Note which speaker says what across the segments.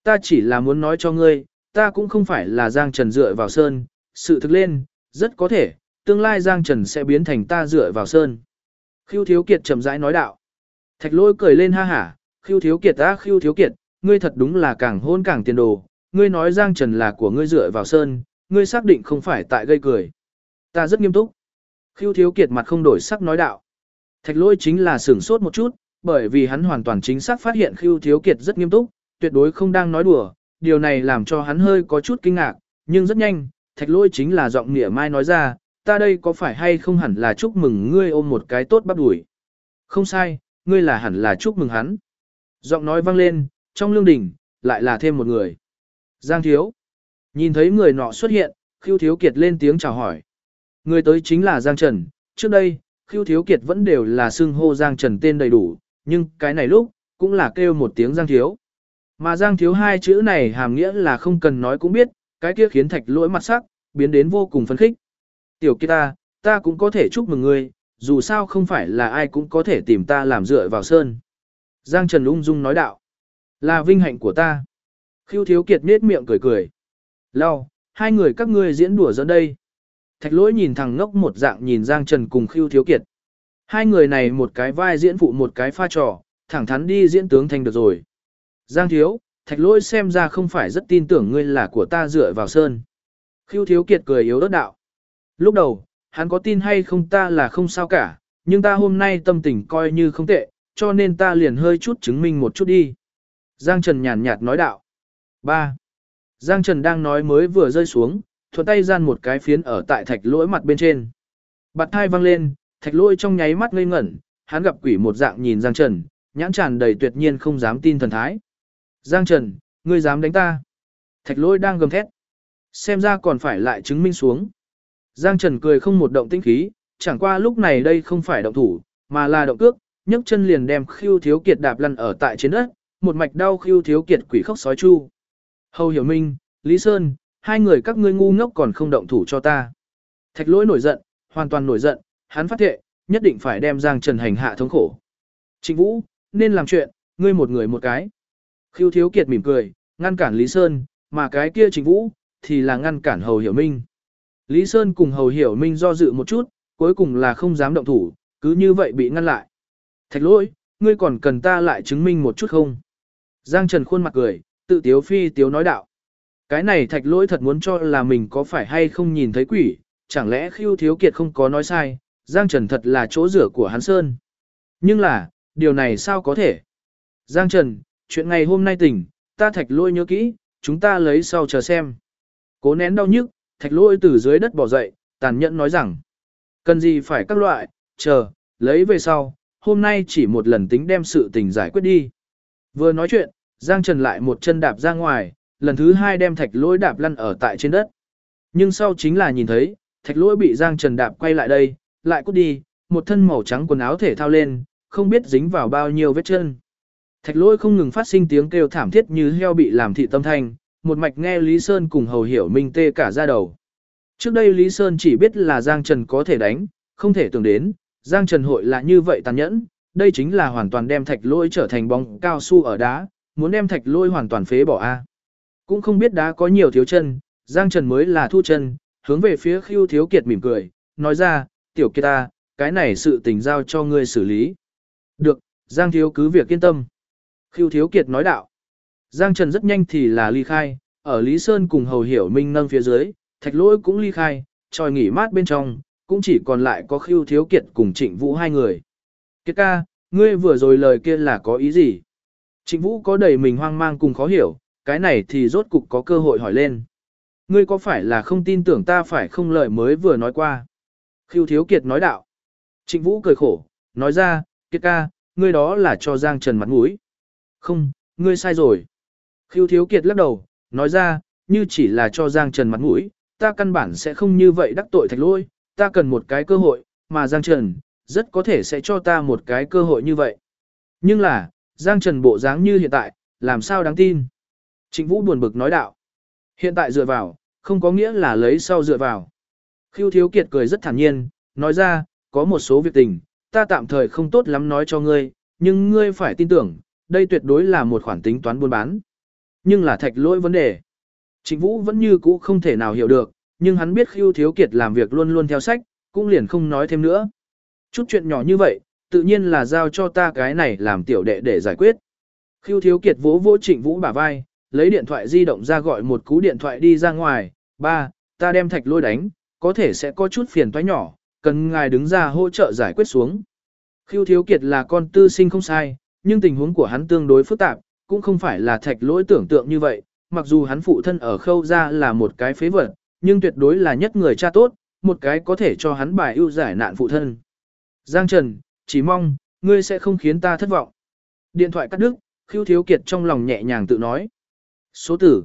Speaker 1: Ta chỉ là muốn nói cho ngươi, ta cũng không phải là Giang Trần dựa vào Sơn, sự thực lên, rất có thể, tương lai Giang Trần sẽ biến thành ta dựa vào Sơn. Khưu Thiếu Kiệt chậm rãi nói đạo. Thạch Lỗi cười lên ha hả, Khưu Thiếu Kiệt ta Khưu Thiếu Kiệt, ngươi thật đúng là càng hôn càng tiền đồ, ngươi nói Giang Trần là của ngươi dựa vào Sơn, ngươi xác định không phải tại gây cười. Ta rất nghiêm túc. Khưu Thiếu Kiệt mặt không đổi sắc nói đạo. Thạch Lỗi chính là sửng sốt một chút, bởi vì hắn hoàn toàn chính xác phát hiện Khưu Thiếu Kiệt rất nghiêm túc, tuyệt đối không đang nói đùa, điều này làm cho hắn hơi có chút kinh ngạc, nhưng rất nhanh, Thạch Lỗi chính là giọng nghĩa mai nói ra, ta đây có phải hay không hẳn là chúc mừng ngươi ôm một cái tốt bắp đuổi. Không sai, ngươi là hẳn là chúc mừng hắn. Giọng nói vang lên, trong lương đình, lại là thêm một người. Giang Thiếu. Nhìn thấy người nọ xuất hiện, Khưu Thiếu Kiệt lên tiếng chào hỏi. Người tới chính là Giang Trần, trước đây, Khưu Thiếu Kiệt vẫn đều là xưng hô Giang Trần tên đầy đủ, nhưng cái này lúc, cũng là kêu một tiếng Giang Thiếu. Mà Giang Thiếu hai chữ này hàm nghĩa là không cần nói cũng biết, cái kia khiến Thạch Lỗi mặt sắc, biến đến vô cùng phấn khích. Tiểu kia ta cũng có thể chúc mừng ngươi, dù sao không phải là ai cũng có thể tìm ta làm dựa vào Sơn. Giang Trần ung dung nói đạo, là vinh hạnh của ta. Khưu Thiếu Kiệt nết miệng cười cười. Lau, hai người các ngươi diễn đùa giỡn đây. Thạch Lỗi nhìn thằng ngốc một dạng nhìn Giang Trần cùng Khưu Thiếu Kiệt. Hai người này một cái vai diễn phụ một cái pha trò, thẳng thắn đi diễn tướng thành được rồi. Giang Thiếu, Thạch Lỗi xem ra không phải rất tin tưởng ngươi là của ta dựa vào Sơn. Khưu Thiếu Kiệt cười yếu ớt đạo. Lúc đầu, hắn có tin hay không ta là không sao cả, nhưng ta hôm nay tâm tình coi như không tệ, cho nên ta liền hơi chút chứng minh một chút đi. Giang Trần nhàn nhạt nói đạo. 3. Giang Trần đang nói mới vừa rơi xuống, thuận tay gian một cái phiến ở tại Thạch Lỗi mặt bên trên. Bạt thai văng lên, Thạch Lỗi trong nháy mắt ngây ngẩn, hắn gặp quỷ một dạng nhìn Giang Trần, nhãn tràn đầy tuyệt nhiên không dám tin thần thái. Giang Trần, ngươi dám đánh ta? Thạch Lỗi đang gầm thét. Xem ra còn phải lại chứng minh xuống. Giang Trần cười không một động tĩnh khí, chẳng qua lúc này đây không phải động thủ, mà là động cước, nhấc chân liền đem Khưu Thiếu Kiệt đạp lăn ở tại trên đất, một mạch đau Khưu Thiếu Kiệt quỷ khóc sói chu. Hầu Hiểu Minh, Lý Sơn, hai người các ngươi ngu ngốc còn không động thủ cho ta. Thạch Lỗi nổi giận, hoàn toàn nổi giận, hắn phát thệ, nhất định phải đem Giang Trần hành hạ thống khổ. Trịnh Vũ, nên làm chuyện, ngươi một người một cái. Khưu Thiếu Kiệt mỉm cười, ngăn cản Lý Sơn, mà cái kia Trịnh Vũ, thì là ngăn cản Hầu Hiểu Minh. Lý Sơn cùng Hầu Hiểu Minh do dự một chút, cuối cùng là không dám động thủ, cứ như vậy bị ngăn lại. Thạch Lỗi, ngươi còn cần ta lại chứng minh một chút không? Giang Trần khuôn mặt cười, tự tiếu phi tiếu nói đạo. Cái này Thạch Lỗi thật muốn cho là mình có phải hay không nhìn thấy quỷ, chẳng lẽ Khưu Thiếu Kiệt không có nói sai, Giang Trần thật là chỗ rửa của hắn Sơn. Nhưng là, điều này sao có thể? Giang Trần, chuyện ngày hôm nay tỉnh, ta Thạch Lỗi nhớ kỹ, chúng ta lấy sau chờ xem. Cố nén đau nhức, Thạch Lỗi từ dưới đất bò dậy, tàn nhẫn nói rằng, cần gì phải các loại, chờ, lấy về sau, hôm nay chỉ một lần tính đem sự tình giải quyết đi. Vừa nói chuyện, Giang Trần lại một chân đạp ra ngoài, lần thứ hai đem Thạch Lỗi đạp lăn ở tại trên đất. Nhưng sau chính là nhìn thấy, Thạch Lỗi bị Giang Trần đạp quay lại đây, lại cút đi, một thân màu trắng quần áo thể thao lên, không biết dính vào bao nhiêu vết chân. Thạch Lỗi không ngừng phát sinh tiếng kêu thảm thiết như heo bị làm thị tâm thanh, một mạch nghe Lý Sơn cùng Hầu Hiểu Minh tê cả da đầu. Trước đây Lý Sơn chỉ biết là Giang Trần có thể đánh, không thể tưởng đến, Giang Trần hội là như vậy tàn nhẫn, đây chính là hoàn toàn đem Thạch Lỗi trở thành bóng cao su ở đá, muốn đem Thạch Lỗi hoàn toàn phế bỏ a. Cũng không biết đá có nhiều thiếu chân, Giang Trần mới là thu chân, hướng về phía Khưu Thiếu Kiệt mỉm cười, nói ra, tiểu kiệt ta, cái này sự tình giao cho ngươi xử lý. Được, Giang Thiếu cứ việc yên tâm. Khưu Thiếu Kiệt nói đạo. Giang Trần rất nhanh thì là ly khai, ở Lý Sơn cùng Hầu Hiểu Minh nâng phía dưới, Thạch Lỗi cũng ly khai, tròi nghỉ mát bên trong, cũng chỉ còn lại có Khưu Thiếu Kiệt cùng Trịnh Vũ hai người. Kiệt ca, ngươi vừa rồi lời kia là có ý gì? Trịnh Vũ có đầy mình hoang mang cùng khó hiểu, cái này thì rốt cục có cơ hội hỏi lên. Ngươi có phải là không tin tưởng ta phải không lời mới vừa nói qua? Khưu Thiếu Kiệt nói đạo. Trịnh Vũ cười khổ, nói ra, Kiệt ca, ngươi đó là cho Giang Trần mặt mũi. Không, ngươi sai rồi. Khưu Thiếu Kiệt lắc đầu, nói ra, như chỉ là cho Giang Trần mặt mũi, ta căn bản sẽ không như vậy đắc tội Thạch Lỗi, ta cần một cái cơ hội, mà Giang Trần, rất có thể sẽ cho ta một cái cơ hội như vậy. Nhưng là, Giang Trần bộ dáng như hiện tại, làm sao đáng tin? Trịnh Vũ buồn bực nói đạo. Hiện tại dựa vào, không có nghĩa là lấy sau dựa vào. Khưu Thiếu Kiệt cười rất thản nhiên, nói ra, có một số việc tình, ta tạm thời không tốt lắm nói cho ngươi, nhưng ngươi phải tin tưởng, đây tuyệt đối là một khoản tính toán buôn bán. Nhưng là Thạch Lỗi vấn đề. Trịnh Vũ vẫn như cũ không thể nào hiểu được, nhưng hắn biết Khưu Thiếu Kiệt làm việc luôn luôn theo sách, cũng liền không nói thêm nữa. Chút chuyện nhỏ như vậy, tự nhiên là giao cho ta cái này làm tiểu đệ để giải quyết. Khưu Thiếu Kiệt vỗ vỗ Trịnh Vũ bả vai, lấy điện thoại di động ra gọi một cú điện thoại đi ra ngoài. Ba, ta đem Thạch Lỗi đánh, có thể sẽ có chút phiền toái nhỏ, cần ngài đứng ra hỗ trợ giải quyết xuống. Khưu Thiếu Kiệt là con tư sinh không sai, nhưng tình huống của hắn tương đối phức tạp, cũng không phải là Thạch Lỗi tưởng tượng như vậy, mặc dù hắn phụ thân ở Khâu gia là một cái phế vật, nhưng tuyệt đối là nhất người cha tốt, một cái có thể cho hắn bài ưu giải nạn phụ thân. Giang Trần, chỉ mong, ngươi sẽ không khiến ta thất vọng. Điện thoại cắt đứt, Khưu Thiếu Kiệt trong lòng nhẹ nhàng tự nói. Số tử,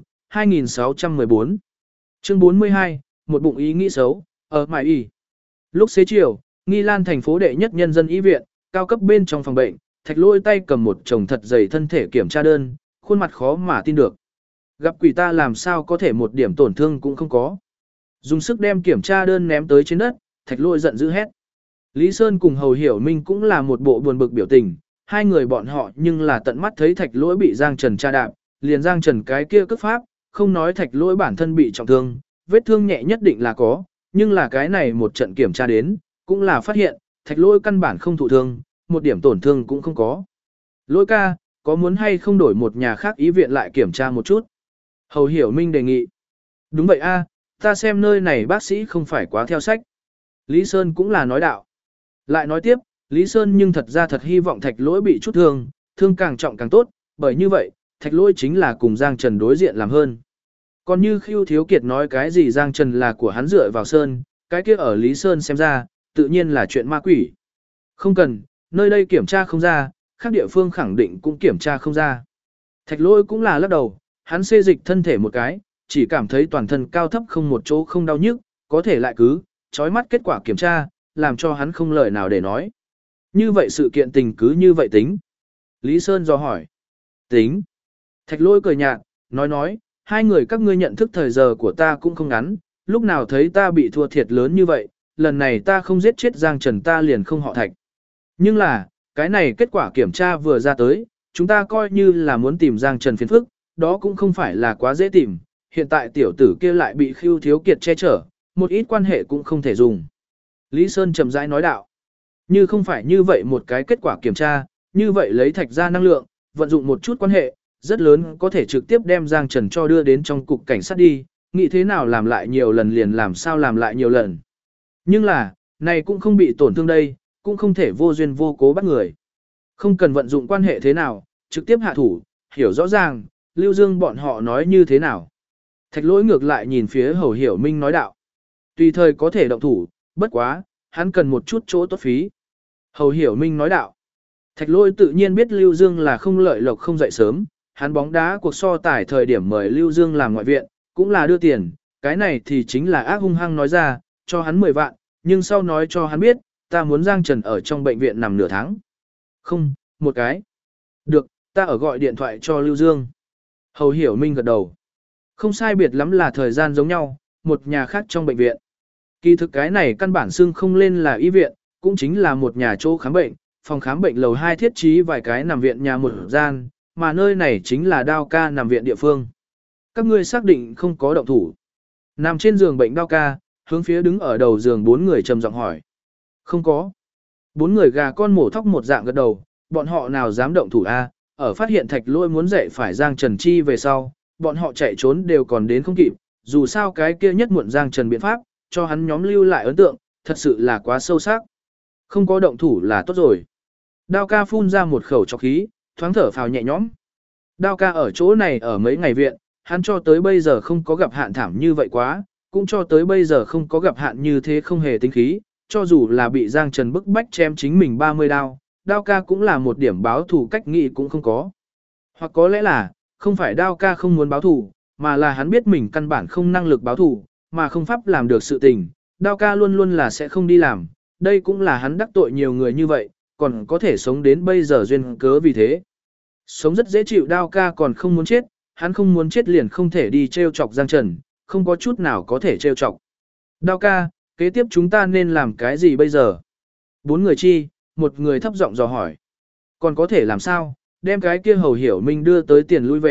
Speaker 1: 2614. Chương 42, một bụng ý nghĩ xấu, ở Mại Y. Lúc xế chiều, Nghi Lan thành phố đệ nhất nhân dân y viện, cao cấp bên trong phòng bệnh, Thạch Lỗi tay cầm một chồng thật dày thân thể kiểm tra đơn, khuôn mặt khó mà tin được. Gặp quỷ ta làm sao có thể một điểm tổn thương cũng không có. Dùng sức đem kiểm tra đơn ném tới trên đất, Thạch Lỗi giận dữ hét. Lý Sơn cùng Hầu Hiểu Minh cũng là một bộ buồn bực biểu tình, hai người bọn họ nhưng là tận mắt thấy Thạch Lỗi bị Giang Trần tra đạp, liền Giang Trần cái kia cướp pháp, không nói Thạch Lỗi bản thân bị trọng thương, vết thương nhẹ nhất định là có, nhưng là cái này một trận kiểm tra đến, cũng là phát hiện, Thạch Lỗi căn bản không thụ thương, một điểm tổn thương cũng không có. Lỗi ca, có muốn hay không đổi một nhà khác ý viện lại kiểm tra một chút? Hầu Hiểu Minh đề nghị. Đúng vậy a, ta xem nơi này bác sĩ không phải quá theo sách. Lý Sơn cũng là nói đạo. Lại nói tiếp, Lý Sơn nhưng thật ra thật hy vọng Thạch Lỗi bị chút thương, thương càng trọng càng tốt, bởi như vậy, Thạch Lỗi chính là cùng Giang Trần đối diện làm hơn. Còn như Khưu Thiếu Kiệt nói cái gì Giang Trần là của hắn dựa vào Sơn, cái kia ở Lý Sơn xem ra, tự nhiên là chuyện ma quỷ. Không cần, nơi đây kiểm tra không ra, khác địa phương khẳng định cũng kiểm tra không ra. Thạch Lỗi cũng là lắc đầu, hắn xê dịch thân thể một cái, chỉ cảm thấy toàn thân cao thấp không một chỗ không đau nhức, có thể lại cứ, chói mắt kết quả kiểm tra, làm cho hắn không lời nào để nói. Như vậy sự kiện tình cứ như vậy tính. Lý Sơn dò hỏi. Tính. Thạch Lỗi cười nhạt, nói, hai người các ngươi nhận thức thời giờ của ta cũng không ngắn, lúc nào thấy ta bị thua thiệt lớn như vậy, lần này ta không giết chết Giang Trần ta liền không họ Thạch. Nhưng là, cái này kết quả kiểm tra vừa ra tới, chúng ta coi như là muốn tìm Giang Trần phiền phức, đó cũng không phải là quá dễ tìm, hiện tại tiểu tử kia lại bị Khưu Thiếu Kiệt che chở, một ít quan hệ cũng không thể dùng. Lý Sơn chậm rãi nói đạo, như không phải như vậy một cái kết quả kiểm tra, như vậy lấy Thạch ra năng lượng, vận dụng một chút quan hệ, rất lớn có thể trực tiếp đem Giang Trần cho đưa đến trong cục cảnh sát đi, nghĩ thế nào làm lại nhiều lần liền làm sao làm lại nhiều lần. Nhưng là, này cũng không bị tổn thương đây, cũng không thể vô duyên vô cố bắt người. Không cần vận dụng quan hệ thế nào, trực tiếp hạ thủ, hiểu rõ ràng, Lưu Dương bọn họ nói như thế nào. Thạch Lỗi ngược lại nhìn phía Hầu Hiểu Minh nói đạo. Tùy thời có thể động thủ, bất quá, hắn cần một chút chỗ tốt phí. Hầu Hiểu Minh nói đạo. Thạch Lỗi tự nhiên biết Lưu Dương là không lợi lộc không dậy sớm, hắn bóng đá cuộc so tài thời điểm mời Lưu Dương làm ngoại viện, cũng là đưa tiền, cái này thì chính là ác hung hăng nói ra, cho hắn 10 vạn, nhưng sau nói cho hắn biết, ta muốn Giang Trần ở trong bệnh viện nằm nửa tháng. Không, một cái. Được, ta ở gọi điện thoại cho Lưu Dương. Hầu Hiểu Minh gật đầu. Không sai biệt lắm là thời gian giống nhau, một nhà khác trong bệnh viện. Kỳ thực cái này căn bản xưng không lên là y viện, cũng chính là một nhà chỗ khám bệnh, phòng khám bệnh lầu 2 thiết trí vài cái nằm viện nhà một gian, mà nơi này chính là Đao ca nằm viện địa phương. Các ngươi xác định không có động thủ. Nằm trên giường bệnh Đao ca, hướng phía đứng ở đầu giường 4 người trầm giọng hỏi. Không có. 4 người gà con mổ thóc một dạng gật đầu, bọn họ nào dám động thủ a? Ở phát hiện Thạch Lỗi muốn dậy phải Giang Trần chi về sau, bọn họ chạy trốn đều còn đến không kịp, dù sao cái kia nhất muộn Giang Trần biện pháp, cho hắn nhóm lưu lại ấn tượng, thật sự là quá sâu sắc. Không có động thủ là tốt rồi. Đao ca phun ra một khẩu trọc khí, thoáng thở phào nhẹ nhõm. Đao ca ở chỗ này ở mấy ngày viện, hắn cho tới bây giờ không có gặp hạn thảm như vậy quá, cũng cho tới bây giờ không có gặp hạn như thế không hề tính khí, cho dù là bị Giang Trần bức bách chém chính mình 30 đao, Đao ca cũng là một điểm báo thù cách nghĩ cũng không có. Hoặc có lẽ là, không phải Đao ca không muốn báo thù, mà là hắn biết mình căn bản không năng lực báo thù, mà không pháp làm được sự tình, Đao ca luôn luôn là sẽ không đi làm, đây cũng là hắn đắc tội nhiều người như vậy, còn có thể sống đến bây giờ duyên cớ vì thế. Sống rất dễ chịu Đao ca còn không muốn chết, hắn không muốn chết liền không thể đi trêu chọc Giang Trần, không có chút nào có thể trêu chọc. Đao ca, kế tiếp chúng ta nên làm cái gì bây giờ? 4 người chi, một người thấp giọng dò hỏi. Còn có thể làm sao, đem cái kia Hầu Hiểu Minh đưa tới tiền lui về,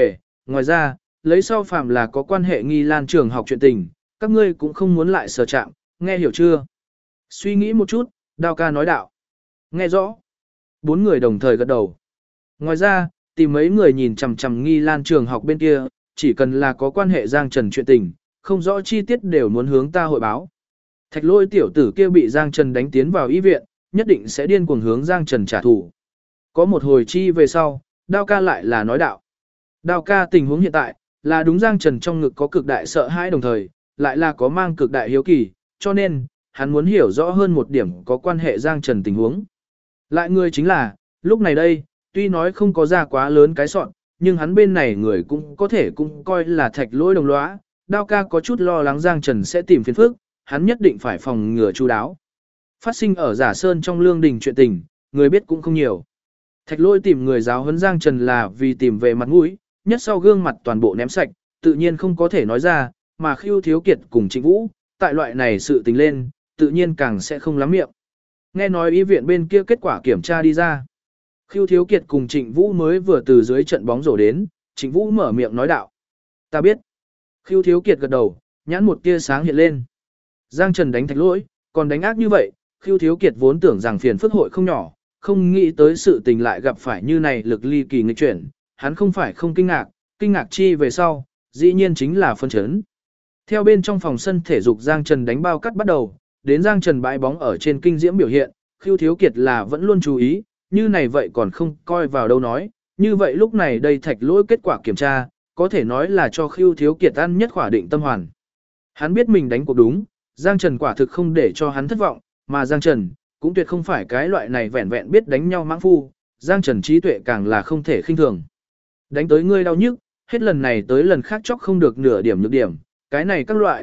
Speaker 1: ngoài ra, lấy sau phạm là có quan hệ nghi lan trường học chuyện tình, các ngươi cũng không muốn lại sờ chạm, nghe hiểu chưa? Suy nghĩ một chút, Đao ca nói đạo. Nghe rõ. 4 người đồng thời gật đầu. Ngoài ra, tìm mấy người nhìn chằm chằm nghi lan trường học bên kia, chỉ cần là có quan hệ Giang Trần chuyện tình, không rõ chi tiết đều muốn hướng ta hội báo. Thạch Lôi tiểu tử kia bị Giang Trần đánh tiến vào y viện, nhất định sẽ điên cuồng hướng Giang Trần trả thù. Có một hồi chi về sau, Đao ca lại là nói đạo. Đao ca tình huống hiện tại, là đúng Giang Trần trong ngực có cực đại sợ hãi đồng thời, lại là có mang cực đại hiếu kỳ, cho nên, hắn muốn hiểu rõ hơn một điểm có quan hệ Giang Trần tình huống. Lại người chính là, lúc này đây, tuy nói không có ra quá lớn cái sọn, nhưng hắn bên này người cũng có thể cũng coi là Thạch Lôi đồng lõa. Đao ca có chút lo lắng Giang Trần sẽ tìm phiền phức, hắn nhất định phải phòng ngừa chu đáo. Phát sinh ở Giả Sơn trong lương đình chuyện tình, người biết cũng không nhiều. Thạch Lôi tìm người giáo huấn Giang Trần là vì tìm về mặt mũi, nhất sau gương mặt toàn bộ ném sạch, tự nhiên không có thể nói ra, mà Khưu Thiếu Kiệt cùng Trịnh Vũ, tại loại này sự tình lên, tự nhiên càng sẽ không lắm miệng. Nghe nói y viện bên kia kết quả kiểm tra đi ra. Khưu Thiếu Kiệt cùng Trịnh Vũ mới vừa từ dưới trận bóng rổ đến, Trịnh Vũ mở miệng nói đạo. Ta biết. Khưu Thiếu Kiệt gật đầu, nhãn một tia sáng hiện lên. Giang Trần đánh Thạch Lỗi, còn đánh ác như vậy, Khưu Thiếu Kiệt vốn tưởng rằng phiền phức hội không nhỏ, không nghĩ tới sự tình lại gặp phải như này lực ly kỳ nghịch chuyển, hắn không phải không kinh ngạc chi về sau, dĩ nhiên chính là phân chấn. Theo bên trong phòng sân thể dục Giang Trần đánh bao cắt bắt đầu, đến Giang Trần bãi bóng ở trên kinh diễm biểu hiện, Khưu Thiếu Kiệt là vẫn luôn chú ý, như này vậy còn không coi vào đâu nói, như vậy lúc này đây Thạch Lỗi kết quả kiểm tra, có thể nói là cho Khưu Thiếu Kiệt ăn nhất khỏa định tâm hoàn. Hắn biết mình đánh cuộc đúng, Giang Trần quả thực không để cho hắn thất vọng, mà Giang Trần cũng tuyệt không phải cái loại này vẹn vẹn biết đánh nhau mãng phu, Giang Trần trí tuệ càng là không thể khinh thường. Đánh tới ngươi đau nhức, hết lần này tới lần khác chóc không được nửa điểm nhược điểm, cái này các loại,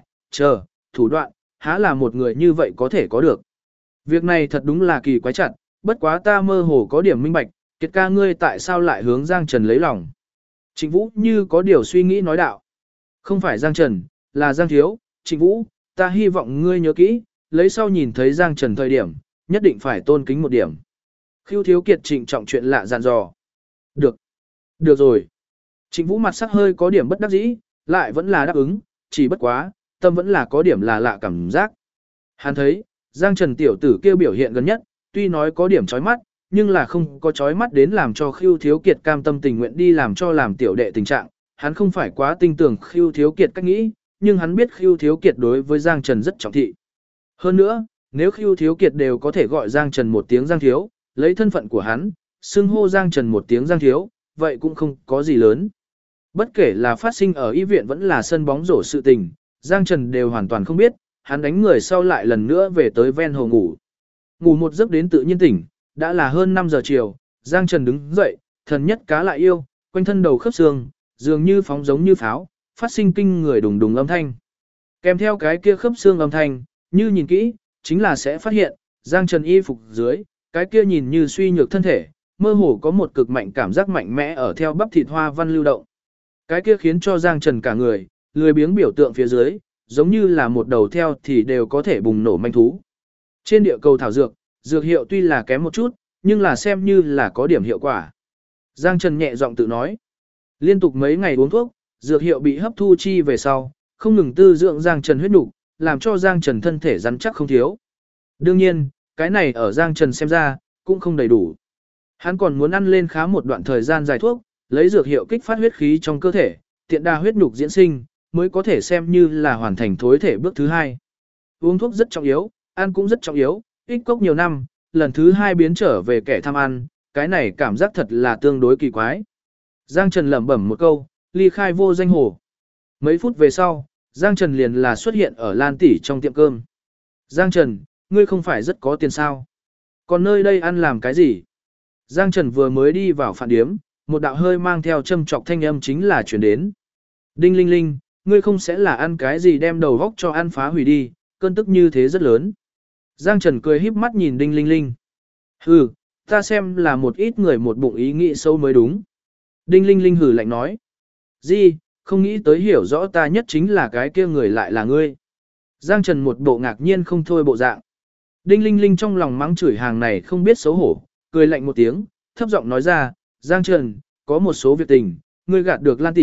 Speaker 1: thủ đoạn, há là một người như vậy có thể có được. Việc này thật đúng là kỳ quái chặt, bất quá ta mơ hồ có điểm minh bạch, Kiệt ca ngươi tại sao lại hướng Giang Trần lấy lòng. Trịnh Vũ như có điều suy nghĩ nói đạo. Không phải Giang Trần, là Giang Thiếu, Trịnh Vũ, ta hy vọng ngươi nhớ kỹ, lấy sau nhìn thấy Giang Trần thời điểm, nhất định phải tôn kính một điểm. Khưu Thiếu Kiệt trịnh trọng chuyện lạ dặn dò. Được. Được rồi. Trịnh Vũ mặt sắc hơi có điểm bất đắc dĩ, lại vẫn là đáp ứng, chỉ bất quá, tâm vẫn là có điểm là lạ cảm giác. Hắn thấy, Giang Trần tiểu tử kêu biểu hiện gần nhất, tuy nói có điểm chói mắt, nhưng là không có chói mắt đến làm cho Khưu Thiếu Kiệt cam tâm tình nguyện đi làm cho làm tiểu đệ tình trạng. Hắn không phải quá tin tưởng Khưu Thiếu Kiệt cách nghĩ, nhưng hắn biết Khưu Thiếu Kiệt đối với Giang Trần rất trọng thị. Hơn nữa, nếu Khưu Thiếu Kiệt đều có thể gọi Giang Trần một tiếng Giang Thiếu, lấy thân phận của hắn, xưng hô Giang Trần một tiếng Giang Thiếu, vậy cũng không có gì lớn. Bất kể là phát sinh ở y viện vẫn là sân bóng rổ sự tình, Giang Trần đều hoàn toàn không biết, hắn đánh người sau lại lần nữa về tới ven hồ ngủ. Ngủ một giấc đến tự nhiên tỉnh, đã là hơn 5 giờ chiều, Giang Trần đứng dậy, thần nhất cá lại yêu, quanh thân đầu khớp xương, dường như phóng giống như pháo, phát sinh kinh người đùng đùng âm thanh. Kèm theo cái kia khớp xương âm thanh, như nhìn kỹ, chính là sẽ phát hiện, Giang Trần y phục dưới, cái kia nhìn như suy nhược thân thể, mơ hồ có một cực mạnh cảm giác mạnh mẽ ở theo bắp thịt hoa văn lưu động. Cái kia khiến cho Giang Trần cả người, lười biếng biểu tượng phía dưới, giống như là một đầu theo thì đều có thể bùng nổ manh thú. Trên địa cầu thảo dược, dược hiệu tuy là kém một chút, nhưng là xem như là có điểm hiệu quả. Giang Trần nhẹ giọng tự nói. Liên tục mấy ngày uống thuốc, dược hiệu bị hấp thu chi về sau, không ngừng tư dưỡng Giang Trần huyết nục, làm cho Giang Trần thân thể rắn chắc không thiếu. Đương nhiên, cái này ở Giang Trần xem ra, cũng không đầy đủ. Hắn còn muốn ăn lên khá một đoạn thời gian dài thuốc, lấy dược hiệu kích phát huyết khí trong cơ thể, tiện đa huyết nhục diễn sinh, mới có thể xem như là hoàn thành thối thể bước thứ 2. Uống thuốc rất trọng yếu, ăn cũng rất trọng yếu, ích cốc nhiều năm, lần thứ 2 biến trở về kẻ tham ăn, cái này cảm giác thật là tương đối kỳ quái. Giang Trần lẩm bẩm một câu, ly khai vô danh hồ. Mấy phút về sau, Giang Trần liền là xuất hiện ở Lan Tỷ trong tiệm cơm. Giang Trần, ngươi không phải rất có tiền sao? Còn nơi đây ăn làm cái gì? Giang Trần vừa mới đi vào phạn điếm, một đạo hơi mang theo châm chọc thanh âm chính là chuyển đến. Đinh linh linh, ngươi không sẽ là ăn cái gì đem đầu vóc cho ăn phá hủy đi, cơn tức như thế rất lớn. Giang Trần cười híp mắt nhìn Đinh linh linh. Hừ, ta xem là một ít người một bụng ý nghĩ sâu mới đúng. Đinh linh linh hừ lạnh nói. Gì, không nghĩ tới hiểu rõ ta nhất chính là cái kia người lại là ngươi. Giang Trần một bộ ngạc nhiên không thôi bộ dạng. Đinh linh linh trong lòng mắng chửi hàng này không biết xấu hổ, cười lạnh một tiếng, thấp giọng nói ra, Giang Trần, có một số việc tình, ngươi gạt được Lan tỷ,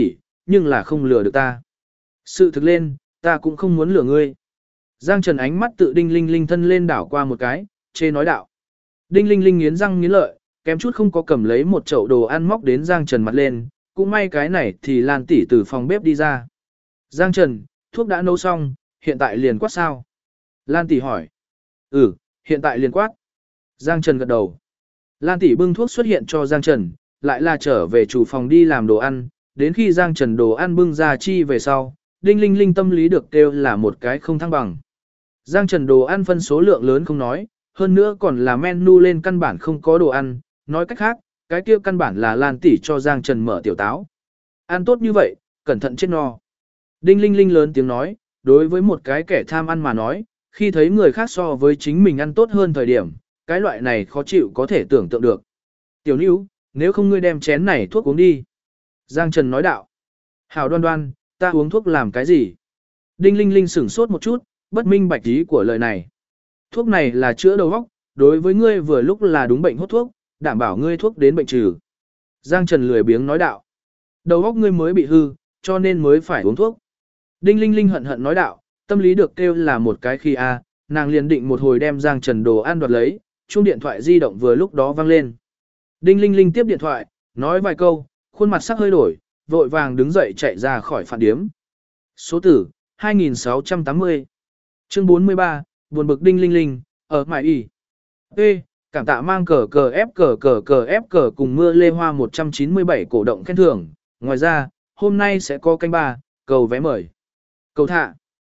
Speaker 1: nhưng là không lừa được ta. Sự thực lên, ta cũng không muốn lừa ngươi. Giang Trần ánh mắt tự Đinh Linh Linh thân lên đảo qua một cái, chê nói đạo. Đinh Linh Linh nghiến răng nghiến lợi, kém chút không có cầm lấy một chậu đồ ăn móc đến Giang Trần mặt lên, cũng may cái này thì Lan tỷ từ phòng bếp đi ra. Giang Trần, thuốc đã nấu xong, hiện tại liền quát sao? Lan tỷ hỏi. Ừ, hiện tại liền quát. Giang Trần gật đầu. Lan tỷ bưng thuốc xuất hiện cho Giang Trần, lại là trở về chủ phòng đi làm đồ ăn, đến khi Giang Trần đồ ăn bưng ra chi về sau, Đinh Linh Linh tâm lý được kêu là một cái không thăng bằng. Giang Trần đồ ăn phân số lượng lớn không nói, hơn nữa còn là menu lên căn bản không có đồ ăn, nói cách khác, cái kia căn bản là Lan tỷ cho Giang Trần mở tiểu táo. Ăn tốt như vậy, cẩn thận chết no. Đinh Linh Linh lớn tiếng nói, đối với một cái kẻ tham ăn mà nói, khi thấy người khác so với chính mình ăn tốt hơn thời điểm, cái loại này khó chịu có thể tưởng tượng được. Tiểu Nữu, nếu không ngươi đem chén này thuốc uống đi. Giang Trần nói đạo. Hảo Đoan Đoan, ta uống thuốc làm cái gì? Đinh Linh Linh sửng sốt một chút, bất minh bạch ý của lời này. Thuốc này là chữa đầu óc, đối với ngươi vừa lúc là đúng bệnh hốt thuốc, đảm bảo ngươi thuốc đến bệnh trừ. Giang Trần lười biếng nói đạo. Đầu óc ngươi mới bị hư, cho nên mới phải uống thuốc. Đinh Linh Linh hận hận nói đạo, tâm lý được kêu là một cái khi nàng liền định một hồi đem Giang Trần đồ ăn đoạt lấy, chuông điện thoại di động vừa lúc đó vang lên. Đinh Linh Linh tiếp điện thoại, nói vài câu, khuôn mặt sắc hơi đổi, vội vàng đứng dậy chạy ra khỏi phản điếm. Số tử, 2680. Chương 43, buồn bực Đinh Linh Linh, ở mại y. Ê, cảm tạ mang cờ cùng mưa lê hoa 197 cổ động khen thưởng. Ngoài ra, hôm nay sẽ có canh ba, cầu vé mời. Cầu thả.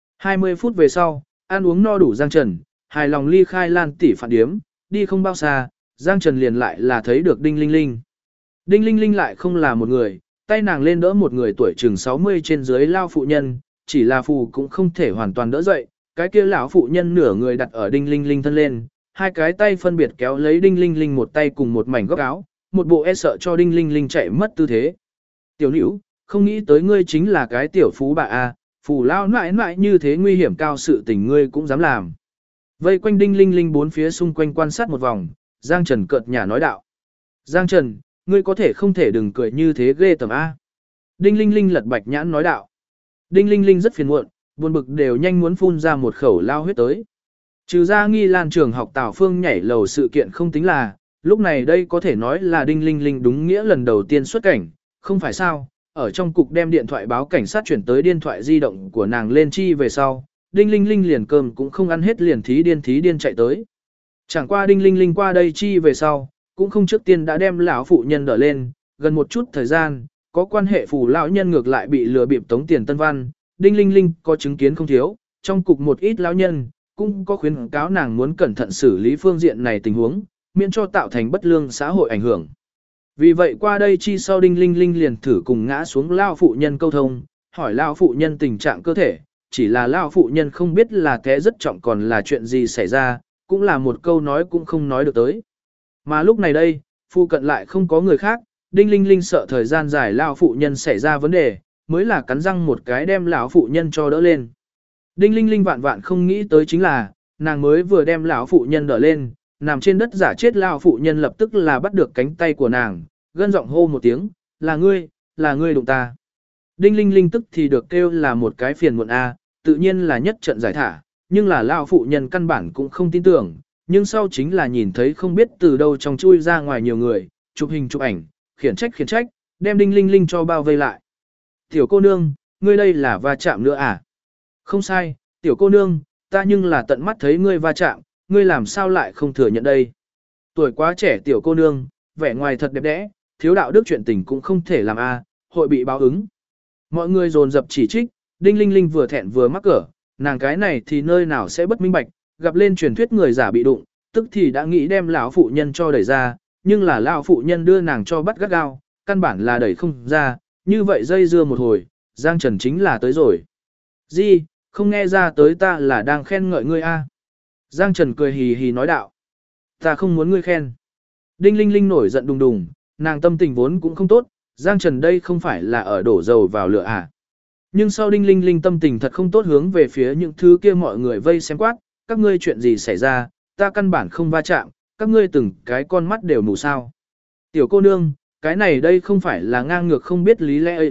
Speaker 1: 20 phút về sau, ăn uống no đủ Giang Trần, hài lòng ly khai Lan tỷ phản điếm, đi không bao xa, Giang Trần liền lại là thấy được Đinh Linh Linh. Đinh Linh Linh lại không là một người, tay nàng lên đỡ một người tuổi chừng 60 trên dưới lao phụ nhân, chỉ là phù cũng không thể hoàn toàn đỡ dậy, cái kia lão phụ nhân nửa người đặt ở Đinh Linh Linh thân lên, hai cái tay phân biệt kéo lấy Đinh Linh Linh một tay cùng một mảnh góc áo, một bộ e sợ cho Đinh Linh Linh chạy mất tư thế. Tiểu Nữu, không nghĩ tới ngươi chính là cái tiểu phú bà a, phù lao nãi nãi như thế nguy hiểm cao sự tình ngươi cũng dám làm. Vây quanh Đinh Linh Linh bốn phía xung quanh quan sát một vòng, Giang Trần cợt nhả nói đạo. Giang Trần, ngươi có thể không thể đừng cười như thế ghê tởm a. Đinh Linh Linh lật bạch nhãn nói đạo. Đinh Linh Linh rất phiền muộn, buồn bực đều nhanh muốn phun ra một khẩu lao huyết tới. Trừ ra Nghi Lan trường học Tào Phương nhảy lầu sự kiện không tính là, lúc này đây có thể nói là Đinh Linh Linh đúng nghĩa lần đầu tiên xuất cảnh, không phải sao, ở trong cục đem điện thoại báo cảnh sát chuyển tới điện thoại di động của nàng lên chi về sau, Đinh Linh Linh liền cơm cũng không ăn hết liền thí điên chạy tới. Chẳng qua Đinh Linh Linh qua đây chi về sau, cũng không trước tiên đã đem lão phụ nhân đỡ lên, gần một chút thời gian, có quan hệ phù lão nhân ngược lại bị lừa bịp tống tiền Tân Văn, Đinh Linh Linh có chứng kiến không thiếu, trong cục một ít lão nhân cũng có khuyến cáo nàng muốn cẩn thận xử lý phương diện này tình huống, miễn cho tạo thành bất lương xã hội ảnh hưởng. Vì vậy qua đây chi sau Đinh Linh Linh liền thử cùng ngã xuống lão phụ nhân câu thông, hỏi lão phụ nhân tình trạng cơ thể, chỉ là lão phụ nhân không biết là té rất trọng còn là chuyện gì xảy ra, cũng là một câu nói cũng không nói được tới. Mà lúc này đây, phụ cận lại không có người khác, Đinh Linh Linh sợ thời gian dài lão phụ nhân xảy ra vấn đề, mới là cắn răng một cái đem lão phụ nhân cho đỡ lên. Đinh Linh Linh vạn vạn không nghĩ tới chính là, nàng mới vừa đem lão phụ nhân đỡ lên, nằm trên đất giả chết lão phụ nhân lập tức là bắt được cánh tay của nàng, gân giọng hô một tiếng, là ngươi đụng ta. Đinh Linh Linh tức thì được kêu là một cái phiền muộn a, tự nhiên là nhất trận giải thả, nhưng là lão phụ nhân căn bản cũng không tin tưởng, nhưng sau chính là nhìn thấy không biết từ đâu trong chui ra ngoài nhiều người, chụp hình chụp ảnh, khiển trách, đem Đinh Linh Linh cho bao vây lại. Tiểu cô nương, ngươi đây là va chạm nữa à? Không sai, tiểu cô nương, ta nhưng là tận mắt thấy ngươi va chạm, ngươi làm sao lại không thừa nhận đây? Tuổi quá trẻ tiểu cô nương, vẻ ngoài thật đẹp đẽ, thiếu đạo đức chuyện tình cũng không thể làm a, hội bị báo ứng. Mọi người dồn dập chỉ trích, Đinh Linh Linh vừa thẹn vừa mắc cỡ, nàng cái này thì nơi nào sẽ bất minh bạch, gặp lên truyền thuyết người giả bị đụng, tức thì đã nghĩ đem lão phụ nhân cho đẩy ra, nhưng là lão phụ nhân đưa nàng cho bắt gắt gao, căn bản là đẩy không ra, như vậy dây dưa một hồi, Giang Trần chính là tới rồi. Gì, không nghe ra tới ta là đang khen ngợi ngươi a? Giang Trần cười hì hì nói đạo. Ta không muốn ngươi khen. Đinh Linh Linh nổi giận đùng đùng, nàng tâm tình vốn cũng không tốt, Giang Trần đây không phải là ở đổ dầu vào lửa à. Nhưng sau Đinh Linh Linh tâm tình thật không tốt hướng về phía những thứ kia mọi người vây xem quát, các ngươi chuyện gì xảy ra, ta căn bản không va chạm, các ngươi từng cái con mắt đều mù sao. Tiểu cô nương, cái này đây không phải là ngang ngược không biết lý lẽ ư,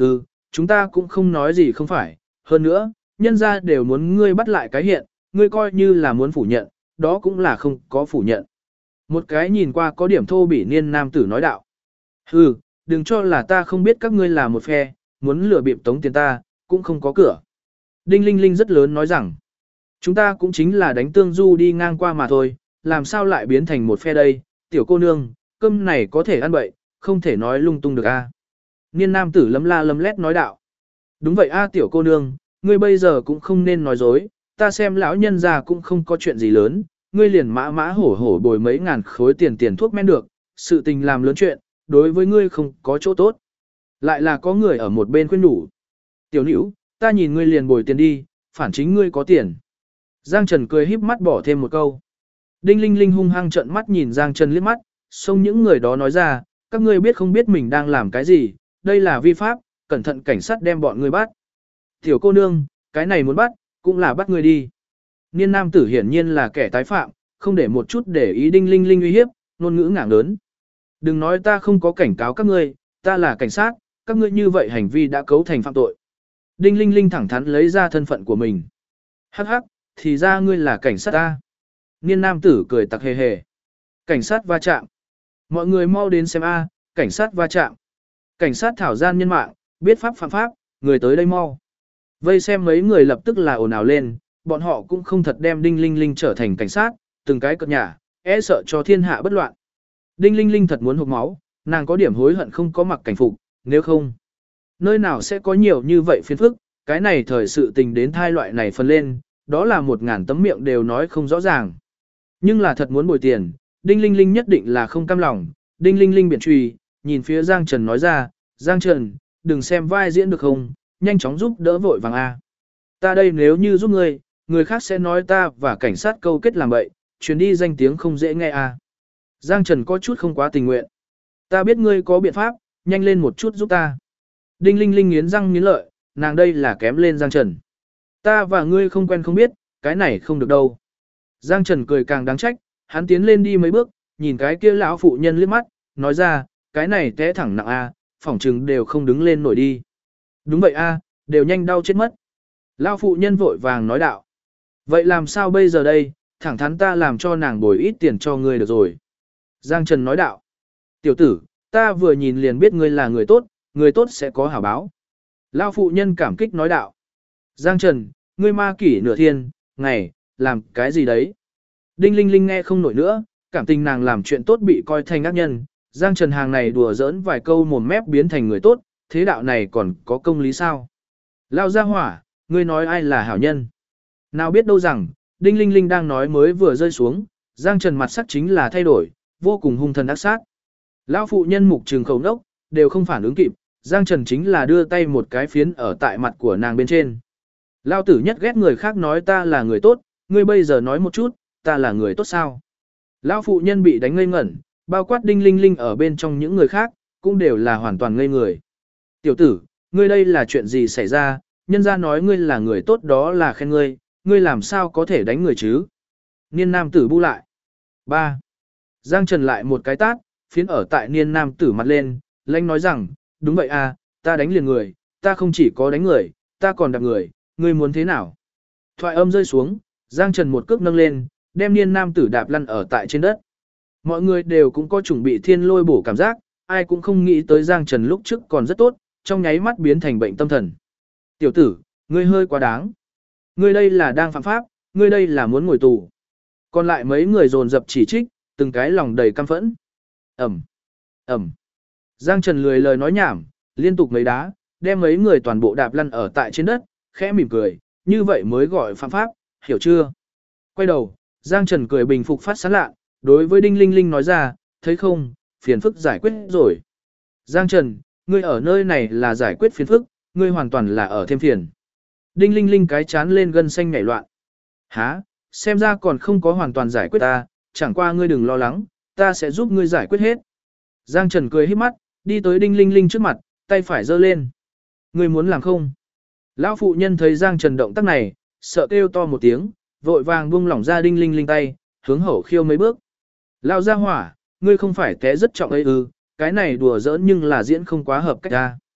Speaker 1: chúng ta cũng không nói gì không phải, hơn nữa, nhân ra đều muốn ngươi bắt lại cái hiện, ngươi coi như là muốn phủ nhận, đó cũng là không có phủ nhận. Một cái nhìn qua có điểm thô bỉ niên nam tử nói đạo. Hừ, đừng cho là ta không biết các ngươi là một phe, muốn lừa bịp tống tiền ta, cũng không có cửa. Đinh Linh Linh rất lớn nói rằng, chúng ta cũng chính là đánh tương du đi ngang qua mà thôi, làm sao lại biến thành một phe đây, tiểu cô nương, cơm này có thể ăn bậy, không thể nói lung tung được a. Niên nam tử lấm la lấm lét nói đạo. Đúng vậy a tiểu cô nương, ngươi bây giờ cũng không nên nói dối, ta xem lão nhân già cũng không có chuyện gì lớn, ngươi liền mã mã hổ hổ bồi mấy ngàn khối tiền thuốc men được, sự tình làm lớn chuyện, đối với ngươi không có chỗ tốt. Lại là có người ở một bên khuyên nhủ. Tiểu nữ, ta nhìn ngươi liền bồi tiền đi, phản chính ngươi có tiền. Giang Trần cười híp mắt bỏ thêm một câu. Đinh Linh Linh hung hăng trợn mắt nhìn Giang Trần liếc mắt, xông những người đó nói ra, các ngươi biết không biết mình đang làm cái gì, đây là vi pháp, cẩn thận cảnh sát đem bọn ngươi bắt. Tiểu cô nương, cái này muốn bắt, cũng là bắt ngươi đi. Niên nam tử hiển nhiên là kẻ tái phạm, không để một chút để ý Đinh Linh Linh uy hiếp, ngôn ngữ ngảng lớn. Đừng nói ta không có cảnh cáo các ngươi, ta là cảnh sát, các ngươi như vậy hành vi đã cấu thành phạm tội. Đinh Linh Linh thẳng thắn lấy ra thân phận của mình. Hắc hắc, thì ra ngươi là cảnh sát ta. Niên nam tử cười tặc hề hề. Cảnh sát va chạm. Mọi người mau đến xem a, cảnh sát va chạm. Cảnh sát thảo gian nhân mạng, biết pháp phạm pháp, người tới đây mau. Vây xem mấy người lập tức là ồn ào lên, bọn họ cũng không thật đem Đinh Linh Linh trở thành cảnh sát, từng cái cợt nhả, e sợ cho thiên hạ bất loạn. Đinh Linh Linh thật muốn hộc máu, nàng có điểm hối hận không có mặc cảnh phục, nếu không, nơi nào sẽ có nhiều như vậy phiền phức, cái này thời sự tình đến thai loại này phân lên, đó là 1000 tấm miệng đều nói không rõ ràng. Nhưng là thật muốn bồi tiền, Đinh Linh Linh nhất định là không cam lòng, Đinh Linh Linh biển truy, nhìn phía Giang Trần nói ra, Giang Trần, đừng xem vai diễn được không, nhanh chóng giúp đỡ vội vàng A. Ta đây nếu như giúp ngươi, người khác sẽ nói ta và cảnh sát câu kết làm bậy, chuyến đi danh tiếng không dễ nghe A. Giang Trần có chút không quá tình nguyện. Ta biết ngươi có biện pháp, nhanh lên một chút giúp ta. Đinh Linh Linh nghiến răng nghiến lợi, nàng đây là kém lên Giang Trần. Ta và ngươi không quen không biết, cái này không được đâu. Giang Trần cười càng đáng trách, hắn tiến lên đi mấy bước, nhìn cái kia lão phụ nhân liếc mắt, nói ra, cái này té thẳng nặng A, phỏng chừng đều không đứng lên nổi đi. Đúng vậy A, đều nhanh đau chết mất. Lão phụ nhân vội vàng nói đạo. Vậy làm sao bây giờ đây, thẳng thắn ta làm cho nàng bồi ít tiền cho ngươi được rồi. Giang Trần nói đạo. Tiểu tử, ta vừa nhìn liền biết ngươi là người tốt sẽ có hảo báo. Lão phụ nhân cảm kích nói đạo. Giang Trần, ngươi ma kỷ nửa thiên, ngày, làm cái gì đấy? Đinh Linh Linh nghe không nổi nữa, cảm tình nàng làm chuyện tốt bị coi thành ác nhân. Giang Trần hàng này đùa giỡn vài câu mồm mép biến thành người tốt, thế đạo này còn có công lý sao? Lao ra hỏa, ngươi nói ai là hảo nhân? Nào biết đâu rằng, Đinh Linh Linh đang nói mới vừa rơi xuống, Giang Trần mặt sắc chính là thay đổi, vô cùng hung thần ác sát. Lão phụ nhân mục trừng khẩu nốc, đều không phản ứng kịp, Giang Trần chính là đưa tay một cái phiến ở tại mặt của nàng bên trên. Lao tử nhất ghét người khác nói ta là người tốt, ngươi bây giờ nói một chút, ta là người tốt sao? Lão phụ nhân bị đánh ngây ngẩn, bao quát Đinh Linh Linh ở bên trong những người khác, cũng đều là hoàn toàn ngây người. Tiểu tử, ngươi đây là chuyện gì xảy ra, nhân ra nói ngươi là người tốt đó là khen ngươi, ngươi làm sao có thể đánh người chứ? Niên nam tử bu lại. 3. Giang Trần lại một cái tát, phiến ở tại niên nam tử mặt lên, lãnh nói rằng, đúng vậy à, ta đánh liền người, ta không chỉ có đánh người, ta còn đạp người, ngươi muốn thế nào? Thoại âm rơi xuống, Giang Trần một cước nâng lên, đem niên nam tử đạp lăn ở tại trên đất. Mọi người đều cũng có chuẩn bị thiên lôi bổ cảm giác, ai cũng không nghĩ tới Giang Trần lúc trước còn rất tốt, trong nháy mắt biến thành bệnh tâm thần. Tiểu tử, ngươi hơi quá đáng. Ngươi đây là đang phạm pháp, ngươi đây là muốn ngồi tù. Còn lại mấy người dồn dập chỉ trích, từng cái lòng đầy căm phẫn. Ẩm, Ẩm. Giang Trần lười lời nói nhảm, liên tục mấy đá, đem mấy người toàn bộ đạp lăn ở tại trên đất, khẽ mỉm cười, như vậy mới gọi phạm pháp, hiểu chưa? Quay đầu, Giang Trần cười bình phục phát sán lạ, đối với Đinh Linh Linh nói ra, thấy không, phiền phức giải quyết rồi. Giang Trần, ngươi ở nơi này là giải quyết phiền phức, ngươi hoàn toàn là ở thêm phiền. Đinh Linh Linh cái chán lên gân xanh nhảy loạn. Hả, xem ra còn không có hoàn toàn giải quyết ta, chẳng qua ngươi đừng lo lắng, ta sẽ giúp ngươi giải quyết hết. Giang Trần cười híp mắt, đi tới Đinh Linh Linh trước mặt, tay phải giơ lên. Ngươi muốn làm không? Lão phụ nhân thấy Giang Trần động tác này, sợ kêu to một tiếng, vội vàng buông lỏng ra Đinh Linh Linh tay, hướng hậu khiêu mấy bước. Lão gia hỏa, ngươi không phải té rất trọng ấy ư, cái này đùa giỡn nhưng là diễn không quá hợp cách ra.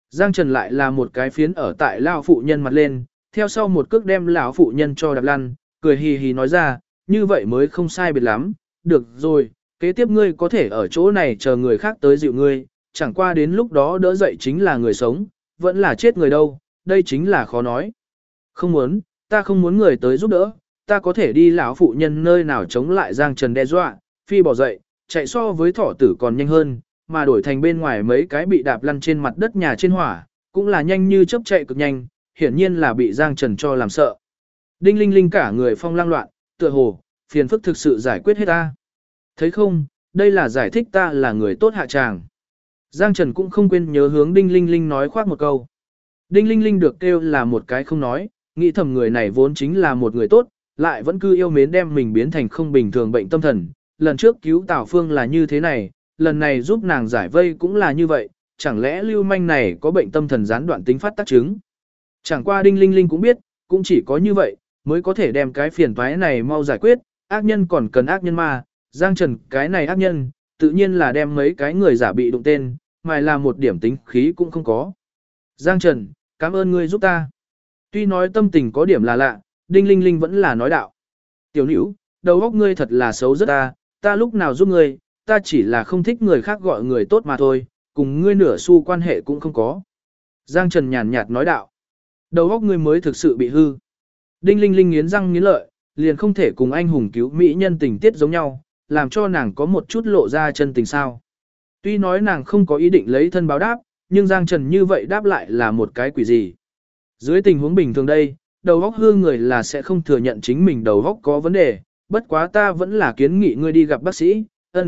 Speaker 1: Giang Trần lại là một cái phiến ở tại lão phụ nhân mặt lên, theo sau một cước đem lão phụ nhân cho đạp lăn, cười hì hì nói ra, như vậy mới không sai biệt lắm, được rồi, kế tiếp ngươi có thể ở chỗ này chờ người khác tới dịu ngươi, chẳng qua đến lúc đó đỡ dậy chính là người sống, vẫn là chết người đâu, đây chính là khó nói. Không muốn, ta không muốn người tới giúp đỡ, ta có thể đi lão phụ nhân nơi nào chống lại Giang Trần đe dọa, phi bỏ dậy, chạy so với thỏ tử còn nhanh hơn, mà đổi thành bên ngoài mấy cái bị đạp lăn trên mặt đất nhà trên hỏa, cũng là nhanh như chớp chạy cực nhanh, hiển nhiên là bị Giang Trần cho làm sợ. Đinh Linh Linh cả người phong lang loạn, tựa hồ, phiền phức thực sự giải quyết hết ta. Thấy không, đây là giải thích ta là người tốt hạ tràng. Giang Trần cũng không quên nhớ hướng Đinh Linh Linh nói khoác một câu. Đinh Linh Linh được kêu là một cái không nói, nghĩ thầm người này vốn chính là một người tốt, lại vẫn cứ yêu mến đem mình biến thành không bình thường bệnh tâm thần. Lần trước cứu Tào Phương là như thế này, lần này giúp nàng giải vây cũng là như vậy, chẳng lẽ lưu manh này có bệnh tâm thần gián đoạn tính phát tác chứng. Chẳng qua Đinh Linh Linh cũng biết, cũng chỉ có như vậy, mới có thể đem cái phiền toái này mau giải quyết, ác nhân còn cần ác nhân mà, Giang Trần cái này ác nhân, tự nhiên là đem mấy cái người giả bị đụng tên, mà là một điểm tính khí cũng không có. Giang Trần, cảm ơn ngươi giúp ta. Tuy nói tâm tình có điểm là lạ, Đinh Linh Linh vẫn là nói đạo. Tiểu nữ, đầu óc ngươi thật là xấu rất ta lúc nào giúp ngươi, ta chỉ là không thích người khác gọi người tốt mà thôi, cùng ngươi nửa xu quan hệ cũng không có. Giang Trần nhàn nhạt nói đạo. Đầu óc ngươi mới thực sự bị hư. Đinh Linh Linh nghiến răng nghiến lợi, liền không thể cùng anh hùng cứu mỹ nhân tình tiết giống nhau, làm cho nàng có một chút lộ ra chân tình sao. Tuy nói nàng không có ý định lấy thân báo đáp, nhưng Giang Trần như vậy đáp lại là một cái quỷ gì. Dưới tình huống bình thường đây, đầu óc hư người là sẽ không thừa nhận chính mình đầu óc có vấn đề, bất quá ta vẫn là kiến nghị ngươi đi gặp bác sĩ,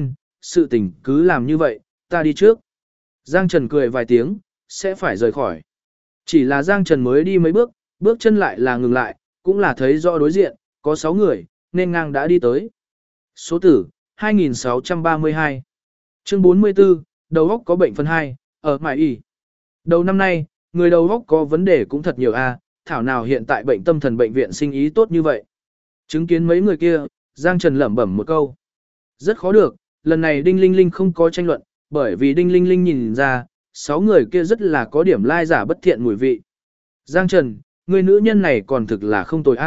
Speaker 1: sự tình cứ làm như vậy, ta đi trước. Giang Trần cười vài tiếng, sẽ phải rời khỏi. Chỉ là Giang Trần mới đi mấy bước, bước chân lại là ngừng lại, cũng là thấy rõ đối diện, có 6 người, nên ngang đã đi tới. Số tử, 2632. Chương 44, đầu óc có bệnh phần 2, ở Mại Y. Đầu năm nay, người đầu óc có vấn đề cũng thật nhiều thảo nào hiện tại bệnh tâm thần bệnh viện sinh ý tốt như vậy. Chứng kiến mấy người kia, Giang Trần lẩm bẩm một câu. Rất khó được, lần này Đinh Linh Linh không có tranh luận, bởi vì Đinh Linh Linh nhìn ra, 6 người kia rất là có điểm lai giả bất thiện mùi vị. Giang Trần, người nữ nhân này còn thực là không tồi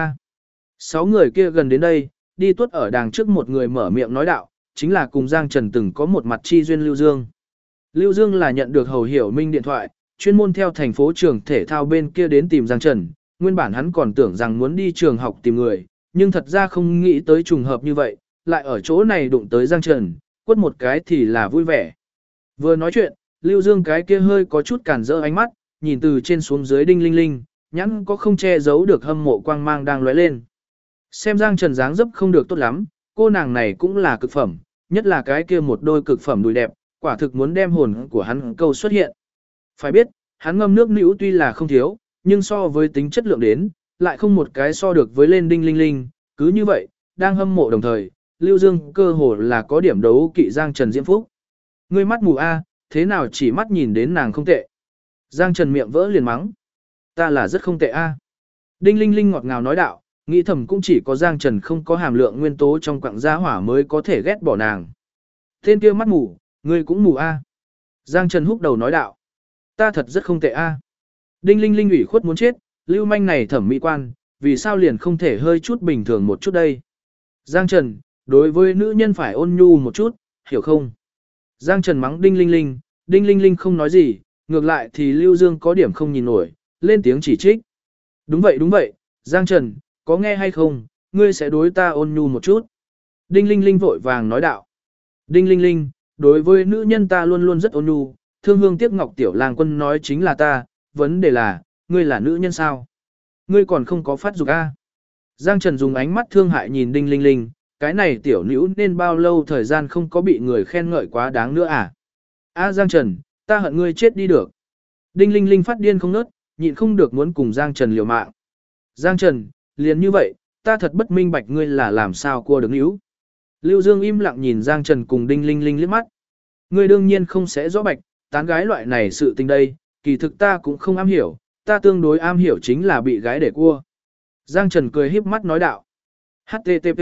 Speaker 1: 6 người kia gần đến đây, đi tuốt ở đàng trước một người mở miệng nói đạo, chính là cùng Giang Trần từng có một mặt chi duyên Lưu Dương. Lưu Dương là nhận được Hầu Hiểu Minh điện thoại, chuyên môn theo thành phố trường thể thao bên kia đến tìm Giang Trần, nguyên bản hắn còn tưởng rằng muốn đi trường học tìm người, nhưng thật ra không nghĩ tới trùng hợp như vậy, lại ở chỗ này đụng tới Giang Trần, quất một cái thì là vui vẻ. Vừa nói chuyện, Lưu Dương cái kia hơi có chút cản rỡ ánh mắt, nhìn từ trên xuống dưới Đinh Linh Linh, nhãn có không che giấu được hâm mộ quang mang đang lóe lên. Xem Giang Trần dáng dấp không được tốt lắm, cô nàng này cũng là cực phẩm, nhất là cái kia một đôi cực phẩm đùi đẹp, quả thực muốn đem hồn của hắn câu xuất hiện. Phải biết, hắn ngâm nước nữu tuy là không thiếu, nhưng so với tính chất lượng đến, lại không một cái so được với lên Đinh Linh Linh, cứ như vậy, đang hâm mộ đồng thời, Lưu Dương cơ hồ là có điểm đấu kỵ Giang Trần Diễm Phúc. Ngươi mắt mù thế nào chỉ mắt nhìn đến nàng không tệ. Giang Trần miệng vỡ liền mắng. Ta là rất không tệ Đinh Linh Linh ngọt ngào nói đạo, nghĩ thầm cũng chỉ có Giang Trần không có hàm lượng nguyên tố trong quặng gia hỏa mới có thể ghét bỏ nàng. Tên kia mắt mù, ngươi cũng mù Giang Trần húc đầu nói đạo. Ta thật rất không tệ Đinh Linh Linh ủy khuất muốn chết, lưu manh này thẩm mỹ quan, vì sao liền không thể hơi chút bình thường một chút đây. Giang Trần, đối với nữ nhân phải ôn nhu một chút, hiểu không? Giang Trần mắng Đinh Linh Linh không nói gì, ngược lại thì Lưu Dương có điểm không nhìn nổi, lên tiếng chỉ trích. Đúng vậy, Giang Trần, có nghe hay không, ngươi sẽ đối ta ôn nhu một chút. Đinh Linh Linh vội vàng nói đạo. Đinh Linh Linh, đối với nữ nhân ta luôn luôn rất ôn nhu, thương hương tiếc ngọc tiểu lang quân nói chính là ta, vấn đề là, ngươi là nữ nhân sao? Ngươi còn không có phát dục Giang Trần dùng ánh mắt thương hại nhìn Đinh Linh Linh, cái này tiểu nữ nên bao lâu thời gian không có bị người khen ngợi quá đáng nữa Giang Trần, ta hận ngươi chết đi được. Đinh Linh Linh phát điên không ngớt, nhịn không được muốn cùng Giang Trần liều mạng. Giang Trần, liền như vậy, ta thật bất minh bạch ngươi là làm sao cua được níu. Lưu Dương im lặng nhìn Giang Trần cùng Đinh Linh Linh liếc mắt. Ngươi đương nhiên không sẽ rõ bạch, tán gái loại này sự tình đây, kỳ thực ta cũng không am hiểu, ta tương đối am hiểu chính là bị gái để cua. Giang Trần cười híp mắt nói đạo. HTTP.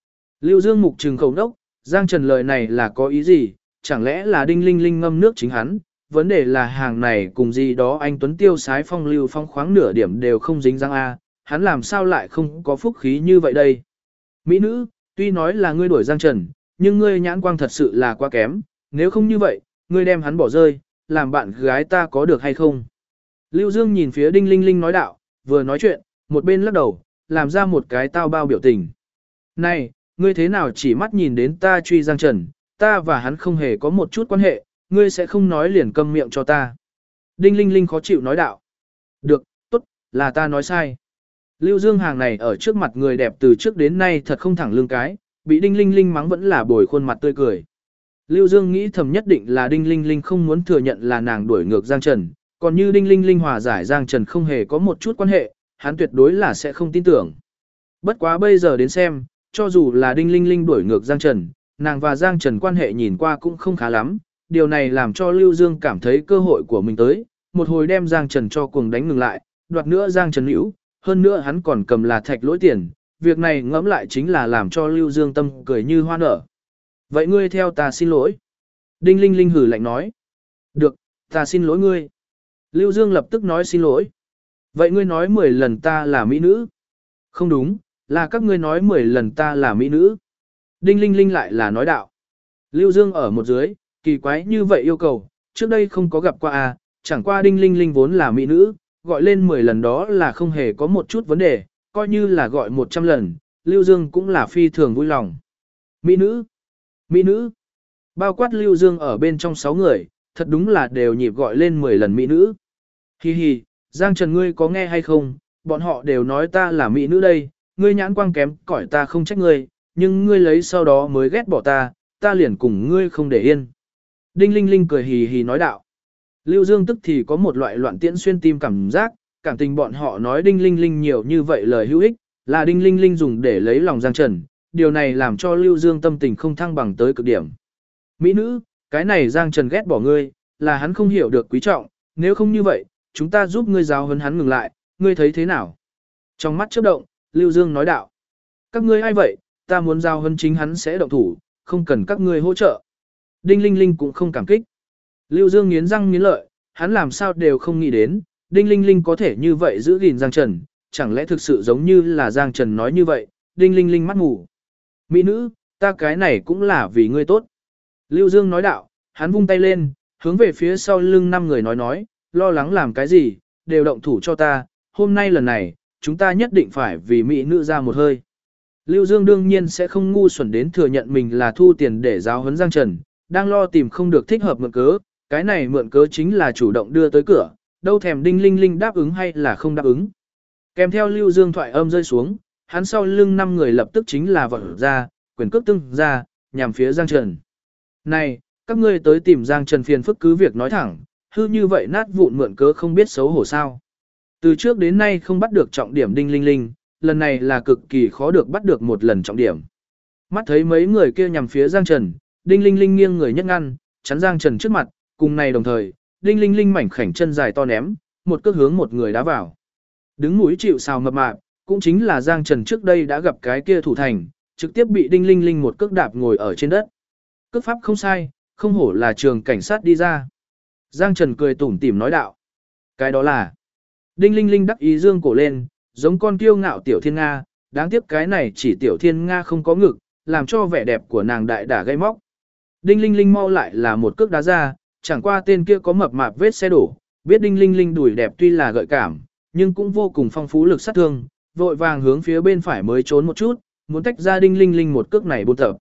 Speaker 1: Lưu Dương mục trừng khẩu đốc, Giang Trần lời này là có ý gì, chẳng lẽ là Đinh Linh Linh ngâm nước chính hắn, vấn đề là hàng này cùng gì đó anh Tuấn tiêu sái phong lưu phong khoáng nửa điểm đều không dính răng a, hắn làm sao lại không có phúc khí như vậy đây. Mỹ nữ, tuy nói là ngươi đuổi Giang Trần, nhưng ngươi nhãn quang thật sự là quá kém, nếu không như vậy, ngươi đem hắn bỏ rơi, làm bạn gái ta có được hay không? Lưu Dương nhìn phía Đinh Linh Linh nói đạo, vừa nói chuyện, một bên lắc đầu, làm ra một cái tao bao biểu tình. Này, ngươi thế nào chỉ mắt nhìn đến ta truy Giang Trần, ta và hắn không hề có một chút quan hệ, ngươi sẽ không nói liền câm miệng cho ta. Đinh Linh Linh khó chịu nói đạo. Được, tốt, là ta nói sai. Lưu Dương hàng này ở trước mặt người đẹp từ trước đến nay thật không thẳng lưng cái, bị Đinh Linh Linh mắng vẫn là bồi khuôn mặt tươi cười. Lưu Dương nghĩ thầm nhất định là Đinh Linh Linh không muốn thừa nhận là nàng đuổi ngược Giang Trần, còn như Đinh Linh Linh hòa giải Giang Trần không hề có một chút quan hệ, hắn tuyệt đối là sẽ không tin tưởng. Bất quá bây giờ đến xem, cho dù là Đinh Linh Linh đuổi ngược Giang Trần, nàng và Giang Trần quan hệ nhìn qua cũng không khá lắm, điều này làm cho Lưu Dương cảm thấy cơ hội của mình tới, một hồi đem Giang Trần cho cuồng đánh ngừng lại, đoạt nữa Giang Trần hữu, hơn nữa hắn còn cầm là thạch lỗi tiền, việc này ngẫm lại chính là làm cho Lưu Dương tâm cười như hoa nở. Vậy ngươi theo ta xin lỗi. Đinh Linh Linh hử lạnh nói. Được, ta xin lỗi ngươi. Lưu Dương lập tức nói xin lỗi. Vậy ngươi nói 10 lần ta là mỹ nữ. Không đúng, là các ngươi nói 10 lần ta là mỹ nữ. Đinh Linh Linh lại là nói đạo. Lưu Dương ở một dưới, kỳ quái như vậy yêu cầu, trước đây không có gặp qua à, chẳng qua Đinh Linh Linh vốn là mỹ nữ, gọi lên 10 lần đó là không hề có một chút vấn đề, coi như là gọi 100 lần, Lưu Dương cũng là phi thường vui lòng. Mỹ nữ, mỹ nữ, bao quát Lưu Dương ở bên trong 6 người, thật đúng là đều nhịp gọi lên 10 lần mỹ nữ. Hi hi, Giang Trần ngươi có nghe hay không, bọn họ đều nói ta là mỹ nữ đây, ngươi nhãn quang kém cỏi ta không trách ngươi, nhưng ngươi lấy sau đó mới ghét bỏ ta, ta liền cùng ngươi không để yên. Đinh Linh Linh cười hì hì nói đạo. Lưu Dương tức thì có một loại loạn tiễn xuyên tim cảm giác, cảm tình bọn họ nói Đinh Linh Linh nhiều như vậy lời hữu ích, là Đinh Linh Linh dùng để lấy lòng Giang Trần, điều này làm cho Lưu Dương tâm tình không thăng bằng tới cực điểm. Mỹ nữ, cái này Giang Trần ghét bỏ ngươi, là hắn không hiểu được quý trọng, nếu không như vậy, chúng ta giúp ngươi giáo huấn hắn ngừng lại, ngươi thấy thế nào? Trong mắt chớp động, Lưu Dương nói đạo. Các ngươi ai vậy, ta muốn giáo huấn chính hắn sẽ động thủ, không cần các ngươi hỗ trợ. Đinh Linh Linh cũng không cảm kích. Lưu Dương nghiến răng nghiến lợi, hắn làm sao đều không nghĩ đến, Đinh Linh Linh có thể như vậy giữ gìn Giang Trần, chẳng lẽ thực sự giống như là Giang Trần nói như vậy, Đinh Linh Linh mắt ngủ. Mỹ nữ, ta cái này cũng là vì ngươi tốt. Lưu Dương nói đạo, hắn vung tay lên, hướng về phía sau lưng 5 người nói, lo lắng làm cái gì, đều động thủ cho ta, hôm nay lần này, chúng ta nhất định phải vì Mỹ nữ ra một hơi. Lưu Dương đương nhiên sẽ không ngu xuẩn đến thừa nhận mình là thu tiền để giáo huấn Giang Trần, đang lo tìm không được thích hợp mượn cớ, cái này mượn cớ chính là chủ động đưa tới cửa, đâu thèm Đinh Linh Linh đáp ứng hay là không đáp ứng. Kèm theo Lưu Dương thoại âm rơi xuống, hắn sau lưng 5 người lập tức chính là vọt ra, quyền cước tưng ra, nhằm phía Giang Trần. Này, các ngươi tới tìm Giang Trần phiền phức cứ việc nói thẳng, hư như vậy nát vụn mượn cớ không biết xấu hổ sao. Từ trước đến nay không bắt được trọng điểm Đinh Linh Linh, lần này là cực kỳ khó được bắt được một lần trọng điểm. Mắt thấy mấy người kia nhằm phía Giang Trần, Đinh Linh Linh nghiêng người nhất ngăn, chắn Giang Trần trước mặt, cùng này đồng thời, Đinh Linh Linh mảnh khảnh chân dài to ném, một cước hướng một người đá vào. Đứng mũi chịu sào mập mạp, cũng chính là Giang Trần trước đây đã gặp cái kia thủ thành, trực tiếp bị Đinh Linh Linh một cước đạp ngồi ở trên đất. Cước pháp không sai, không hổ là trường cảnh sát đi ra. Giang Trần cười tủm tỉm nói đạo. Cái đó là. Đinh Linh Linh đắc ý dương cổ lên, giống con kiêu ngạo tiểu thiên Nga, đáng tiếc cái này chỉ tiểu thiên Nga không có ngực, làm cho vẻ đẹp của nàng đại đả gây móc. Đinh Linh Linh mau lại là một cước đá ra, chẳng qua tên kia có mập mạp vết xe đổ, biết Đinh Linh Linh đùi đẹp tuy là gợi cảm, nhưng cũng vô cùng phong phú lực sát thương, vội vàng hướng phía bên phải mới trốn một chút, muốn tách ra Đinh Linh Linh một cước này buôn tập.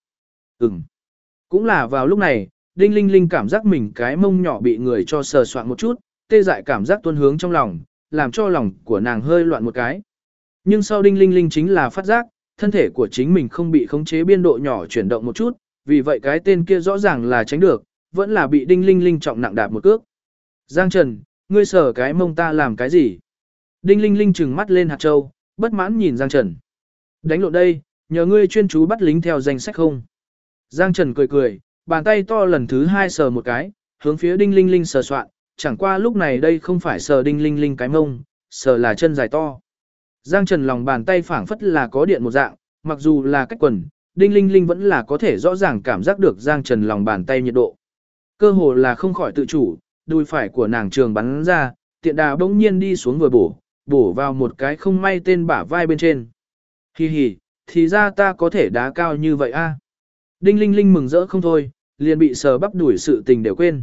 Speaker 1: Cũng là vào lúc này, Đinh Linh Linh cảm giác mình cái mông nhỏ bị người cho sờ soạn một chút, tê dại cảm giác tuôn hướng trong lòng, làm cho lòng của nàng hơi loạn một cái. Nhưng sau Đinh Linh Linh chính là phát giác, thân thể của chính mình không bị khống chế biên độ nhỏ chuyển động một chút, vì vậy cái tên kia rõ ràng là tránh được, vẫn là bị Đinh Linh Linh trọng nặng đạp một cước. Giang Trần, ngươi sờ cái mông ta làm cái gì? Đinh Linh Linh trừng mắt lên hạt châu, bất mãn nhìn Giang Trần. Đánh lộn đây, nhờ ngươi chuyên chú bắt lính theo danh sách không? Giang Trần cười cười, bàn tay to lần thứ 2 sờ một cái, hướng phía Đinh Linh Linh sờ soạn, chẳng qua lúc này đây không phải sờ Đinh Linh Linh cái mông, sờ là chân dài to. Giang Trần lòng bàn tay phảng phất là có điện một dạng, mặc dù là cách quần, Đinh Linh Linh vẫn là có thể rõ ràng cảm giác được Giang Trần lòng bàn tay nhiệt độ. Cơ hồ là không khỏi tự chủ, đùi phải của nàng trường bắn ra, tiện đà bỗng nhiên đi xuống vừa bổ vào một cái không may tên bả vai bên trên. Hi hi, thì ra ta có thể đá cao như vậy a. Đinh Linh Linh mừng rỡ không thôi, liền bị sờ bắp đuổi sự tình đều quên.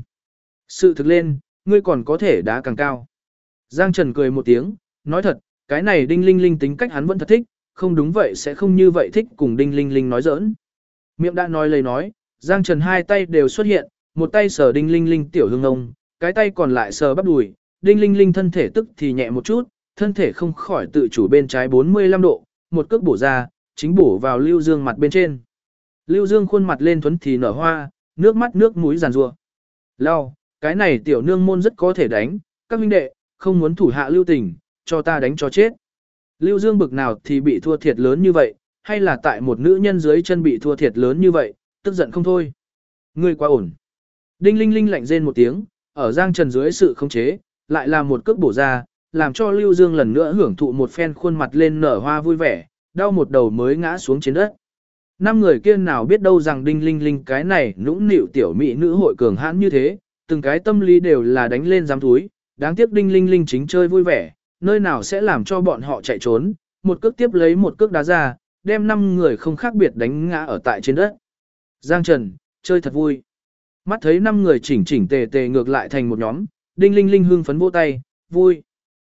Speaker 1: Sự thực lên, ngươi còn có thể đá càng cao. Giang Trần cười một tiếng, nói thật, cái này Đinh Linh Linh tính cách hắn vẫn thật thích, không đúng vậy sẽ không như vậy thích cùng Đinh Linh Linh nói giỡn. Miệng đã nói lời nói, Giang Trần hai tay đều xuất hiện, một tay sờ Đinh Linh Linh tiểu hương ngông, cái tay còn lại sờ bắp đùi, Đinh Linh Linh thân thể tức thì nhẹ một chút, thân thể không khỏi tự chủ bên trái 45 độ, một cước bổ ra, chính bổ vào Lưu Dương mặt bên trên. Lưu Dương khuôn mặt lên thuấn thì nở hoa, nước mắt nước mũi giàn rủa. Lao, cái này tiểu nương môn rất có thể đánh, các huynh đệ, không muốn thủ hạ lưu tình, cho ta đánh cho chết. Lưu Dương bực nào thì bị thua thiệt lớn như vậy, hay là tại một nữ nhân dưới chân bị thua thiệt lớn như vậy, tức giận không thôi. Ngươi quá ổn. Đinh Linh Linh lạnh rên một tiếng, ở Giang Trần dưới sự khống chế, lại là một cước bổ ra, làm cho Lưu Dương lần nữa hưởng thụ một phen khuôn mặt lên nở hoa vui vẻ, đau một đầu mới ngã xuống trên đất. Năm người kia nào biết đâu rằng Đinh Linh Linh cái này nũng nịu tiểu mỹ nữ hội cường hãn như thế, từng cái tâm lý đều là đánh lên giám túi, đáng tiếc Đinh Linh Linh chính chơi vui vẻ, nơi nào sẽ làm cho bọn họ chạy trốn, một cước tiếp lấy một cước đá ra, đem 5 người không khác biệt đánh ngã ở tại trên đất. Giang Trần, chơi thật vui. Mắt thấy 5 người chỉnh chỉnh tề tề ngược lại thành một nhóm, Đinh Linh Linh hưng phấn vỗ tay, vui.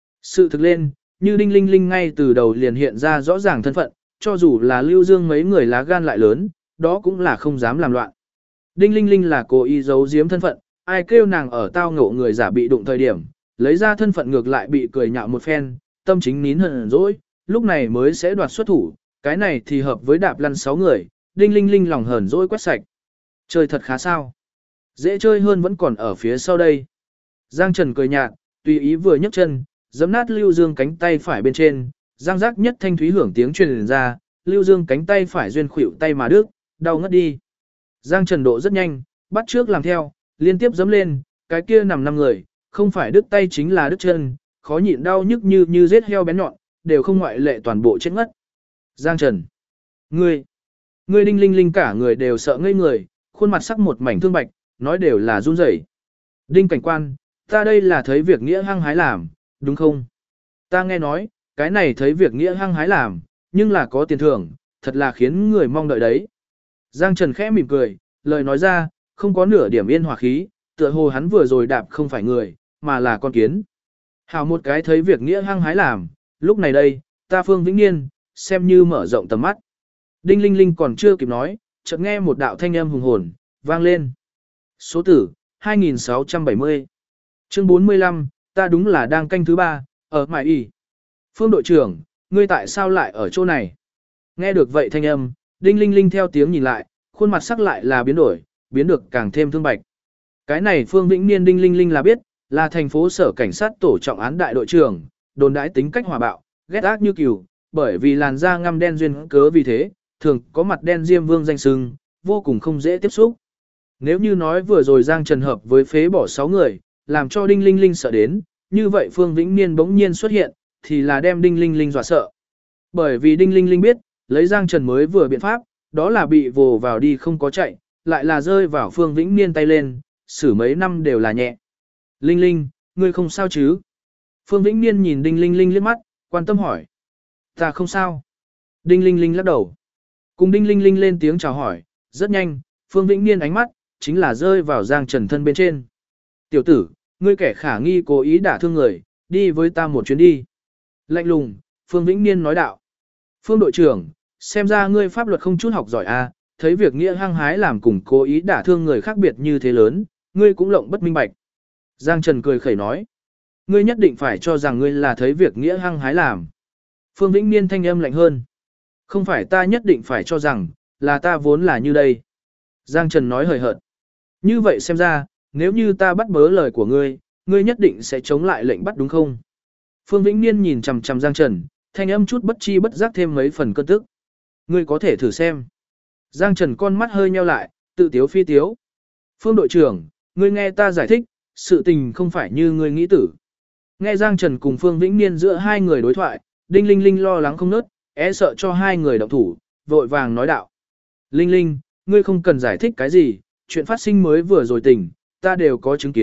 Speaker 1: Sự thực lên, như Đinh Linh Linh ngay từ đầu liền hiện ra rõ ràng thân phận, cho dù là Lưu Dương mấy người lá gan lại lớn, đó cũng là không dám làm loạn. Đinh Linh Linh là cố ý giấu giếm thân phận, ai kêu nàng ở tao ngộ người giả bị đụng thời điểm, lấy ra thân phận ngược lại bị cười nhạo một phen, tâm chính nín hận dỗi, lúc này mới sẽ đoạt xuất thủ, cái này thì hợp với đạp lăn 6 người, Đinh Linh Linh lòng hờn dỗi quét sạch. Chơi thật khá sao. Dễ chơi hơn vẫn còn ở phía sau đây. Giang Trần cười nhạt, tùy ý vừa nhấc chân, giẫm nát Lưu Dương cánh tay phải bên trên, giang giác nhất thanh thúy hưởng tiếng truyền ra, Lưu Dương cánh tay phải duyên khuỷu tay mà đứt, đau ngất đi. Giang Trần độ rất nhanh, bắt trước làm theo, liên tiếp giẫm lên, cái kia nằm 5 người, không phải đứt tay chính là đứt chân, khó nhịn đau nhức như giết heo bén nhọn, đều không ngoại lệ toàn bộ chết ngất. Giang Trần, ngươi Đinh Linh Linh cả người đều sợ ngây người, khuôn mặt sắc một mảnh thương bạch, nói đều là run rẩy. Đinh cảnh quan, ta đây là thấy việc nghĩa hăng hái làm, đúng không? Ta nghe nói, cái này thấy việc nghĩa hăng hái làm, nhưng là có tiền thưởng, thật là khiến người mong đợi đấy. Giang Trần khẽ mỉm cười, lời nói ra, không có nửa điểm yên hòa khí, tựa hồ hắn vừa rồi đạp không phải người, mà là con kiến. Hảo một cái thấy việc nghĩa hăng hái làm, lúc này đây, ta Phương Vĩnh Niên, xem như mở rộng tầm mắt. Đinh Linh Linh còn chưa kịp nói, chợt nghe một đạo thanh âm hùng hồn, vang lên. Số tử, 2670. Chương 45, ta đúng là đang canh thứ 3, ở Mại Y. Phương đội trưởng, ngươi tại sao lại ở chỗ này? Nghe được vậy thanh âm, Đinh Linh Linh theo tiếng nhìn lại, khuôn mặt sắc lại là biến đổi, biến được càng thêm thương bạch. Cái này Phương Vĩnh Niên Đinh Linh Linh là biết, là thành phố sở cảnh sát tổ trọng án đại đội trưởng, đồn đãi tính cách hòa bạo, ghét ác như cừu, bởi vì làn da ngăm đen duyên cớ vì thế, thường có mặt đen diêm vương danh sưng, vô cùng không dễ tiếp xúc. Nếu như nói vừa rồi Giang Trần hợp với phế bỏ 6 người, làm cho Đinh Linh Linh sợ đến, như vậy Phương Vĩnh Niên bỗng nhiên xuất hiện, thì là đem Đinh Linh Linh dọa sợ. Bởi vì Đinh Linh Linh biết, lấy Giang Trần mới vừa biện pháp, đó là bị vồ vào đi không có chạy, lại là rơi vào Phương Vĩnh Niên tay lên, xử mấy năm đều là nhẹ. Linh Linh, ngươi không sao chứ? Phương Vĩnh Niên nhìn Đinh Linh Linh liếc mắt, quan tâm hỏi. Ta không sao. Đinh Linh Linh lắc đầu. Cùng Đinh Linh Linh lên tiếng chào hỏi, rất nhanh, Phương Vĩnh Niên ánh mắt, chính là rơi vào Giang Trần thân bên trên. Tiểu tử, ngươi kẻ khả nghi cố ý đả thương người, đi với ta một chuyến đi. Lạnh lùng, Phương Vĩnh Niên nói đạo. Phương đội trưởng, xem ra ngươi pháp luật không chút học giỏi a, thấy việc nghĩa hăng hái làm cùng cố ý đả thương người khác biệt như thế lớn, ngươi cũng lộng bất minh bạch. Giang Trần cười khẩy nói. Ngươi nhất định phải cho rằng ngươi là thấy việc nghĩa hăng hái làm. Phương Vĩnh Niên thanh âm lạnh hơn. Không phải ta nhất định phải cho rằng, là ta vốn là như đây. Giang Trần nói hời hợt. Như vậy xem ra, nếu như ta bắt bớ lời của ngươi, ngươi nhất định sẽ chống lại lệnh bắt đúng không? Phương Vĩnh Niên nhìn chằm chằm Giang Trần, thanh âm chút bất chi bất giác thêm mấy phần cơn tức. Ngươi có thể thử xem. Giang Trần con mắt hơi nheo lại, tự tiếu phi tiếu. Phương đội trưởng, ngươi nghe ta giải thích, sự tình không phải như ngươi nghĩ tử. Nghe Giang Trần cùng Phương Vĩnh Niên giữa hai người đối thoại, Đinh Linh Linh lo lắng không nớt, sợ cho hai người động thủ, vội vàng nói đạo. Linh Linh, ngươi không cần giải thích cái gì, chuyện phát sinh mới vừa rồi tỉnh, ta đều có chứng kiến,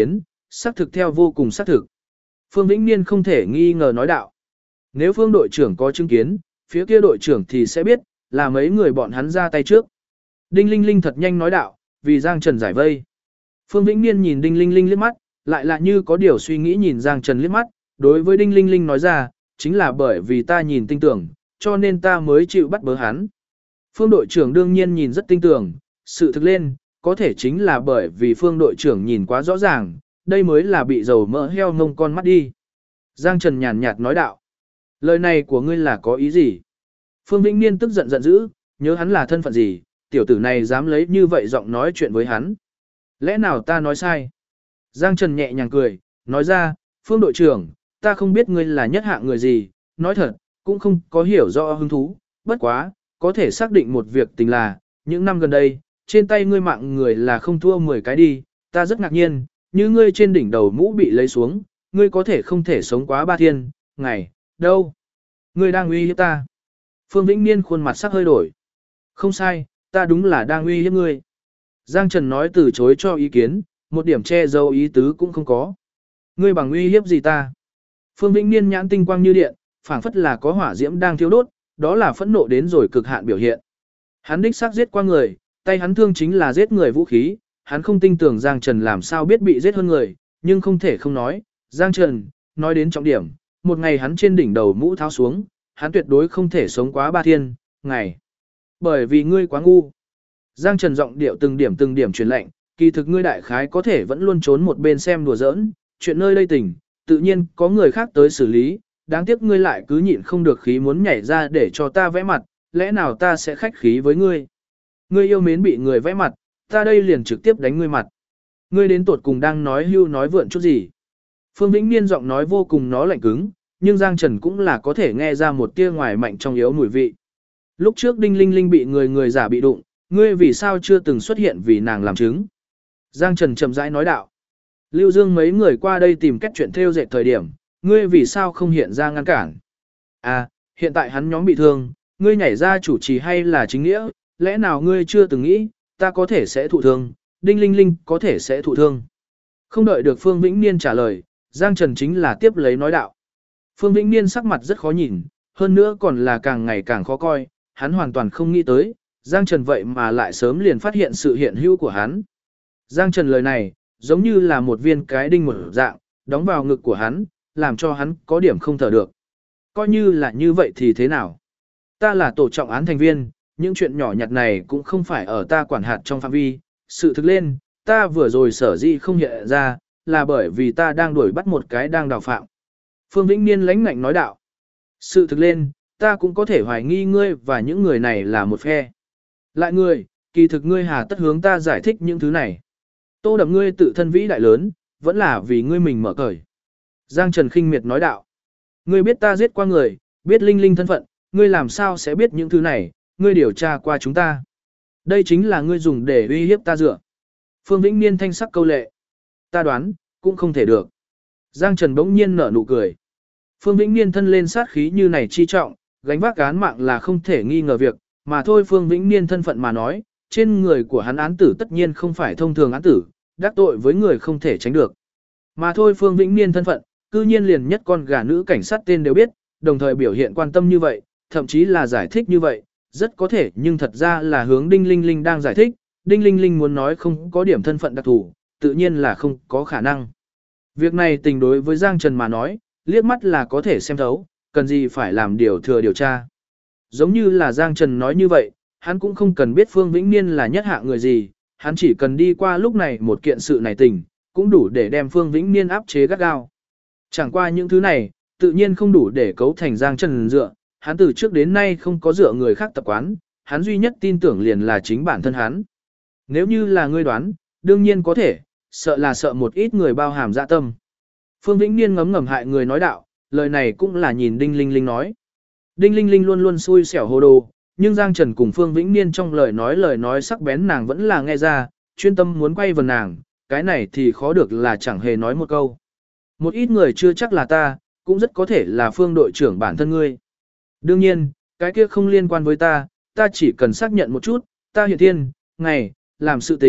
Speaker 1: xác thực theo vô cùng xác thực. Phương Vĩnh Niên không thể nghi ngờ nói đạo. Nếu Phương đội trưởng có chứng kiến, phía kia đội trưởng thì sẽ biết, là mấy người bọn hắn ra tay trước. Đinh Linh Linh thật nhanh nói đạo, vì Giang Trần giải vây. Phương Vĩnh Niên nhìn Đinh Linh Linh liếc mắt, lại là như có điều suy nghĩ nhìn Giang Trần liếc mắt, đối với Đinh Linh Linh nói ra, chính là bởi vì ta nhìn tinh tưởng, cho nên ta mới chịu bắt bớ hắn. Phương đội trưởng đương nhiên nhìn rất tinh tưởng, sự thực lên, có thể chính là bởi vì Phương đội trưởng nhìn quá rõ ràng, đây mới là bị dầu mỡ heo ngông con mắt đi. Giang Trần nhàn nhạt nói đạo, lời này của ngươi là có ý gì? Phương Vĩnh Niên tức giận giận dữ, nhớ hắn là thân phận gì, tiểu tử này dám lấy như vậy giọng nói chuyện với hắn. Lẽ nào ta nói sai? Giang Trần nhẹ nhàng cười, nói ra, Phương đội trưởng, ta không biết ngươi là nhất hạng người gì, nói thật, cũng không có hiểu rõ hứng thú, bất quá, có thể xác định một việc tình là, những năm gần đây, trên tay ngươi mạng người là không thua 10 cái đi, ta rất ngạc nhiên, như ngươi trên đỉnh đầu mũ bị lấy xuống, ngươi có thể không thể sống quá 3 thiên, ngày, đâu? Ngươi đang uy hiếp ta. Phương Vĩnh Niên khuôn mặt sắc hơi đổi. Không sai, ta đúng là đang uy hiếp ngươi. Giang Trần nói từ chối cho ý kiến, một điểm che giấu ý tứ cũng không có. Ngươi bằng uy hiếp gì ta? Phương Vĩnh Niên nhãn tinh quang như điện, phảng phất là có hỏa diễm đang thiêu đốt, đó là phẫn nộ đến rồi cực hạn biểu hiện. Hắn đích xác giết qua người, tay hắn thương chính là giết người vũ khí, hắn không tin tưởng Giang Trần làm sao biết bị giết hơn người, nhưng không thể không nói, Giang Trần, nói đến trọng điểm, một ngày hắn trên đỉnh đầu mũ tháo xuống, hắn tuyệt đối không thể sống quá 3 thiên, ngày. Bởi vì ngươi quá ngu. Giang Trần giọng điệu từng điểm truyền lệnh, kỳ thực ngươi đại khái có thể vẫn luôn trốn một bên xem đùa giỡn, chuyện nơi đây tỉnh, tự nhiên có người khác tới xử lý, đáng tiếc ngươi lại cứ nhịn không được khí muốn nhảy ra để cho ta vẽ mặt, lẽ nào ta sẽ khách khí với ngươi. Ngươi yêu mến bị người vẽ mặt, ta đây liền trực tiếp đánh ngươi mặt. Ngươi đến tuột cùng đang nói hưu nói vượn chút gì. Phương Vĩnh Niên giọng nói vô cùng nó lạnh cứng, nhưng Giang Trần cũng là có thể nghe ra một tia ngoài mạnh trong yếu mùi vị. Lúc trước Đinh Linh Linh bị người giả bị đụng, ngươi vì sao chưa từng xuất hiện vì nàng làm chứng. Giang Trần chậm rãi nói đạo. Lưu Dương mấy người qua đây tìm cách chuyện theo dệt thời điểm, ngươi vì sao không hiện ra ngăn cản. À, hiện tại hắn nhóm bị thương, ngươi nhảy ra chủ trì hay là chính nghĩa, lẽ nào ngươi chưa từng nghĩ, ta có thể sẽ thụ thương, Đinh Linh Linh có thể sẽ thụ thương. Không đợi được Phương Vĩnh Niên trả lời, Giang Trần chính là tiếp lấy nói đạo. Phương Vĩnh Niên sắc mặt rất khó nhìn, hơn nữa còn là càng ngày càng khó coi, hắn hoàn toàn không nghĩ tới, Giang Trần vậy mà lại sớm liền phát hiện sự hiện hữu của hắn. Giang Trần lời này, giống như là một viên cái đinh một dạng, đóng vào ngực của hắn, làm cho hắn có điểm không thở được. Coi như là như vậy thì thế nào? Ta là tổ trọng án thành viên, những chuyện nhỏ nhặt này cũng không phải ở ta quản hạt trong phạm vi. Sự thực lên, ta vừa rồi sở dĩ không hiện ra, là bởi vì ta đang đuổi bắt một cái đang đào phạm. Phương Vĩnh Niên lãnh ngạnh nói đạo. Sự thực lên, ta cũng có thể hoài nghi ngươi và những người này là một phe. Lại ngươi, kỳ thực ngươi hà tất hướng ta giải thích những thứ này. Tô Đậm ngươi tự thân vĩ đại lớn, vẫn là vì ngươi mình mở cởi. Giang Trần khinh miệt nói đạo. Ngươi biết ta giết qua người, biết Linh Linh thân phận, ngươi làm sao sẽ biết những thứ này, ngươi điều tra qua chúng ta. Đây chính là ngươi dùng để uy hiếp ta dựa. Phương Vĩnh Niên thanh sắc câu lệ. Ta đoán, cũng không thể được. Giang Trần bỗng nhiên nở nụ cười. Phương Vĩnh Niên thân lên sát khí như này chi trọng, gánh vác án mạng là không thể nghi ngờ việc, mà thôi Phương Vĩnh Niên thân phận mà nói, trên người của hắn án tử tất nhiên không phải thông thường án tử, đắc tội với người không thể tránh được. Mà thôi Phương Vĩnh Niên thân phận, cư nhiên liền nhất con gà nữ cảnh sát tên đều biết, đồng thời biểu hiện quan tâm như vậy, thậm chí là giải thích như vậy, rất có thể nhưng thật ra là hướng Đinh Linh Linh đang giải thích, Đinh Linh Linh muốn nói không có điểm thân phận đặc thù, tự nhiên là không có khả năng. Việc này tình đối với Giang Trần mà nói, liếc mắt là có thể xem thấu, cần gì phải làm điều thừa điều tra. Giống như là Giang Trần nói như vậy, hắn cũng không cần biết Phương Vĩnh Niên là nhất hạng người gì, hắn chỉ cần đi qua lúc này một kiện sự này tình, cũng đủ để đem Phương Vĩnh Niên áp chế gắt gao. Chẳng qua những thứ này, tự nhiên không đủ để cấu thành Giang Trần dựa, hắn từ trước đến nay không có dựa người khác tập quán, hắn duy nhất tin tưởng liền là chính bản thân hắn. Nếu như là ngươi đoán, đương nhiên có thể, sợ là sợ một ít người bao hàm dạ tâm. Phương Vĩnh Niên ngấm ngầm hại người nói đạo, lời này cũng là nhìn Đinh Linh Linh nói. Đinh Linh Linh luôn luôn xui xẻo hồ đồ, nhưng Giang Trần cùng Phương Vĩnh Niên trong lời nói sắc bén nàng vẫn là nghe ra, chuyên tâm muốn quay vần nàng, cái này thì khó được là chẳng hề nói một câu. Một ít người chưa chắc là ta, cũng rất có thể là Phương đội trưởng bản thân ngươi. Đương nhiên, cái kia không liên quan với ta chỉ cần xác nhận một chút, ta hiện thiên, ngày, làm sự tình,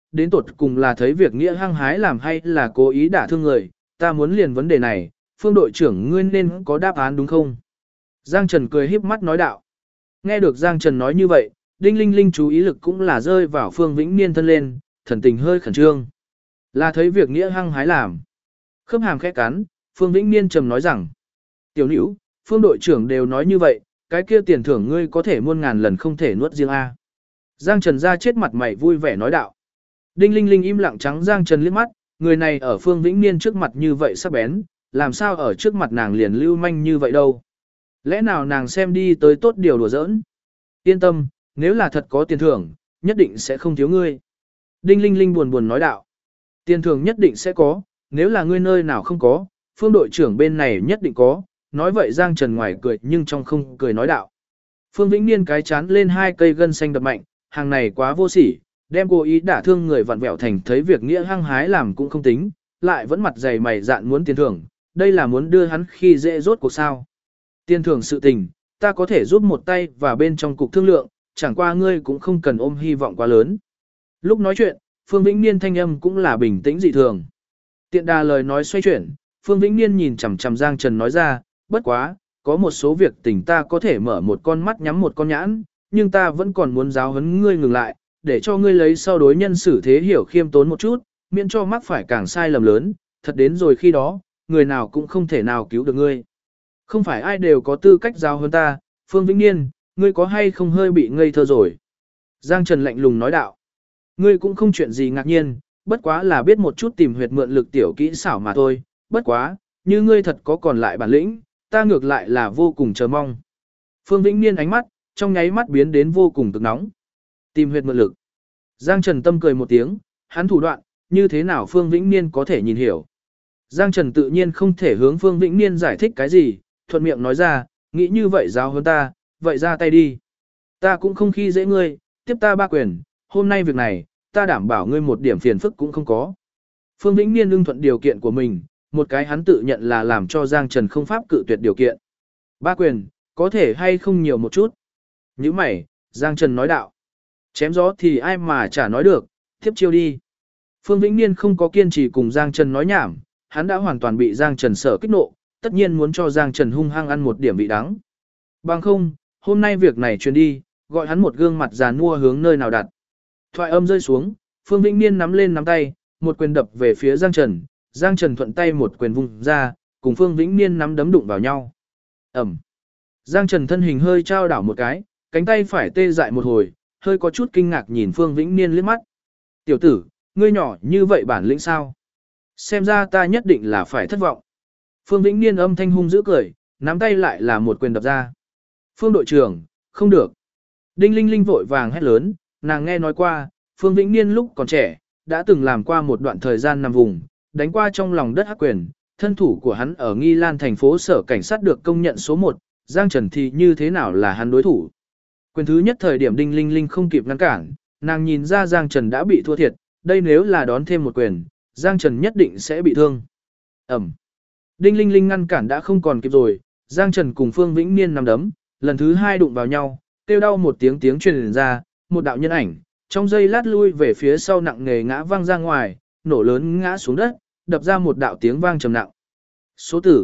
Speaker 1: đến tột cùng là thấy việc nghĩa hăng hái làm hay là cố ý đả thương người, ta muốn liền vấn đề này, Phương đội trưởng ngươi nên có đáp án đúng không? Giang Trần cười híp mắt nói đạo. Nghe được Giang Trần nói như vậy, Đinh Linh Linh chú ý lực cũng là rơi vào Phương Vĩnh Niên thân lên, thần tình hơi khẩn trương. Là thấy việc nghĩa hăng hái làm. Khớp hàm khẽ cắn, Phương Vĩnh Niên trầm nói rằng. Tiểu nữ, Phương đội trưởng đều nói như vậy, cái kia tiền thưởng ngươi có thể muôn ngàn lần không thể nuốt riêng A. Giang Trần ra chết mặt mày vui vẻ nói đạo. Đinh Linh Linh im lặng trắng Giang Trần liếc mắt, người này ở Phương Vĩnh Niên trước mặt như vậy sắc bén, làm sao ở trước mặt nàng liền lưu manh như vậy đâu. Lẽ nào nàng xem đi tới tốt điều đùa giỡn. Yên tâm, nếu là thật có tiền thưởng, nhất định sẽ không thiếu ngươi. Đinh Linh Linh buồn buồn nói đạo. Tiền thưởng nhất định sẽ có, nếu là ngươi nơi nào không có, Phương đội trưởng bên này nhất định có. Nói vậy Giang Trần ngoài cười nhưng trong không cười nói đạo. Phương Vĩnh Niên cái chán lên hai cây gân xanh đập mạnh, hàng này quá vô sỉ, đem cố ý đả thương người vặn vẹo thành thấy việc nghĩa hăng hái làm cũng không tính, lại vẫn mặt dày mày dạn muốn tiền thưởng, đây là muốn đưa hắn khi dễ rốt cuộc sao. Tiền thưởng sự tình, ta có thể giúp một tay và bên trong cục thương lượng, chẳng qua ngươi cũng không cần ôm hy vọng quá lớn. Lúc nói chuyện, Phương Vĩnh Niên thanh âm cũng là bình tĩnh dị thường. Tiện đà lời nói xoay chuyển, Phương Vĩnh Niên nhìn chằm chằm Giang Trần nói ra, bất quá, có một số việc tình ta có thể mở một con mắt nhắm một con nhãn, nhưng ta vẫn còn muốn giáo huấn ngươi ngừng lại, để cho ngươi lấy sau đối nhân xử thế hiểu khiêm tốn một chút, miễn cho mắc phải càng sai lầm lớn, thật đến rồi khi đó, người nào cũng không thể nào cứu được ngươi. Không phải ai đều có tư cách giáo huấn ta, Phương Vĩnh Niên, ngươi có hay không hơi bị ngây thơ rồi. Giang Trần lạnh lùng nói đạo, ngươi cũng không chuyện gì ngạc nhiên, bất quá là biết một chút tìm huyệt mượn lực tiểu kỹ xảo mà thôi, bất quá, như ngươi thật có còn lại bản lĩnh, ta ngược lại là vô cùng chờ mong. Phương Vĩnh Niên ánh mắt, trong nháy mắt biến đến vô cùng cực nóng. Tìm huyệt mượn lực. Giang Trần tâm cười một tiếng, hắn thủ đoạn, như thế nào Phương Vĩnh Niên có thể nhìn hiểu. Giang Trần tự nhiên không thể hướng Phương Vĩnh Niên giải thích cái gì, thuận miệng nói ra, nghĩ như vậy giáo hơn ta, vậy ra tay đi. Ta cũng không khi dễ ngươi, tiếp ta ba quyền, hôm nay việc này, ta đảm bảo ngươi một điểm phiền phức cũng không có. Phương Vĩnh Niên ưng thuận điều kiện của mình, một cái hắn tự nhận là làm cho Giang Trần không pháp cự tuyệt điều kiện. Ba quyền, có thể hay không nhiều một chút. Như mày, Giang Trần nói đạo. Chém gió thì ai mà chả nói được, tiếp chiêu đi. Phương Vĩnh Niên không có kiên trì cùng Giang Trần nói nhảm, hắn đã hoàn toàn bị Giang Trần sở kích nộ, tất nhiên muốn cho Giang Trần hung hăng ăn một điểm vị đắng. Bằng không, hôm nay việc này truyền đi, gọi hắn một gương mặt già nua hướng nơi nào đặt. Thoại âm rơi xuống, Phương Vĩnh Niên nắm lên nắm tay, một quyền đập về phía Giang Trần, Giang Trần thuận tay một quyền vung ra, cùng Phương Vĩnh Niên nắm đấm đụng vào nhau. Ẩm. Giang Trần thân hình hơi trao đảo một cái, cánh tay phải tê dại một hồi, hơi có chút kinh ngạc nhìn Phương Vĩnh Niên liếc mắt. Tiểu tử, ngươi nhỏ như vậy bản lĩnh sao? Xem ra ta nhất định là phải thất vọng. Phương Vĩnh Niên âm thanh hung dữ cười, nắm tay lại là một quyền đập ra. Phương đội trưởng, không được. Đinh Linh Linh vội vàng hét lớn, nàng nghe nói qua, Phương Vĩnh Niên lúc còn trẻ, đã từng làm qua một đoạn thời gian nằm vùng, đánh qua trong lòng đất hắc quyền, thân thủ của hắn ở Nghi Lan thành phố sở cảnh sát được công nhận số 1, Giang Trần thì như thế nào là hắn đối thủ. Quyền thứ nhất thời điểm Đinh Linh Linh không kịp ngăn cản, nàng nhìn ra Giang Trần đã bị thua thiệt, đây nếu là đón thêm một quyền, Giang Trần nhất định sẽ bị thương. Ẩm. Đinh Linh Linh ngăn cản đã không còn kịp rồi, Giang Trần cùng Phương Vĩnh Niên nằm đấm, lần thứ hai đụng vào nhau, kêu đau một tiếng tiếng truyền ra, một đạo nhân ảnh, trong giây lát lui về phía sau nặng nề ngã văng ra ngoài, nổ lớn ngã xuống đất, đập ra một đạo tiếng vang trầm nặng. Số tử,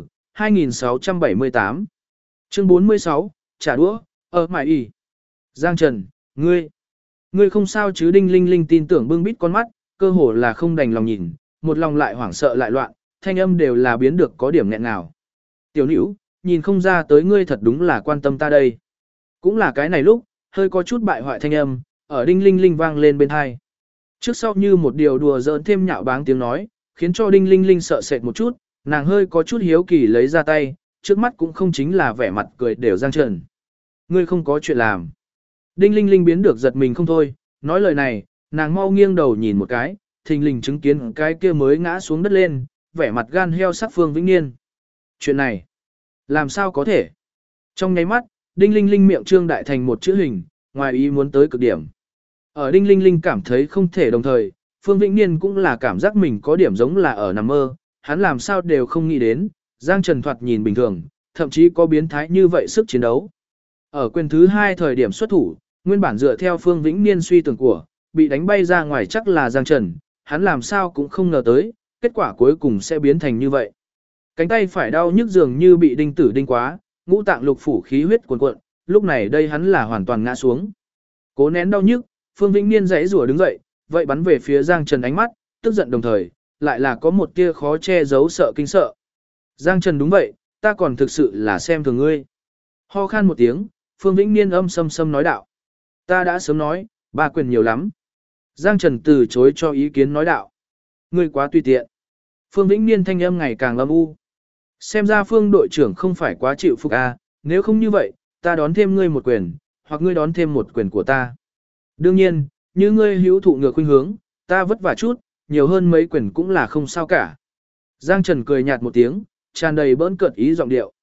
Speaker 1: 2678. Chương 46, trả đũa, ở mải ỉ. Giang Trần, ngươi không sao chứ? Đinh Linh Linh tin tưởng bưng bít con mắt, cơ hồ là không đành lòng nhìn, một lòng lại hoảng sợ lại loạn, thanh âm đều là biến được có điểm nghẹn nào. Tiểu nữ, nhìn không ra tới ngươi thật đúng là quan tâm ta đây. Cũng là cái này lúc, hơi có chút bại hoại thanh âm, ở Đinh Linh Linh vang lên bên tai. Trước sau như một điều đùa giỡn thêm nhạo báng tiếng nói, khiến cho Đinh Linh Linh sợ sệt một chút, nàng hơi có chút hiếu kỳ lấy ra tay, trước mắt cũng không chính là vẻ mặt cười đều Giang Trần. Ngươi không có chuyện làm. Đinh Linh Linh biến được giật mình không thôi, nói lời này, nàng mau nghiêng đầu nhìn một cái, thình lình chứng kiến cái kia mới ngã xuống đất lên, vẻ mặt gan heo sắc Phương Vĩnh Niên. Chuyện này, làm sao có thể? Trong nháy mắt, Đinh Linh Linh miệng trương đại thành một chữ hình, ngoài ý muốn tới cực điểm. Ở Đinh Linh Linh cảm thấy không thể đồng thời, Phương Vĩnh Niên cũng là cảm giác mình có điểm giống là ở nằm mơ, hắn làm sao đều không nghĩ đến, Giang Trần thoạt nhìn bình thường, thậm chí có biến thái như vậy sức chiến đấu. Ở quyền thứ 2 thời điểm xuất thủ, nguyên bản dựa theo Phương Vĩnh Niên suy tưởng của, bị đánh bay ra ngoài chắc là Giang Trần, hắn làm sao cũng không ngờ tới, kết quả cuối cùng sẽ biến thành như vậy. Cánh tay phải đau nhức dường như bị đinh tử đinh quá, ngũ tạng lục phủ khí huyết cuồn cuộn, lúc này đây hắn là hoàn toàn ngã xuống. Cố nén đau nhức, Phương Vĩnh Niên giãy giụa đứng dậy, vậy bắn về phía Giang Trần ánh mắt, tức giận đồng thời, lại là có một tia khó che giấu sợ kinh sợ. Giang Trần đúng vậy, ta còn thực sự là xem thường ngươi. Ho khan một tiếng, Phương Vĩnh Niên âm sâm sâm nói đạo. Ta đã sớm nói, ba quyền nhiều lắm. Giang Trần từ chối cho ý kiến nói đạo. Ngươi quá tùy tiện. Phương Vĩnh Niên thanh âm ngày càng âm u. Xem ra Phương đội trưởng không phải quá chịu phục a, nếu không như vậy, ta đón thêm ngươi một quyền, hoặc ngươi đón thêm một quyền của ta. Đương nhiên, như ngươi hữu thụ ngược khuynh hướng, ta vất vả chút, nhiều hơn mấy quyền cũng là không sao cả. Giang Trần cười nhạt một tiếng, tràn đầy bỡn cợt ý giọng điệu.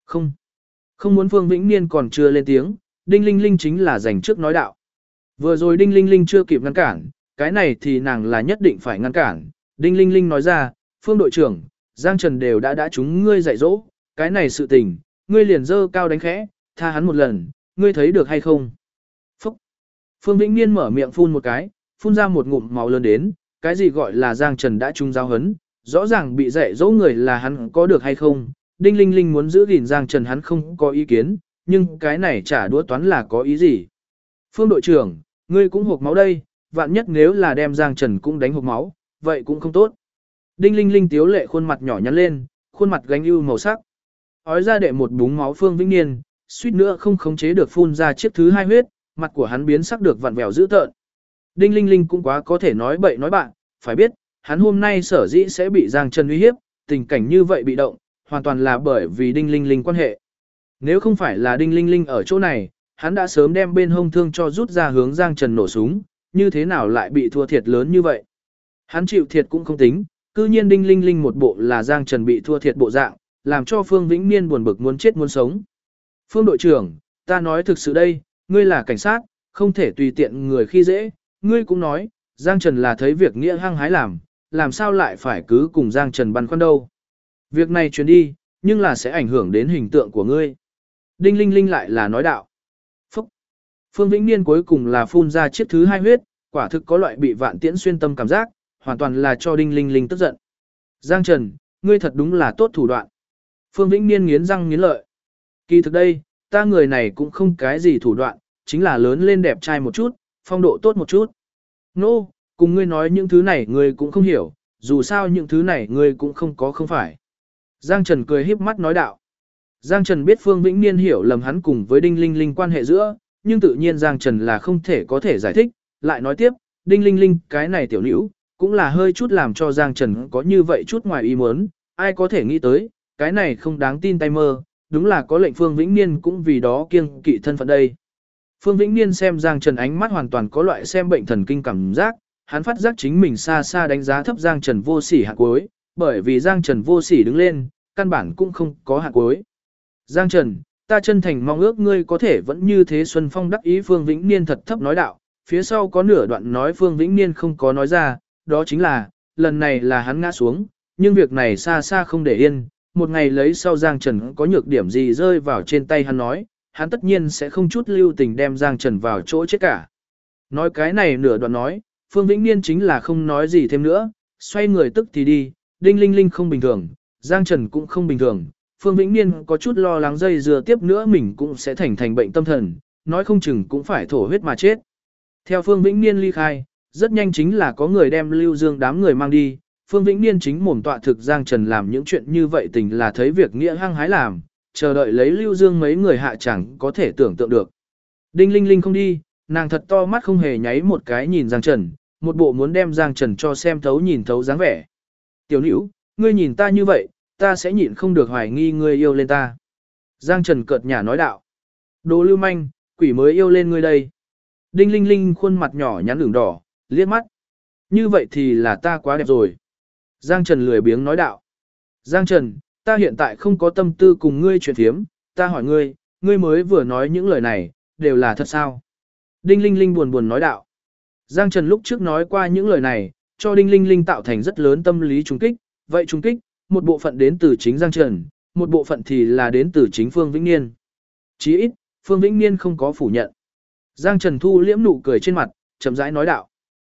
Speaker 1: Không muốn Phương Vĩnh Niên còn chưa lên tiếng, Đinh Linh Linh chính là giành trước nói đạo. Vừa rồi Đinh Linh Linh chưa kịp ngăn cản, cái này thì nàng là nhất định phải ngăn cản. Đinh Linh Linh nói ra, Phương đội trưởng, Giang Trần đều đã chúng ngươi dạy dỗ, cái này sự tình, ngươi liền dơ cao đánh khẽ, tha hắn một lần, ngươi thấy được hay không? Phúc! Phương Vĩnh Niên mở miệng phun một cái, phun ra một ngụm máu lớn đến, cái gì gọi là Giang Trần đã trúng giáo hấn, rõ ràng bị dạy dỗ người là hắn có được hay không? Đinh Linh Linh muốn giữ gìn Giang Trần hắn không có ý kiến, nhưng cái này trả đũa toán là có ý gì? Phương đội trưởng, ngươi cũng hộc máu đây, vạn nhất nếu là đem Giang Trần cũng đánh hộc máu, vậy cũng không tốt. Đinh Linh Linh tiếu lệ khuôn mặt nhỏ nhắn lên, khuôn mặt gánh ưu màu sắc. Ói ra đệ một búng máu Phương Vĩnh Niên, suýt nữa không khống chế được phun ra chiếc thứ hai huyết, mặt của hắn biến sắc được vặn vẹo dữ tợn. Đinh Linh Linh cũng quá có thể nói bậy nói bạn, phải biết, hắn hôm nay sở dĩ sẽ bị Giang Trần uy hiếp, tình cảnh như vậy bị động, hoàn toàn là bởi vì Đinh Linh Linh quan hệ. Nếu không phải là Đinh Linh Linh ở chỗ này, hắn đã sớm đem bên hông thương cho rút ra hướng Giang Trần nổ súng, như thế nào lại bị thua thiệt lớn như vậy. Hắn chịu thiệt cũng không tính, cư nhiên Đinh Linh Linh một bộ là Giang Trần bị thua thiệt bộ dạng, làm cho Phương Vĩnh Niên buồn bực muốn chết muốn sống. Phương đội trưởng, ta nói thực sự đây, ngươi là cảnh sát, không thể tùy tiện người khi dễ, ngươi cũng nói, Giang Trần là thấy việc nghĩa hăng hái làm sao lại phải cứ cùng Giang Trần băn khoăn đâu. Việc này truyền đi, nhưng là sẽ ảnh hưởng đến hình tượng của ngươi. Đinh Linh Linh lại là nói đạo. Phúc! Phương Vĩnh Niên cuối cùng là phun ra chiếc thứ hai huyết, quả thực có loại bị vạn tiễn xuyên tâm cảm giác, hoàn toàn là cho Đinh Linh Linh tức giận. Giang Trần, ngươi thật đúng là tốt thủ đoạn. Phương Vĩnh Niên nghiến răng nghiến lợi. Kỳ thực đây, ta người này cũng không cái gì thủ đoạn, chính là lớn lên đẹp trai một chút, phong độ tốt một chút. Nô, cùng ngươi nói những thứ này ngươi cũng không hiểu, dù sao những thứ này ngươi cũng không có không phải. Giang Trần cười híp mắt nói đạo. Giang Trần biết Phương Vĩnh Niên hiểu lầm hắn cùng với Đinh Linh Linh quan hệ giữa, nhưng tự nhiên Giang Trần là không thể có thể giải thích, lại nói tiếp, Đinh Linh Linh cái này tiểu nữ, cũng là hơi chút làm cho Giang Trần có như vậy chút ngoài ý muốn, ai có thể nghĩ tới, cái này không đáng tin tay mơ, đúng là có lệnh Phương Vĩnh Niên cũng vì đó kiêng kỵ thân phận đây. Phương Vĩnh Niên xem Giang Trần ánh mắt hoàn toàn có loại xem bệnh thần kinh cảm giác, hắn phát giác chính mình xa xa đánh giá thấp Giang Trần vô sỉ hạng cuối, bởi vì Giang Trần vô sỉ đứng lên, căn bản cũng không có hạng cuối. Giang Trần, ta chân thành mong ước ngươi có thể vẫn như thế xuân phong đắc ý. Phương Vĩnh Niên thật thấp nói đạo, phía sau có nửa đoạn nói Phương Vĩnh Niên không có nói ra, đó chính là, lần này là hắn ngã xuống, nhưng việc này xa xa không để yên, một ngày lấy sau Giang Trần có nhược điểm gì rơi vào trên tay hắn nói, hắn tất nhiên sẽ không chút lưu tình đem Giang Trần vào chỗ chết cả. Nói cái này nửa đoạn nói, Phương Vĩnh Niên chính là không nói gì thêm nữa, xoay người tức thì đi, Đinh Linh Linh không bình thường, Giang Trần cũng không bình thường, Phương Vĩnh Niên có chút lo lắng dây dưa tiếp nữa mình cũng sẽ thành bệnh tâm thần, nói không chừng cũng phải thổ huyết mà chết. Theo Phương Vĩnh Niên ly khai, rất nhanh chính là có người đem Lưu Dương đám người mang đi, Phương Vĩnh Niên chính mồm tọa thực Giang Trần làm những chuyện như vậy tình là thấy việc nghĩa hăng hái làm, chờ đợi lấy Lưu Dương mấy người hạ chẳng có thể tưởng tượng được. Đinh Linh Linh không đi, nàng thật to mắt không hề nháy một cái nhìn Giang Trần, một bộ muốn đem Giang Trần cho xem thấu nhìn thấu dáng vẻ. Tiểu nữ, ngươi nhìn ta như vậy, ta sẽ nhịn không được hoài nghi ngươi yêu lên ta. Giang Trần cợt nhả nói đạo. Đồ lưu manh, quỷ mới yêu lên ngươi đây. Đinh Linh Linh khuôn mặt nhỏ nhắn ửng đỏ, liếc mắt. Như vậy thì là ta quá đẹp rồi. Giang Trần lười biếng nói đạo. Giang Trần, ta hiện tại không có tâm tư cùng ngươi chuyện thiếm, ta hỏi ngươi, ngươi mới vừa nói những lời này, đều là thật sao? Đinh Linh Linh buồn buồn nói đạo. Giang Trần lúc trước nói qua những lời này, cho Đinh Linh Linh tạo thành rất lớn tâm lý trùng kích, vậy trùng kích, một bộ phận đến từ chính Giang Trần, một bộ phận thì là đến từ chính Phương Vĩnh Niên. Chí ít, Phương Vĩnh Niên không có phủ nhận. Giang Trần thu liễm nụ cười trên mặt, chậm rãi nói đạo.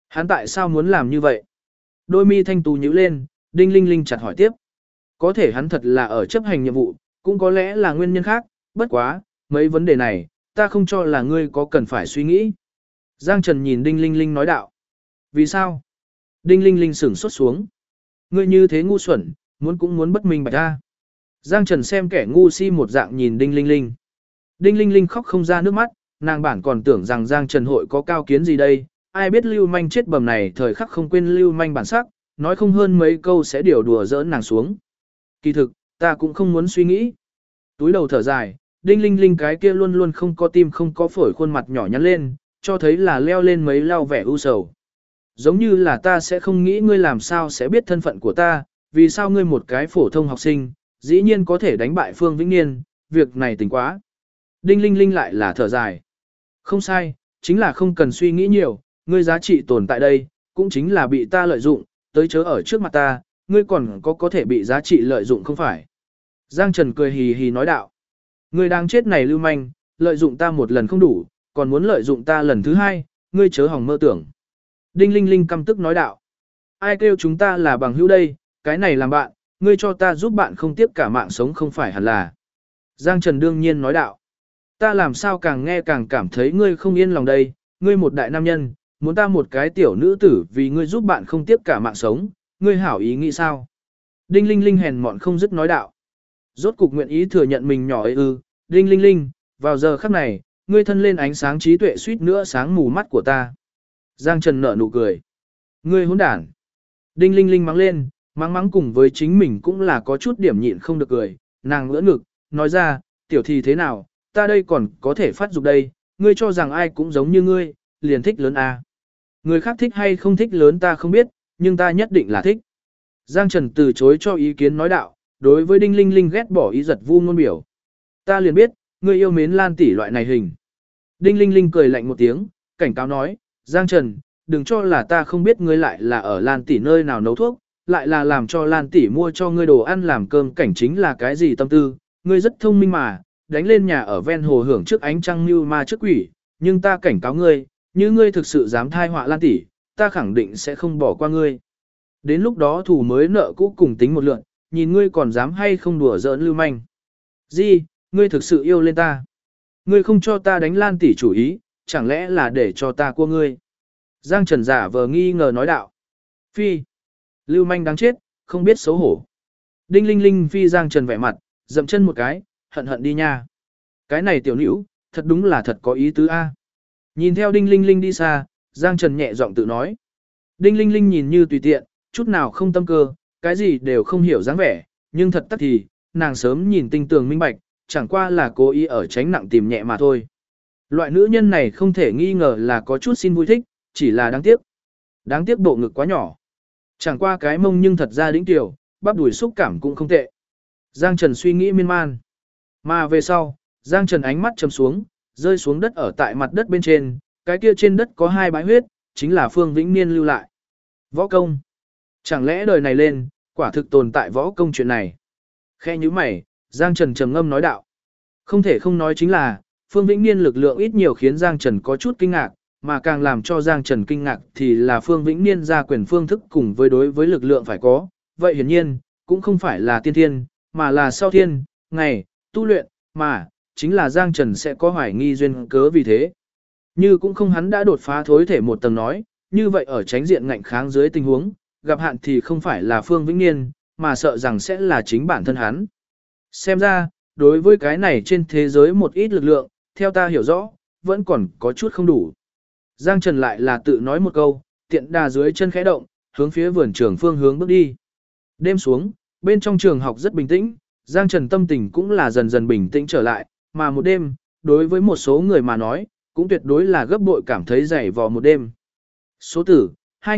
Speaker 1: Hắn tại sao muốn làm như vậy? Đôi mi thanh tú nhíu lên, Đinh Linh Linh chặt hỏi tiếp. Có thể hắn thật là ở chấp hành nhiệm vụ, cũng có lẽ là nguyên nhân khác, bất quá, mấy vấn đề này, ta không cho là ngươi có cần phải suy nghĩ. Giang Trần nhìn Đinh Linh Linh nói đạo. Vì sao? Đinh Linh Linh sửng sốt xuống. Ngươi như thế ngu xuẩn, muốn cũng muốn bất minh bạch ra. Giang Trần xem kẻ ngu si một dạng nhìn Đinh Linh Linh. Đinh Linh Linh khóc không ra nước mắt, nàng bản còn tưởng rằng Giang Trần hội có cao kiến gì đây, ai biết lưu manh chết bầm này thời khắc không quên lưu manh bản sắc, nói không hơn mấy câu sẽ điều đùa giỡn nàng xuống. Kỳ thực, ta cũng không muốn suy nghĩ. Túi đầu thở dài, Đinh Linh Linh cái kia luôn luôn không có tim không có phổi khuôn mặt nhỏ nhắn lên, cho thấy là leo lên mấy lau vẻ u sầu. Giống như là ta sẽ không nghĩ ngươi làm sao sẽ biết thân phận của ta, vì sao ngươi một cái phổ thông học sinh, dĩ nhiên có thể đánh bại Phương Vĩnh Niên, việc này tỉnh quá. Đinh Linh Linh lại là thở dài. Không sai, chính là không cần suy nghĩ nhiều, ngươi giá trị tồn tại đây, cũng chính là bị ta lợi dụng, tới chớ ở trước mặt ta, ngươi còn có thể bị giá trị lợi dụng không phải. Giang Trần cười hì hì nói đạo. Ngươi đang chết này lưu manh, lợi dụng ta một lần không đủ, còn muốn lợi dụng ta lần thứ hai, ngươi chớ hỏng mơ tưởng. Đinh Linh Linh căm tức nói đạo. Ai kêu chúng ta là bằng hữu đây, cái này làm bạn, ngươi cho ta giúp bạn không tiếp cả mạng sống không phải hẳn là. Giang Trần đương nhiên nói đạo. Ta làm sao càng nghe càng cảm thấy ngươi không yên lòng đây, ngươi một đại nam nhân, muốn ta một cái tiểu nữ tử vì ngươi giúp bạn không tiếp cả mạng sống, ngươi hảo ý nghĩ sao? Đinh Linh Linh hèn mọn không dứt nói đạo. Rốt cục nguyện ý thừa nhận mình nhỏ ấy ư, Đinh Linh Linh, vào giờ khắc này, ngươi thân lên ánh sáng trí tuệ suýt nữa sáng mù mắt của ta. Giang Trần nở nụ cười. Ngươi hỗn đản. Đinh Linh Linh mắng lên, mắng cùng với chính mình cũng là có chút điểm nhịn không được cười, nàng ngỡ ngực, nói ra, tiểu thì thế nào, ta đây còn có thể phát dục đây, ngươi cho rằng ai cũng giống như ngươi, liền thích lớn à. Người khác thích hay không thích lớn ta không biết, nhưng ta nhất định là thích. Giang Trần từ chối cho ý kiến nói đạo, đối với Đinh Linh Linh ghét bỏ ý giật vu ngôn biểu. Ta liền biết, ngươi yêu mến Lan tỷ loại này hình. Đinh Linh Linh cười lạnh một tiếng, cảnh cáo nói, Giang Trần, đừng cho là ta không biết ngươi lại là ở Lan tỷ nơi nào nấu thuốc, lại là làm cho Lan tỷ mua cho ngươi đồ ăn làm cơm cảnh chính là cái gì tâm tư, ngươi rất thông minh mà, đánh lên nhà ở ven hồ hưởng trước ánh trăng như ma trước quỷ, nhưng ta cảnh cáo ngươi, như ngươi thực sự dám thai họa Lan tỷ, ta khẳng định sẽ không bỏ qua ngươi. Đến lúc đó thù mới nợ cũ cùng tính một lượn, nhìn ngươi còn dám hay không đùa giỡn lưu manh. Gì, ngươi thực sự yêu lên ta. Ngươi không cho ta đánh Lan tỷ chủ ý, chẳng lẽ là để cho ta cua ngươi. Giang Trần giả vờ nghi ngờ nói đạo. Phi, lưu manh đáng chết, không biết xấu hổ. Đinh Linh Linh phi Giang Trần vẻ mặt, dậm chân một cái, hận hận đi nha. Cái này tiểu nữ, thật đúng là thật có ý tứ a. Nhìn theo Đinh Linh Linh đi xa, Giang Trần nhẹ giọng tự nói. Đinh Linh Linh nhìn như tùy tiện, chút nào không tâm cơ, cái gì đều không hiểu dáng vẻ, nhưng thật tắc thì, nàng sớm nhìn tinh tường minh bạch, chẳng qua là cố ý ở tránh nặng tìm nhẹ mà thôi. Loại nữ nhân này không thể nghi ngờ là có chút xin vui thích, chỉ là đáng tiếc. Đáng tiếc bộ ngực quá nhỏ. Chẳng qua cái mông nhưng thật ra đỉnh tiểu, bắp đùi xúc cảm cũng không tệ. Giang Trần suy nghĩ miên man. Mà về sau, Giang Trần ánh mắt chầm xuống, rơi xuống đất ở tại mặt đất bên trên, cái kia trên đất có hai bãi huyết, chính là Phương Vĩnh Niên lưu lại. Võ công. Chẳng lẽ đời này lên, quả thực tồn tại võ công chuyện này. Khe như mày, Giang Trần trầm ngâm nói đạo. Không thể không nói chính là, Phương Vĩnh Niên lực lượng ít nhiều khiến Giang Trần có chút kinh ngạc, mà càng làm cho Giang Trần kinh ngạc thì là Phương Vĩnh Niên ra quyền phương thức cùng với đối với lực lượng phải có. Vậy hiển nhiên, cũng không phải là tiên thiên, mà là sau thiên, ngày, tu luyện, mà, chính là Giang Trần sẽ có hoài nghi duyên cớ vì thế. Như cũng không hắn đã đột phá thối thể một tầng nói, như vậy ở tránh diện ngạnh kháng dưới tình huống, gặp hạn thì không phải là Phương Vĩnh Niên, mà sợ rằng sẽ là chính bản thân hắn. Xem ra, đối với cái này trên thế giới một ít lực lượng, theo ta hiểu rõ, vẫn còn có chút không đủ. Giang Trần lại là tự nói một câu, tiện đà dưới chân khẽ động, hướng phía vườn trường phương hướng bước đi. Đêm xuống, bên trong trường học rất bình tĩnh, Giang Trần tâm tình cũng là dần dần bình tĩnh trở lại, mà một đêm, đối với một số người mà nói, cũng tuyệt đối là gấp bội cảm thấy dày vò một đêm. Số tử,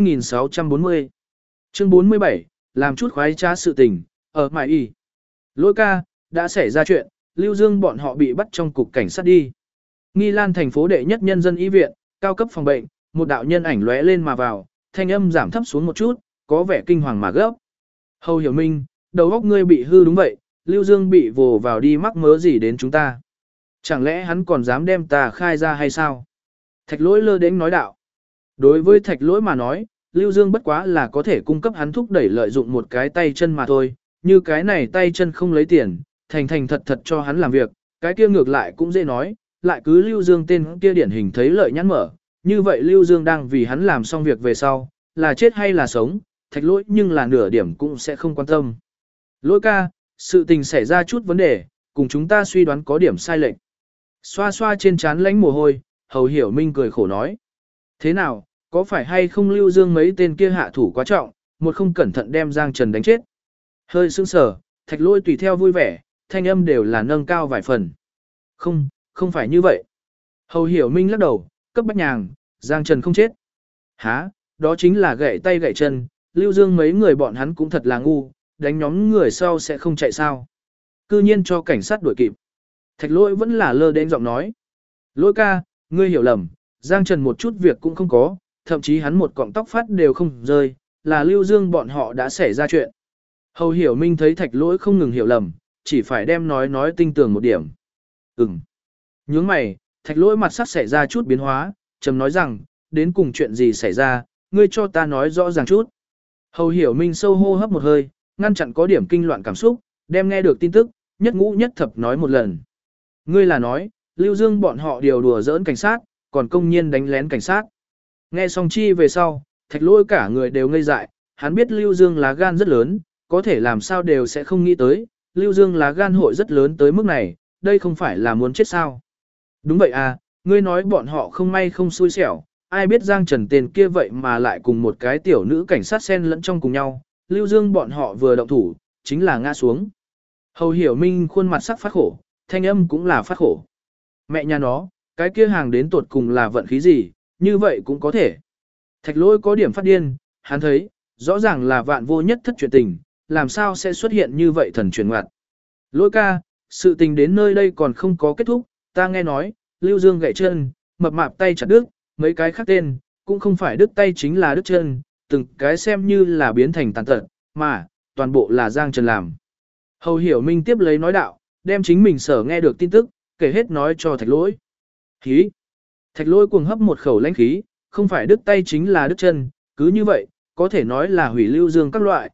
Speaker 1: 2640. Chương 47, làm chút khoái trá sự tình, ở Mại Y. Lôi ca, đã xảy ra chuyện, Lưu Dương bọn họ bị bắt trong cục cảnh sát đi. Nghi Lan thành phố đệ nhất nhân dân y viện, cao cấp phòng bệnh, một đạo nhân ảnh lóe lên mà vào, thanh âm giảm thấp xuống một chút, có vẻ kinh hoàng mà gấp. Hầu Hiểu Minh, đầu óc ngươi bị hư đúng vậy, Lưu Dương bị vồ vào đi mắc mớ gì đến chúng ta. Chẳng lẽ hắn còn dám đem ta khai ra hay sao? Thạch Lỗi lơ đến nói đạo. Đối với Thạch Lỗi mà nói, Lưu Dương bất quá là có thể cung cấp hắn thúc đẩy lợi dụng một cái tay chân mà thôi, như cái này tay chân không lấy tiền, thành thành thật thật cho hắn làm việc, cái kia ngược lại cũng dễ nói, lại cứ Lưu Dương tên kia điển hình thấy lợi nhãn mở, như vậy Lưu Dương đang vì hắn làm xong việc về sau, là chết hay là sống, Thạch Lỗi nhưng là nửa điểm cũng sẽ không quan tâm. Lỗi ca, sự tình xảy ra chút vấn đề, cùng chúng ta suy đoán có điểm sai lệch. Xoa xoa trên trán lánh mồ hôi, Hầu Hiểu Minh cười khổ nói. Thế nào, có phải hay không Lưu Dương mấy tên kia hạ thủ quá trọng, một không cẩn thận đem Giang Trần đánh chết. Hơi sững sờ, Thạch Lỗi tùy theo vui vẻ, thanh âm đều là nâng cao vài phần. Không, không phải như vậy. Hầu Hiểu Minh lắc đầu, cấp bách nhàng, Giang Trần không chết. Hả, đó chính là gãy tay gãy chân, Lưu Dương mấy người bọn hắn cũng thật là ngu, đánh nhóm người sau sẽ không chạy sao. Cư nhiên cho cảnh sát đuổi kịp. Thạch Lỗi vẫn là lơ đến giọng nói. Lỗi ca, ngươi hiểu lầm, Giang Trần một chút việc cũng không có, thậm chí hắn một cọng tóc phát đều không rơi, là Lưu Dương bọn họ đã xảy ra chuyện. Hầu Hiểu Minh thấy Thạch Lỗi không ngừng hiểu lầm, chỉ phải đem nói tinh tường một điểm. Nhướng mày, Thạch Lỗi mặt sắc xảy ra chút biến hóa, trầm nói rằng, đến cùng chuyện gì xảy ra, ngươi cho ta nói rõ ràng chút. Hầu Hiểu Minh sâu hô hấp một hơi, ngăn chặn có điểm kinh loạn cảm xúc, đem nghe được tin tức, nhất ngũ nhất thập nói một lần. Ngươi là nói, Lưu Dương bọn họ điều đùa giỡn cảnh sát, còn công nhiên đánh lén cảnh sát. Nghe xong chi về sau, Thạch Lỗi cả người đều ngây dại, hắn biết Lưu Dương lá gan rất lớn, có thể làm sao đều sẽ không nghĩ tới, Lưu Dương lá gan hội rất lớn tới mức này, đây không phải là muốn chết sao. Đúng vậy à, ngươi nói bọn họ không may không xui xẻo, ai biết Giang Trần tên kia vậy mà lại cùng một cái tiểu nữ cảnh sát xen lẫn trong cùng nhau, Lưu Dương bọn họ vừa động thủ, chính là ngã xuống. Hầu Hiểu Minh khuôn mặt sắc phát khổ, thanh âm cũng là phát khổ. Mẹ nhà nó, cái kia hàng đến tột cùng là vận khí gì, như vậy cũng có thể. Thạch Lỗi có điểm phát điên, hắn thấy, rõ ràng là vạn vô nhất thất chuyện tình, làm sao sẽ xuất hiện như vậy thần chuyển ngoặt. Lỗi ca, sự tình đến nơi đây còn không có kết thúc, ta nghe nói, Lưu Dương gãy chân, mập mạp tay chặt đứt, mấy cái khác tên, cũng không phải đứt tay chính là đứt chân, từng cái xem như là biến thành tàn tật, mà, toàn bộ là Giang Trần làm. Hầu Hiểu Minh tiếp lấy nói đạo, đem chính mình sở nghe được tin tức, kể hết nói cho Thạch Lỗi. Khí! Thạch Lỗi cuồng hấp một khẩu lãnh khí, không phải đứt tay chính là đứt chân, cứ như vậy, có thể nói là hủy Lưu Dương các loại,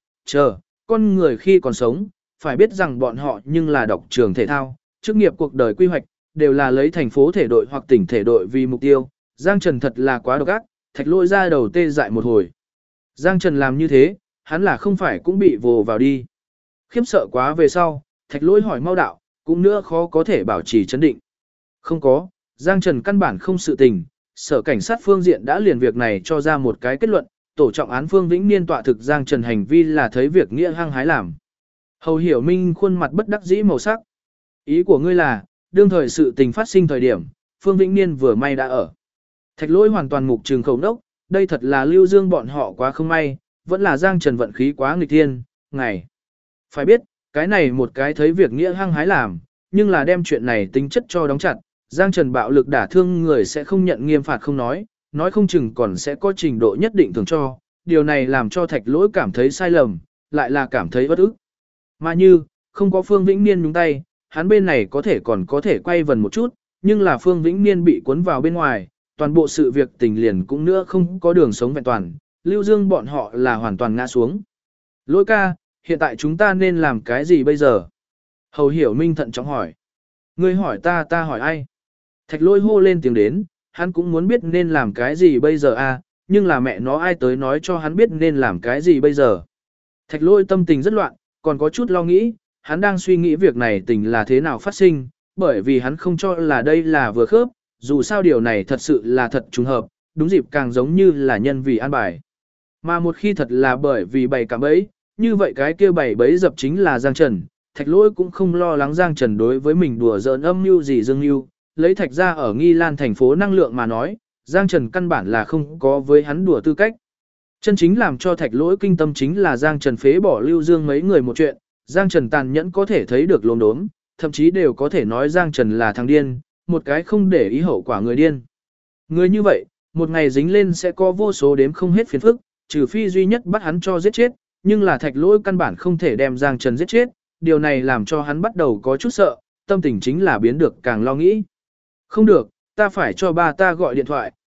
Speaker 1: con người khi còn sống, phải biết rằng bọn họ nhưng là độc trường thể thao, chức nghiệp cuộc đời quy hoạch, đều là lấy thành phố thể đội hoặc tỉnh thể đội vì mục tiêu. Giang Trần thật là quá độc ác, Thạch Lỗi ra đầu tê dại một hồi. Giang Trần làm như thế, hắn là không phải cũng bị vồ vào đi. Khiếp sợ quá về sau, Thạch Lỗi hỏi mau đạo, cũng nữa khó có thể bảo trì chấn định. Không có, Giang Trần căn bản không sự tình, sở cảnh sát phương diện đã liền việc này cho ra một cái kết luận, tổ trọng án Phương Vĩnh Niên tọa thực Giang Trần hành vi là thấy việc nghĩa hăng hái làm. Hầu Hiểu Minh khuôn mặt bất đắc dĩ màu sắc. Ý của ngươi là, đương thời sự tình phát sinh thời điểm, Phương Vĩnh Niên vừa may đã ở. Thạch Lỗi hoàn toàn mục trường khẩu đốc, đây thật là Lưu Dương bọn họ quá không may, vẫn là Giang Trần vận khí quá nghịch thiên, ngày. Phải biết, cái này một cái thấy việc nghĩa hăng hái làm, nhưng là đem chuyện này tính chất cho đóng chặt, Giang Trần bạo lực đả thương người sẽ không nhận nghiêm phạt không nói không chừng còn sẽ có trình độ nhất định thường cho, điều này làm cho Thạch Lỗi cảm thấy sai lầm, lại là cảm thấy bất ức. Mà như, không có Phương Vĩnh Niên nhúng tay, hắn bên này còn có thể quay vần một chút, nhưng là Phương Vĩnh Niên bị cuốn vào bên ngoài, toàn bộ sự việc tình liền cũng nữa không có đường sống vẹn toàn, Lưu Dương bọn họ là hoàn toàn ngã xuống. Lỗi ca, hiện tại chúng ta nên làm cái gì bây giờ? Hầu Hiểu Minh thận trọng hỏi. Ngươi hỏi ta hỏi ai? Thạch Lỗi hô lên tiếng đến, hắn cũng muốn biết nên làm cái gì bây giờ à, nhưng là mẹ nó ai tới nói cho hắn biết nên làm cái gì bây giờ. Thạch Lỗi tâm tình rất loạn, còn có chút lo nghĩ, hắn đang suy nghĩ việc này tình là thế nào phát sinh, bởi vì hắn không cho là đây là vừa khớp, dù sao điều này thật sự là thật trùng hợp, đúng dịp càng giống như là nhân vì an bài. Mà một khi thật là bởi vì bày cạm bẫy, như vậy cái kia bày bẫy dập chính là Giang Trần, Thạch Lỗi cũng không lo lắng Giang Trần đối với mình đùa giỡn âm mưu gì dương mưu, lấy Thạch ra ở Nghi Lan thành phố năng lượng mà nói, Giang Trần căn bản là không có với hắn đùa tư cách. Chân chính làm cho Thạch Lỗi kinh tâm chính là Giang Trần phế bỏ Lưu Dương mấy người một chuyện, Giang Trần tàn nhẫn có thể thấy được lốm đốm, thậm chí đều có thể nói Giang Trần là thằng điên, một cái không để ý hậu quả người điên. Người như vậy, một ngày dính lên sẽ có vô số đếm không hết phiền phức, trừ phi duy nhất bắt hắn cho giết chết, nhưng là Thạch Lỗi căn bản không thể đem Giang Trần giết chết, điều này làm cho hắn bắt đầu có chút sợ, tâm tình chính là biến được càng lo nghĩ. Không được, ta phải cho ba ta gọi điện thoại,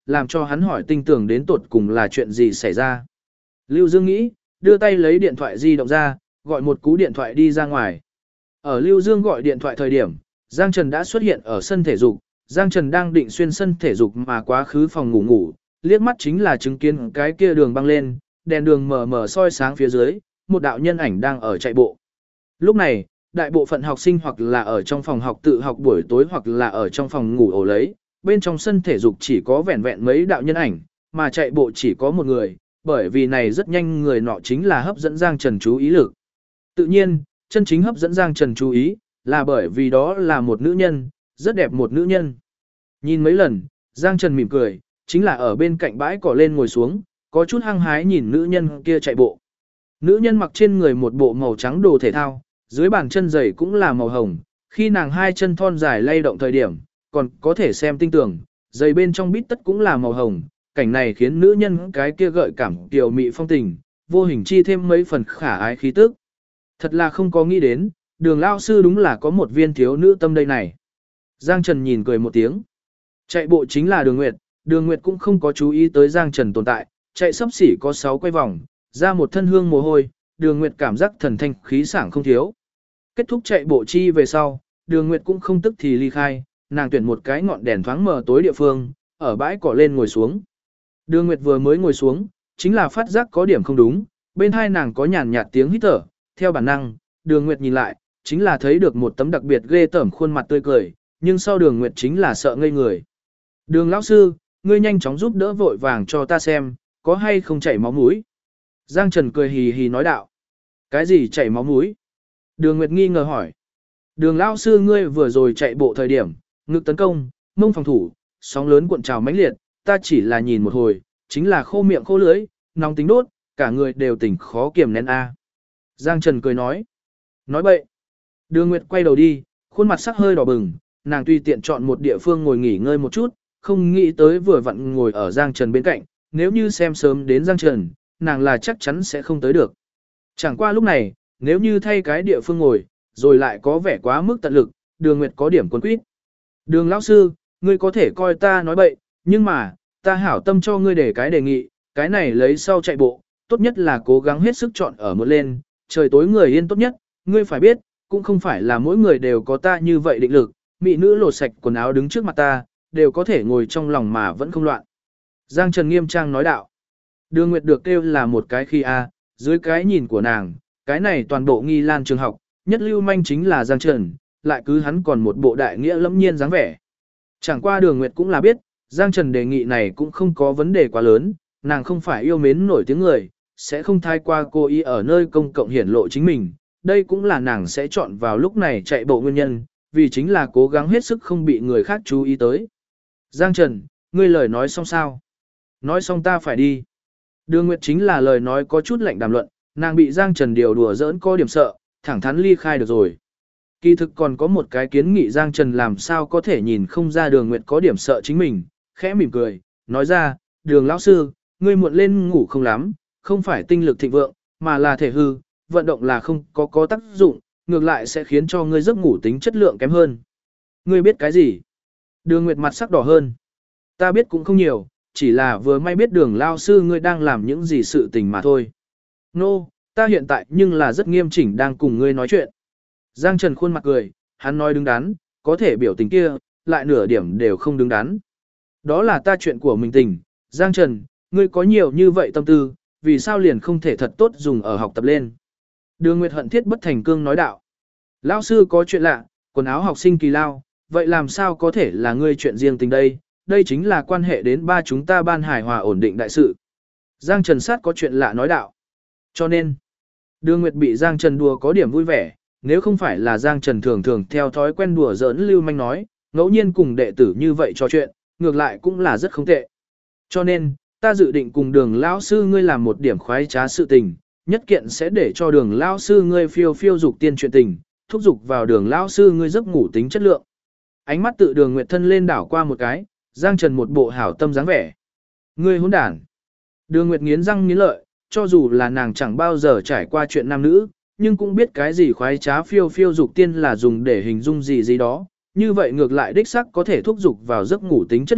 Speaker 1: làm cho hắn hỏi tinh tưởng đến tột cùng là chuyện gì xảy ra. Lưu Dương nghĩ, đưa tay lấy điện thoại di động ra, gọi một cú điện thoại đi ra ngoài. Ở Lưu Dương gọi điện thoại thời điểm, Giang Trần đã xuất hiện ở sân thể dục. Giang Trần đang định xuyên sân thể dục mà quá khứ phòng ngủ, liếc mắt chính là chứng kiến cái kia đường băng lên, đèn đường mờ mờ soi sáng phía dưới, một đạo nhân ảnh đang ở chạy bộ. Lúc này, đại bộ phận học sinh hoặc là ở trong phòng học tự học buổi tối hoặc là ở trong phòng ngủ ổ lấy, bên trong sân thể dục chỉ có vẹn vẹn mấy đạo nhân ảnh, mà chạy bộ chỉ có một người, bởi vì này rất nhanh người nọ chính là hấp dẫn Giang Trần chú ý lực. Tự nhiên, chân chính hấp dẫn Giang Trần chú ý, là bởi vì đó là một nữ nhân, rất đẹp một nữ nhân. Nhìn mấy lần, Giang Trần mỉm cười, chính là ở bên cạnh bãi cỏ lên ngồi xuống, có chút hăng hái nhìn nữ nhân kia chạy bộ. Nữ nhân mặc trên người một bộ màu trắng đồ thể thao, dưới bàn chân giày cũng là màu hồng, khi nàng hai chân thon dài lay động thời điểm, còn có thể xem tinh tường, giày bên trong bít tất cũng là màu hồng, cảnh này khiến nữ nhân cái kia gợi cảm kiều mị phong tình, vô hình chi thêm mấy phần khả ái khí tức. Thật là không có nghĩ đến, Đường lao sư đúng là có một viên thiếu nữ tâm đây này. Giang Trần nhìn cười một tiếng. Chạy bộ chính là Đường Nguyệt cũng không có chú ý tới Giang Trần tồn tại, chạy sắp xỉ có 6 quay vòng, ra một thân hương mồ hôi, Đường Nguyệt cảm giác thần thanh khí sảng không thiếu. Kết thúc chạy bộ chi về sau, Đường Nguyệt cũng không tức thì ly khai, nàng tuyển một cái ngọn đèn thoáng mờ tối địa phương, ở bãi cỏ lên ngồi xuống. Đường Nguyệt vừa mới ngồi xuống, chính là phát giác có điểm không đúng, bên hai nàng có nhàn nhạt tiếng hít thở, theo bản năng, Đường Nguyệt nhìn lại, chính là thấy được một tấm đặc biệt ghê tởm khuôn mặt tươi cười, nhưng sau Đường Nguyệt chính là sợ ngây người. Đường lão sư, ngươi nhanh chóng giúp đỡ vội vàng cho ta xem, có hay không chảy máu mũi. Giang Trần cười hì hì nói đạo. Cái gì chảy máu mũi? Đường Nguyệt nghi ngờ hỏi. Đường lão sư ngươi vừa rồi chạy bộ thời điểm, ngực tấn công, mông phòng thủ, sóng lớn cuộn trào mãnh liệt, ta chỉ là nhìn một hồi, chính là khô miệng khô lưỡi, nóng tính đốt, cả người đều tỉnh khó kiềm nén a. Giang Trần cười nói. Nói bậy. Đường Nguyệt quay đầu đi, khuôn mặt sắc hơi đỏ bừng, nàng tùy tiện chọn một địa phương ngồi nghỉ ngơi một chút, không nghĩ tới vừa vặn ngồi ở Giang Trần bên cạnh, nếu như xem sớm đến Giang Trần, nàng là chắc chắn sẽ không tới được. Chẳng qua lúc này, nếu như thay cái địa phương ngồi, rồi lại có vẻ quá mức tận lực, Đường Nguyệt có điểm cuốn quýt. Đường lão sư, ngươi có thể coi ta nói bậy, nhưng mà, ta hảo tâm cho ngươi để cái đề nghị, cái này lấy sau chạy bộ, tốt nhất là cố gắng hết sức chọn ở một lên, trời tối người yên tốt nhất, ngươi phải biết, cũng không phải là mỗi người đều có ta như vậy định lực, mỹ nữ lột sạch quần áo đứng trước mặt ta, đều có thể ngồi trong lòng mà vẫn không loạn. Giang Trần nghiêm trang nói đạo. Đường Nguyệt được kêu là một cái khi a, dưới cái nhìn của nàng, cái này toàn bộ Nghi Lan trường học, nhất lưu manh chính là Giang Trần, lại cứ hắn còn một bộ đại nghĩa lẫm nhiên dáng vẻ. Chẳng qua Đường Nguyệt cũng là biết, Giang Trần đề nghị này cũng không có vấn đề quá lớn, nàng không phải yêu mến nổi tiếng người, sẽ không thay qua cô ý ở nơi công cộng hiển lộ chính mình, đây cũng là nàng sẽ chọn vào lúc này chạy bộ nguyên nhân, vì chính là cố gắng hết sức không bị người khác chú ý tới. Giang Trần, ngươi lời nói xong sao? Nói xong ta phải đi. Đường Nguyệt chính là lời nói có chút lạnh đàm luận, nàng bị Giang Trần điều đùa giỡn có điểm sợ, thẳng thắn ly khai được rồi. Kỳ thực còn có một cái kiến nghị Giang Trần làm sao có thể nhìn không ra Đường Nguyệt có điểm sợ chính mình, khẽ mỉm cười, nói ra, Đường lão sư, ngươi muộn lên ngủ không lắm, không phải tinh lực thịnh vượng, mà là thể hư, vận động là không có tác dụng, ngược lại sẽ khiến cho ngươi giấc ngủ tính chất lượng kém hơn. Ngươi biết cái gì? Đường Nguyệt mặt sắc đỏ hơn. Ta biết cũng không nhiều, chỉ là vừa may biết Đường lao sư ngươi đang làm những gì sự tình mà thôi. Nô, ta hiện tại nhưng là rất nghiêm chỉnh đang cùng ngươi nói chuyện. Giang Trần khuôn mặt cười, hắn nói đứng đắn, có thể biểu tình kia, lại nửa điểm đều không đứng đắn. Đó là ta chuyện của mình tình, Giang Trần, ngươi có nhiều như vậy tâm tư, vì sao liền không thể thật tốt dùng ở học tập lên. Đường Nguyệt hận thiết bất thành cương nói đạo. Lão sư có chuyện lạ, quần áo học sinh kỳ lao, vậy làm sao có thể là ngươi chuyện riêng tình đây, đây chính là quan hệ đến ba chúng ta ban hài hòa ổn định đại sự. Giang Trần sát có chuyện lạ nói đạo. Cho nên, Đường Nguyệt bị Giang Trần đùa có điểm vui vẻ, nếu không phải là Giang Trần thường thường theo thói quen đùa giỡn lưu manh nói, ngẫu nhiên cùng đệ tử như vậy trò chuyện, ngược lại cũng là rất không tệ. Cho nên, ta dự định cùng Đường lão sư ngươi làm một điểm khoái trá sự tình, nhất kiện sẽ để cho Đường lão sư ngươi phiêu phiêu dục tiên chuyện tình, thúc giục vào Đường lão sư ngươi giấc ngủ tính chất lượng. Ánh mắt tự Đường Nguyệt thân lên đảo qua một cái, Giang Trần một bộ hảo tâm dáng vẻ. Ngươi hỗn đản. Đường Nguyệt nghiến răng nghiến lợi, cho dù là nàng chẳng bao giờ trải qua chuyện nam nữ, nhưng cũng biết cái gì khoái trá phiêu phiêu dục tiên là dùng để hình dung gì đó, như vậy ngược lại đích sắc có thể thúc giục vào giấc ngủ tính chất lượng,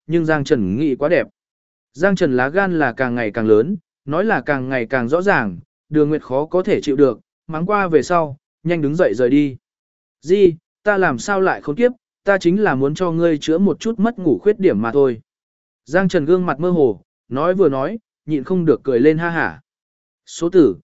Speaker 1: nhưng Giang Trần nghĩ quá đẹp. Giang Trần lá gan là càng ngày càng lớn, nói là càng ngày càng rõ ràng, Đường Nguyệt khó có thể chịu được, mắng qua về sau, nhanh đứng dậy rời đi. Di, ta làm sao lại khốn kiếp, ta chính là muốn cho ngươi chữa một chút mất ngủ khuyết điểm mà thôi. Giang Trần gương mặt mơ hồ, nói vừa nói, nhịn không được cười lên ha hả. Số tử,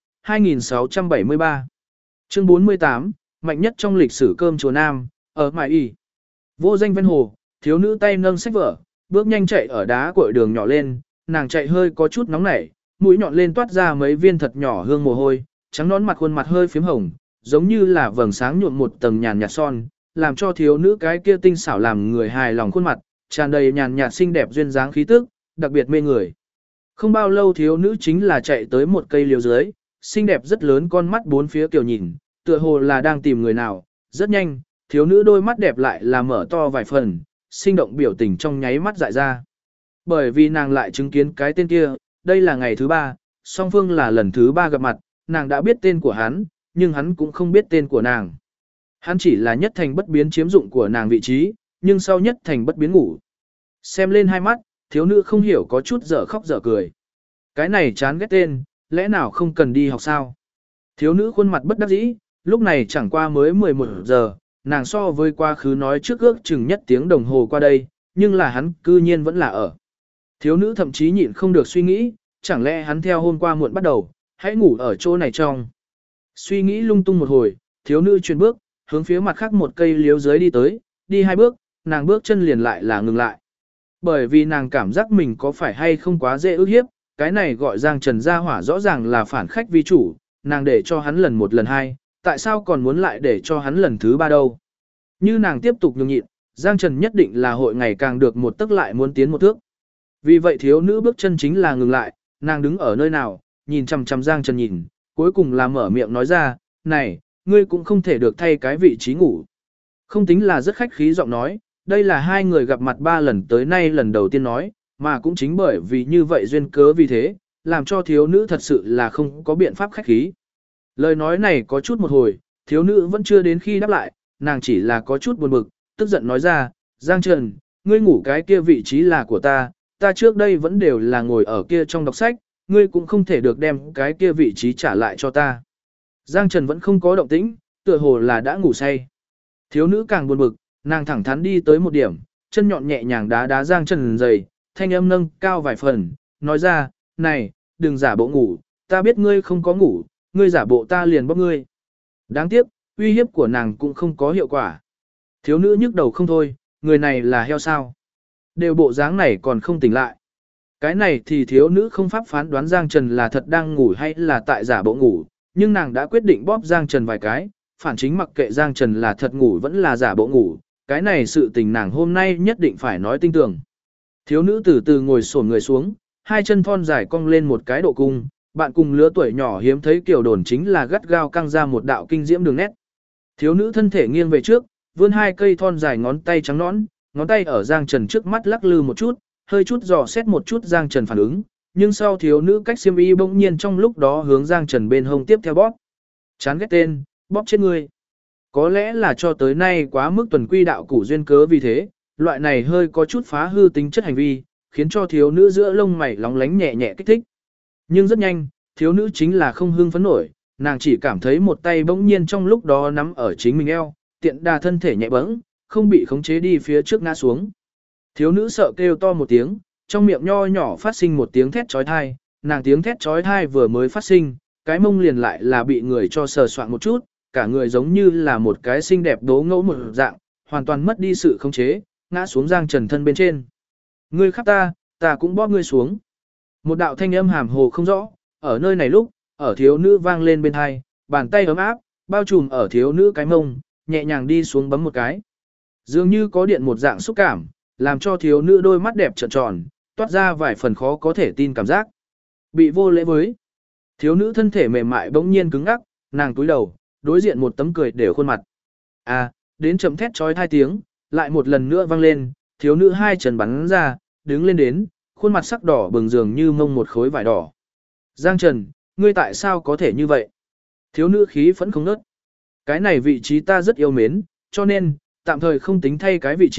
Speaker 1: 2673. Chương 48, mạnh nhất trong lịch sử cơm chùa Nam, ở Mại Y. Vô danh ven hồ, thiếu nữ tay nâng sách vở, bước nhanh chạy ở đá cội đường nhỏ lên, nàng chạy hơi có chút nóng nảy, mũi nhọn lên toát ra mấy viên thật nhỏ hương mồ hôi, trắng nón mặt khuôn mặt hơi phím hồng, giống như là vầng sáng nhuộm một tầng nhàn nhạt son, làm cho thiếu nữ cái kia tinh xảo làm người hài lòng khuôn mặt, tràn đầy nhàn nhạt xinh đẹp duyên dáng khí tức, đặc biệt mê người. Không bao lâu thiếu nữ chính là chạy tới một cây liễu dưới, xinh đẹp rất lớn con mắt bốn phía kiểu nhìn, tựa hồ là đang tìm người nào, rất nhanh, thiếu nữ đôi mắt đẹp lại là mở to vài phần, sinh động biểu tình trong nháy mắt dại ra. Bởi vì nàng lại chứng kiến cái tên kia, đây là ngày thứ 3, song phương là lần thứ 3 gặp mặt, nàng đã biết tên của hắn, nhưng hắn cũng không biết tên của nàng. Hắn chỉ là nhất thành bất biến chiếm dụng của nàng vị trí, nhưng sau nhất thành bất biến ngủ. Xem lên hai mắt, thiếu nữ không hiểu có chút dở khóc dở cười. Cái này chán ghét tên, lẽ nào không cần đi học sao? Thiếu nữ khuôn mặt bất đắc dĩ, lúc này chẳng qua mới 11 giờ, nàng so với quá khứ nói trước ước chừng nhất tiếng đồng hồ qua đây, nhưng là hắn cư nhiên vẫn là ở. Thiếu nữ thậm chí nhịn không được suy nghĩ, chẳng lẽ hắn theo hôm qua muộn bắt đầu, hãy ngủ ở chỗ này trong. Suy nghĩ lung tung một hồi, thiếu nữ chuyển bước, hướng phía mặt khác một cây liễu dưới đi tới, đi 2 bước, nàng bước chân liền lại là ngừng lại. Bởi vì nàng cảm giác mình có phải hay không quá dễ ức hiếp, cái này gọi Giang Trần ra hỏa rõ ràng là phản khách vi chủ, nàng để cho hắn lần 1 lần 2, tại sao còn muốn lại để cho hắn lần thứ 3 đâu. Như nàng tiếp tục nhường nhịn, Giang Trần nhất định là hội ngày càng được một tức lại muốn tiến một thước. Vì vậy thiếu nữ bước chân chính là ngừng lại, nàng đứng ở nơi nào, nhìn chằm chằm Giang Trần nhìn, cuối cùng là mở miệng nói ra, này, ngươi cũng không thể được thay cái vị trí ngủ. Không tính là rất khách khí giọng nói, đây là hai người gặp mặt 3 lần tới nay lần đầu tiên nói, mà cũng chính bởi vì như vậy duyên cớ vì thế, làm cho thiếu nữ thật sự là không có biện pháp khách khí. Lời nói này có chút một hồi, thiếu nữ vẫn chưa đến khi đáp lại, nàng chỉ là có chút buồn bực, tức giận nói ra, Giang Trần, ngươi ngủ cái kia vị trí là của ta trước đây vẫn đều là ngồi ở kia trong đọc sách, ngươi cũng không thể được đem cái kia vị trí trả lại cho ta. Giang Trần vẫn không có động tĩnh, tựa hồ là đã ngủ say. Thiếu nữ càng buồn bực, nàng thẳng thắn đi tới một điểm, chân nhọn nhẹ nhàng đá đá Giang Trần giày, thanh âm nâng cao vài phần, nói ra, này, đừng giả bộ ngủ, ta biết ngươi không có ngủ, ngươi giả bộ ta liền bóp ngươi. Đáng tiếc, uy hiếp của nàng cũng không có hiệu quả. Thiếu nữ nhức đầu không thôi, người này là heo sao. Đều bộ dáng này còn không tỉnh lại. Cái này thì thiếu nữ không pháp phán đoán Giang Trần là thật đang ngủ hay là tại giả bộ ngủ, nhưng nàng đã quyết định bóp Giang Trần vài cái, phản chính mặc kệ Giang Trần là thật ngủ vẫn là giả bộ ngủ, cái này sự tình nàng hôm nay nhất định phải nói tinh tường. Thiếu nữ từ từ ngồi xổm người xuống, hai chân thon dài cong lên một cái độ cung, bạn cùng lứa tuổi nhỏ hiếm thấy kiểu đồn chính là gắt gao căng ra một đạo kinh diễm đường nét. Thiếu nữ thân thể nghiêng về trước, vươn hai cây thon dài ngón tay trắng nõn, ngón tay ở Giang Trần trước mắt lắc lư một chút, hơi chút dò xét một chút Giang Trần phản ứng, nhưng sau thiếu nữ cách xiêm y bỗng nhiên trong lúc đó hướng Giang Trần bên hông tiếp theo bóp. Chán ghét tên, bóp chết ngươi. Có lẽ là cho tới nay quá mức tuần quy đạo củ duyên cớ vì thế, loại này hơi có chút phá hư tính chất hành vi, khiến cho thiếu nữ giữa lông mày lóng lánh nhẹ nhẹ kích thích. Nhưng rất nhanh, thiếu nữ chính là không hưng phấn nổi, nàng chỉ cảm thấy một tay bỗng nhiên trong lúc đó nắm ở chính mình eo, tiện đà thân thể nhẹ bẫng, không bị khống chế đi phía trước ngã xuống. Thiếu nữ sợ kêu to một tiếng, trong miệng nho nhỏ phát sinh một tiếng thét chói tai, nàng tiếng thét chói tai vừa mới phát sinh, cái mông liền lại là bị người cho sờ soạn một chút, cả người giống như là một cái xinh đẹp đố ngẫu một dạng, hoàn toàn mất đi sự khống chế, ngã xuống Giang Trần thân bên trên. Ngươi khắp ta cũng bóp ngươi xuống. Một đạo thanh âm hàm hồ không rõ, ở nơi này lúc, ở thiếu nữ vang lên bên tai, bàn tay ấm áp, bao trùm ở thiếu nữ cái mông, nhẹ nhàng đi xuống bấm một cái. Dường như có điện một dạng xúc cảm, làm cho thiếu nữ đôi mắt đẹp trợn tròn, toát ra vài phần khó có thể tin cảm giác. Bị vô lễ với. Thiếu nữ thân thể mềm mại bỗng nhiên cứng ngắc, nàng túi đầu, đối diện một tấm cười đều khuôn mặt. À, đến chấm thét chói 2 tiếng, lại một lần nữa vang lên, thiếu nữ hai chân bắn ra, đứng lên đến, khuôn mặt sắc đỏ bừng dường như mông một khối vải đỏ. Giang Trần, ngươi tại sao có thể như vậy? Thiếu nữ khí phẫn không nớt. Cái này vị trí ta rất yêu mến, cho nên, tạm thời không tính thay cái vị trí,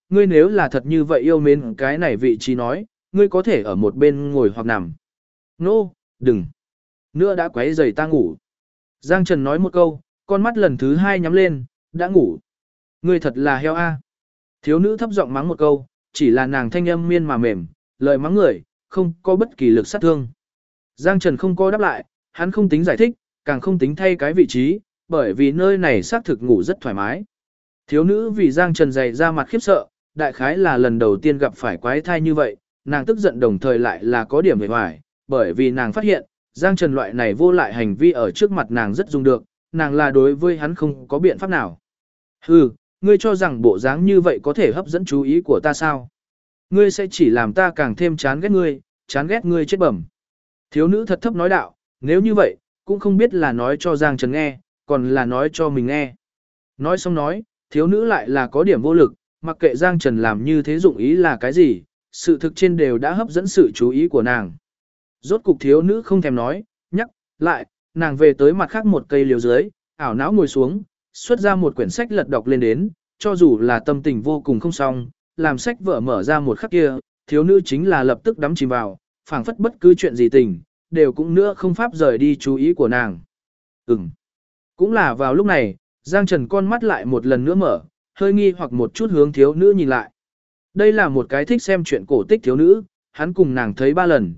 Speaker 1: ngươi nếu là thật như vậy yêu mến cái này vị trí nói, ngươi có thể ở một bên ngồi hoặc nằm. Nô, đừng. Nữa đã quấy rầy ta ngủ. Giang Trần nói một câu, con mắt lần thứ hai nhắm lên, đã ngủ. Ngươi thật là heo a. Thiếu nữ thấp giọng mắng một câu, chỉ là nàng thanh âm miên mà mềm, lời mắng người, không có bất kỳ lực sát thương. Giang Trần không có đáp lại, hắn không tính giải thích, càng không tính thay cái vị trí, bởi vì nơi này xác thực ngủ rất thoải mái. Thiếu nữ vì Giang Trần dày ra mặt khiếp sợ, đại khái là lần đầu tiên gặp phải quái thai như vậy, nàng tức giận đồng thời lại là có điểm hề hoài, bởi vì nàng phát hiện, Giang Trần loại này vô lại hành vi ở trước mặt nàng rất dùng được, nàng là đối với hắn không có biện pháp nào. Hừ, ngươi cho rằng bộ dáng như vậy có thể hấp dẫn chú ý của ta sao? Ngươi sẽ chỉ làm ta càng thêm chán ghét ngươi chết bẩm. Thiếu nữ thật thấp nói đạo, nếu như vậy, cũng không biết là nói cho Giang Trần nghe, còn là nói cho mình nghe. Nói xong nói, thiếu nữ lại là có điểm vô lực, mặc kệ Giang Trần làm như thế dụng ý là cái gì, sự thực trên đều đã hấp dẫn sự chú ý của nàng. Rốt cục thiếu nữ không thèm nói, nhắc, lại, nàng về tới mặt khác một cây liều dưới, ảo não ngồi xuống, xuất ra một quyển sách lật đọc lên đến, cho dù là tâm tình vô cùng không xong, làm sách vở mở ra một khắc kia, thiếu nữ chính là lập tức đắm chìm vào, phảng phất bất cứ chuyện gì tình, đều cũng nữa không pháp rời đi chú ý của nàng. Cũng là vào lúc này, Giang Trần con mắt lại một lần nữa mở, hơi nghi hoặc một chút hướng thiếu nữ nhìn lại. Đây là một cái thích xem chuyện cổ tích thiếu nữ, hắn cùng nàng thấy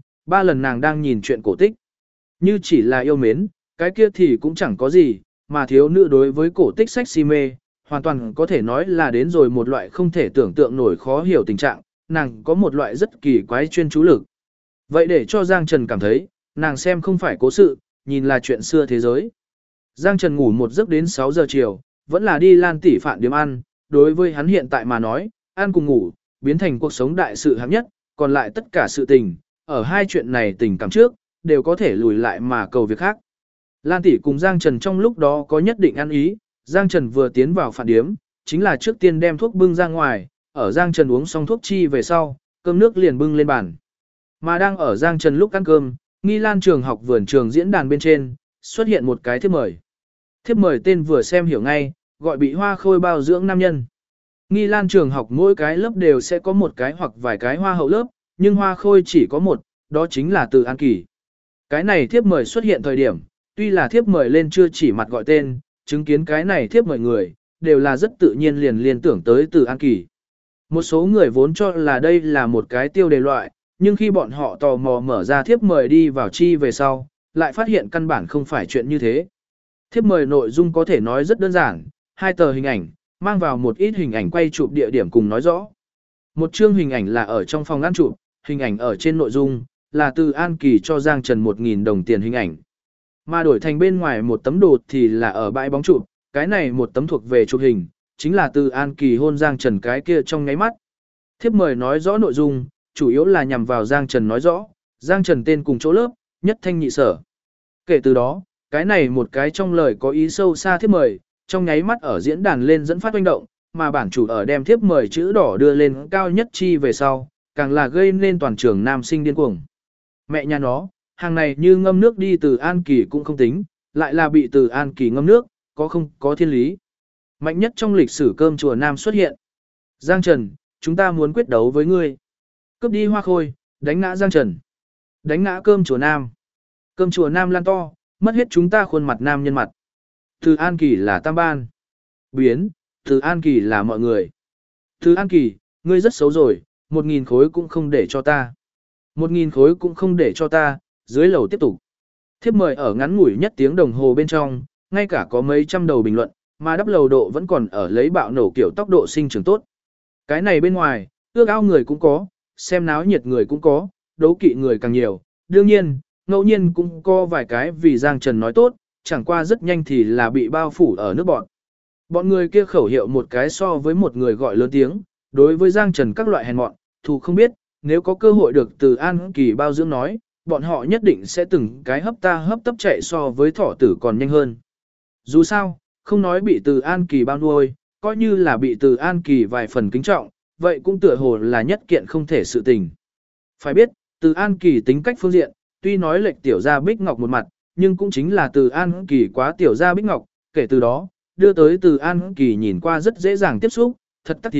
Speaker 1: 3 lần nàng đang nhìn chuyện cổ tích. Như chỉ là yêu mến, cái kia thì cũng chẳng có gì, mà thiếu nữ đối với cổ tích sách si mê, hoàn toàn có thể nói là đến rồi một loại không thể tưởng tượng nổi khó hiểu tình trạng, nàng có một loại rất kỳ quái chuyên chú lực. Vậy để cho Giang Trần cảm thấy, nàng xem không phải cố sự, nhìn là chuyện xưa thế giới. Giang Trần ngủ một giấc đến 6 giờ chiều, vẫn là đi Lan tỷ phạn điểm ăn, đối với hắn hiện tại mà nói, ăn cùng ngủ, biến thành cuộc sống đại sự hạng nhất, còn lại tất cả sự tình, ở hai chuyện này tình cảm trước, đều có thể lùi lại mà cầu việc khác. Lan tỷ cùng Giang Trần trong lúc đó có nhất định ăn ý, Giang Trần vừa tiến vào phạn điếm, chính là trước tiên đem thuốc bưng ra ngoài, ở Giang Trần uống xong thuốc chi về sau, cơm nước liền bưng lên bàn. Mà đang ở Giang Trần lúc ăn cơm, Nghi Lan trường học vườn trường diễn đàn bên trên, xuất hiện một cái thiếp mời. Thiếp mời tên vừa xem hiểu ngay, gọi bị hoa khôi bao dưỡng nam nhân. Nghi Lan trường học mỗi cái lớp đều sẽ có một cái hoặc vài cái hoa hậu lớp, nhưng hoa khôi chỉ có một, đó chính là Từ An Kỳ. Cái này thiếp mời xuất hiện thời điểm, tuy là thiếp mời lên chưa chỉ mặt gọi tên, chứng kiến cái này thiếp mời người, đều là rất tự nhiên liền tưởng tới Từ An Kỳ. Một số người vốn cho là đây là một cái tiêu đề loại, nhưng khi bọn họ tò mò mở ra thiếp mời đi vào chi về sau, lại phát hiện căn bản không phải chuyện như thế. Thiếp mời nội dung có thể nói rất đơn giản, 2 tờ hình ảnh, mang vào một ít hình ảnh quay chụp địa điểm cùng nói rõ. Một chương hình ảnh là ở trong phòng ăn chụp, hình ảnh ở trên nội dung, là Từ An Kỳ cho Giang Trần 1.000 đồng tiền hình ảnh. Mà đổi thành bên ngoài một tấm đồ thì là ở bãi bóng chụp, cái này một tấm thuộc về chụp hình, chính là Từ An Kỳ hôn Giang Trần cái kia trong nháy mắt. Thiếp mời nói rõ nội dung, chủ yếu là nhằm vào Giang Trần nói rõ, Giang Trần tên cùng chỗ lớp, nhất thanh nhị sở. Kể từ đó, cái này một cái trong lời có ý sâu xa thiếp mời, trong nháy mắt ở diễn đàn lên dẫn phát hoành động, mà bản chủ ở đem thiếp mời chữ đỏ đưa lên cao nhất chi về sau, càng là gây nên toàn trường nam sinh điên cuồng. Mẹ nhà nó, hàng này như ngâm nước đi Từ An Kỳ cũng không tính, lại là bị Từ An Kỳ ngâm nước, có không có thiên lý. Mạnh nhất trong lịch sử cơm chùa nam xuất hiện. Giang Trần, chúng ta muốn quyết đấu với ngươi. Cướp đi hoa khôi, đánh ngã Giang Trần. Đánh ngã cơm chùa nam. Cơm chùa nam lan to, mất hết chúng ta khuôn mặt nam nhân mặt. Từ An Kỳ là tam ban. Biến, Từ An Kỳ là mọi người. Từ An Kỳ, ngươi rất xấu rồi, 1.000 khối cũng không để cho ta. 1.000 khối cũng không để cho ta, dưới lầu tiếp tục. Thiếp mời ở ngắn ngủi nhất tiếng đồng hồ bên trong, ngay cả có mấy trăm đầu bình luận, mà đắp lầu độ vẫn còn ở lấy bạo nổ kiểu tốc độ sinh trưởng tốt. Cái này bên ngoài, ước ao người cũng có, xem náo nhiệt người cũng có, đấu kỵ người càng nhiều. Đương nhiên, ngẫu nhiên cũng có vài cái vì Giang Trần nói tốt, chẳng qua rất nhanh thì là bị bao phủ ở nước bọn. Bọn người kia khẩu hiệu một cái so với một người gọi lớn tiếng, đối với Giang Trần các loại hèn mọn, thù không biết, nếu có cơ hội được Từ An Kỳ bao dưỡng nói, bọn họ nhất định sẽ từng cái hấp tấp chạy so với thỏ tử còn nhanh hơn. Dù sao, không nói bị Từ An Kỳ bao nuôi, coi như là bị Từ An Kỳ vài phần kính trọng, vậy cũng tựa hồ là nhất kiện không thể sự tình. Phải biết, Từ An Kỳ tính cách phương diện, tuy nói lệch tiểu gia Bích Ngọc một mặt, nhưng cũng chính là Từ An Kỳ quá tiểu gia Bích Ngọc, kể từ đó, đưa tới Từ An Kỳ nhìn qua rất dễ dàng tiếp xúc, thật tắc thì,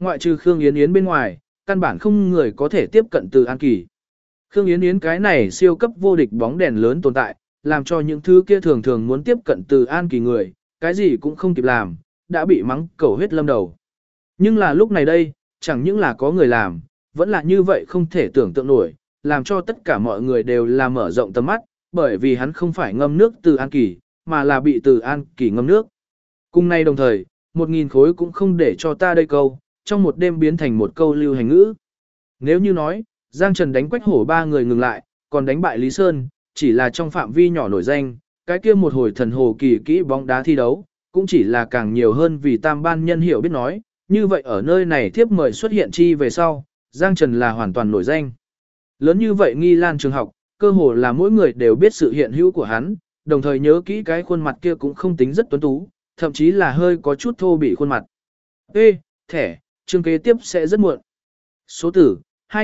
Speaker 1: Ngoại trừ Khương Yến Yến bên ngoài, căn bản không người có thể tiếp cận Từ An Kỳ. Khương Yến Yến cái này siêu cấp vô địch bóng đèn lớn tồn tại, làm cho những thứ kia thường thường muốn tiếp cận Từ An Kỳ người, cái gì cũng không kịp làm, đã bị mắng cầu huyết lâm đầu. Nhưng là lúc này đây, chẳng những là có người làm, vẫn là như vậy không thể tưởng tượng nổi, làm cho tất cả mọi người đều là mở rộng tầm mắt, bởi vì hắn không phải ngâm nước Từ An Kỳ, mà là bị Từ An Kỳ ngâm nước. Cùng nay đồng thời, 1.000 khối cũng không để cho ta đây câu, trong một đêm biến thành một câu lưu hành ngữ. Nếu như nói, Giang Trần đánh Quách Hổ 3 người ngừng lại, còn đánh bại Lý Sơn, chỉ là trong phạm vi nhỏ nổi danh, cái kia một hồi thần hồ kỳ kỹ bóng đá thi đấu, cũng chỉ là càng nhiều hơn vì tam ban nhân hiểu biết nói, như vậy ở nơi này thiếp mời xuất hiện chi về sau, Giang Trần là hoàn toàn nổi danh. Lớn như vậy Nghi Lan trường học, cơ hồ là mỗi người đều biết sự hiện hữu của hắn, đồng thời nhớ kỹ cái khuôn mặt kia cũng không tính rất tuấn tú, thậm chí là hơi có chút thô bị khuôn mặt. Ê, thẻ, chương kế tiếp sẽ rất muộn. Số tử,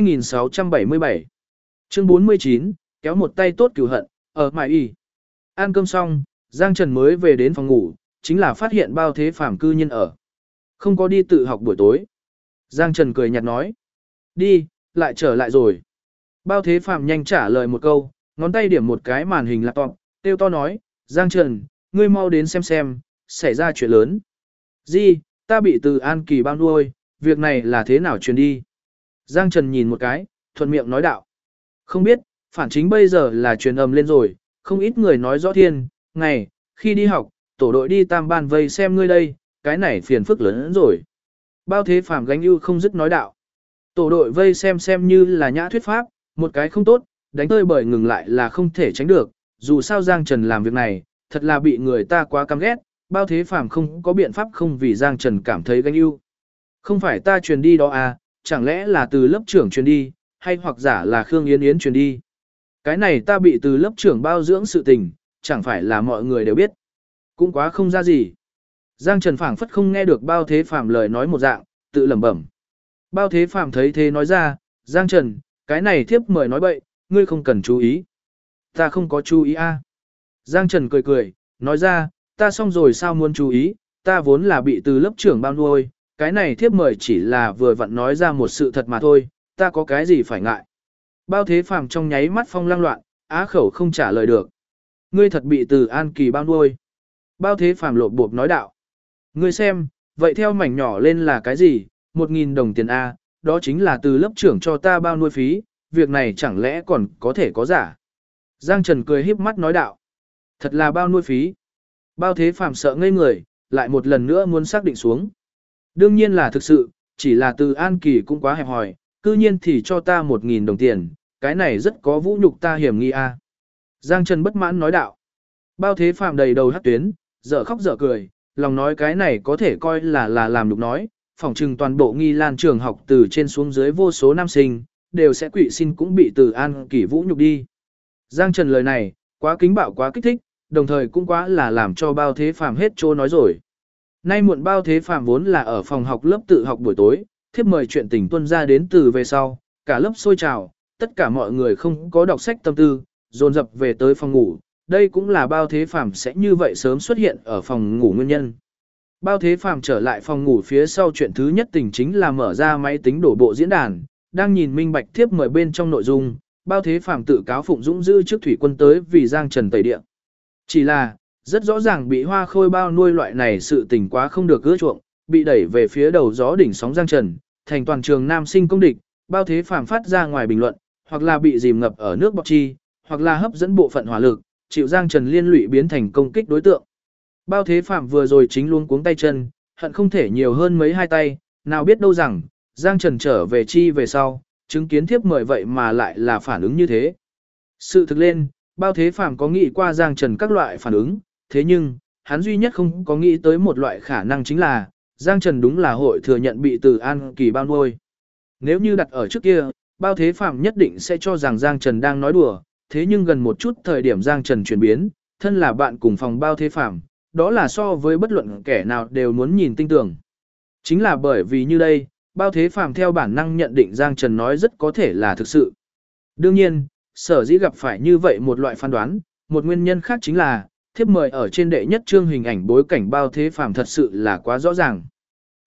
Speaker 1: 2677. Chương 49, kéo một tay tốt cửu hận, ở mại y. Ăn cơm xong, Giang Trần mới về đến phòng ngủ, chính là phát hiện Bao Thế Phàm cư nhiên ở. Không có đi tự học buổi tối. Giang Trần cười nhạt nói. Đi, lại trở lại rồi. Bao Thế Phàm nhanh trả lời một câu, ngón tay điểm một cái màn hình laptop, tiêu to nói, Giang Trần, ngươi mau đến xem, xảy ra chuyện lớn. Gì, ta bị Từ An Kỳ bao nuôi, việc này là thế nào truyền đi? Giang Trần nhìn một cái, thuận miệng nói đạo. Không biết, phản chính bây giờ là truyền ầm lên rồi, không ít người nói rõ thiên, ngày, khi đi học, tổ đội đi tam ban vây xem ngươi đây, cái này phiền phức lớn hơn rồi. Bao Thế Phàm gánh ưu không dứt nói đạo. Tổ đội vây xem như là nhã thuyết pháp, một cái không tốt, đánh tơi bởi ngừng lại là không thể tránh được, dù sao Giang Trần làm việc này, thật là bị người ta quá căm ghét, Bao Thế Phàm không có biện pháp không vì Giang Trần cảm thấy gánh ưu. Không phải ta truyền đi đó à, chẳng lẽ là từ lớp trưởng truyền đi, hay hoặc giả là Khương Yến Yến truyền đi. Cái này ta bị từ lớp trưởng bao dưỡng sự tình, chẳng phải là mọi người đều biết. Cũng quá không ra gì. Giang Trần phảng phất không nghe được Bao Thế Phàm lời nói một dạng, tự lẩm bẩm. Bao Thế Phàm thấy thế nói ra, Giang Trần, cái này thiếp mời nói bậy, ngươi không cần chú ý. Ta không có chú ý a. Giang Trần cười, nói ra, ta xong rồi sao muốn chú ý, ta vốn là bị từ lớp trưởng bao nuôi, cái này thiếp mời chỉ là vừa vặn nói ra một sự thật mà thôi, ta có cái gì phải ngại. Bao Thế Phàm trong nháy mắt phong lang loạn, á khẩu không trả lời được. Ngươi thật bị Từ An Kỳ bao nuôi. Bao Thế Phàm lộp bộp nói đạo. Ngươi xem, vậy theo mảnh nhỏ lên là cái gì, 1.000 đồng tiền A, đó chính là từ lớp trưởng cho ta bao nuôi phí, việc này chẳng lẽ còn có thể có giả. Giang Trần cười híp mắt nói đạo. Thật là bao nuôi phí. Bao Thế Phàm sợ ngây người, lại một lần nữa muốn xác định xuống. Đương nhiên là thực sự, chỉ là Từ An Kỳ cũng quá hẹp hòi, cư nhiên thì cho ta 1.000 đồng tiền, cái này rất có vũ nhục ta hiểm nghi a. Giang Trần bất mãn nói đạo. Bao Thế Phàm đầy đầu hắc tuyến, dở khóc dở cười, lòng nói cái này có thể coi là làm nhục nói, phỏng chừng toàn bộ Nghi Lan trường học từ trên xuống dưới vô số nam sinh, đều sẽ quỵ xin cũng bị Từ An Kỳ vũ nhục đi. Giang Trần lời này, quá kính bạo quá kích thích, đồng thời cũng quá là làm cho Bao Thế Phàm hết trô nói rồi. Nay muộn Bao Thế Phàm vốn là ở phòng học lớp tự học buổi tối, thiếp mời chuyện tình tuân ra đến từ về sau, cả lớp sôi trào, tất cả mọi người không có đọc sách tâm tư, dồn dập về tới phòng ngủ, đây cũng là Bao Thế Phàm sẽ như vậy sớm xuất hiện ở phòng ngủ nguyên nhân. Bao Thế Phàm trở lại phòng ngủ phía sau chuyện thứ nhất tình chính là mở ra máy tính đổ bộ diễn đàn, đang nhìn minh bạch thiếp mời bên trong nội dung, Bao Thế Phàm tự cáo phụng dũng giữ trước thủy quân tới vì Giang Trần tẩy địa. Chỉ là, rất rõ ràng bị Hoa Khôi bao nuôi loại này sự tình quá không được ưa chuộng, bị đẩy về phía đầu gió đỉnh sóng Giang Trần, thành toàn trường nam sinh công địch, Bao Thế Phàm phát ra ngoài bình luận, hoặc là bị dìm ngập ở nước bọt chi, hoặc là hấp dẫn bộ phận hỏa lực, chịu Giang Trần liên lụy biến thành công kích đối tượng. Bao Thế Phàm vừa rồi chính luôn cuống tay chân, hận không thể nhiều hơn mấy hai tay, nào biết đâu rằng, Giang Trần trở về chi về sau, chứng kiến thiếp mời vậy mà lại là phản ứng như thế. Sự thực lên, Bao Thế Phàm có nghĩ qua Giang Trần các loại phản ứng, thế nhưng, hắn duy nhất không có nghĩ tới một loại khả năng chính là, Giang Trần đúng là hội thừa nhận bị Từ An Kỳ bao nuôi. Nếu như đặt ở trước kia, Bao Thế Phàm nhất định sẽ cho rằng Giang Trần đang nói đùa, thế nhưng gần một chút thời điểm Giang Trần chuyển biến, thân là bạn cùng phòng Bao Thế Phàm, đó là so với bất luận kẻ nào đều muốn nhìn tinh tưởng. Chính là bởi vì như đây, Bao Thế Phàm theo bản năng nhận định Giang Trần nói rất có thể là thực sự. Đương nhiên, sở dĩ gặp phải như vậy một loại phán đoán, một nguyên nhân khác chính là, thiếp mời ở trên đệ nhất chương hình ảnh bối cảnh Bao Thế Phàm thật sự là quá rõ ràng.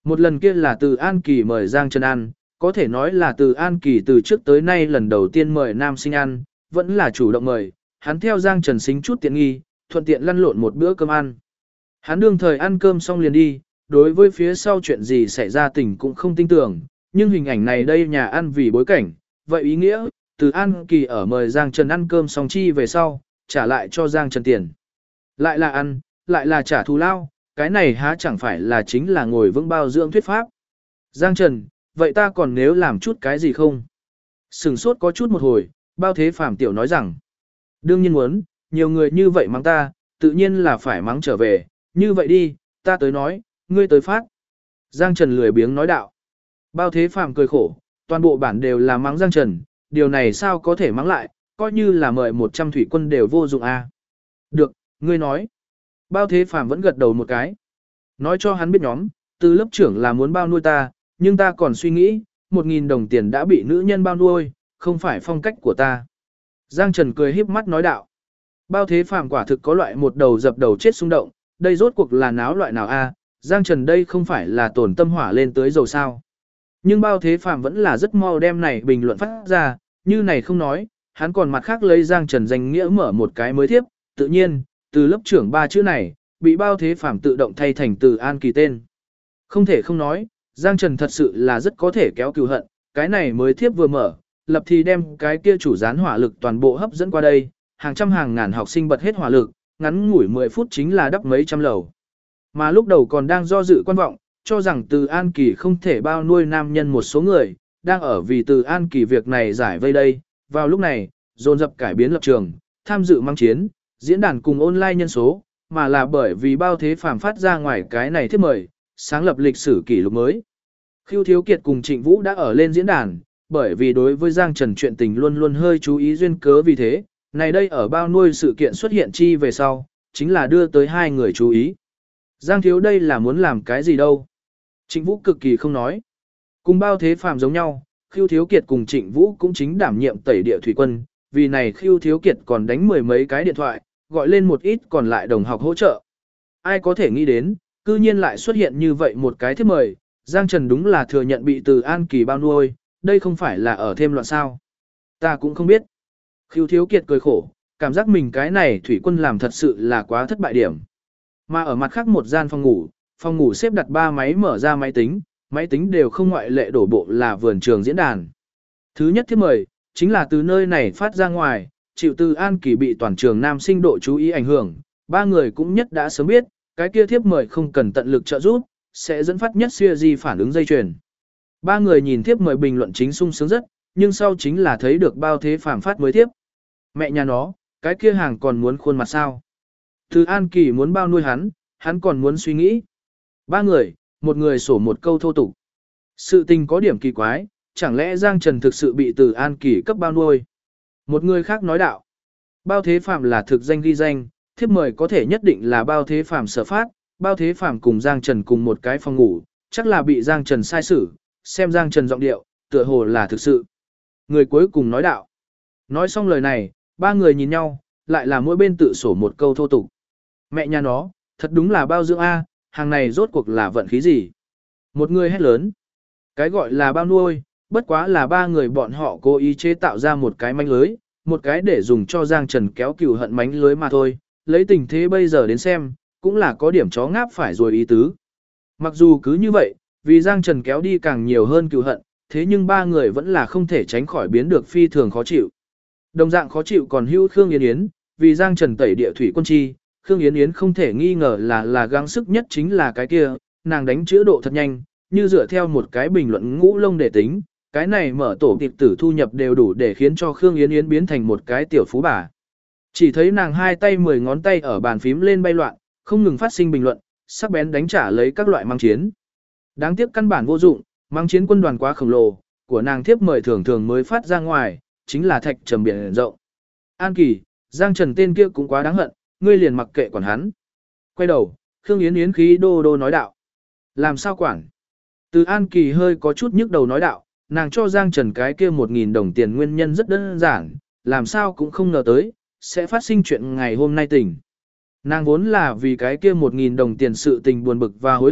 Speaker 1: Một lần kia là từ An Kỳ mời Giang Trần ăn, có thể nói là từ An Kỳ từ trước tới nay lần đầu tiên mời nam sinh ăn, vẫn là chủ động mời, hắn theo Giang Trần xính chút tiện nghi, thuận tiện lăn lộn một bữa cơm ăn. Hắn đương thời ăn cơm xong liền đi, đối với phía sau chuyện gì xảy ra tình cũng không tin tưởng, nhưng hình ảnh này đây nhà ăn vì bối cảnh, vậy ý nghĩa, từ An Kỳ ở mời Giang Trần ăn cơm xong chi về sau, trả lại cho Giang Trần tiền. Lại là ăn, lại là trả thù lao, cái này há chẳng phải là chính là ngồi vững bao dưỡng thuyết pháp. Giang Trần, vậy ta còn nếu làm chút cái gì không? Sừng sốt có chút một hồi, Bao Thế Phàm tiểu nói rằng, đương nhiên muốn, nhiều người như vậy mắng ta, tự nhiên là phải mắng trở về, như vậy đi, ta tới nói, ngươi tới phát. Giang Trần lười biếng nói đạo. Bao Thế Phàm cười khổ, toàn bộ bản đều là mắng Giang Trần, điều này sao có thể mắng lại, coi như là mời 100 thủy quân đều vô dụng a. Được, ngươi nói. Bao Thế Phàm vẫn gật đầu một cái. Nói cho hắn biết nhóm, từ lớp trưởng là muốn bao nuôi ta, nhưng ta còn suy nghĩ, 1.000 đồng tiền đã bị nữ nhân bao nuôi, không phải phong cách của ta. Giang Trần cười híp mắt nói đạo. Bao Thế Phàm quả thực có loại một đầu dập đầu chết xung động, đây rốt cuộc là náo loại nào a? Giang Trần đây không phải là tổn tâm hỏa lên tới dầu sao. Nhưng Bao Thế Phàm vẫn là rất mau đem này bình luận phát ra, như này không nói, hắn còn mặt khác lấy Giang Trần danh nghĩa mở một cái mới tiếp, tự nhiên, từ lớp trưởng 3 chữ này, bị Bao Thế Phàm tự động thay thành từ An Kỳ tên. Không thể không nói, Giang Trần thật sự là rất có thể kéo cừu hận, cái này mới thiếp vừa mở, lập thì đem cái kia chủ gián hỏa lực toàn bộ hấp dẫn qua đây, hàng trăm hàng ngàn học sinh bật hết hỏa lực, ngắn ngủi 10 phút chính là đắp mấy trăm lầu. Mà lúc đầu còn đang do dự quan vọng, cho rằng từ An Kỳ không thể bao nuôi nam nhân một số người, đang ở vì từ An Kỳ việc này giải vây đây, vào lúc này, dồn dập cải biến lập trường, tham dự mang chiến, diễn đàn cùng online nhân số, mà là bởi vì Bao Thế Phàm phát ra ngoài cái này thiết mời, sáng lập lịch sử kỷ lục mới. Khưu Thiếu Kiệt cùng Trịnh Vũ đã ở lên diễn đàn, bởi vì đối với Giang Trần chuyện tình luôn luôn hơi chú ý duyên cớ vì thế, này đây ở bao nuôi sự kiện xuất hiện chi về sau, chính là đưa tới hai người chú ý. Giang Thiếu đây là muốn làm cái gì đâu? Trịnh Vũ cực kỳ không nói. Cùng Bao Thế Phàm giống nhau, Khưu Thiếu Kiệt cùng Trịnh Vũ cũng chính đảm nhiệm tẩy địa thủy quân, vì này Khưu Thiếu Kiệt còn đánh mười mấy cái điện thoại, gọi lên một ít còn lại đồng học hỗ trợ. Ai có thể nghĩ đến, cư nhiên lại xuất hiện như vậy một cái thiếp mời, Giang Trần đúng là thừa nhận bị từ An Kỳ bao nuôi, đây không phải là ở thêm loạn sao. Ta cũng không biết. Khưu Thiếu Kiệt cười khổ, cảm giác mình cái này thủy quân làm thật sự là quá thất bại điểm. Mà ở mặt khác một gian phòng ngủ xếp đặt 3 máy mở ra máy tính đều không ngoại lệ đổ bộ là vườn trường diễn đàn. Thứ nhất thiếp mời, chính là từ nơi này phát ra ngoài, chịu từ An Kỳ bị toàn trường nam sinh độ chú ý ảnh hưởng, ba người cũng nhất đã sớm biết, cái kia thiếp mời không cần tận lực trợ giúp, sẽ dẫn phát nhất siêu di phản ứng dây chuyền. Ba người nhìn thiếp mời bình luận chính sung sướng rất, nhưng sau chính là thấy được Bao Thế Phàm phát mới thiếp. Mẹ nhà nó, cái kia hàng còn muốn khuôn mặt sao? Từ An Kỳ muốn bao nuôi hắn còn muốn suy nghĩ. Ba người, một người sổ một câu thô tục. Sự tình có điểm kỳ quái, chẳng lẽ Giang Trần thực sự bị từ An Kỳ cấp bao nuôi? Một người khác nói đạo. Bao Thế Phàm là thực danh ghi danh, thiếp mời có thể nhất định là Bao Thế Phàm sở phát, Bao Thế Phàm cùng Giang Trần cùng một cái phòng ngủ, chắc là bị Giang Trần sai xử, xem Giang Trần giọng điệu, tựa hồ là thực sự. Người cuối cùng nói đạo. Nói xong lời này, ba người nhìn nhau, lại là mỗi bên tự sổ một câu thô tục. Mẹ nhà nó, thật đúng là bao dưỡng A, hàng này rốt cuộc là vận khí gì? Một người hét lớn. Cái gọi là bao nuôi, bất quá là ba người bọn họ cố ý chế tạo ra một cái mánh lưới, một cái để dùng cho Giang Trần kéo cừu hận mánh lưới mà thôi. Lấy tình thế bây giờ đến xem, cũng là có điểm chó ngáp phải rồi ý tứ. Mặc dù cứ như vậy, vì Giang Trần kéo đi càng nhiều hơn cừu hận, thế nhưng ba người vẫn là không thể tránh khỏi biến được phi thường khó chịu. Đồng dạng khó chịu còn hữu Khương Yến Yến, vì Giang Trần tẩy địa thủy quân chi, Khương Yến Yến không thể nghi ngờ là gắng sức nhất chính là cái kia, nàng đánh chữ độ thật nhanh, như dựa theo một cái bình luận ngũ lông để tính, cái này mở tổ tiệp tử thu nhập đều đủ để khiến cho Khương Yến Yến biến thành một cái tiểu phú bà. Chỉ thấy nàng hai tay 10 ngón tay ở bàn phím lên bay loạn, không ngừng phát sinh bình luận, sắc bén đánh trả lấy các loại mang chiến. Đáng tiếc căn bản vô dụng, mang chiến quân đoàn quá khổng lồ, của nàng thiếp mời thường thường mới phát ra ngoài, chính là thạch trầm biển rộng. An Kỳ, Giang Trần tên kia cũng quá đáng hận, ngươi liền mặc kệ quản hắn. Quay đầu, Khương Yến Yến khí đô đô nói đạo. Làm sao quản? Từ An Kỳ hơi có chút nhức đầu nói đạo, nàng cho Giang Trần cái kia 1.000 đồng tiền nguyên nhân rất đơn giản, làm sao cũng không ngờ tới, sẽ phát sinh chuyện ngày hôm nay tình. Nàng vốn là vì cái kia 1.000 đồng tiền sự tình buồn bực và hối hận,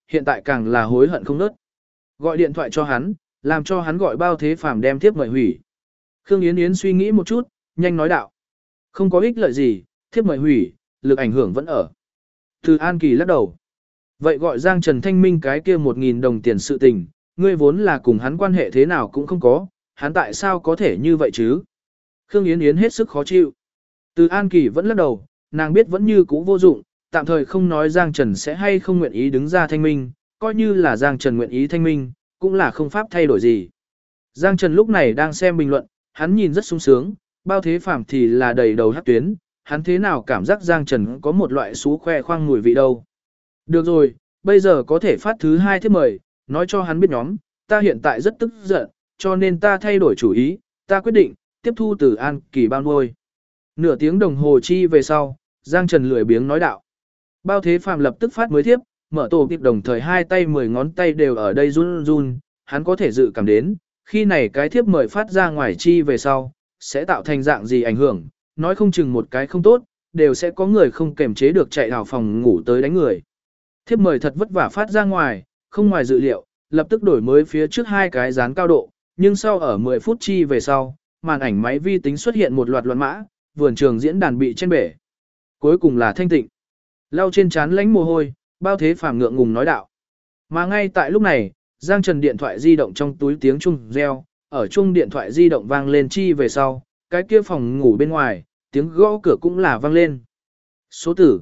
Speaker 1: hiện tại càng là hối hận không nớt. Gọi điện thoại cho hắn, làm cho hắn gọi Bao Thế Phàm đem thiếp mời hủy. Khương Yến Yến suy nghĩ một chút, nhanh nói đạo. Không có ích lợi gì, thiếp mời hủy, lực ảnh hưởng vẫn ở. Từ An Kỳ lắc đầu. Vậy gọi Giang Trần Thanh Minh cái kia 1.000 đồng tiền sự tình, ngươi vốn là cùng hắn quan hệ thế nào cũng không có, hắn tại sao có thể như vậy chứ? Khương Yến Yến hết sức khó chịu. Từ An Kỳ vẫn lắc đầu, nàng biết vẫn như cũ vô dụng, tạm thời không nói Giang Trần sẽ hay không nguyện ý đứng ra thanh minh, coi như là Giang Trần nguyện ý thanh minh, cũng là không pháp thay đổi gì. Giang Trần lúc này đang xem bình luận, hắn nhìn rất sung sướng, Bao Thế Phàm thì là đầy đầu hắc tuyến, hắn thế nào cảm giác Giang Trần có một loại xú khoe khoang mùi vị đâu. Được rồi, bây giờ có thể phát thứ 2 thiếp mời, nói cho hắn biết nhóm, ta hiện tại rất tức giận, cho nên ta thay đổi chủ ý, ta quyết định, tiếp thu Từ An Kỳ bao nuôi. Nửa tiếng đồng hồ chi về sau, Giang Trần lười biếng nói đạo. Bao Thế Phàm lập tức phát mới thiếp, mở tổ kịp đồng thời 2 tay 10 ngón tay đều ở đây run run, hắn có thể dự cảm đến, khi này cái thiếp mời phát ra ngoài chi về sau, sẽ tạo thành dạng gì ảnh hưởng, nói không chừng một cái không tốt, đều sẽ có người không kềm chế được chạy vào phòng ngủ tới đánh người. Thiếp mời thật vất vả phát ra ngoài, không ngoài dự liệu, lập tức đổi mới phía trước 2 cái dán cao độ, nhưng sau ở 10 phút chi về sau, màn ảnh máy vi tính xuất hiện một loạt loạn mã, vườn trường diễn đàn bị chen bể. Cuối cùng là thanh tịnh. Lau trên trán lánh mồ hôi, Bao Thế Phàm ngượng ngùng nói đạo. Mà ngay tại lúc này, Giang Trần điện thoại di động trong túi tiếng chuông reo, ở chuông điện thoại di động vang lên chi về sau, cái kia phòng ngủ bên ngoài, tiếng gõ cửa cũng là vang lên. Số tử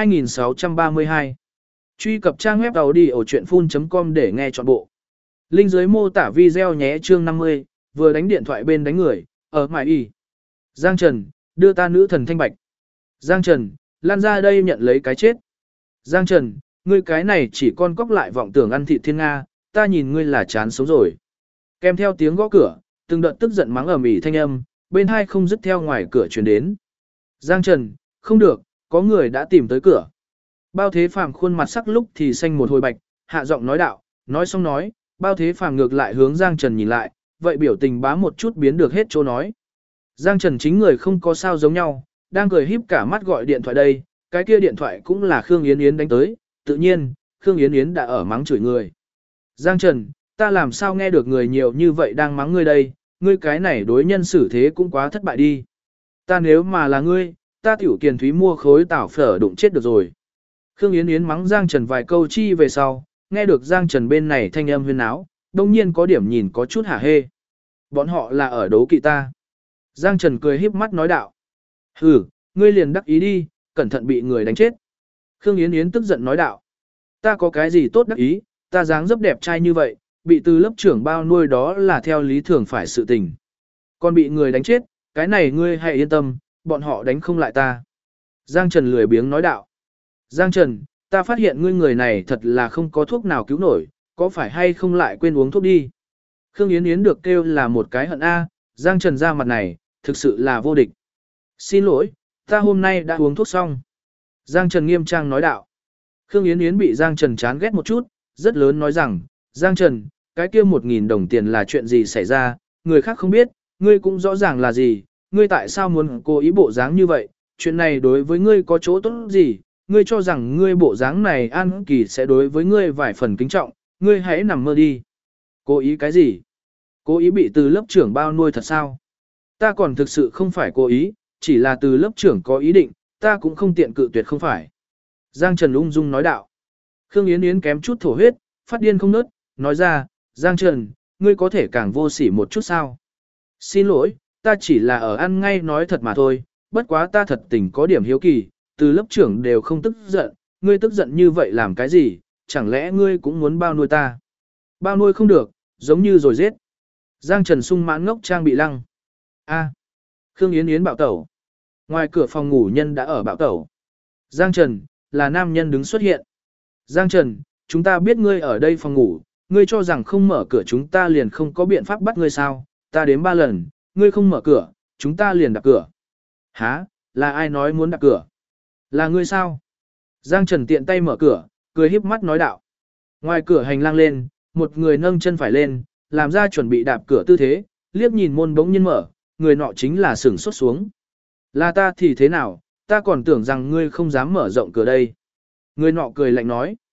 Speaker 1: 2632. Truy cập trang web audiochuyenphun.com để nghe trọn bộ. Link dưới mô tả video nhé. Chương 50, vừa đánh điện thoại bên đánh người, ở mải y. Giang Trần, đưa ta nữ thần thanh bạch. Giang Trần, lan ra đây nhận lấy cái chết. Giang Trần, ngươi cái này chỉ con cóc lại vọng tưởng ăn thịt thiên Nga, ta nhìn ngươi là chán sống rồi. Kèm theo tiếng gõ cửa, từng đợt tức giận mắng ầm ĩ thanh âm, bên hai không dứt theo ngoài cửa truyền đến. Giang Trần, không được, có người đã tìm tới cửa. Bao Thế Phàm khuôn mặt sắc lúc thì xanh một hồi bạch, hạ giọng nói đạo, nói xong nói, Bao Thế Phàm ngược lại hướng Giang Trần nhìn lại, vậy biểu tình bá một chút biến được hết chỗ nói. Giang Trần chính người không có sao giống nhau, đang cười híp cả mắt gọi điện thoại đây, cái kia điện thoại cũng là Khương Yến Yến đánh tới, tự nhiên, Khương Yến Yến đã ở mắng chửi người. Giang Trần, ta làm sao nghe được người nhiều như vậy đang mắng ngươi đây, ngươi cái này đối nhân xử thế cũng quá thất bại đi. Ta nếu mà là ngươi, ta tiểu kiền thúy mua khối tảo phở đụng chết được rồi. Khương Yến Yến mắng Giang Trần vài câu chi về sau, nghe được Giang Trần bên này thanh âm huyên áo, đông nhiên có điểm nhìn có chút hả hê. Bọn họ là ở đấu kỵ ta. Giang Trần cười híp mắt nói đạo. Hừ, ngươi liền đắc ý đi, cẩn thận bị người đánh chết. Khương Yến Yến tức giận nói đạo. Ta có cái gì tốt đắc ý, ta dáng dấp đẹp trai như vậy, bị từ lớp trưởng bao nuôi đó là theo lý thường phải sự tình. Còn bị người đánh chết, cái này ngươi hãy yên tâm, bọn họ đánh không lại ta. Giang Trần lười biếng nói đạo. Giang Trần, ta phát hiện ngươi người này thật là không có thuốc nào cứu nổi, có phải hay không lại quên uống thuốc đi. Khương Yến Yến được kêu là một cái hận A, Giang Trần ra mặt này, thực sự là vô địch. Xin lỗi, ta hôm nay đã uống thuốc xong. Giang Trần nghiêm trang nói đạo. Khương Yến Yến bị Giang Trần chán ghét một chút, rất lớn nói rằng, Giang Trần, cái kia 1.000 đồng tiền là chuyện gì xảy ra, người khác không biết, ngươi cũng rõ ràng là gì, ngươi tại sao muốn cố ý bộ dáng như vậy, chuyện này đối với ngươi có chỗ tốt gì, ngươi cho rằng ngươi bộ dáng này An Kỳ sẽ đối với ngươi vài phần kính trọng, ngươi hãy nằm mơ đi. Cố ý cái gì? Cố ý bị từ lớp trưởng bao nuôi thật sao? Ta còn thực sự không phải cố ý, chỉ là từ lớp trưởng có ý định, ta cũng không tiện cự tuyệt không phải. Giang Trần ung dung nói đạo. Khương Yến Yến kém chút thổ huyết, phát điên không nớt, nói ra, Giang Trần, ngươi có thể càng vô sỉ một chút sao? Xin lỗi, ta chỉ là ở ăn ngay nói thật mà thôi, bất quá ta thật tình có điểm hiếu kỳ, từ lớp trưởng đều không tức giận, ngươi tức giận như vậy làm cái gì, chẳng lẽ ngươi cũng muốn bao nuôi ta? Bao nuôi không được, giống như rồi giết. Giang Trần sung mãn ngốc trang bị lăng. A. Khương Yến Yến bạo tẩu. Ngoài cửa phòng ngủ nhân đã ở bạo tẩu. Giang Trần, là nam nhân đứng xuất hiện. Giang Trần, chúng ta biết ngươi ở đây phòng ngủ, ngươi cho rằng không mở cửa chúng ta liền không có biện pháp bắt ngươi sao, ta đếm 3 lần, ngươi không mở cửa, chúng ta liền đạp cửa. Hả, là ai nói muốn đạp cửa? Là ngươi sao? Giang Trần tiện tay mở cửa, cười híp mắt nói đạo. Ngoài cửa hành lang lên, một người nâng chân phải lên, làm ra chuẩn bị đạp cửa tư thế, liếc nhìn môn bỗng nhiên mở, người nọ chính là sửng sốt xuống. Là ta thì thế nào, ta còn tưởng rằng ngươi không dám mở rộng cửa đây. Người nọ cười lạnh nói.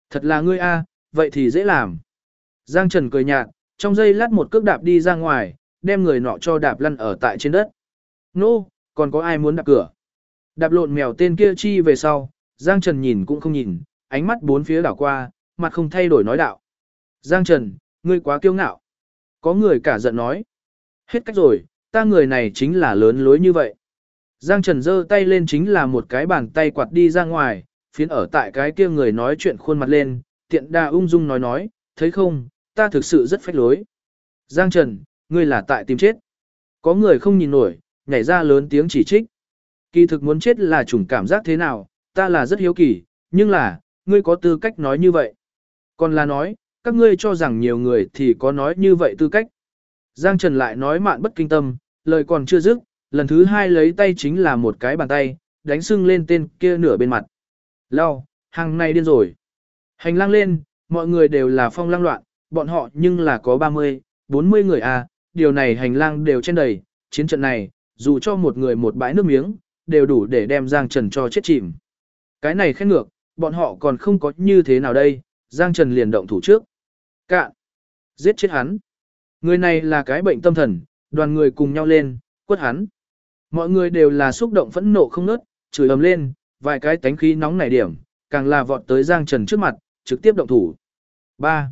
Speaker 1: Thật là ngươi a, vậy thì dễ làm. Giang Trần cười nhạt, trong giây lát một cước đạp đi ra ngoài, đem người nọ cho đạp lăn ở tại trên đất. Nô, còn có ai muốn đạp cửa? Đạp lộn mèo tên kia chi về sau, Giang Trần nhìn cũng không nhìn, ánh mắt bốn phía đảo qua, mặt không thay đổi nói đạo. Giang Trần, ngươi quá kiêu ngạo. Có người cả giận nói. Hết cách rồi, ta người này chính là lớn lối như vậy. Giang Trần giơ tay lên chính là một cái bàn tay quạt đi ra ngoài, phiến ở tại cái kia người nói chuyện khuôn mặt lên, tiện đà ung dung nói, thấy không, ta thực sự rất phách lối. Giang Trần, ngươi là tại tìm chết. Có người không nhìn nổi, nhảy ra lớn tiếng chỉ trích. Kỳ thực muốn chết là chủng cảm giác thế nào, ta là rất hiếu kỳ, nhưng là, ngươi có tư cách nói như vậy. Còn là nói, các ngươi cho rằng nhiều người thì có nói như vậy tư cách. Giang Trần lại nói mạn bất kinh tâm, lời còn chưa dứt, lần thứ hai lấy tay chính là một cái bàn tay, đánh sưng lên tên kia nửa bên mặt. Lao, hàng này điên rồi. Hành lang lên, mọi người đều là phong lang loạn, bọn họ nhưng là có 30, 40 người à, điều này hành lang đều trên đầy, chiến trận này, dù cho một người một bãi nước miếng, đều đủ để đem Giang Trần cho chết chìm. Cái này khen ngược, bọn họ còn không có như thế nào đây, Giang Trần liền động thủ trước. Cạn. Giết chết hắn. Người này là cái bệnh tâm thần, đoàn người cùng nhau lên, quất hắn. Mọi người đều là xúc động phẫn nộ không nớt, chửi ầm lên, vài cái tánh khí nóng nảy điểm, càng là vọt tới Giang Trần trước mặt, trực tiếp động thủ. 3.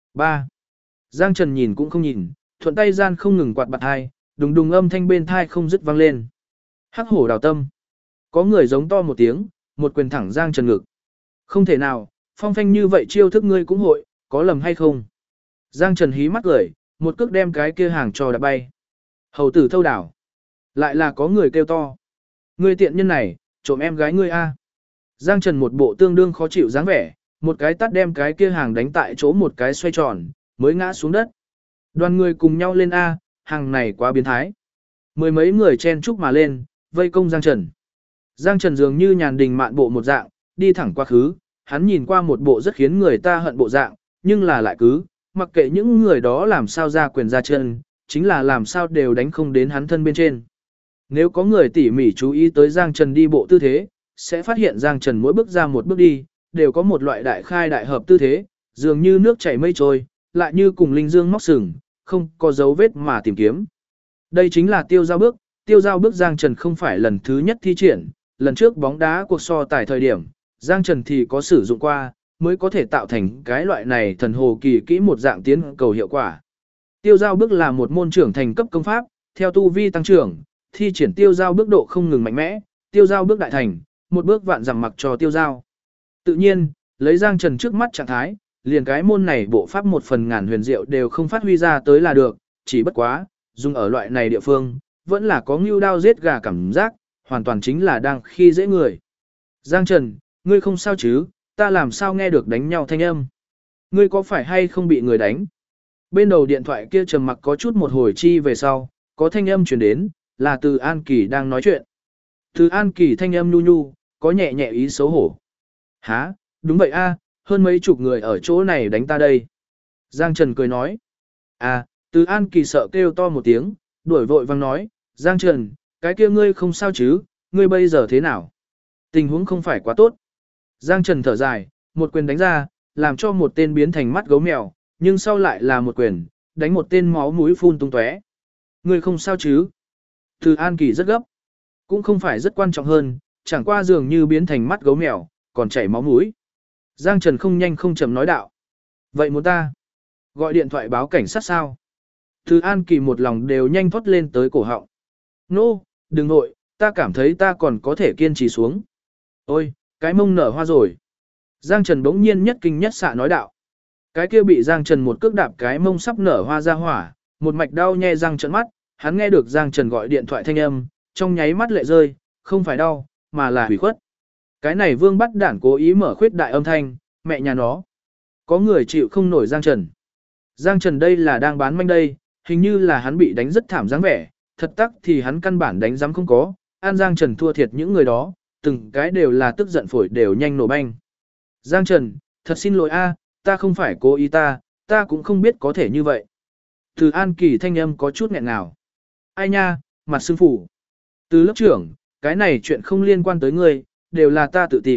Speaker 1: Giang Trần nhìn cũng không nhìn, thuận tay gian không ngừng quạt bạt hai, đùng đùng âm thanh bên thai không dứt vang lên. Hắc hổ đào tâm. Có người giống to một tiếng, một quyền thẳng Giang Trần ngực. Không thể nào, phong phanh như vậy chiêu thức ngươi cũng hội, có lầm hay không? Giang Trần hí mắt cười, một cước đem cái kia hàng cho đạp bay. Hầu tử thâu đảo. Lại là có người kêu to. Ngươi tiện nhân này, trộm em gái ngươi a. Giang Trần một bộ tương đương khó chịu dáng vẻ, một cái tát đem cái kia hàng đánh tại chỗ một cái xoay tròn, mới ngã xuống đất. Đoàn người cùng nhau lên a, hàng này quá biến thái. Mười mấy người chen chúc mà lên, vây công Giang Trần. Giang Trần dường như nhàn đình mạn bộ một dạng, đi thẳng qua khứ, hắn nhìn qua một bộ rất khiến người ta hận bộ dạng, nhưng là lại cứ, mặc kệ những người đó làm sao ra quyền ra chân, chính là làm sao đều đánh không đến hắn thân bên trên. Nếu có người tỉ mỉ chú ý tới Giang Trần đi bộ tư thế, sẽ phát hiện Giang Trần mỗi bước ra một bước đi, đều có một loại đại khai đại hợp tư thế, dường như nước chảy mây trôi, lại như cùng linh dương móc sừng, không có dấu vết mà tìm kiếm. Đây chính là tiêu giao bước Giang Trần không phải lần thứ nhất thi triển, lần trước bóng đá cuộc so tài thời điểm, Giang Trần thì có sử dụng qua, mới có thể tạo thành cái loại này thần hồ kỳ kỹ một dạng tiến cầu hiệu quả. Tiêu giao bước là một môn trưởng thành cấp công pháp, theo tu vi tăng trưởng, thi triển tiêu giao bước độ không ngừng mạnh mẽ, tiêu giao bước đại thành, một bước vạn dặm mặc cho tiêu giao. Tự nhiên, lấy Giang Trần trước mắt trạng thái, liền cái môn này bộ pháp một phần ngàn huyền diệu đều không phát huy ra tới là được, chỉ bất quá, dùng ở loại này địa phương, vẫn là có ngưu đao giết gà cảm giác, hoàn toàn chính là đang khi dễ người. Giang Trần, ngươi không sao chứ, ta làm sao nghe được đánh nhau thanh âm. Ngươi có phải hay không bị người đánh? Bên đầu điện thoại kia trầm mặc có chút một hồi chi về sau, có thanh âm truyền đến, là từ An Kỳ đang nói chuyện. Từ An Kỳ thanh âm nhu nhu, có nhẹ nhẹ ý xấu hổ. Hả, đúng vậy a, hơn mấy chục người ở chỗ này đánh ta đây. Giang Trần cười nói. À, từ An Kỳ sợ kêu to một tiếng, đuổi vội vang nói, Giang Trần, cái kia ngươi không sao chứ, ngươi bây giờ thế nào? Tình huống không phải quá tốt. Giang Trần thở dài, một quyền đánh ra, làm cho một tên biến thành mắt gấu mèo, nhưng sau lại là một quyền, đánh một tên máu mũi phun tung tóe. Ngươi không sao chứ? Từ An Kỳ rất gấp. Cũng không phải rất quan trọng hơn, chẳng qua dường như biến thành mắt gấu mèo, còn chảy máu mũi. Giang Trần không nhanh không chậm nói đạo. Vậy muốn ta gọi điện thoại báo cảnh sát sao? Từ An Kỳ một lòng đều nhanh thoát lên tới cổ họng. Nô, đừng nội, ta cảm thấy ta còn có thể kiên trì xuống. Ôi, cái mông nở hoa rồi. Giang Trần bỗng nhiên nhất kinh nhất xạ nói đạo. Cái kia bị Giang Trần một cước đạp cái mông sắp nở hoa ra hỏa, một mạch đau nhe răng trợn mắt, hắn nghe được Giang Trần gọi điện thoại thanh âm, trong nháy mắt lệ rơi, không phải đau, mà là hủy khuất. Cái này Vương Bắt Đản cố ý mở khuyết đại âm thanh, mẹ nhà nó. Có người chịu không nổi Giang Trần. Giang Trần đây là đang bán manh đây, hình như là hắn bị đánh rất thảm dáng vẻ, thật tắc thì hắn căn bản đánh giám không có, An Giang Trần thua thiệt những người đó, từng cái đều là tức giận phổi đều nhanh nổ banh. Giang Trần, thật xin lỗi a, ta không phải cố ý ta cũng không biết có thể như vậy. Từ An Kỳ thanh âm có chút nghẹn ngào. Ai nha, mặt sưng phủ. Từ lớp trưởng, cái này chuyện không liên quan tới ngươi, đều là ta tự tìm,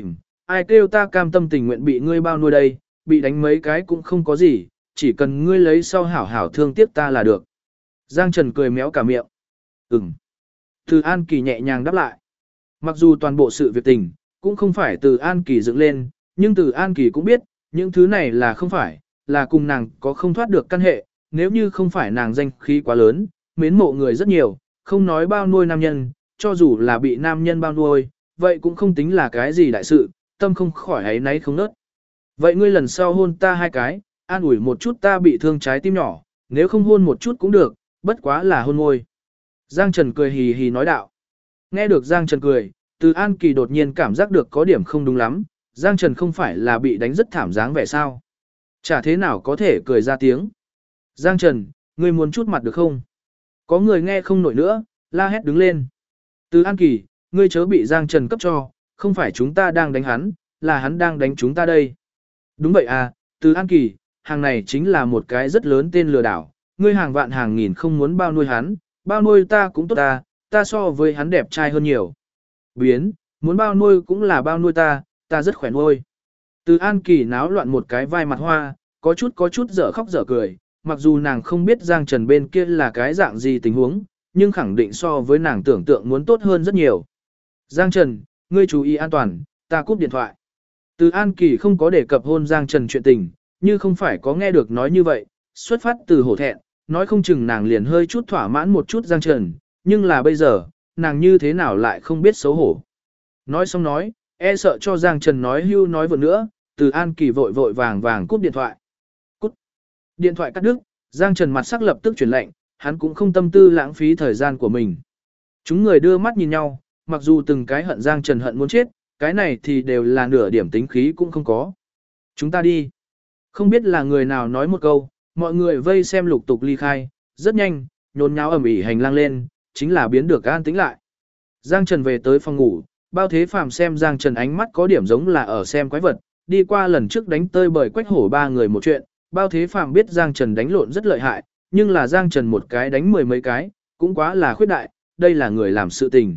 Speaker 1: Ai kêu ta cam tâm tình nguyện bị ngươi bao nuôi đây, bị đánh mấy cái cũng không có gì, chỉ cần ngươi lấy sau hảo hảo thương tiếc ta là được. Giang Trần cười méo cả miệng. Ừm. Từ An Kỳ nhẹ nhàng đáp lại. Mặc dù toàn bộ sự việc tình, cũng không phải từ An Kỳ dựng lên, nhưng từ An Kỳ cũng biết, những thứ này là không phải, là cùng nàng có không thoát được căn hệ, nếu như không phải nàng danh khí quá lớn, mến mộ người rất nhiều, không nói bao nuôi nam nhân, cho dù là bị nam nhân bao nuôi, vậy cũng không tính là cái gì đại sự, tâm không khỏi ấy náy không nớt. Vậy ngươi lần sau hôn ta 2 cái, an ủi một chút ta bị thương trái tim nhỏ, nếu không hôn một chút cũng được, bất quá là hôn môi. Giang Trần cười hì hì nói đạo. Nghe được Giang Trần cười, Từ An Kỳ đột nhiên cảm giác được có điểm không đúng lắm, Giang Trần không phải là bị đánh rất thảm dáng vẻ sao. Chả thế nào có thể cười ra tiếng. Giang Trần, ngươi muốn chút mặt được không? Có người nghe không nổi nữa, la hét đứng lên. Từ An Kỳ, ngươi chớ bị Giang Trần cấp cho, không phải chúng ta đang đánh hắn, là hắn đang đánh chúng ta đây. Đúng vậy à, Từ An Kỳ, hàng này chính là một cái rất lớn tên lừa đảo, ngươi hàng vạn hàng nghìn không muốn bao nuôi hắn, bao nuôi ta cũng tốt ta so với hắn đẹp trai hơn nhiều. Biến, muốn bao nuôi cũng là bao nuôi ta rất khỏe nuôi. Từ An Kỳ náo loạn một cái vai mặt hoa, có chút dở khóc dở cười, mặc dù nàng không biết Giang Trần bên kia là cái dạng gì tình huống, nhưng khẳng định so với nàng tưởng tượng muốn tốt hơn rất nhiều. Giang Trần, ngươi chú ý an toàn, ta cúp điện thoại. Từ An Kỳ không có đề cập hôn Giang Trần chuyện tình, như không phải có nghe được nói như vậy, xuất phát từ hổ thẹn, nói không chừng nàng liền hơi chút thỏa mãn một chút Giang Trần, nhưng là bây giờ, nàng như thế nào lại không biết xấu hổ. Nói xong nói, e sợ cho Giang Trần nói hưu nói vượt nữa, Từ An Kỳ vội vội vàng vàng cúp điện thoại. Cút. Điện thoại cắt đứt, Giang Trần mặt sắc lập tức chuyển lạnh, hắn cũng không tâm tư lãng phí thời gian của mình. Chúng người đưa mắt nhìn nhau, mặc dù từng cái hận Giang Trần hận muốn chết, cái này thì đều là nửa điểm tính khí cũng không có. Chúng ta đi. Không biết là người nào nói một câu, mọi người vây xem lục tục ly khai, rất nhanh, nhốn nháo ầm ĩ hành lang lên, chính là biến được an tĩnh lại. Giang Trần về tới phòng ngủ, Bao Thế Phàm xem Giang Trần ánh mắt có điểm giống là ở xem quái vật, đi qua lần trước đánh tơi bời Quách Hổ 3 người một chuyện, Bao Thế Phàm biết Giang Trần đánh lộn rất lợi hại, nhưng là Giang Trần một cái đánh 10 mấy cái, cũng quá là khuyết đại, đây là người làm sự tình.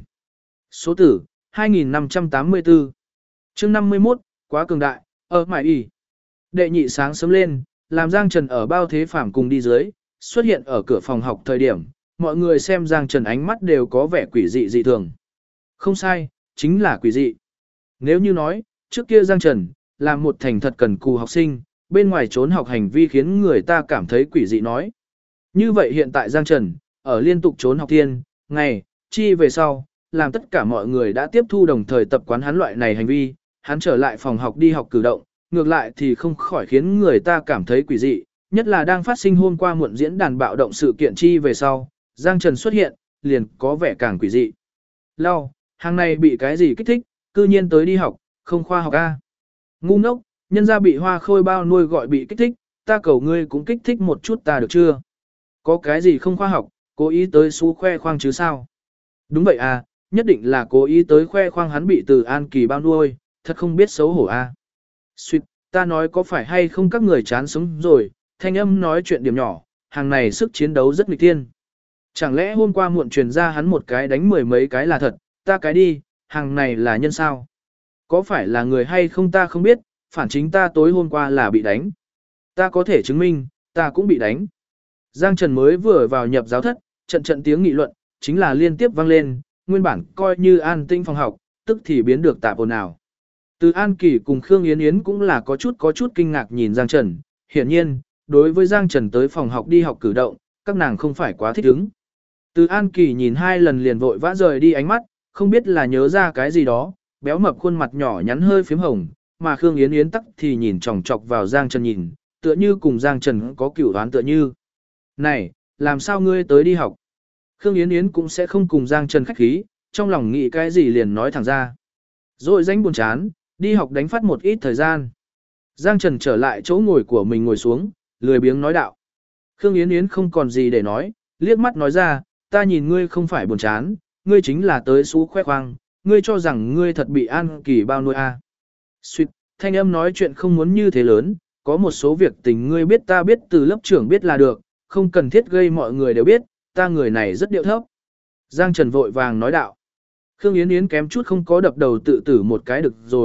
Speaker 1: Số tử, 2584. Chương 51, quá cường đại, ở mải y. Đệ nhị sáng sớm lên, làm Giang Trần ở Bao Thế Phàm cùng đi dưới, xuất hiện ở cửa phòng học thời điểm, mọi người xem Giang Trần ánh mắt đều có vẻ quỷ dị dị thường. Không sai, chính là quỷ dị. Nếu như nói, trước kia Giang Trần, là một thành thật cần cù học sinh, bên ngoài trốn học hành vi khiến người ta cảm thấy quỷ dị nói. Như vậy hiện tại Giang Trần, ở liên tục trốn học thiên, ngày, chi về sau, làm tất cả mọi người đã tiếp thu đồng thời tập quán hắn loại này hành vi, hắn trở lại phòng học đi học cử động, ngược lại thì không khỏi khiến người ta cảm thấy quỷ dị, nhất là đang phát sinh hôm qua muộn diễn đàn bạo động sự kiện chi về sau, Giang Trần xuất hiện, liền có vẻ càng quỷ dị. Lau, hàng này bị cái gì kích thích, cư nhiên tới đi học, không khoa học a. Ngu ngốc, nhân ra bị Hoa Khôi bao nuôi gọi bị kích thích, ta cầu ngươi cũng kích thích một chút ta được chưa? Có cái gì không khoa học, cố ý tới xú khoe khoang chứ sao? Đúng vậy à, nhất định là cố ý tới khoe khoang hắn bị Từ An Kỳ bao nuôi, thật không biết xấu hổ a. Xuyệt, ta nói có phải hay không các người chán sống rồi, thanh âm nói chuyện điểm nhỏ, hàng này sức chiến đấu rất nghịch thiên. Chẳng lẽ hôm qua muộn truyền ra hắn một cái đánh 10 mấy cái là thật, ta cái đi, hàng này là nhân sao? Có phải là người hay không ta không biết, phản chính ta tối hôm qua là bị đánh. Ta có thể chứng minh, ta cũng bị đánh. Giang Trần mới vừa vào nhập giáo thất, trận tiếng nghị luận, chính là liên tiếp vang lên, nguyên bản coi như an tĩnh phòng học, tức thì biến được tạp ồn ào. Từ An Kỳ cùng Khương Yến Yến cũng là có chút kinh ngạc nhìn Giang Trần, hiển nhiên, đối với Giang Trần tới phòng học đi học cử động, các nàng không phải quá thích ứng. Từ An Kỳ nhìn 2 lần liền vội vã rời đi ánh mắt, không biết là nhớ ra cái gì đó, béo mập khuôn mặt nhỏ nhắn hơi phím hồng, mà Khương Yến Yến tắc thì nhìn chòng chọc vào Giang Trần nhìn, tựa như cùng Giang Trần có cửu đoán tựa như. Này, làm sao ngươi tới đi học? Khương Yến Yến cũng sẽ không cùng Giang Trần khách khí, trong lòng nghĩ cái gì liền nói thẳng ra. Rồi danh buồn chán, đi học đánh phát một ít thời gian. Giang Trần trở lại chỗ ngồi của mình ngồi xuống, lười biếng nói đạo. Khương Yến Yến không còn gì để nói, liếc mắt nói ra, ta nhìn ngươi không phải buồn chán, ngươi chính là tới xú khoe khoang, ngươi cho rằng ngươi thật bị An Kỳ bao nuôi à. Xuyệt, thanh âm nói chuyện không muốn như thế lớn, có một số việc tình ngươi biết ta biết từ lớp trưởng biết là được, không cần thiết gây mọi người đều biết, ta người này rất điệu thấp. Giang Trần vội vàng nói đạo. Khương Yến Yến kém chút không có đập đầu tự tử một cái được rồi,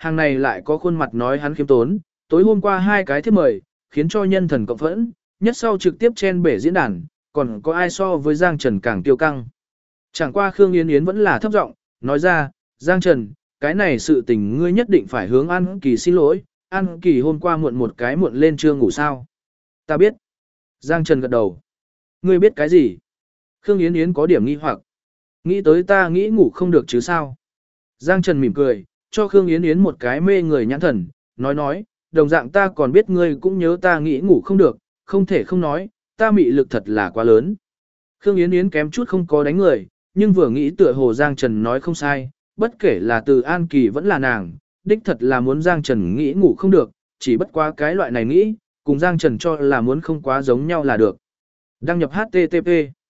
Speaker 1: Hàng này lại có khuôn mặt nói hắn khiêm tốn, tối hôm qua 2 cái thiếp mời, khiến cho nhân thần cộng phẫn, nhất sau trực tiếp chen bể diễn đàn, còn có ai so với Giang Trần càng tiêu căng. Chẳng qua Khương Yến Yến vẫn là thấp giọng nói ra, Giang Trần, cái này sự tình ngươi nhất định phải hướng An Kỳ xin lỗi, An Kỳ hôm qua muộn một cái muộn lên chưa ngủ sao. Ta biết. Giang Trần gật đầu. Ngươi biết cái gì? Khương Yến Yến có điểm nghi hoặc. Nghĩ tới ta nghĩ ngủ không được chứ sao? Giang Trần mỉm cười, cho Khương Yến Yến một cái mê người nhãn thần, nói, đồng dạng ta còn biết ngươi cũng nhớ ta nghĩ ngủ không được, không thể không nói, ta mị lực thật là quá lớn. Khương Yến Yến kém chút không có đánh người, nhưng vừa nghĩ tựa hồ Giang Trần nói không sai, bất kể là từ An Kỳ vẫn là nàng, đích thật là muốn Giang Trần nghĩ ngủ không được, chỉ bất quá cái loại này nghĩ, cùng Giang Trần cho là muốn không quá giống nhau là được. Đăng nhập HTTP.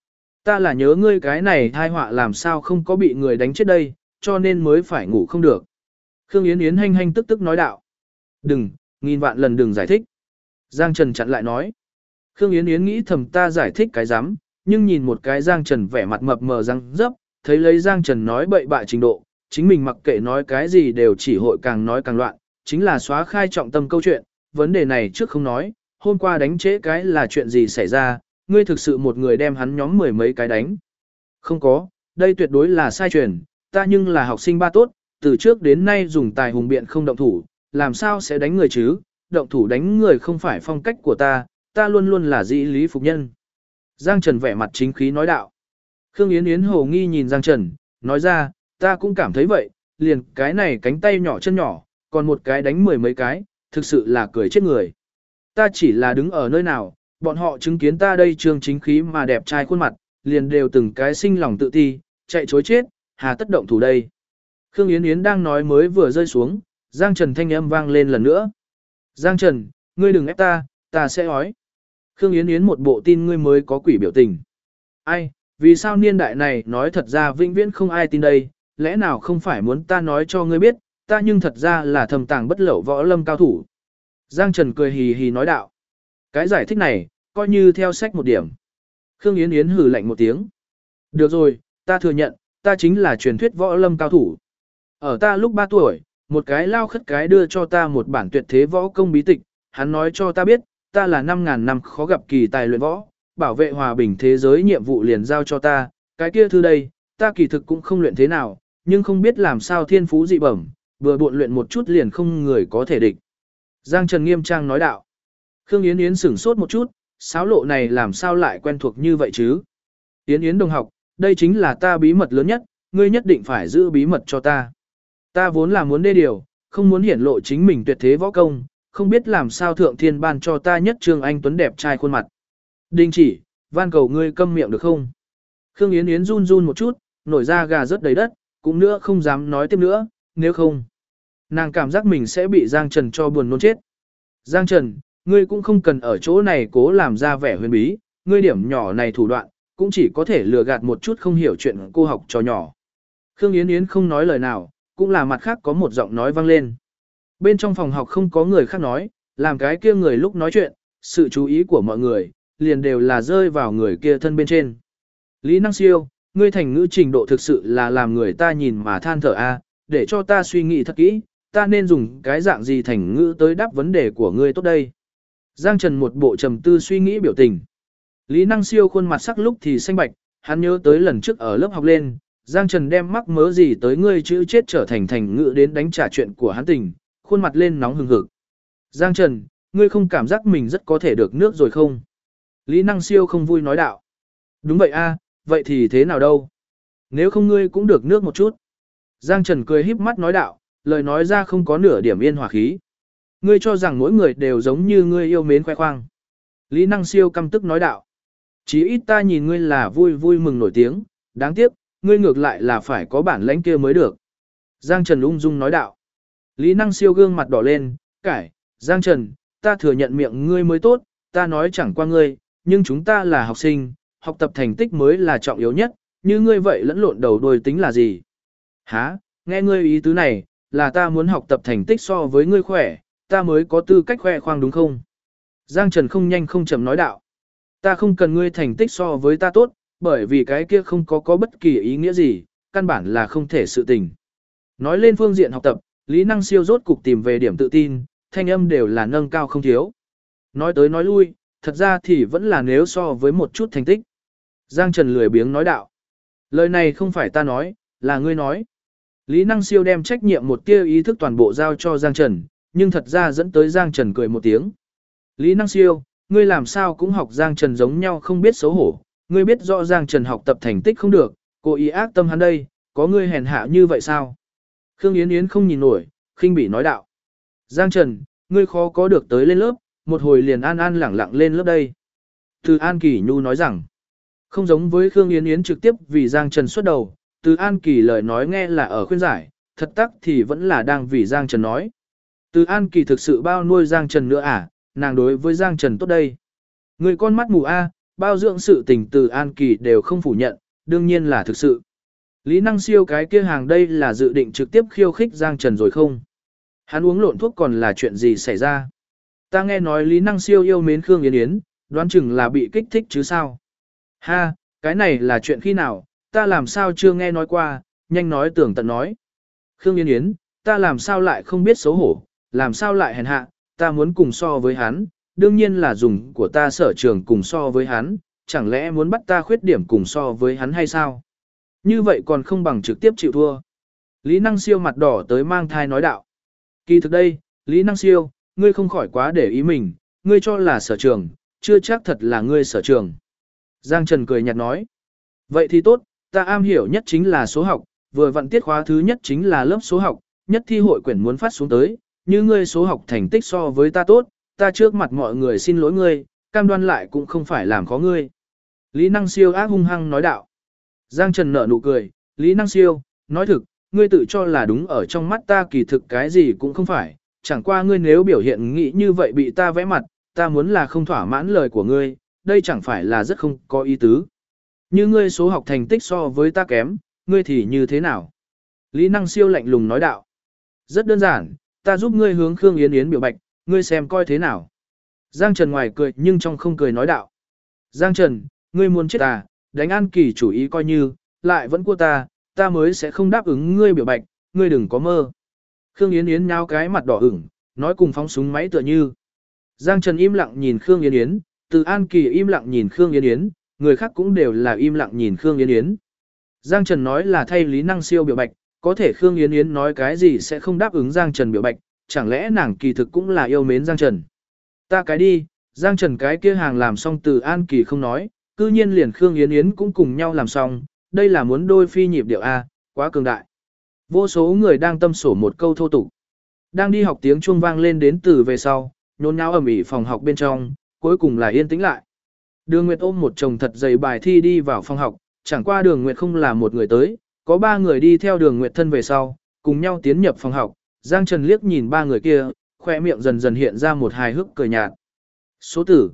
Speaker 1: Ta là nhớ ngươi cái này thai họa làm sao không có bị người đánh chết đây, cho nên mới phải ngủ không được. Khương Yến Yến hanh tức tức nói đạo. Đừng, nghìn vạn lần đừng giải thích. Giang Trần chặn lại nói. Khương Yến Yến nghĩ thầm ta giải thích cái rắm nhưng nhìn một cái Giang Trần vẻ mặt mập mờ răng dấp, thấy lấy Giang Trần nói bậy bạ trình độ, chính mình mặc kệ nói cái gì đều chỉ hội càng nói càng loạn, chính là xóa khai trọng tâm câu chuyện, vấn đề này trước không nói, hôm qua đánh trễ cái là chuyện gì xảy ra, ngươi thực sự một người đem hắn nhóm 10 mấy cái đánh. Không có, đây tuyệt đối là sai truyền, ta nhưng là học sinh ba tốt, từ trước đến nay dùng tài hùng biện không động thủ, làm sao sẽ đánh người chứ, động thủ đánh người không phải phong cách của ta luôn luôn là dĩ lý phục nhân. Giang Trần vẻ mặt chính khí nói đạo. Khương Yến Yến hồ nghi nhìn Giang Trần, nói ra, ta cũng cảm thấy vậy, liền cái này cánh tay nhỏ chân nhỏ, còn một cái đánh 10 mấy cái, thực sự là cười chết người. Ta chỉ là đứng ở nơi nào, bọn họ chứng kiến ta đây trương chính khí mà đẹp trai khuôn mặt, liền đều từng cái sinh lòng tự ti, chạy chối chết, hà tất động thủ đây. Khương Yến Yến đang nói mới vừa rơi xuống, Giang Trần thanh âm vang lên lần nữa. Giang Trần, ngươi đừng ép ta sẽ ói. Khương Yến Yến một bộ tin ngươi mới có quỷ biểu tình. Ai, vì sao niên đại này nói thật ra vĩnh viễn không ai tin đây, lẽ nào không phải muốn ta nói cho ngươi biết, ta nhưng thật ra là thầm tàng bất lậu võ lâm cao thủ. Giang Trần cười hì hì nói đạo. Cái giải thích này, coi như theo sách một điểm. Khương Yến Yến hừ lạnh một tiếng. Được rồi, ta thừa nhận, ta chính là truyền thuyết võ lâm cao thủ. Ở ta lúc 3 tuổi, một cái lao khất cái đưa cho ta một bản tuyệt thế võ công bí tịch, hắn nói cho ta biết, ta là 5.000 năm khó gặp kỳ tài luyện võ, bảo vệ hòa bình thế giới nhiệm vụ liền giao cho ta, cái kia thư đây, ta kỳ thực cũng không luyện thế nào, nhưng không biết làm sao thiên phú dị bẩm, vừa buộn luyện một chút liền không người có thể địch. Giang Trần nghiêm trang nói đạo. Khương Yến Yến sửng sốt một chút, sáo lộ này làm sao lại quen thuộc như vậy chứ? Yến Yến đồng học, đây chính là ta bí mật lớn nhất, ngươi nhất định phải giữ bí mật cho ta. Ta vốn là muốn đê điều, không muốn hiển lộ chính mình tuyệt thế võ công, không biết làm sao thượng thiên ban cho ta nhất trương anh tuấn đẹp trai khuôn mặt. Đình chỉ, van cầu ngươi câm miệng được không? Khương Yến Yến run run một chút, nổi da gà rớt đầy đất, cũng nữa không dám nói tiếp nữa, nếu không. Nàng cảm giác mình sẽ bị Giang Trần cho buồn nôn chết. Giang Trần, ngươi cũng không cần ở chỗ này cố làm ra vẻ huyền bí, ngươi điểm nhỏ này thủ đoạn, cũng chỉ có thể lừa gạt một chút không hiểu chuyện cô học trò nhỏ. Khương Yến Yến không nói lời nào, cũng là mặt khác có một giọng nói vang lên. Bên trong phòng học không có người khác nói, làm cái kia người lúc nói chuyện, sự chú ý của mọi người, liền đều là rơi vào người kia thân bên trên. Lý Năng Siêu, ngươi thành ngữ trình độ thực sự là làm người ta nhìn mà than thở a, để cho ta suy nghĩ thật kỹ, ta nên dùng cái dạng gì thành ngữ tới đáp vấn đề của ngươi tốt đây. Giang Trần một bộ trầm tư suy nghĩ biểu tình. Lý Năng Siêu khuôn mặt sắc lúc thì xanh bạch, hắn nhớ tới lần trước ở lớp học lên, Giang Trần đem mắc mớ gì tới ngươi chữ chết trở thành thành ngữ đến đánh trả chuyện của hắn tình, khuôn mặt lên nóng hừng hực. Giang Trần, ngươi không cảm giác mình rất có thể được nước rồi không? Lý Năng Siêu không vui nói đạo. Đúng vậy a, vậy thì thế nào đâu? Nếu không ngươi cũng được nước một chút. Giang Trần cười híp mắt nói đạo, lời nói ra không có nửa điểm yên hòa khí. Ngươi cho rằng mỗi người đều giống như ngươi yêu mến khoe khoang. Lý Năng Siêu căm tức nói đạo. Chí ít ta nhìn ngươi là vui vui mừng nổi tiếng, đáng tiếc, ngươi ngược lại là phải có bản lãnh kia mới được. Giang Trần ung dung nói đạo. Lý Năng Siêu gương mặt đỏ lên, cải, Giang Trần, ta thừa nhận miệng ngươi mới tốt, ta nói chẳng qua ngươi, nhưng chúng ta là học sinh, học tập thành tích mới là trọng yếu nhất, như ngươi vậy lẫn lộn đầu đuôi tính là gì? Hả, nghe ngươi ý tứ này, là ta muốn học tập thành tích so với ngươi khỏe, ta mới có tư cách khoe khoang đúng không? Giang Trần không nhanh không chậm nói đạo. Ta không cần ngươi thành tích so với ta tốt, bởi vì cái kia không có bất kỳ ý nghĩa gì, căn bản là không thể sự tình. Nói lên phương diện học tập, Lý Năng Siêu rốt cục tìm về điểm tự tin, thanh âm đều là nâng cao không thiếu. Nói tới nói lui, thật ra thì vẫn là nếu so với một chút thành tích. Giang Trần lười biếng nói đạo. Lời này không phải ta nói, là ngươi nói. Lý Năng Siêu đem trách nhiệm một tia ý thức toàn bộ giao cho Giang Trần, nhưng thật ra dẫn tới Giang Trần cười một tiếng. Lý Năng Siêu, ngươi làm sao cũng học Giang Trần giống nhau không biết xấu hổ, ngươi biết rõ Giang Trần học tập thành tích không được, cố ý ác tâm hắn đây, có ngươi hèn hạ như vậy sao? Khương Yến Yến không nhìn nổi, khinh bỉ nói đạo. Giang Trần, ngươi khó có được tới lên lớp, một hồi liền an an lẳng lặng lên lớp đây. Từ An Kỳ Nhu nói rằng, không giống với Khương Yến Yến trực tiếp vì Giang Trần xuất đầu, Từ An Kỳ lời nói nghe là ở khuyên giải, thật tắc thì vẫn là đang vì Giang Trần nói. Từ An Kỳ thực sự bao nuôi Giang Trần nữa à, nàng đối với Giang Trần tốt đây. Người con mắt mù a, bao dưỡng sự tình Từ An Kỳ đều không phủ nhận, đương nhiên là thực sự. Lý Năng Siêu cái kia hàng đây là dự định trực tiếp khiêu khích Giang Trần rồi không? Hắn uống lộn thuốc còn là chuyện gì xảy ra? Ta nghe nói Lý Năng Siêu yêu mến Khương Yến Yến, đoán chừng là bị kích thích chứ sao? Ha, cái này là chuyện khi nào, ta làm sao chưa nghe nói qua, nhanh nói tưởng tận nói. Khương Yến Yến, ta làm sao lại không biết xấu hổ, làm sao lại hèn hạ, ta muốn cùng so với hắn, đương nhiên là dùng của ta sở trường cùng so với hắn, chẳng lẽ muốn bắt ta khuyết điểm cùng so với hắn hay sao? Như vậy còn không bằng trực tiếp chịu thua. Lý Năng Siêu mặt đỏ tới mang thai nói đạo. Kỳ thực đây, Lý Năng Siêu, ngươi không khỏi quá để ý mình, ngươi cho là sở trường, chưa chắc thật là ngươi sở trường. Giang Trần cười nhạt nói. Vậy thì tốt, ta am hiểu nhất chính là số học, vừa vặn tiết khóa thứ nhất chính là lớp số học, nhất thi hội quyển muốn phát xuống tới, như ngươi số học thành tích so với ta tốt, ta trước mặt mọi người xin lỗi ngươi, cam đoan lại cũng không phải làm khó ngươi. Lý Năng Siêu ác hung hăng nói đạo. Giang Trần nở nụ cười, Lý Năng Siêu, nói thực, ngươi tự cho là đúng ở trong mắt ta kỳ thực cái gì cũng không phải, chẳng qua ngươi nếu biểu hiện nghĩ như vậy bị ta vẽ mặt, ta muốn là không thỏa mãn lời của ngươi, đây chẳng phải là rất không có ý tứ. Như ngươi số học thành tích so với ta kém, ngươi thì như thế nào? Lý Năng Siêu lạnh lùng nói đạo. Rất đơn giản, ta giúp ngươi hướng Khương Yến Yến biểu bạch, ngươi xem coi thế nào. Giang Trần ngoài cười nhưng trong không cười nói đạo. Giang Trần, ngươi muốn chết ta, đánh An Kỳ chủ ý coi như, lại vẫn cua ta mới sẽ không đáp ứng ngươi biểu bạch, ngươi đừng có mơ. Khương Yến Yến nháo cái mặt đỏ ửng, nói cùng phóng súng máy tựa như. Giang Trần im lặng nhìn Khương Yến Yến, Từ An Kỳ im lặng nhìn Khương Yến Yến, người khác cũng đều là im lặng nhìn Khương Yến Yến. Giang Trần nói là thay Lý Năng Siêu biểu bạch, có thể Khương Yến Yến nói cái gì sẽ không đáp ứng Giang Trần biểu bạch, chẳng lẽ nàng kỳ thực cũng là yêu mến Giang Trần. Ta cái đi, Giang Trần cái kia hàng làm xong Từ An Kỳ không nói, cư nhiên liền Khương Yến Yến cũng cùng nhau làm xong, đây là muốn đôi phi nhịp điệu A, quá cường đại. Vô số người đang tâm sổ một câu thô tục. Đang đi học tiếng chuông vang lên đến từ về sau, nhốn nháo ầm ĩ phòng học bên trong, cuối cùng là yên tĩnh lại. Đường Nguyệt ôm một chồng thật dày bài thi đi vào phòng học, chẳng qua Đường Nguyệt không là một người tới, có 3 người đi theo Đường Nguyệt thân về sau, cùng nhau tiến nhập phòng học. Giang Trần liếc nhìn 3 người kia, khoe miệng dần dần hiện ra một hài hước cười nhạt. Số tử,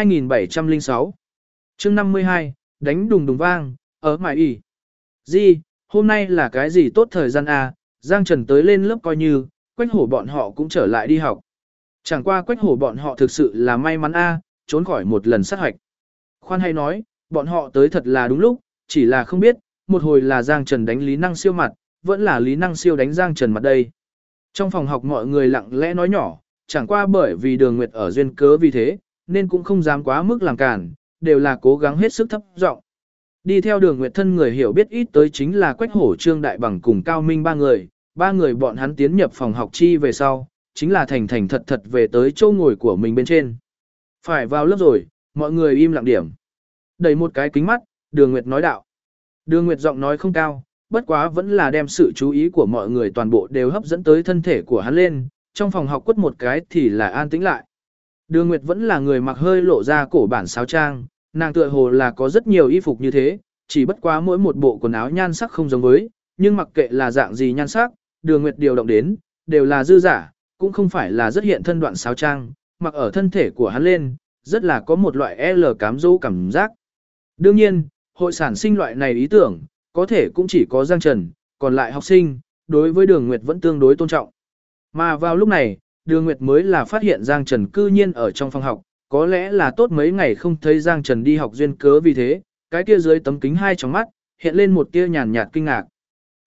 Speaker 1: 2706. Chương 52, đánh đùng đùng vang, ở mải ỉ. Gì, hôm nay là cái gì tốt thời gian à, Giang Trần tới lên lớp coi như, Quách Hổ bọn họ cũng trở lại đi học. Chẳng qua Quách Hổ bọn họ thực sự là may mắn a, trốn khỏi một lần sát hoạch. Khoan hay nói, bọn họ tới thật là đúng lúc, chỉ là không biết, một hồi là Giang Trần đánh Lý Năng Siêu mặt, vẫn là Lý Năng Siêu đánh Giang Trần mặt đây. Trong phòng học mọi người lặng lẽ nói nhỏ, chẳng qua bởi vì Đường Nguyệt ở duyên cớ vì thế, nên cũng không dám quá mức làm cản, đều là cố gắng hết sức thấp giọng. Đi theo Đường Nguyệt thân người hiểu biết ít tới chính là Quách Hổ, Trương Đại Bằng cùng Cao Minh 3 người bọn hắn tiến nhập phòng học chi về sau, chính là thành thành thật thật về tới chỗ ngồi của mình bên trên. Phải vào lớp rồi, mọi người im lặng điểm. Đẩy một cái kính mắt, Đường Nguyệt nói đạo. Đường Nguyệt giọng nói không cao, bất quá vẫn là đem sự chú ý của mọi người toàn bộ đều hấp dẫn tới thân thể của hắn lên, trong phòng học quất một cái thì là an tĩnh lại. Đường Nguyệt vẫn là người mặc hơi lộ ra cổ bản sáo trang, nàng tựa hồ là có rất nhiều y phục như thế, chỉ bất quá mỗi một bộ quần áo nhan sắc không giống với, nhưng mặc kệ là dạng gì nhan sắc, Đường Nguyệt điều động đến, đều là dư giả, cũng không phải là rất hiện thân đoạn sáo trang, mặc ở thân thể của hắn lên, rất là có một loại L cám dỗ cảm giác. Đương nhiên, hội sản sinh loại này ý tưởng, có thể cũng chỉ có Giang Trần, còn lại học sinh, đối với Đường Nguyệt vẫn tương đối tôn trọng. Mà vào lúc này, Đường Nguyệt mới là phát hiện Giang Trần cư nhiên ở trong phòng học, có lẽ là tốt mấy ngày không thấy Giang Trần đi học duyên cớ vì thế, cái kia dưới tấm kính hai tròng mắt, hiện lên một tia nhàn nhạt kinh ngạc.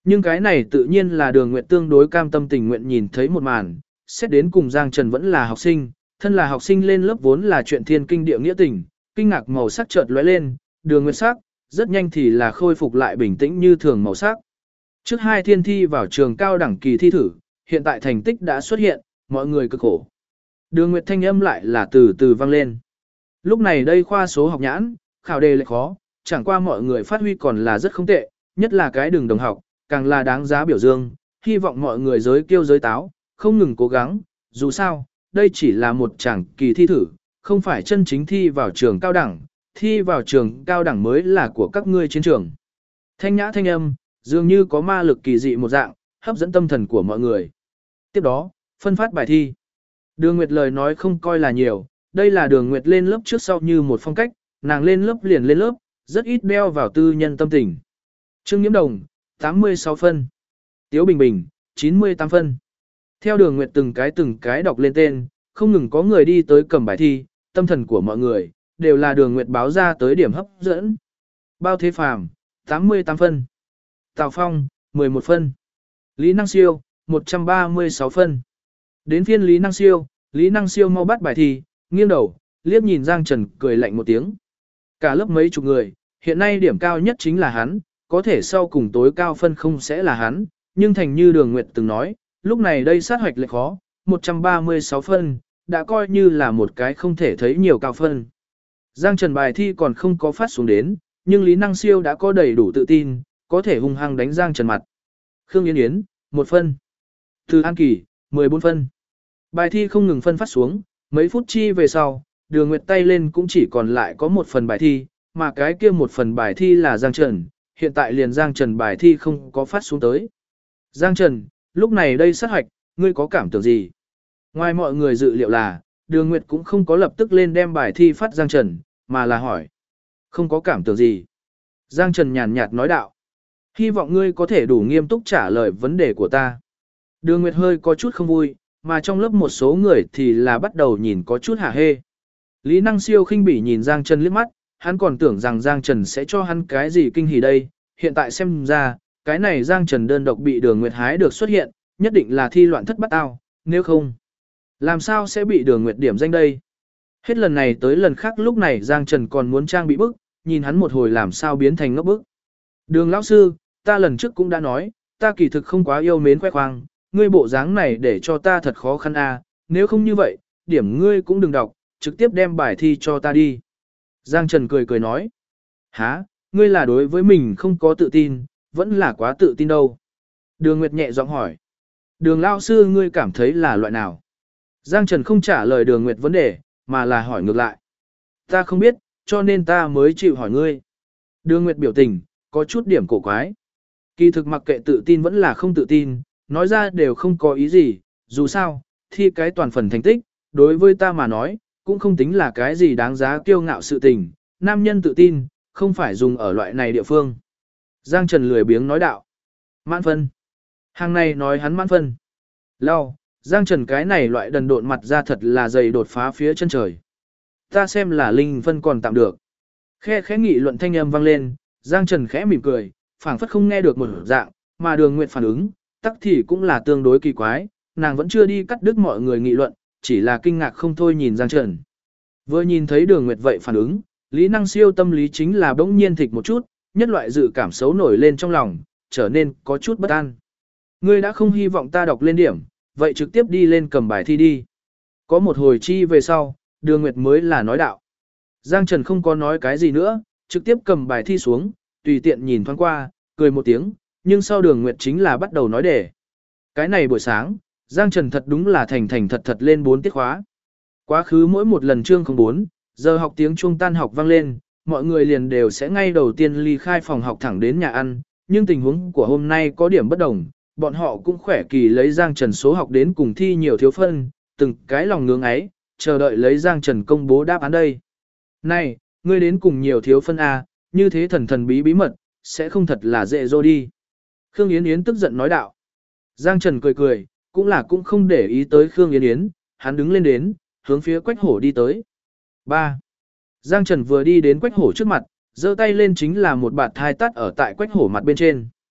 Speaker 1: Nhưng cái này tự nhiên là Đường Nguyệt tương đối cam tâm tình nguyện nhìn thấy một màn, xét đến cùng Giang Trần vẫn là học sinh, thân là học sinh lên lớp vốn là chuyện thiên kinh địa nghĩa tình, kinh ngạc màu sắc chợt lóe lên, Đường Nguyệt sắc, rất nhanh thì là khôi phục lại bình tĩnh như thường màu sắc. Trước 2 thiên thi vào trường cao đẳng kỳ thi thử, hiện tại thành tích đã xuất hiện, mọi người cực khổ. Đường Nguyệt thanh âm lại là từ từ vang lên. Lúc này đây khoa số học nhãn, khảo đề lại khó, chẳng qua mọi người phát huy còn là rất không tệ, nhất là cái đường đồng học, càng là đáng giá biểu dương, hy vọng mọi người giới kiêu giới táo, không ngừng cố gắng, dù sao, đây chỉ là một chàng kỳ thi thử, không phải chân chính thi vào trường cao đẳng, thi vào trường cao đẳng mới là của các ngươi chiến trường. Thanh nhã thanh âm, dường như có ma lực kỳ dị một dạng, hấp dẫn tâm thần của mọi người. Tiếp đó, phân phát bài thi. Đường Nguyệt lời nói không coi là nhiều, đây là Đường Nguyệt lên lớp trước sau như một phong cách, nàng lên lớp liền lên lớp, rất ít đeo vào tư nhân tâm tình. Trương Nhiễm Đồng, 86 phân. Tiếu Bình Bình, 98 phân. Theo Đường Nguyệt từng cái đọc lên tên, không ngừng có người đi tới cầm bài thi, tâm thần của mọi người, đều là Đường Nguyệt báo ra tới điểm hấp dẫn. Bao Thế Phàm, 88 phân. Tào Phong, 11 phân. Lý Năng Siêu, 136 phân. Đến phiên Lý Năng Siêu mau bắt bài thi, nghiêng đầu, liếc nhìn Giang Trần cười lạnh một tiếng. Cả lớp mấy chục người, hiện nay điểm cao nhất chính là hắn, có thể sau cùng tối cao phân không sẽ là hắn, nhưng thành như Đường Nguyệt từng nói, lúc này đây sát hoạch lại khó, 136 phân, đã coi như là một cái không thể thấy nhiều cao phân. Giang Trần bài thi còn không có phát xuống đến, nhưng Lý Năng Siêu đã có đầy đủ tự tin, có thể hung hăng đánh Giang Trần mặt. Khương Yến Yến, 1 phân. Từ An Kỳ, 14 phân. Bài thi không ngừng phân phát xuống, mấy phút chi về sau, Đường Nguyệt tay lên cũng chỉ còn lại có 1 phần bài thi, mà cái kia 1 phần bài thi là Giang Trần, hiện tại liền Giang Trần bài thi không có phát xuống tới. Giang Trần, lúc này đây sát hoạch, ngươi có cảm tưởng gì? Ngoài mọi người dự liệu là, Đường Nguyệt cũng không có lập tức lên đem bài thi phát Giang Trần, mà là hỏi. Không có cảm tưởng gì. Giang Trần nhàn nhạt nói đạo. Hy vọng ngươi có thể đủ nghiêm túc trả lời vấn đề của ta. Đường Nguyệt hơi có chút không vui, mà trong lớp một số người thì là bắt đầu nhìn có chút hả hê. Lý Năng Siêu khinh bỉ nhìn Giang Trần liếc mắt, hắn còn tưởng rằng Giang Trần sẽ cho hắn cái gì kinh hỉ đây, hiện tại xem ra, cái này Giang Trần đơn độc bị Đường Nguyệt hái được xuất hiện, nhất định là thi loạn thất bát ao, nếu không, làm sao sẽ bị Đường Nguyệt điểm danh đây? Hết lần này tới lần khác lúc này Giang Trần còn muốn trang bị bức, nhìn hắn một hồi làm sao biến thành ngốc bức. Đường lão sư, ta lần trước cũng đã nói, ta kỳ thực không quá yêu mến khoe khoang, ngươi bộ dáng này để cho ta thật khó khăn à, nếu không như vậy, điểm ngươi cũng đừng đọc, trực tiếp đem bài thi cho ta đi. Giang Trần cười cười nói, hả, ngươi là đối với mình không có tự tin, vẫn là quá tự tin đâu. Đường Nguyệt nhẹ giọng hỏi, Đường lão sư ngươi cảm thấy là loại nào? Giang Trần không trả lời Đường Nguyệt vấn đề, mà là hỏi ngược lại. Ta không biết, cho nên ta mới chịu hỏi ngươi. Đường Nguyệt biểu tình, có chút điểm cổ quái. Kỳ thực mặc kệ tự tin vẫn là không tự tin, nói ra đều không có ý gì, dù sao, thi cái toàn phần thành tích, đối với ta mà nói, cũng không tính là cái gì đáng giá kiêu ngạo sự tình, nam nhân tự tin, không phải dùng ở loại này địa phương. Giang Trần lười biếng nói đạo. Mãn phân. Hàng này nói hắn mãn phân. Lau, Giang Trần cái này loại đần độn mặt ra thật là dày đột phá phía chân trời. Ta xem là linh phân còn tạm được. Khẽ nghị luận thanh âm vang lên, Giang Trần khẽ mỉm cười, phảng phất không nghe được một dạng, mà Đường Nguyệt phản ứng, tắc thì cũng là tương đối kỳ quái, nàng vẫn chưa đi cắt đứt mọi người nghị luận, chỉ là kinh ngạc không thôi nhìn Giang Trần. Vừa nhìn thấy Đường Nguyệt vậy phản ứng, Lý Năng Siêu tâm lý chính là bỗng nhiên thịch một chút, nhất loại dự cảm xấu nổi lên trong lòng, trở nên có chút bất an. Ngươi đã không hy vọng ta đọc lên điểm, vậy trực tiếp đi lên cầm bài thi đi. Có một hồi chi về sau, Đường Nguyệt mới là nói đạo. Giang Trần không có nói cái gì nữa, trực tiếp cầm bài thi xuống, tùy tiện nhìn thoáng qua, cười một tiếng, nhưng sau Đường Nguyệt chính là bắt đầu nói đề. Cái này buổi sáng, Giang Trần thật đúng là thành thật lên 4 tiết khóa. Quá khứ mỗi một lần chương 04, giờ học tiếng chuông tan học vang lên, mọi người liền đều sẽ ngay đầu tiên ly khai phòng học thẳng đến nhà ăn, nhưng tình huống của hôm nay có điểm bất đồng, bọn họ cũng khỏe kỳ lấy Giang Trần số học đến cùng thi nhiều thiếu phân, từng cái lòng ngưỡng ấy, chờ đợi lấy Giang Trần công bố đáp án đây. Này, ngươi đến cùng nhiều thiếu phân à, như thế thần bí mật, sẽ không thật là dễ dô đi. Khương Yến Yến tức giận nói đạo. Giang Trần cười, cũng không để ý tới Khương Yến Yến, hắn đứng lên đến, hướng phía Quách Hổ đi tới. 3. Giang Trần vừa đi đến Quách Hổ trước mặt, giơ tay lên chính là một bạt thai tát ở tại Quách Hổ mặt bên trên.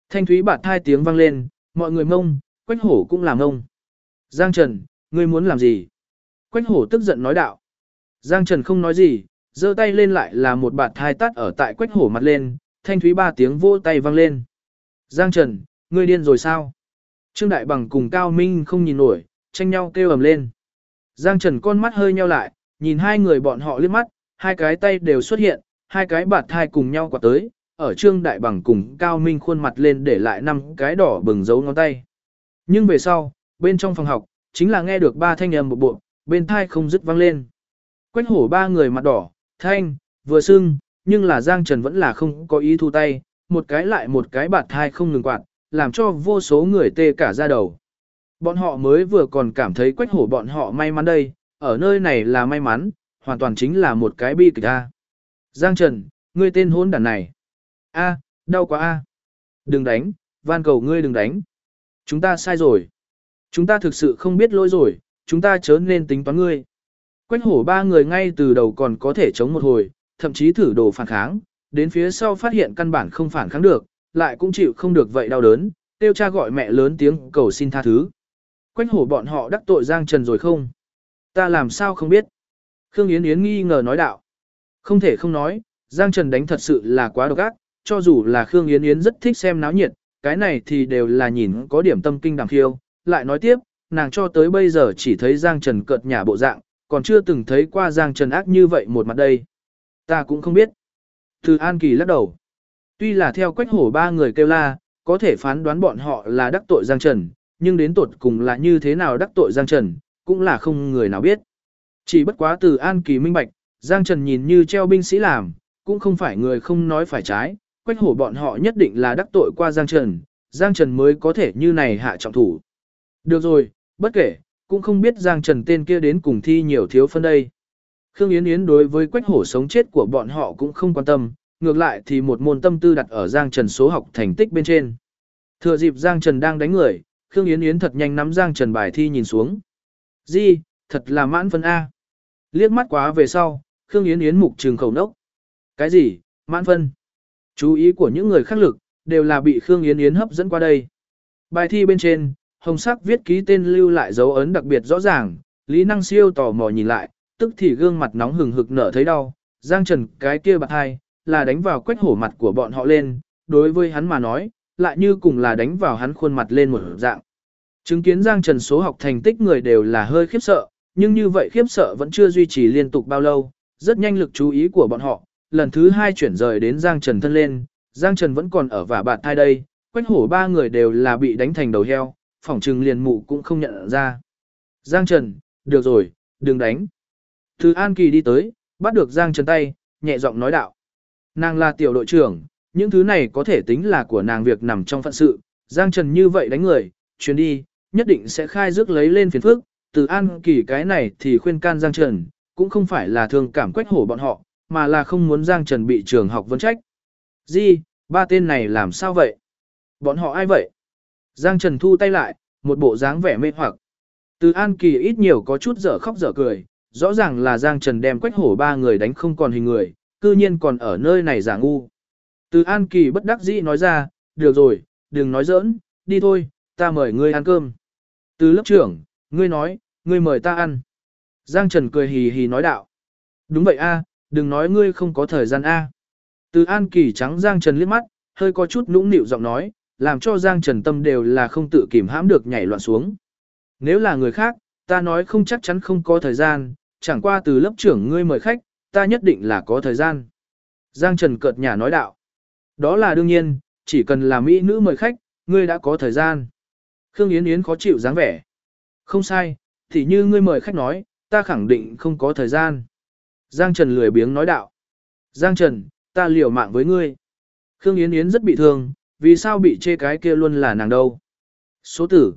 Speaker 1: Thanh thúy bạt hai tiếng vang lên, mọi người mông, Quách Hổ cũng làm mông. Giang Trần, ngươi muốn làm gì? Quách Hổ tức giận nói đạo. Giang Trần không nói gì, giơ tay lên lại là một bạt hai tát ở tại Quách Hổ mặt lên, thanh thúy ba tiếng vỗ tay vang lên. Giang Trần, ngươi điên rồi sao? Trương Đại Bằng cùng Cao Minh không nhìn nổi, tranh nhau kêu ầm lên. Giang Trần con mắt hơi nheo lại, nhìn hai người bọn họ liếc mắt, hai cái tay đều xuất hiện, hai cái bạt thai cùng nhau quạt tới, ở Trương Đại Bằng cùng Cao Minh khuôn mặt lên để lại 5 cái đỏ bừng dấu ngón tay. Nhưng về sau, bên trong phòng học, chính là nghe được ba thanh âm một bộ, bên thai không dứt vang lên. Quách Hổ ba người mặt đỏ, thanh, vừa sưng, nhưng là Giang Trần vẫn là không có ý thu tay, một cái lại một cái bạt thai không ngừng quạt, làm cho vô số người tê cả da đầu. Bọn họ mới vừa còn cảm thấy Quách Hổ bọn họ may mắn đây, ở nơi này là may mắn, hoàn toàn chính là một cái bi kịch a. Giang Trần, ngươi tên hỗn đản này. A, đau quá a. Đừng đánh, van cầu ngươi đừng đánh. Chúng ta sai rồi. Chúng ta thực sự không biết lỗi rồi, chúng ta chớ nên tính toán ngươi. Quách Hổ ba người ngay từ đầu còn có thể chống một hồi, thậm chí thử đồ phản kháng, đến phía sau phát hiện căn bản không phản kháng được, lại cũng chịu không được vậy đau đớn, tiêu cha gọi mẹ lớn tiếng cầu xin tha thứ. Quách Hổ bọn họ đắc tội Giang Trần rồi không? Ta làm sao không biết? Khương Yến Yến nghi ngờ nói đạo. Không thể không nói, Giang Trần đánh thật sự là quá độc ác, cho dù là Khương Yến Yến rất thích xem náo nhiệt, cái này thì đều là nhìn có điểm tâm kinh đằng khiêu. Lại nói tiếp, nàng cho tới bây giờ chỉ thấy Giang Trần cợt nhả bộ dạng, còn chưa từng thấy qua Giang Trần ác như vậy một mặt đây. Ta cũng không biết. Từ An Kỳ lắc đầu. Tuy là theo Quách Hổ ba người kêu la, có thể phán đoán bọn họ là đắc tội Giang Trần, nhưng đến tột cùng là như thế nào đắc tội Giang Trần, cũng là không người nào biết. Chỉ bất quá từ An Kỳ minh bạch, Giang Trần nhìn như treo binh sĩ làm, cũng không phải người không nói phải trái, Quách Hổ bọn họ nhất định là đắc tội qua Giang Trần mới có thể như này hạ trọng thủ. Được rồi, bất kể, cũng không biết Giang Trần tên kia đến cùng thi nhiều thiếu phân đây. Khương Yến Yến đối với Quách Hổ sống chết của bọn họ cũng không quan tâm, ngược lại thì một môn tâm tư đặt ở Giang Trần số học thành tích bên trên. Thừa dịp Giang Trần đang đánh người, Khương Yến Yến thật nhanh nắm Giang Trần bài thi nhìn xuống. Di, thật là mãn phân A. Liếc mắt quá về sau, Khương Yến Yến mục trừng khẩu nốc. Cái gì, mãn phân? Chú ý của những người khác lực, đều là bị Khương Yến Yến hấp dẫn qua đây. Bài thi bên trên, hồng sắc viết ký tên lưu lại dấu ấn đặc biệt rõ ràng, Lý Năng Siêu tò mò nhìn lại, tức thì gương mặt nóng hừng hực nở thấy đau. Giang Trần cái kia bạt hai, là đánh vào Quách Hổ mặt của bọn họ lên, đối với hắn mà nói, lại như cùng là đánh vào hắn khuôn mặt lên một dạng. Chứng kiến Giang Trần số học thành tích người đều là hơi khiếp sợ, nhưng như vậy khiếp sợ vẫn chưa duy trì liên tục bao lâu, rất nhanh lực chú ý của bọn họ, lần thứ 2 chuyển rời đến Giang Trần thân lên, Giang Trần vẫn còn ở vả bạt thai đây, Quách Hổ ba người đều là bị đánh thành đầu heo, phỏng trừng liền mụ cũng không nhận ra. Giang Trần, được rồi, đừng đánh. Từ An Kỳ đi tới, bắt được Giang Trần tay, nhẹ giọng nói đạo. Nàng là tiểu đội trưởng, những thứ này có thể tính là của nàng việc nằm trong phận sự, Giang Trần như vậy đánh người, chuyến đi, nhất định sẽ khai rước lấy lên phiền phức. Từ An Kỳ cái này thì khuyên can Giang Trần, cũng không phải là thương cảm Quách Hổ bọn họ, mà là không muốn Giang Trần bị trường học vấn trách. Di, ba tên này làm sao vậy? Bọn họ ai vậy? Giang Trần thu tay lại, một bộ dáng vẻ mê hoặc. Từ An Kỳ ít nhiều có chút dở khóc dở cười, rõ ràng là Giang Trần đem Quách Hổ ba người đánh không còn hình người, cư nhiên còn ở nơi này giả ngu. Từ An Kỳ bất đắc dĩ nói ra, được rồi, đừng nói giỡn, đi thôi, ta mời ngươi ăn cơm. Từ lớp trưởng, ngươi nói, ngươi mời ta ăn. Giang Trần cười hì hì nói đạo. Đúng vậy a, đừng nói ngươi không có thời gian a. Từ An Kỳ trắng Giang Trần liếc mắt, hơi có chút nũng nịu giọng nói, làm cho Giang Trần tâm đều là không tự kìm hãm được nhảy loạn xuống. Nếu là người khác, ta nói không chắc chắn không có thời gian, chẳng qua từ lớp trưởng ngươi mời khách, ta nhất định là có thời gian. Giang Trần cợt nhả nói đạo. Đó là đương nhiên, chỉ cần là mỹ nữ mời khách, ngươi đã có thời gian. Khương Yến Yến khó chịu dáng vẻ. Không sai, thì như ngươi mời khách nói, ta khẳng định không có thời gian. Giang Trần lười biếng nói đạo. Giang Trần, ta liều mạng với ngươi. Khương Yến Yến rất bị thương, vì sao bị chê cái kia luôn là nàng đâu. Số tử,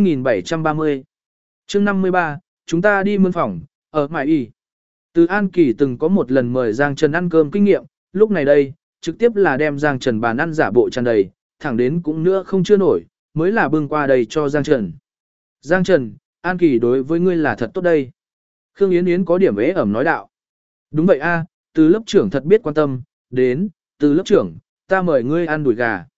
Speaker 1: 2730. chương 53, chúng ta đi mươn phòng, ở Mại Y. Từ An Kỳ từng có một lần mời Giang Trần ăn cơm kinh nghiệm, lúc này đây, trực tiếp là đem Giang Trần bàn ăn giả bộ tràn đầy, thẳng đến cũng nữa không chưa nổi, mới là bưng qua đây cho Giang Trần. Giang Trần, An Kỳ đối với ngươi là thật tốt đây. Khương Yến Yến có điểm ế ẩm nói đạo. Đúng vậy a, từ lớp trưởng thật biết quan tâm, đến, từ lớp trưởng, ta mời ngươi ăn đùi gà.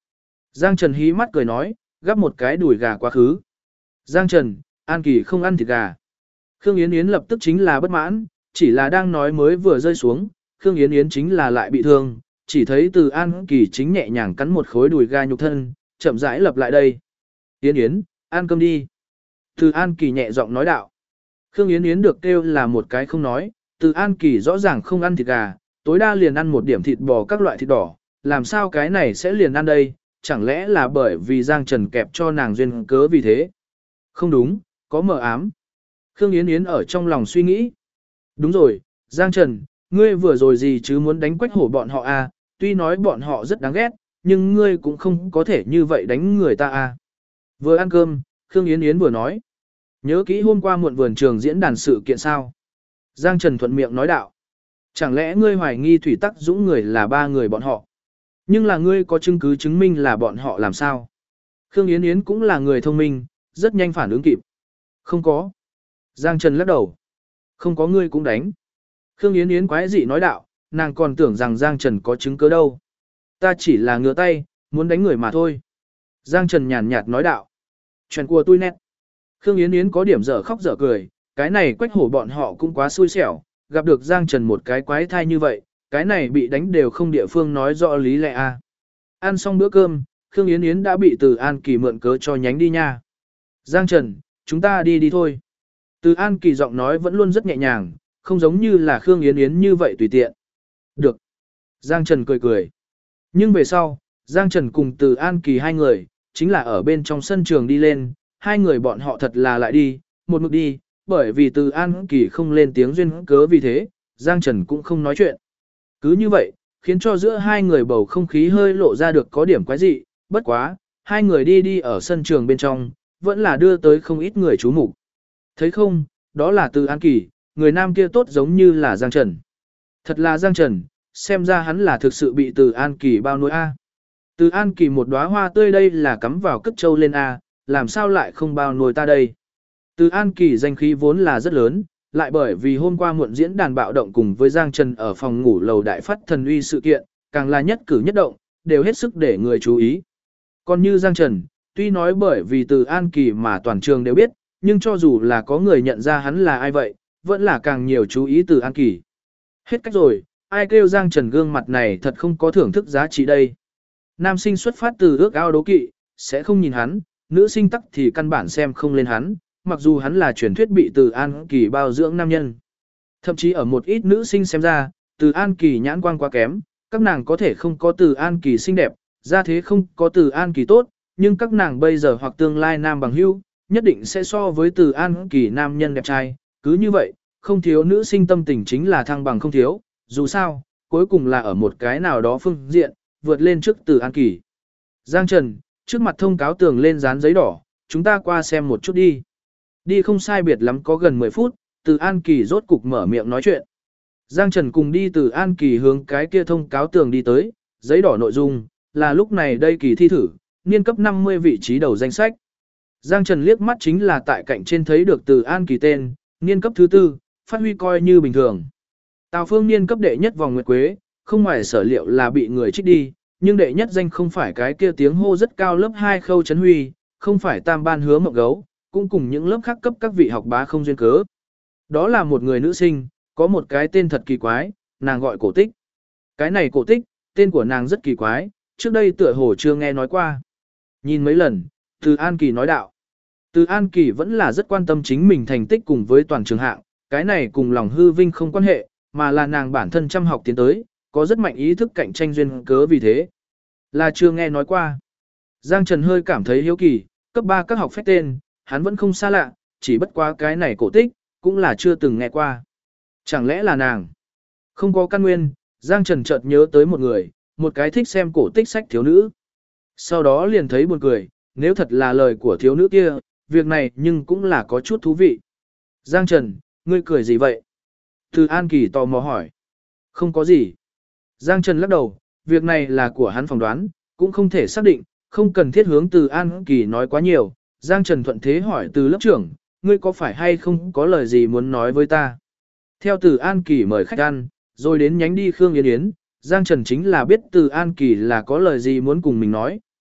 Speaker 1: Giang Trần hí mắt cười nói, gắp một cái đùi gà quá khứ. Giang Trần, An Kỳ không ăn thịt gà. Khương Yến Yến lập tức chính là bất mãn, chỉ là đang nói mới vừa rơi xuống, Khương Yến Yến chính là lại bị thương, chỉ thấy Từ An Kỳ chính nhẹ nhàng cắn một khối đùi gà nhục thân, chậm rãi lập lại đây. Yến Yến, ăn cơm đi. Từ An Kỳ nhẹ giọng nói đạo. Khương Yến Yến được kêu là một cái không nói, Từ An Kỳ rõ ràng không ăn thịt gà, tối đa liền ăn một điểm thịt bò các loại thịt đỏ, làm sao cái này sẽ liền ăn đây, chẳng lẽ là bởi vì Giang Trần kẹp cho nàng duyên cớ vì thế. Không đúng, có mờ ám. Khương Yến Yến ở trong lòng suy nghĩ. Đúng rồi, Giang Trần, ngươi vừa rồi gì chứ muốn đánh Quách Hổ bọn họ à, tuy nói bọn họ rất đáng ghét, nhưng ngươi cũng không có thể như vậy đánh người ta à. Vừa ăn cơm, Khương Yến Yến vừa nói. Nhớ kỹ hôm qua muộn vườn trường diễn đàn sự kiện sao? Giang Trần thuận miệng nói đạo. Chẳng lẽ ngươi hoài nghi Thủy Tắc Dũng người là ba người bọn họ? Nhưng là ngươi có chứng cứ chứng minh là bọn họ làm sao? Khương Yến Yến cũng là người thông minh, rất nhanh phản ứng kịp. Không có. Giang Trần lắc đầu. Không có ngươi cũng đánh. Khương Yến Yến quái dị nói đạo, nàng còn tưởng rằng Giang Trần có chứng cứ đâu. Ta chỉ là ngửa tay, muốn đánh người mà thôi. Giang Trần nhàn nhạt nói đạo. Chuyện của tôi nét. Khương Yến Yến có điểm dở khóc dở cười, cái này Quách Hổ bọn họ cũng quá xui xẻo, gặp được Giang Trần một cái quái thai như vậy, cái này bị đánh đều không địa phương nói rõ lý lẽ a. Ăn xong bữa cơm, Khương Yến Yến đã bị Từ An Kỳ mượn cớ cho nhánh đi nha. Giang Trần, chúng ta đi thôi. Từ An Kỳ giọng nói vẫn luôn rất nhẹ nhàng, không giống như là Khương Yến Yến như vậy tùy tiện. Được. Giang Trần cười cười. Nhưng về sau, Giang Trần cùng Từ An Kỳ hai người, chính là ở bên trong sân trường đi lên, hai người bọn họ thật là lại đi, một mực đi, bởi vì Từ An Kỳ không lên tiếng duyên cớ vì thế, Giang Trần cũng không nói chuyện. Cứ như vậy, khiến cho giữa hai người bầu không khí hơi lộ ra được có điểm quái dị, bất quá, hai người đi ở sân trường bên trong, vẫn là đưa tới không ít người chú mục. Thấy không, đó là Từ An Kỳ, người nam kia tốt giống như là Giang Trần. Thật là Giang Trần, xem ra hắn là thực sự bị Từ An Kỳ bao nuôi a. Từ An Kỳ một đóa hoa tươi đây là cắm vào cất châu lên a, làm sao lại không bao nuôi ta đây. Từ An Kỳ danh khí vốn là rất lớn, lại bởi vì hôm qua muộn diễn đàn bạo động cùng với Giang Trần ở phòng ngủ lầu đại phát thần uy sự kiện, càng là nhất cử nhất động, đều hết sức để người chú ý. Còn như Giang Trần, tuy nói bởi vì Từ An Kỳ mà toàn trường đều biết, nhưng cho dù là có người nhận ra hắn là ai vậy, vẫn là càng nhiều chú ý Từ An Kỳ. Hết cách rồi, ai kêu Giang Trần gương mặt này thật không có thưởng thức giá trị đây. Nam sinh xuất phát từ ước ao đố kỵ, sẽ không nhìn hắn, nữ sinh tắc thì căn bản xem không lên hắn, mặc dù hắn là truyền thuyết bị Từ An Kỳ bao dưỡng nam nhân. Thậm chí ở một ít nữ sinh xem ra, Từ An Kỳ nhãn quang quá kém, các nàng có thể không có Từ An Kỳ xinh đẹp, ra thế không có Từ An Kỳ tốt, nhưng các nàng bây giờ hoặc tương lai nam bằng hữu, nhất định sẽ so với Từ An Kỳ nam nhân đẹp trai, cứ như vậy, không thiếu nữ sinh tâm tình chính là thăng bằng không thiếu, dù sao, cuối cùng là ở một cái nào đó phương diện, vượt lên trước Từ An Kỳ. Giang Trần, trước mặt thông cáo tường lên dán giấy đỏ, chúng ta qua xem một chút đi. Đi không sai biệt lắm có gần 10 phút, Từ An Kỳ rốt cục mở miệng nói chuyện. Giang Trần cùng đi Từ An Kỳ hướng cái kia thông cáo tường đi tới, giấy đỏ nội dung, là lúc này đây kỳ thi thử, niên cấp 50 vị trí đầu danh sách. Giang Trần liếc mắt chính là tại cạnh trên thấy được Từ An Kỳ tên, niên cấp thứ 4, phát huy coi như bình thường. Tào Phương niên cấp đệ nhất vòng nguyệt quế, không ngoài sở liệu là bị người trích đi, nhưng đệ nhất danh không phải cái kia tiếng hô rất cao lớp 2 Khâu Trấn Huy, không phải tam ban Hứa Mộng Gấu, cũng cùng những lớp khác cấp các vị học bá không duyên cớ. Đó là một người nữ sinh, có một cái tên thật kỳ quái, nàng gọi Cổ Tích. Cái này Cổ Tích, tên của nàng rất kỳ quái, trước đây tựa hồ chưa nghe nói qua. Nhìn mấy lần, Từ An Kỳ nói đạo. Từ An Kỳ vẫn là rất quan tâm chính mình thành tích cùng với toàn trường hạng, cái này cùng lòng hư vinh không quan hệ, mà là nàng bản thân chăm học tiến tới, có rất mạnh ý thức cạnh tranh duyên cớ vì thế. Là chưa nghe nói qua. Giang Trần hơi cảm thấy hiếu kỳ, cấp 3 các học phép tên, hắn vẫn không xa lạ, chỉ bất quá cái này Cổ Tích, cũng là chưa từng nghe qua. Chẳng lẽ là nàng? Không có căn nguyên, Giang Trần chợt nhớ tới một người, một cái thích xem cổ tích sách thiếu nữ. Sau đó liền thấy buồn cười, nếu thật là lời của thiếu nữ kia, việc này nhưng cũng là có chút thú vị. Giang Trần, ngươi cười gì vậy? Từ An Kỳ tò mò hỏi. Không có gì. Giang Trần lắc đầu, việc này là của hắn phỏng đoán, cũng không thể xác định, không cần thiết hướng Từ An Kỳ nói quá nhiều. Giang Trần thuận thế hỏi từ lớp trưởng, ngươi có phải hay không có lời gì muốn nói với ta? Theo Từ An Kỳ mời khách ăn, rồi đến nhánh đi Khương Yến Yến, Giang Trần chính là biết Từ An Kỳ là có lời gì muốn cùng mình nói,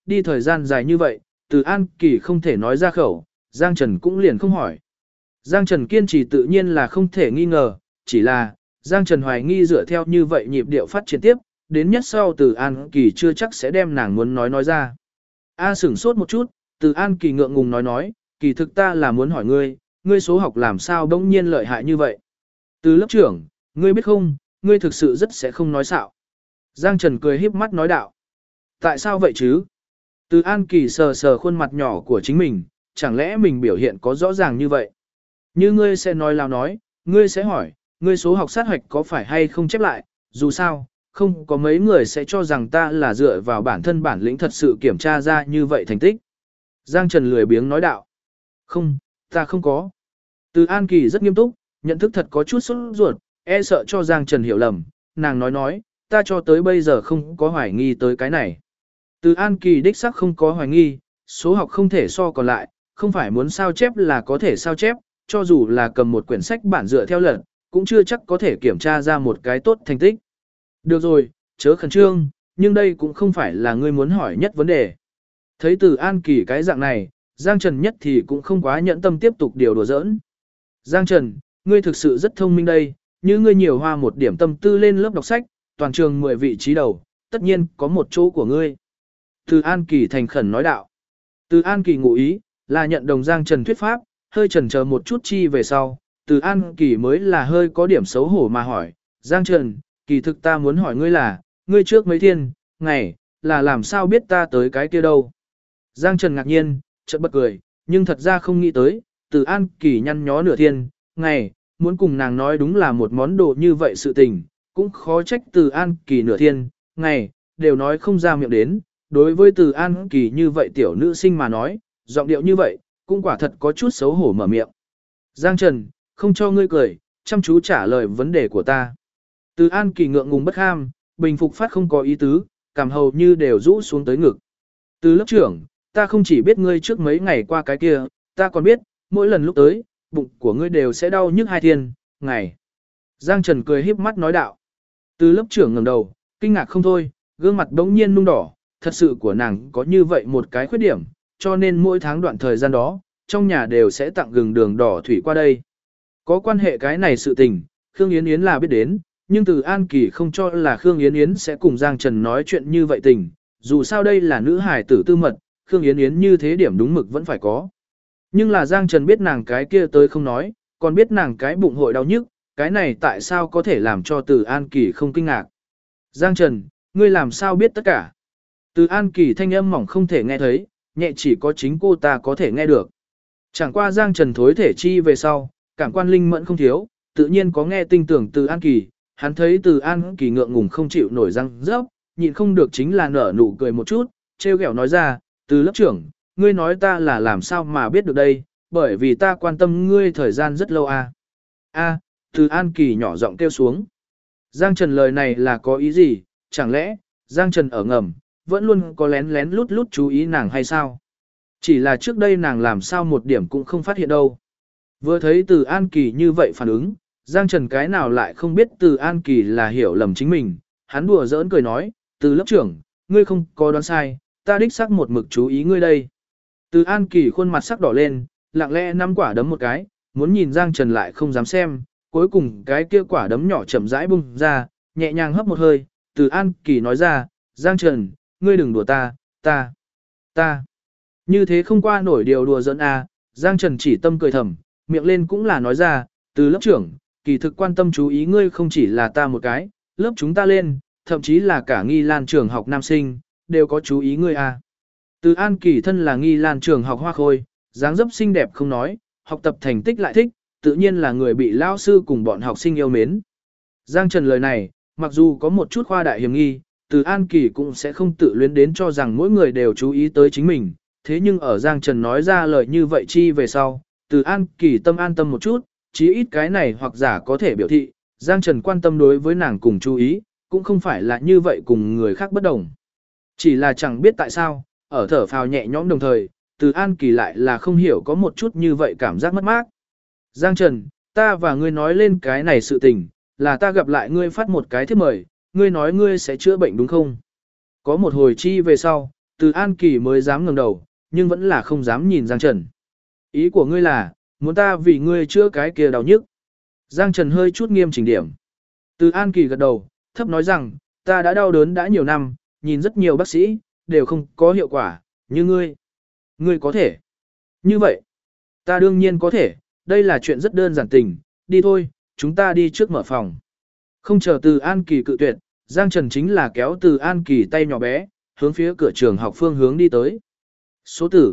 Speaker 1: đi thời gian dài như vậy, Từ An Kỳ không thể nói ra khẩu, Giang Trần cũng liền không hỏi. Giang Trần kiên trì tự nhiên là không thể nghi ngờ, chỉ là, Giang Trần hoài nghi dựa theo như vậy nhịp điệu phát triển tiếp, đến nhất sau Từ An Kỳ chưa chắc sẽ đem nàng muốn nói ra. A sửng sốt một chút, Từ An Kỳ ngượng ngùng nói, kỳ thực ta là muốn hỏi ngươi, ngươi số học làm sao bỗng nhiên lợi hại như vậy. Từ lớp trưởng, ngươi biết không, ngươi thực sự rất sẽ không nói xạo. Giang Trần cười híp mắt nói đạo. Tại sao vậy chứ? Từ An Kỳ sờ sờ khuôn mặt nhỏ của chính mình, chẳng lẽ mình biểu hiện có rõ ràng như vậy? Như ngươi sẽ nói lao nói, ngươi sẽ hỏi, ngươi số học sát hoạch có phải hay không chép lại, dù sao, không có mấy người sẽ cho rằng ta là dựa vào bản thân bản lĩnh thật sự kiểm tra ra như vậy thành tích. Giang Trần lười biếng nói đạo. Không, ta không có. Từ An Kỳ rất nghiêm túc, nhận thức thật có chút sốt ruột, e sợ cho Giang Trần hiểu lầm, nàng nói, ta cho tới bây giờ không có hoài nghi tới cái này. Từ An Kỳ đích xác không có hoài nghi, số học không thể so còn lại, không phải muốn sao chép là có thể sao chép, cho dù là cầm một quyển sách bản dựa theo lần, cũng chưa chắc có thể kiểm tra ra một cái tốt thành tích. Được rồi, chớ khẩn trương, nhưng đây cũng không phải là ngươi muốn hỏi nhất vấn đề. Thấy Từ An Kỳ cái dạng này, Giang Trần nhất thì cũng không quá nhẫn tâm tiếp tục điều đùa giỡn. Giang Trần, ngươi thực sự rất thông minh đây, như ngươi nhiều hoa một điểm tâm tư lên lớp đọc sách, toàn trường 10 vị trí đầu, tất nhiên có một chỗ của ngươi. Từ An Kỳ thành khẩn nói đạo. Từ An Kỳ ngụ ý, là nhận đồng Giang Trần thuyết pháp, hơi chần chờ một chút chi về sau, Từ An Kỳ mới là hơi có điểm xấu hổ mà hỏi, Giang Trần, kỳ thực ta muốn hỏi ngươi là, ngươi trước mấy thiên, ngày, là làm sao biết ta tới cái kia đâu. Giang Trần ngạc nhiên, chợt bật cười, nhưng thật ra không nghĩ tới, Từ An Kỳ nhăn nhó nửa thiên, ngày, muốn cùng nàng nói đúng là một món đồ như vậy sự tình, cũng khó trách Từ An Kỳ nửa thiên, ngày, đều nói không ra miệng đến, đối với Từ An Kỳ như vậy tiểu nữ sinh mà nói, giọng điệu như vậy, cũng quả thật có chút xấu hổ mở miệng. Giang Trần, không cho ngươi cười, chăm chú trả lời vấn đề của ta. Từ An Kỳ ngượng ngùng bất ham, bình phục phát không có ý tứ, cảm hầu như đều rũ xuống tới ngực. Từ lớp trưởng, ta không chỉ biết ngươi trước mấy ngày qua cái kia, ta còn biết, mỗi lần lúc tới, bụng của ngươi đều sẽ đau nhức 2 thiên, ngày. Giang Trần cười híp mắt nói đạo. Từ lớp trưởng ngẩng đầu, kinh ngạc không thôi, gương mặt đống nhiên nung đỏ, thật sự của nàng có như vậy một cái khuyết điểm, cho nên mỗi tháng đoạn thời gian đó, trong nhà đều sẽ tặng gừng đường đỏ thủy qua đây. Có quan hệ cái này sự tình, Khương Yến Yến là biết đến, nhưng Từ An Kỳ không cho là Khương Yến Yến sẽ cùng Giang Trần nói chuyện như vậy tình, dù sao đây là nữ hài tử tư mật, Khương Yến Yến như thế điểm đúng mực vẫn phải có. Nhưng là Giang Trần biết nàng cái kia tới không nói, còn biết nàng cái bụng hội đau nhức, cái này tại sao có thể làm cho Từ An Kỳ không kinh ngạc. Giang Trần, ngươi làm sao biết tất cả? Từ An Kỳ thanh âm mỏng không thể nghe thấy, nhẹ chỉ có chính cô ta có thể nghe được. Chẳng qua Giang Trần thối thể chi về sau, cảm quan linh mẫn không thiếu, tự nhiên có nghe tinh tưởng Từ An Kỳ, hắn thấy Từ An Kỳ ngượng ngùng không chịu nổi răng rớp, nhịn không được chính là nở nụ cười một chút, trêu ghẹo nói ra, Từ lớp trưởng, ngươi nói ta là làm sao mà biết được đây, bởi vì ta quan tâm ngươi thời gian rất lâu à. Từ An Kỳ nhỏ giọng kêu xuống. Giang Trần lời này là có ý gì, chẳng lẽ, Giang Trần ở ngầm, vẫn luôn có lén lén lút lút chú ý nàng hay sao? Chỉ là trước đây nàng làm sao một điểm cũng không phát hiện đâu. Vừa thấy Từ An Kỳ như vậy phản ứng, Giang Trần cái nào lại không biết Từ An Kỳ là hiểu lầm chính mình, hắn đùa giỡn cười nói, Từ lớp trưởng, ngươi không có đoán sai, ta đích xác một mực chú ý ngươi đây. Từ An Kỳ khuôn mặt sắc đỏ lên, lặng lẽ nắm quả đấm một cái, muốn nhìn Giang Trần lại không dám xem, cuối cùng cái kia quả đấm nhỏ chậm rãi bung ra, nhẹ nhàng hấp một hơi, Từ An Kỳ nói ra, Giang Trần, ngươi đừng đùa ta. Như thế không qua nổi điều đùa giỡn à, Giang Trần chỉ tâm cười thầm, miệng lên cũng là nói ra, Từ lớp trưởng, kỳ thực quan tâm chú ý ngươi không chỉ là ta một cái, lớp chúng ta lên, thậm chí là cả Nghi Lan trường học nam sinh, đều có chú ý ngươi à. Từ An Kỳ thân là Nghi Lan trường học hoa khôi, dáng dấp xinh đẹp không nói, học tập thành tích lại thích, tự nhiên là người bị lao sư cùng bọn học sinh yêu mến. Giang Trần lời này, mặc dù có một chút khoa đại hiểm nghi, Từ An Kỳ cũng sẽ không tự luyến đến cho rằng mỗi người đều chú ý tới chính mình, thế nhưng ở Giang Trần nói ra lời như vậy chi về sau, Từ An Kỳ tâm an tâm một chút, chí ít cái này hoặc giả có thể biểu thị, Giang Trần quan tâm đối với nàng cùng chú ý, cũng không phải là như vậy cùng người khác bất đồng. Chỉ là chẳng biết tại sao, ở thở phào nhẹ nhõm đồng thời, Từ An Kỳ lại là không hiểu có một chút như vậy cảm giác mất mát. Giang Trần, ta và ngươi nói lên cái này sự tình, là ta gặp lại ngươi phát một cái thiếp mời, ngươi nói ngươi sẽ chữa bệnh đúng không? Có một hồi chi về sau, Từ An Kỳ mới dám ngẩng đầu, nhưng vẫn là không dám nhìn Giang Trần. Ý của ngươi là, muốn ta vì ngươi chữa cái kia đau nhức. Giang Trần hơi chút nghiêm chỉnh điểm. Từ An Kỳ gật đầu, thấp nói rằng, ta đã đau đớn đã nhiều năm, nhìn rất nhiều bác sĩ, đều không có hiệu quả, như ngươi. Ngươi có thể. Như vậy, ta đương nhiên có thể, đây là chuyện rất đơn giản tình, đi thôi, chúng ta đi trước mở phòng. Không chờ Từ An Kỳ cự tuyệt, Giang Trần chính là kéo Từ An Kỳ tay nhỏ bé, hướng phía cửa trường học phương hướng đi tới. Số tử,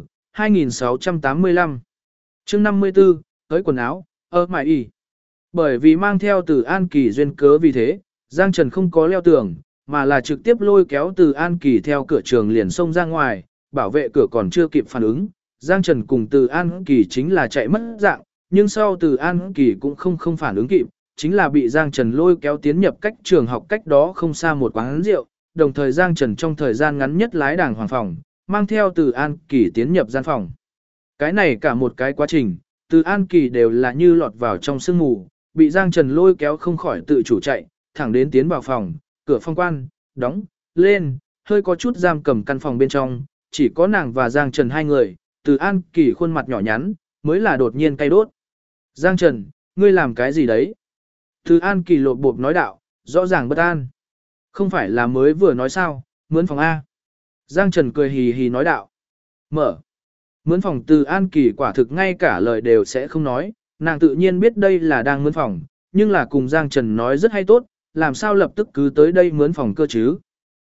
Speaker 1: 2685. chương 54, tới quần áo, mại y. Bởi vì mang theo Từ An Kỳ duyên cớ vì thế, Giang Trần không có leo tường, mà là trực tiếp lôi kéo Từ An Kỳ theo cửa trường liền xông ra ngoài, bảo vệ cửa còn chưa kịp phản ứng. Giang Trần cùng Từ An Kỳ chính là chạy mất dạng, nhưng sau Từ An Kỳ cũng không phản ứng kịp, chính là bị Giang Trần lôi kéo tiến nhập cách trường học cách đó không xa một quán rượu, đồng thời Giang Trần trong thời gian ngắn nhất lái đàng hoàng phòng, mang theo Từ An Kỳ tiến nhập gian phòng. Cái này cả một cái quá trình, Từ An Kỳ đều là như lọt vào trong sương mù, bị Giang Trần lôi kéo không khỏi tự chủ chạy, thẳng đến tiến vào phòng, cửa phòng quan, đóng, lên, hơi có chút giam cầm căn phòng bên trong, chỉ có nàng và Giang Trần hai người, Từ An Kỳ khuôn mặt nhỏ nhắn, mới là đột nhiên cay đốt. Giang Trần, ngươi làm cái gì đấy? Từ An Kỳ lột bộp nói đạo, rõ ràng bất an. Không phải là mới vừa nói sao, mướn phòng A. Giang Trần cười hì hì nói đạo. Mở. Mướn phòng Từ An Kỳ quả thực ngay cả lời đều sẽ không nói, nàng tự nhiên biết đây là đang mướn phòng, nhưng là cùng Giang Trần nói rất hay tốt, làm sao lập tức cứ tới đây mướn phòng cơ chứ.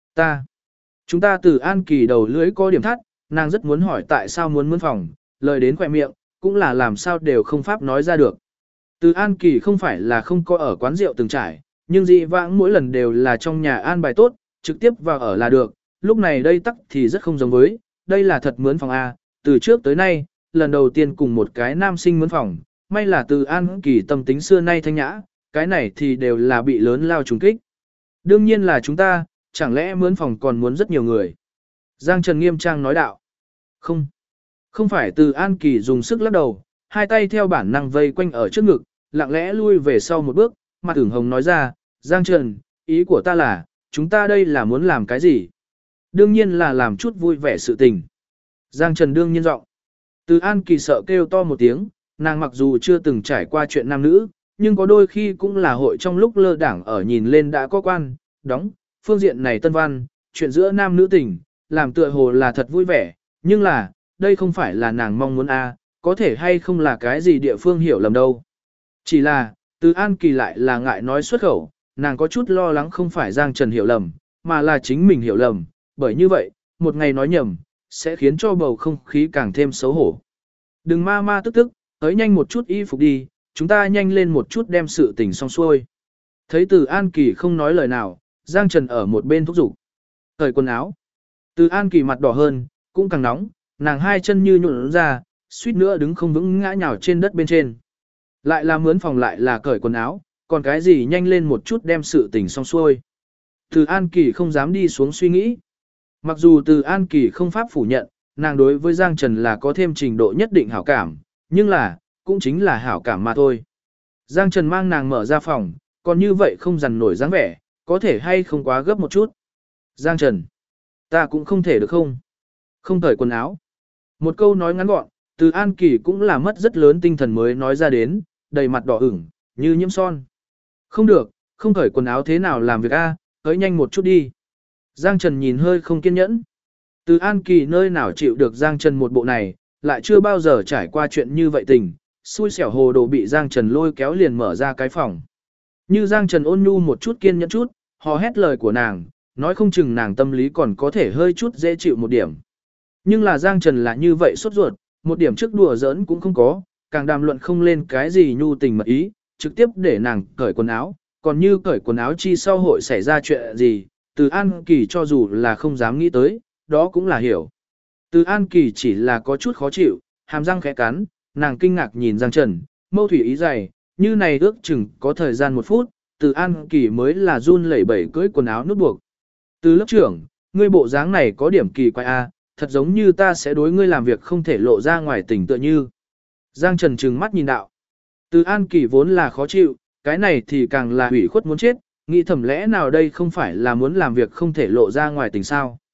Speaker 1: Chúng ta Từ An Kỳ đầu lưỡi có điểm thắt, nàng rất muốn hỏi tại sao muốn mướn phòng, lời đến khỏe miệng, cũng là làm sao đều không pháp nói ra được. Từ An Kỳ không phải là không có ở quán rượu từng trải, nhưng dị vãng mỗi lần đều là trong nhà an bài tốt, trực tiếp vào ở là được, lúc này đây tắc thì rất không giống với, đây là thật mướn phòng A, từ trước tới nay, lần đầu tiên cùng một cái nam sinh mướn phòng, may là Từ An Kỳ tâm tính xưa nay thanh nhã, cái này thì đều là bị lớn lao trùng kích. Đương nhiên là chúng ta, chẳng lẽ mướn phòng còn muốn rất nhiều người. Giang Trần nghiêm trang nói đạo. Không phải. Từ An Kỳ dùng sức lắc đầu, hai tay theo bản năng vây quanh ở trước ngực, lặng lẽ lui về sau một bước, mặt ửng hồng nói ra, Giang Trần, ý của ta là, chúng ta đây là muốn làm cái gì? Đương nhiên là làm chút vui vẻ sự tình. Giang Trần đương nhiên giọng. Từ An Kỳ sợ kêu to một tiếng, nàng mặc dù chưa từng trải qua chuyện nam nữ, nhưng có đôi khi cũng là hội trong lúc lơ đảng ở nhìn lên đã có quan, đóng, phương diện này tân văn, chuyện giữa nam nữ tình, làm tựa hồ là thật vui vẻ, nhưng là, đây không phải là nàng mong muốn a, có thể hay không là cái gì địa phương hiểu lầm đâu. Chỉ là, Từ An Kỳ lại là ngại nói xuất khẩu, nàng có chút lo lắng không phải Giang Trần hiểu lầm, mà là chính mình hiểu lầm, bởi như vậy, một ngày nói nhầm, sẽ khiến cho bầu không khí càng thêm xấu hổ. Đừng ma tức, tới nhanh một chút y phục đi, chúng ta nhanh lên một chút đem sự tình xong xuôi. Thấy Từ An Kỳ không nói lời nào, Giang Trần ở một bên thúc giục. Thời quần áo. Từ An Kỳ mặt đỏ hơn, cũng càng nóng, nàng hai chân như nhũn ra, suýt nữa đứng không vững ngã nhào trên đất bên trên. Lại là mướn phòng lại là cởi quần áo, còn cái gì nhanh lên một chút đem sự tình xong xuôi. Từ An Kỳ không dám đi xuống suy nghĩ. Mặc dù Từ An Kỳ không pháp phủ nhận, nàng đối với Giang Trần là có thêm trình độ nhất định hảo cảm, nhưng là, cũng chính là hảo cảm mà thôi. Giang Trần mang nàng mở ra phòng, còn như vậy không dằn nổi dáng vẻ, có thể hay không quá gấp một chút. Giang Trần, ta cũng không thể được không? Không cởi quần áo. Một câu nói ngắn gọn, Từ An Kỳ cũng là mất rất lớn tinh thần mới nói ra đến, đầy mặt đỏ ửng, như nhiễm son. Không được, không cởi quần áo thế nào làm việc a, cởi nhanh một chút đi. Giang Trần nhìn hơi không kiên nhẫn. Từ An Kỳ nơi nào chịu được Giang Trần một bộ này, lại chưa bao giờ trải qua chuyện như vậy tình, xui xẻo hồ đồ bị Giang Trần lôi kéo liền mở ra cái phòng. Như Giang Trần ôn nhu một chút kiên nhẫn chút, hò hét lời của nàng, nói không chừng nàng tâm lý còn có thể hơi chút dễ chịu một điểm. Nhưng là Giang Trần là như vậy sốt ruột, một điểm trước đùa giỡn cũng không có, càng đàm luận không lên cái gì nhu tình mật ý, trực tiếp để nàng cởi quần áo, còn như cởi quần áo chi sau hội xảy ra chuyện gì, Từ An Kỳ cho dù là không dám nghĩ tới, đó cũng là hiểu. Từ An Kỳ chỉ là có chút khó chịu, hàm răng khẽ cắn, nàng kinh ngạc nhìn Giang Trần, mâu thủy ý dày, như này ước chừng có thời gian 1 phút, Từ An Kỳ mới là run lẩy bẩy cưỡi quần áo nút buộc. Từ lớp trưởng, ngươi bộ dáng này có điểm kỳ quái a, thật giống như ta sẽ đối ngươi làm việc không thể lộ ra ngoài tình tựa như. Giang Trần trừng mắt nhìn đạo. Từ An Kỳ vốn là khó chịu, cái này thì càng là hủy khuất muốn chết, nghĩ thầm lẽ nào đây không phải là muốn làm việc không thể lộ ra ngoài tình sao.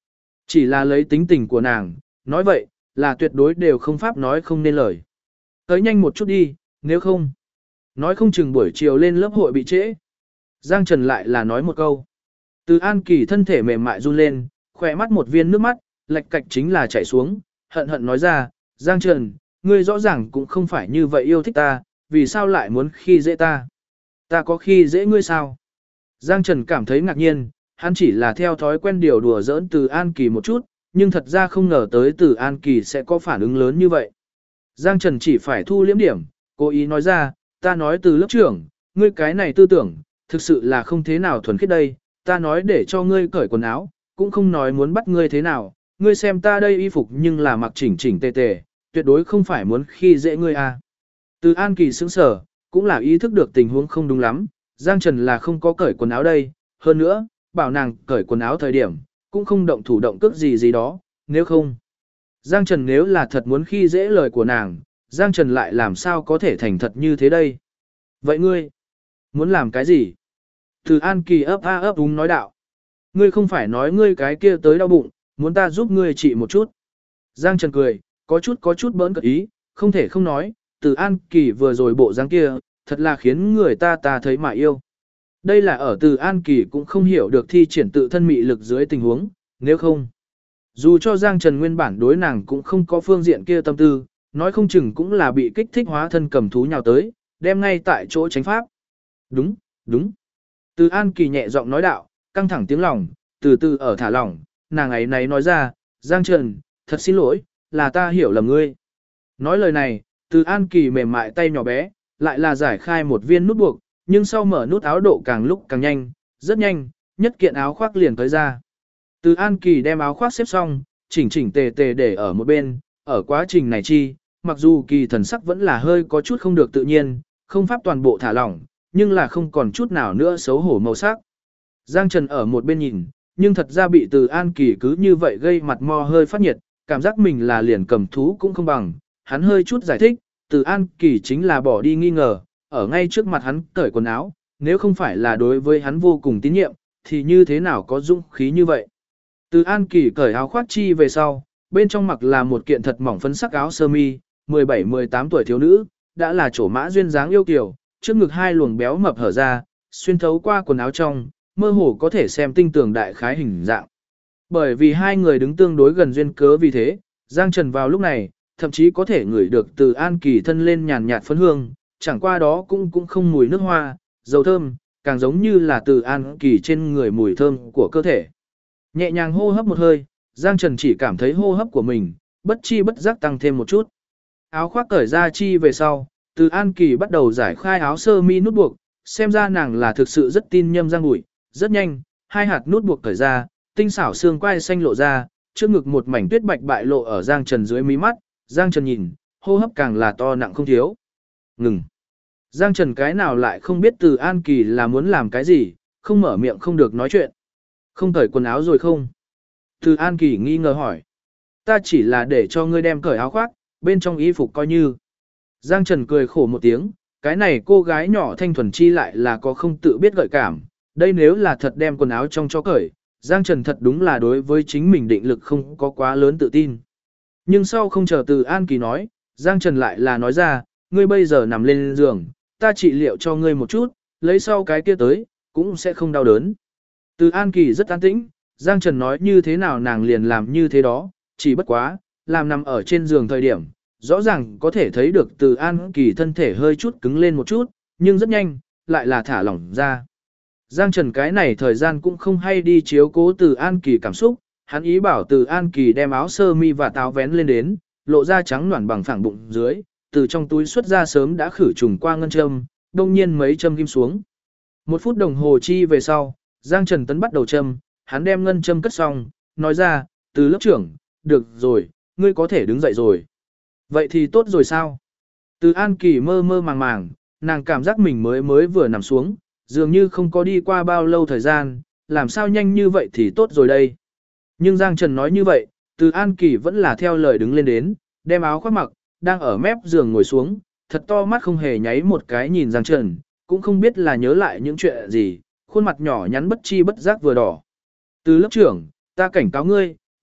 Speaker 1: Chỉ là lấy tính tình của nàng, nói vậy, là tuyệt đối đều không pháp nói không nên lời. Tới nhanh một chút đi, nếu không. Nói không chừng buổi chiều lên lớp hội bị trễ. Giang Trần lại là nói một câu. Từ An Kỳ thân thể mềm mại run lên, khỏe mắt một viên nước mắt, lệch cạch chính là chảy xuống, hận hận nói ra, Giang Trần, ngươi rõ ràng cũng không phải như vậy yêu thích ta, vì sao lại muốn khi dễ ta? Ta có khi dễ ngươi sao? Giang Trần cảm thấy ngạc nhiên, hắn chỉ là theo thói quen điều đùa giỡn Từ An Kỳ một chút, nhưng thật ra không ngờ tới Từ An Kỳ sẽ có phản ứng lớn như vậy. Giang Trần chỉ phải thu liễm điểm, cố ý nói ra, ta nói Từ lớp trưởng, ngươi cái này tư tưởng, thực sự là không thế nào thuần khiết đây, ta nói để cho ngươi cởi quần áo, cũng không nói muốn bắt ngươi thế nào, ngươi xem ta đây y phục nhưng là mặc chỉnh chỉnh tề tề, tuyệt đối không phải muốn khi dễ ngươi à. Từ An Kỳ sững sờ, cũng là ý thức được tình huống không đúng lắm, Giang Trần là không có cởi quần áo đây, hơn nữa, bảo nàng cởi quần áo thời điểm, cũng không động thủ động cước gì gì đó, nếu không. Giang Trần nếu là thật muốn khi dễ lời của nàng, Giang Trần lại làm sao có thể thành thật như thế đây? Vậy ngươi, muốn làm cái gì? Từ An Kỳ ấp a ấp úng nói đạo. Ngươi không phải nói ngươi cái kia tới đau bụng, muốn ta giúp ngươi trị một chút. Giang Trần cười, có chút bỡn cợt ý, không thể không nói, Từ An Kỳ vừa rồi bộ dáng kia, thật là khiến người ta thấy mà yêu. Đây là ở Từ An Kỳ cũng không hiểu được thi triển tự thân mị lực dưới tình huống, nếu không. Dù cho Giang Trần nguyên bản đối nàng cũng không có phương diện kia tâm tư, nói không chừng cũng là bị kích thích hóa thân cầm thú nhào tới, đem ngay tại chỗ tránh pháp. Đúng, đúng. Từ An Kỳ nhẹ giọng nói đạo, căng thẳng tiếng lòng, từ từ ở thả lỏng, nàng ấy nấy nói ra, Giang Trần, thật xin lỗi, là ta hiểu lầm ngươi. Nói lời này, Từ An Kỳ mềm mại tay nhỏ bé, lại là giải khai một viên nút buộc, nhưng sau mở nút áo độ càng lúc càng nhanh, rất nhanh, nhất kiện áo khoác liền tới ra. Từ An Kỳ đem áo khoác xếp xong, chỉnh chỉnh tề tề để ở một bên, ở quá trình này chi, mặc dù Kỳ thần sắc vẫn là hơi có chút không được tự nhiên, không pháp toàn bộ thả lỏng, nhưng là không còn chút nào nữa xấu hổ màu sắc. Giang Trần ở một bên nhìn, nhưng thật ra bị Từ An Kỳ cứ như vậy gây mặt mo hơi phát nhiệt, cảm giác mình là liền cầm thú cũng không bằng, hắn hơi chút giải thích, Từ An Kỳ chính là bỏ đi nghi ngờ, ở ngay trước mặt hắn cởi quần áo, nếu không phải là đối với hắn vô cùng tín nhiệm, thì như thế nào có dũng khí như vậy. Từ An Kỳ cởi áo khoác chi về sau, bên trong mặc là một kiện thật mỏng phấn sắc áo sơ mi, 17-18 tuổi thiếu nữ, đã là chỗ mã duyên dáng yêu kiều, trước ngực hai luồng béo mập hở ra, xuyên thấu qua quần áo trong, mơ hồ có thể xem tinh tường đại khái hình dạng. Bởi vì hai người đứng tương đối gần duyên cớ vì thế, Giang Trần vào lúc này, thậm chí có thể ngửi được Từ An Kỳ thân lên nhàn nhạt phấn hương, chẳng qua đó cũng không mùi nước hoa, dầu thơm, càng giống như là Từ An Kỳ trên người mùi thơm của cơ thể. Nhẹ nhàng hô hấp một hơi, Giang Trần chỉ cảm thấy hô hấp của mình, bất chi bất giác tăng thêm một chút. Áo khoác cởi ra chi về sau, Từ An Kỳ bắt đầu giải khai áo sơ mi nút buộc, xem ra nàng là thực sự rất tin Nhâm Giang Bụi, rất nhanh, hai hạt nút buộc cởi ra, tinh xảo xương quai xanh lộ ra, trước ngực một mảnh tuyết bạch bại lộ ở Giang Trần dưới mí mắt, Giang Trần nhìn, hô hấp càng là to nặng không thiếu. Ngừng. Giang Trần cái nào lại không biết Từ An Kỳ là muốn làm cái gì, không mở miệng không được nói chuyện. Không cởi quần áo rồi không? Từ An Kỳ nghi ngờ hỏi. Ta chỉ là để cho ngươi đem cởi áo khoác, bên trong y phục coi như. Giang Trần cười khổ một tiếng, cái này cô gái nhỏ thanh thuần chi lại là có không tự biết gợi cảm. Đây nếu là thật đem quần áo trong cho cởi, Giang Trần thật đúng là đối với chính mình định lực không có quá lớn tự tin. Nhưng sau không chờ Từ An Kỳ nói, Giang Trần lại là nói ra, ngươi bây giờ nằm lên giường, ta trị liệu cho ngươi một chút, lấy sau cái kia tới, cũng sẽ không đau đớn. Từ An Kỳ rất an tĩnh, Giang Trần nói như thế nào nàng liền làm như thế đó, chỉ bất quá, làm nằm ở trên giường thời điểm, rõ ràng có thể thấy được Từ An Kỳ thân thể hơi chút cứng lên một chút, nhưng rất nhanh, lại là thả lỏng ra. Giang Trần cái này thời gian cũng không hay đi chiếu cố Từ An Kỳ cảm xúc, hắn ý bảo Từ An Kỳ đem áo sơ mi và táo vén lên đến, lộ ra trắng nõn bằng phẳng bụng dưới, từ trong túi xuất ra sớm đã khử trùng qua ngân châm, đông nhiên mấy châm ghim xuống. 1 phút đồng hồ chi về sau, Giang Trần Tấn bắt đầu châm, hắn đem ngân châm cất xong, nói ra, Từ lớp trưởng, được rồi, ngươi có thể đứng dậy rồi. Vậy thì tốt rồi sao? Từ An Kỳ mơ mơ màng màng, nàng cảm giác mình mới vừa nằm xuống, dường như không có đi qua bao lâu thời gian, làm sao nhanh như vậy thì tốt rồi đây. Nhưng Giang Trần nói như vậy, Từ An Kỳ vẫn là theo lời đứng lên đến, đem áo khoác mặc, đang ở mép giường ngồi xuống, thật to mắt không hề nháy một cái nhìn Giang Trần, cũng không biết là nhớ lại những chuyện gì, khuôn mặt nhỏ nhắn bất chi bất giác vừa đỏ. Từ lớp trưởng, ta cảnh cáo ngươi,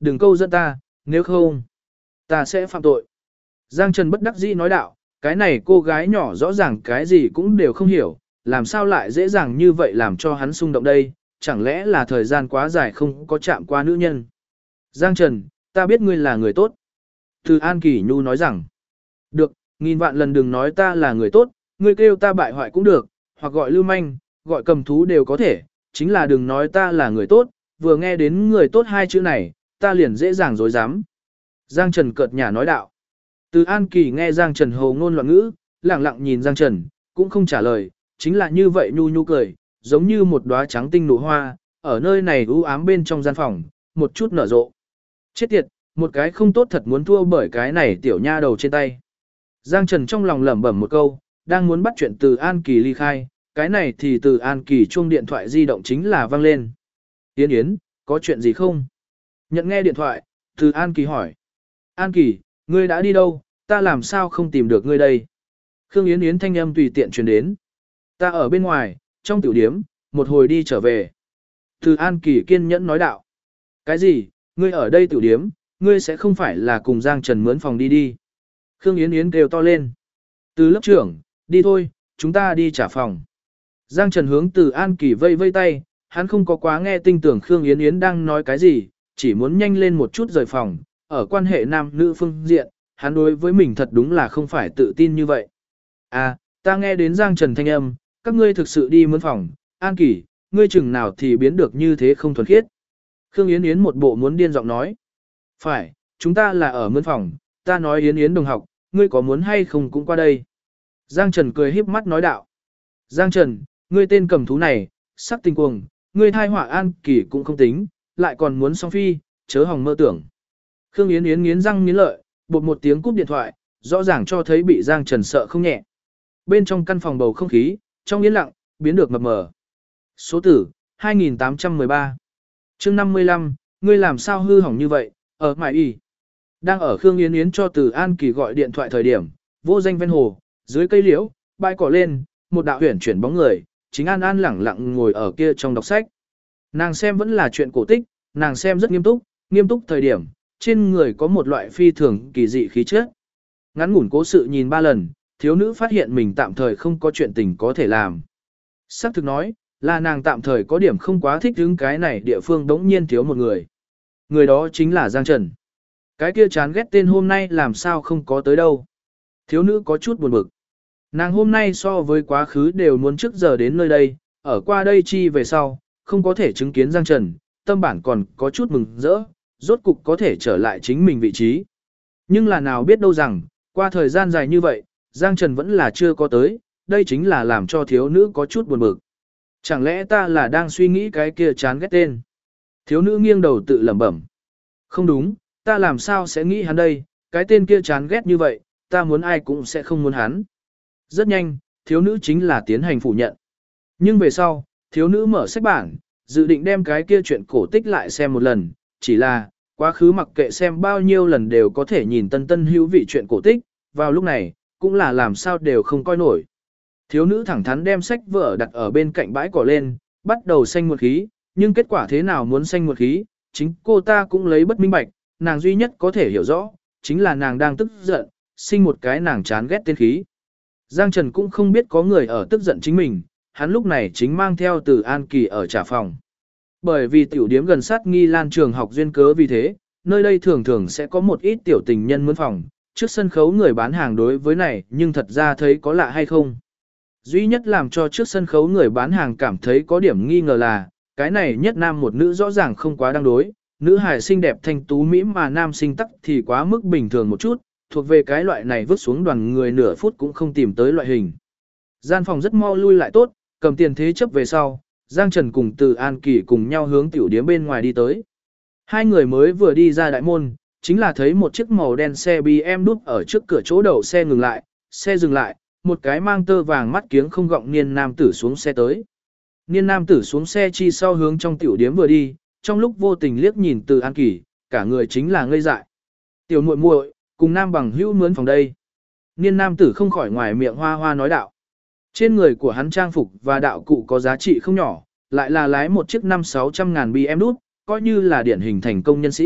Speaker 1: Đừng câu dẫn ta, nếu không, ta sẽ phạm tội. Giang Trần bất đắc dĩ nói đạo, cái này cô gái nhỏ rõ ràng cái gì cũng đều không hiểu, làm sao lại dễ dàng như vậy làm cho hắn xung động đây, chẳng lẽ là thời gian quá dài không có chạm qua nữ nhân. Giang Trần, ta biết ngươi là người tốt. Từ An Kỳ Nhu nói rằng, được, nghìn vạn lần đừng nói ta là người tốt, ngươi kêu ta bại hoại cũng được, hoặc gọi lưu manh, gọi cầm thú đều có thể, chính là đừng nói ta là người tốt, vừa nghe đến người tốt hai chữ này, ta liền dễ dàng dối dám. Giang Trần cợt nhả nói đạo. Từ An Kỳ nghe Giang Trần hồ ngôn loạn ngữ, lẳng lặng nhìn Giang Trần, cũng không trả lời, chính là như vậy nhu nhu cười, giống như một đóa trắng tinh nụ hoa, ở nơi này u ám bên trong gian phòng, một chút nở rộ. Chết tiệt, một cái không tốt thật muốn thua bởi cái này tiểu nha đầu trên tay. Giang Trần trong lòng lẩm bẩm một câu, đang muốn bắt chuyện Từ An Kỳ ly khai, cái này thì Từ An Kỳ chuông điện thoại di động chính là vang lên. Yến Yến, có chuyện gì không? Nhận nghe điện thoại, Từ An Kỳ hỏi. An Kỳ, ngươi đã đi đâu, ta làm sao không tìm được ngươi đây? Khương Yến Yến thanh âm tùy tiện truyền đến. Ta ở bên ngoài, trong tiểu điếm, một hồi đi trở về. Từ An Kỳ kiên nhẫn nói đạo. Cái gì, ngươi ở đây tiểu điếm, ngươi sẽ không phải là cùng Giang Trần mướn phòng đi đi. Khương Yến Yến kêu to lên. Từ lớp trưởng, đi thôi, chúng ta đi trả phòng. Giang Trần hướng Từ An Kỳ vây vây tay, hắn không có quá nghe tinh tưởng Khương Yến Yến đang nói cái gì, chỉ muốn nhanh lên một chút rời phòng. Ở quan hệ nam nữ phương diện, hắn đối với mình thật đúng là không phải tự tin như vậy. À, ta nghe đến Giang Trần thanh âm, các ngươi thực sự đi mướn phòng, An Kỳ, ngươi chừng nào thì biến được như thế không thuần khiết. Khương Yến Yến một bộ muốn điên giọng nói. Phải, chúng ta là ở mướn phòng, ta nói Yến Yến đồng học, ngươi có muốn hay không cũng qua đây. Giang Trần cười híp mắt nói đạo. Giang Trần, ngươi tên cầm thú này, sắc tình cuồng, ngươi thai họa An Kỳ cũng không tính, lại còn muốn song phi, chớ hòng mơ tưởng. Khương Yến Yến nghiến răng nghiến lợi, bột một tiếng cúp điện thoại, rõ ràng cho thấy bị Giang Trần sợ không nhẹ. Bên trong căn phòng bầu không khí, trong yên lặng, biến được mập mờ. Số tử, 2813. Chương 55, ngươi làm sao hư hỏng như vậy, ở mải y. Đang ở Khương Yến Yến cho Từ An Kỳ gọi điện thoại thời điểm, vô danh ven hồ, dưới cây liễu, bãi cỏ lên, một đạo huyển chuyển bóng người, chính An An lẳng lặng ngồi ở kia trong đọc sách. Nàng xem vẫn là chuyện cổ tích, nàng xem rất nghiêm túc thời điểm, trên người có một loại phi thường kỳ dị khí chất. Ngắn ngủn cố sự nhìn 3 lần, thiếu nữ phát hiện mình tạm thời không có chuyện tình có thể làm. Sắc thực nói, là nàng tạm thời có điểm không quá thích hứng cái này địa phương đống nhiên thiếu một người. Người đó chính là Giang Trần. Cái kia chán ghét tên hôm nay làm sao không có tới đâu. Thiếu nữ có chút buồn bực. Nàng hôm nay so với quá khứ đều muốn trước giờ đến nơi đây, ở qua đây chi về sau, không có thể chứng kiến Giang Trần, tâm bản còn có chút mừng rỡ, rốt cục có thể trở lại chính mình vị trí. Nhưng là nào biết đâu rằng, qua thời gian dài như vậy, Giang Trần vẫn là chưa có tới, đây chính là làm cho thiếu nữ có chút buồn bực. Chẳng lẽ ta là đang suy nghĩ cái kia chán ghét tên? Thiếu nữ nghiêng đầu tự lẩm bẩm. Không đúng, ta làm sao sẽ nghĩ hắn đây, cái tên kia chán ghét như vậy, ta muốn ai cũng sẽ không muốn hắn. Rất nhanh, thiếu nữ chính là tiến hành phủ nhận. Nhưng về sau, thiếu nữ mở sách bản, dự định đem cái kia chuyện cổ tích lại xem một lần, chỉ là, quá khứ mặc kệ xem bao nhiêu lần đều có thể nhìn tân tân hữu vị chuyện cổ tích, vào lúc này, cũng là làm sao đều không coi nổi. Thiếu nữ thẳng thắn đem sách vở đặt ở bên cạnh bãi cỏ lên, bắt đầu xanh một khí, nhưng kết quả thế nào muốn xanh một khí, chính cô ta cũng lấy bất minh bạch, nàng duy nhất có thể hiểu rõ, chính là nàng đang tức giận, sinh một cái nàng chán ghét tên khí. Giang Trần cũng không biết có người ở tức giận chính mình, hắn lúc này chính mang theo Từ An Kỳ ở trả phòng. Bởi vì tiểu điếm gần sát Nghi Lan trường học duyên cớ vì thế, nơi đây thường thường sẽ có một ít tiểu tình nhân mướn phòng, trước sân khấu người bán hàng đối với này nhưng thật ra thấy có lạ hay không. Duy nhất làm cho trước sân khấu người bán hàng cảm thấy có điểm nghi ngờ là, cái này nhất nam một nữ rõ ràng không quá đang đối, nữ hài xinh đẹp thanh tú mỹ mà nam sinh tắc thì quá mức bình thường một chút, thuộc về cái loại này vứt xuống đoàn người nửa phút cũng không tìm tới loại hình. Gian phòng rất mau lui lại tốt, cầm tiền thế chấp về sau, Giang Trần cùng Từ An Kỳ cùng nhau hướng tiểu điếm bên ngoài đi tới. Hai người mới vừa đi ra đại môn, chính là thấy một chiếc màu đen xe BM đúp ở trước cửa chỗ đậu xe ngừng lại, xe dừng lại, một cái mang tơ vàng mắt kiếng không gọng niên nam tử xuống xe tới. Niên nam tử xuống xe chi sau hướng trong tiểu điếm vừa đi, trong lúc vô tình liếc nhìn Từ An Kỳ, cả người chính là ngây dại. Tiểu muội muội, cùng nam bằng hữu mướn phòng đây. Niên nam tử không khỏi ngoài miệng hoa hoa nói đạo. Trên người của hắn trang phục và đạo cụ có giá trị không nhỏ, lại là lái một chiếc 500-600 ngàn BM đút, coi như là điển hình thành công nhân sĩ,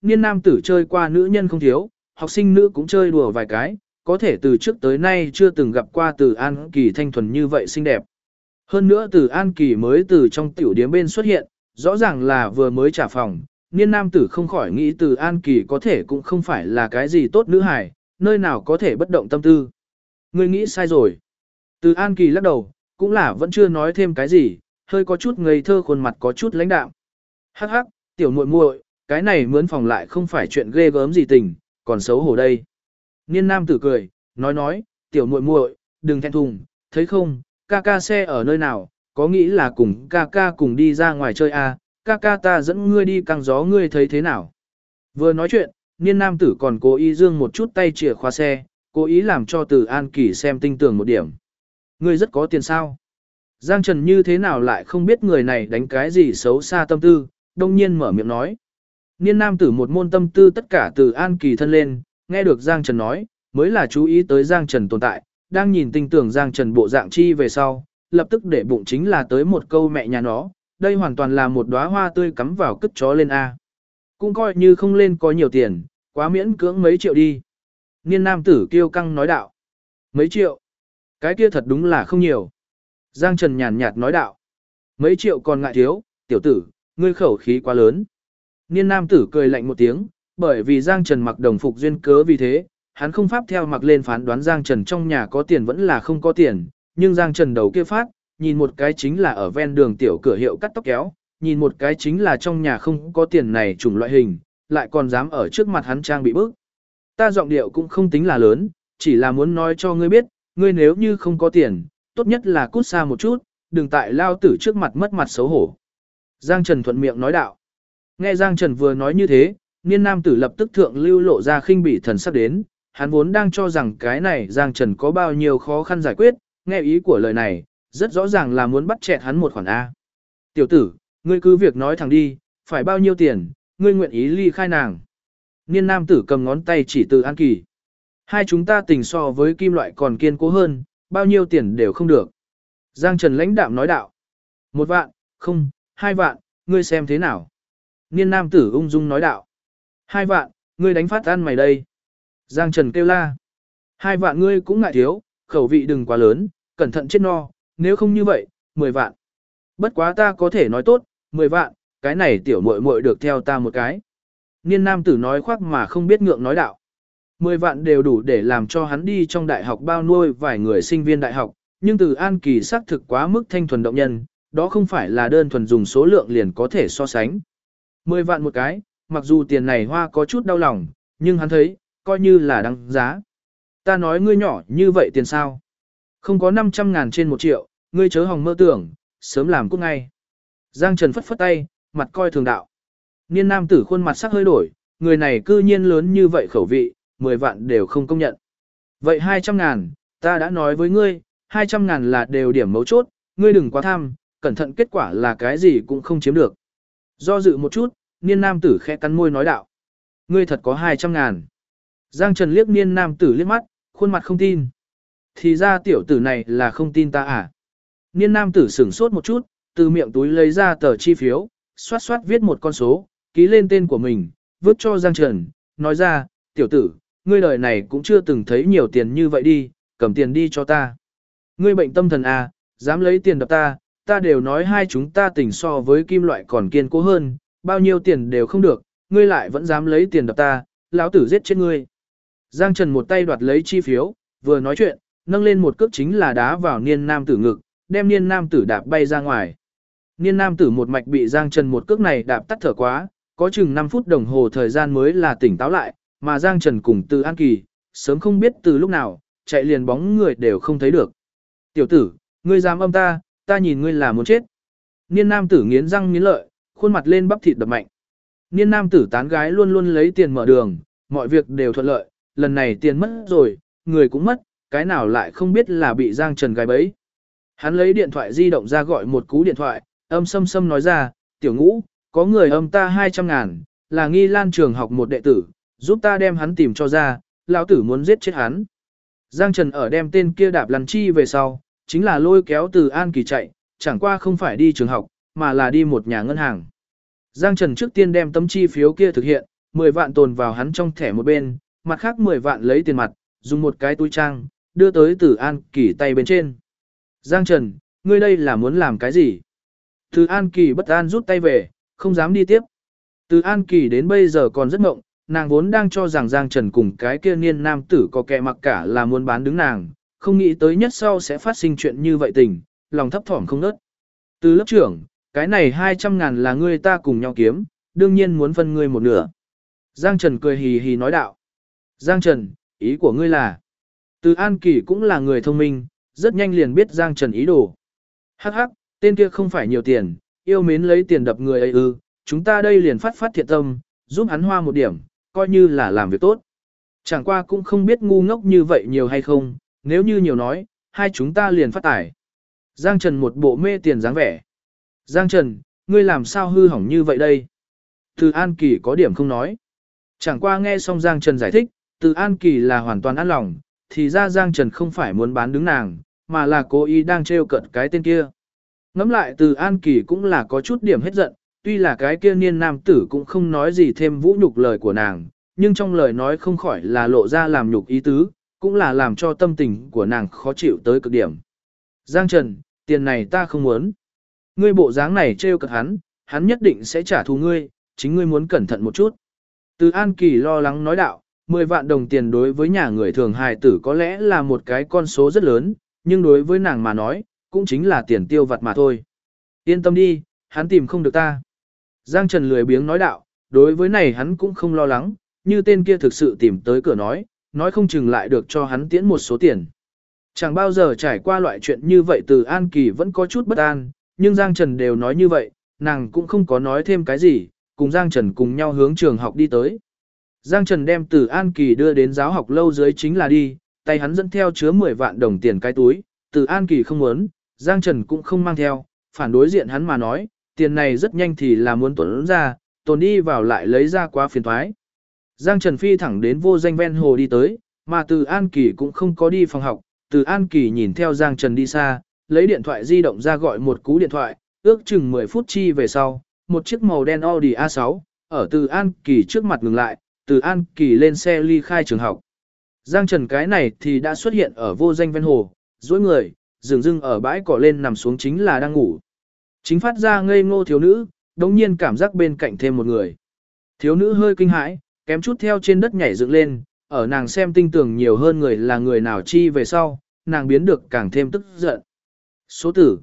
Speaker 1: niên nam tử chơi qua nữ nhân không thiếu, học sinh nữ cũng chơi đùa vài cái, có thể từ trước tới nay chưa từng gặp qua Từ An Kỳ thanh thuần như vậy xinh đẹp. Hơn nữa Từ An Kỳ mới từ trong tiểu điếm bên xuất hiện, rõ ràng là vừa mới trả phòng, niên nam tử không khỏi nghĩ Từ An Kỳ có thể cũng không phải là cái gì tốt nữ hài, nơi nào có thể bất động tâm tư. Ngươi nghĩ sai rồi. Từ An Kỳ lắc đầu, cũng là vẫn chưa nói thêm cái gì, hơi có chút ngây thơ, khuôn mặt có chút lãnh đạm. Hắc hắc, tiểu muội muội, cái này mướn phòng lại không phải chuyện ghê gớm gì tình, còn xấu hổ đây. Niên nam tử cười, nói, tiểu muội muội, đừng thẹn thùng, thấy không, ca ca xe ở nơi nào, có nghĩ là cùng ca ca cùng đi ra ngoài chơi à, ca ca ta dẫn ngươi đi căng gió, ngươi thấy thế nào. Vừa nói chuyện, niên nam tử còn cố ý dương một chút tay chìa khóa xe, cố ý làm cho Từ An Kỳ xem tinh tường một điểm. Ngươi rất có tiền sao? Giang Trần như thế nào lại không biết người này đánh cái gì xấu xa tâm tư, đông nhiên mở miệng nói. Niên nam tử một môn tâm tư tất cả Từ An Kỳ thân lên, nghe được Giang Trần nói, mới là chú ý tới Giang Trần tồn tại, đang nhìn tinh tường Giang Trần bộ dạng chi về sau, lập tức để bụng chính là tới một câu mẹ nhà nó, đây hoàn toàn là một đóa hoa tươi cắm vào cất chó lên A. Cũng coi như không lên có nhiều tiền, quá miễn cưỡng mấy triệu đi. Niên nam tử kiêu căng nói đạo. Mấy triệu? Cái kia thật đúng là không nhiều. Giang Trần nhàn nhạt nói đạo. Mấy triệu còn ngại thiếu, tiểu tử, ngươi khẩu khí quá lớn. Niên nam tử cười lạnh một tiếng, bởi vì Giang Trần mặc đồng phục duyên cớ vì thế, hắn không pháp theo mặc lên phán đoán Giang Trần trong nhà có tiền vẫn là không có tiền, nhưng Giang Trần đầu kia phát, nhìn một cái chính là ở ven đường tiểu cửa hiệu cắt tóc kéo, nhìn một cái chính là trong nhà không có tiền này chủng loại hình, lại còn dám ở trước mặt hắn trang bị bức. Ta giọng điệu cũng không tính là lớn, chỉ là muốn nói cho ngươi biết, ngươi nếu như không có tiền, tốt nhất là cút xa một chút, đừng tại lao tử trước mặt mất mặt xấu hổ. Giang Trần thuận miệng nói đạo. Nghe Giang Trần vừa nói như thế, niên nam tử lập tức thượng lưu lộ ra khinh bỉ thần sắc đến, hắn vốn đang cho rằng cái này Giang Trần có bao nhiêu khó khăn giải quyết, nghe ý của lời này, rất rõ ràng là muốn bắt chẹt hắn một khoản A. Tiểu tử, ngươi cứ việc nói thẳng đi, phải bao nhiêu tiền, ngươi nguyện ý ly khai nàng. Niên nam tử cầm ngón tay chỉ Từ An Kỳ. Hai chúng ta tình so với kim loại còn kiên cố hơn, bao nhiêu tiền đều không được. Giang Trần lãnh đạm nói đạo. 1 vạn, không, 2 vạn, ngươi xem thế nào. Niên nam tử ung dung nói đạo. 2 vạn, ngươi đánh phát ăn mày đây. Giang Trần kêu la. 2 vạn ngươi cũng ngại thiếu, khẩu vị đừng quá lớn, cẩn thận chết no, nếu không như vậy, 10 vạn. Bất quá ta có thể nói tốt, 10 vạn, cái này tiểu muội muội được theo ta một cái. Niên nam tử nói khoác mà không biết ngượng nói đạo. 10 vạn đều đủ để làm cho hắn đi trong đại học bao nuôi vài người sinh viên đại học, nhưng Từ An Kỳ xác thực quá mức thanh thuần động nhân, đó không phải là đơn thuần dùng số lượng liền có thể so sánh. 10 vạn một cái, mặc dù tiền này hoa có chút đau lòng, nhưng hắn thấy, coi như là đáng giá. Ta nói ngươi nhỏ như vậy tiền sao? Không có 500.000 trên 1 triệu, ngươi chớ hòng mơ tưởng, sớm làm cút ngay. Giang Trần phất phất tay, mặt coi thường đạo. Niên nam tử khuôn mặt sắc hơi đổi, người này cư nhiên lớn như vậy khẩu vị, 10 vạn đều không công nhận. Vậy 200.000, ta đã nói với ngươi, 200.000 là đều điểm mấu chốt, ngươi đừng quá tham, cẩn thận kết quả là cái gì cũng không chiếm được. Do dự một chút, niên nam tử khẽ cắn môi nói đạo. Ngươi thật có 200.000. Giang Trần liếc niên nam tử liếc mắt, khuôn mặt không tin. Thì ra tiểu tử này là không tin ta à? Niên nam tử sửng sốt một chút, từ miệng túi lấy ra tờ chi phiếu, xoát xoát viết một con số, ký lên tên của mình, vứt cho Giang Trần, nói ra, tiểu tử, ngươi đời này cũng chưa từng thấy nhiều tiền như vậy đi, cầm tiền đi cho ta. Ngươi bệnh tâm thần à, dám lấy tiền đập ta, ta đều nói hai chúng ta tình so với kim loại còn kiên cố hơn, bao nhiêu tiền đều không được, ngươi lại vẫn dám lấy tiền đập ta, lão tử giết chết ngươi. Giang Trần một tay đoạt lấy chi phiếu, vừa nói chuyện, nâng lên một cước chính là đá vào niên nam tử ngực, đem niên nam tử đạp bay ra ngoài. Niên nam tử một mạch bị Giang Trần một cước này đạp tắt thở quá, có chừng 5 phút đồng hồ thời gian mới là tỉnh táo lại, mà Giang Trần cùng Từ An Kỳ, sớm không biết từ lúc nào, chạy liền bóng người đều không thấy được. Tiểu tử, ngươi dám âm ta, ta nhìn ngươi là muốn chết. Niên nam tử nghiến răng nghiến lợi, khuôn mặt lên bắp thịt đập mạnh. Niên nam tử tán gái luôn luôn lấy tiền mở đường, mọi việc đều thuận lợi, lần này tiền mất rồi, người cũng mất, cái nào lại không biết là bị Giang Trần gài bẫy. Hắn lấy điện thoại di động ra gọi một cú điện thoại, âm xâm xâm nói ra, tiểu ngũ, có người âm ta 200.000, là Nghi Lan trường học một đệ tử, giúp ta đem hắn tìm cho ra, lão tử muốn giết chết hắn. Giang Trần ở đem tên kia đạp lăn chi về sau, chính là lôi kéo Từ An Kỳ chạy, chẳng qua không phải đi trường học, mà là đi một nhà ngân hàng. Giang Trần trước tiên đem tấm chi phiếu kia thực hiện, 10 vạn tồn vào hắn trong thẻ một bên, mặt khác 10 vạn lấy tiền mặt, dùng một cái túi trang, đưa tới Từ An Kỳ tay bên trên. Giang Trần, ngươi đây là muốn làm cái gì? Từ An Kỳ bất an rút tay về, không dám đi tiếp. Từ An Kỳ đến bây giờ còn rất mộng, nàng vốn đang cho rằng Giang Trần cùng cái kia niên nam tử có kẻ mặc cả là muốn bán đứng nàng, không nghĩ tới nhất sau sẽ phát sinh chuyện như vậy tình, lòng thấp thỏm không nớt. Từ lớp trưởng, cái này 200.000 là ngươi ta cùng nhau kiếm, đương nhiên muốn phân ngươi một nửa. Giang Trần cười hì hì nói đạo. Giang Trần, ý của ngươi là? Từ An Kỳ cũng là người thông minh, rất nhanh liền biết Giang Trần ý đồ. Hắc hắc, tên kia không phải nhiều tiền, yêu mến lấy tiền đập người ấy ư, chúng ta đây liền phát thiện tâm, giúp hắn hoa một điểm, coi như là làm việc tốt. Chẳng qua cũng không biết ngu ngốc như vậy nhiều hay không, nếu như nhiều nói, hai chúng ta liền phát tải. Giang Trần một bộ mê tiền dáng vẻ. Giang Trần, ngươi làm sao hư hỏng như vậy đây? Từ An Kỳ có điểm không nói. Chẳng qua nghe xong Giang Trần giải thích, Từ An Kỳ là hoàn toàn an lòng, thì ra Giang Trần không phải muốn bán đứng nàng, mà là cố ý đang trêu cợt cái tên kia. Ngẫm lại Từ An Kỳ cũng là có chút điểm hết giận, tuy là cái kia niên nam tử cũng không nói gì thêm vũ nhục lời của nàng, nhưng trong lời nói không khỏi là lộ ra làm nhục ý tứ, cũng là làm cho tâm tình của nàng khó chịu tới cực điểm. Giang Trần, tiền này ta không muốn. Ngươi bộ dáng này trêu cợt hắn nhất định sẽ trả thù ngươi, chính ngươi muốn cẩn thận một chút. Từ An Kỳ lo lắng nói đạo, 10 vạn đồng tiền đối với nhà người thường hài tử có lẽ là một cái con số rất lớn, nhưng đối với nàng mà nói, cũng chính là tiền tiêu vặt mà thôi. Yên tâm đi, hắn tìm không được ta. Giang Trần lười biếng nói đạo, đối với này hắn cũng không lo lắng, như tên kia thực sự tìm tới cửa nói không chừng lại được cho hắn tiễn một số tiền. Chẳng bao giờ trải qua loại chuyện như vậy Từ An Kỳ vẫn có chút bất an, nhưng Giang Trần đều nói như vậy, nàng cũng không có nói thêm cái gì, cùng Giang Trần cùng nhau hướng trường học đi tới. Giang Trần đem Từ An Kỳ đưa đến giáo học lâu dưới chính là đi, tay hắn dẫn theo chứa 10 vạn đồng tiền cái túi, Từ An Kỳ không muốn, Giang Trần cũng không mang theo, phản đối diện hắn mà nói, tiền này rất nhanh thì là muốn tổn ra, tổn đi vào lại lấy ra quá phiền thoái. Giang Trần phi thẳng đến vô danh ven hồ đi tới, mà Từ An Kỳ cũng không có đi phòng học, Từ An Kỳ nhìn theo Giang Trần đi xa, lấy điện thoại di động ra gọi một cú điện thoại, ước chừng 10 phút chi về sau, một chiếc màu đen Audi A6, ở Từ An Kỳ trước mặt ngừng lại, Từ An Kỳ lên xe ly khai trường học. Giang Trần cái này thì đã xuất hiện ở vô danh ven hồ, duỗi người, dừng dưng ở bãi cỏ lên nằm xuống chính là đang ngủ. Chính phát ra ngây ngô thiếu nữ, đồng nhiên cảm giác bên cạnh thêm một người. Thiếu nữ hơi kinh hãi, kém chút theo trên đất nhảy dựng lên, ở nàng xem tinh tường nhiều hơn người là người nào chi về sau, nàng biến được càng thêm tức giận. Số tử,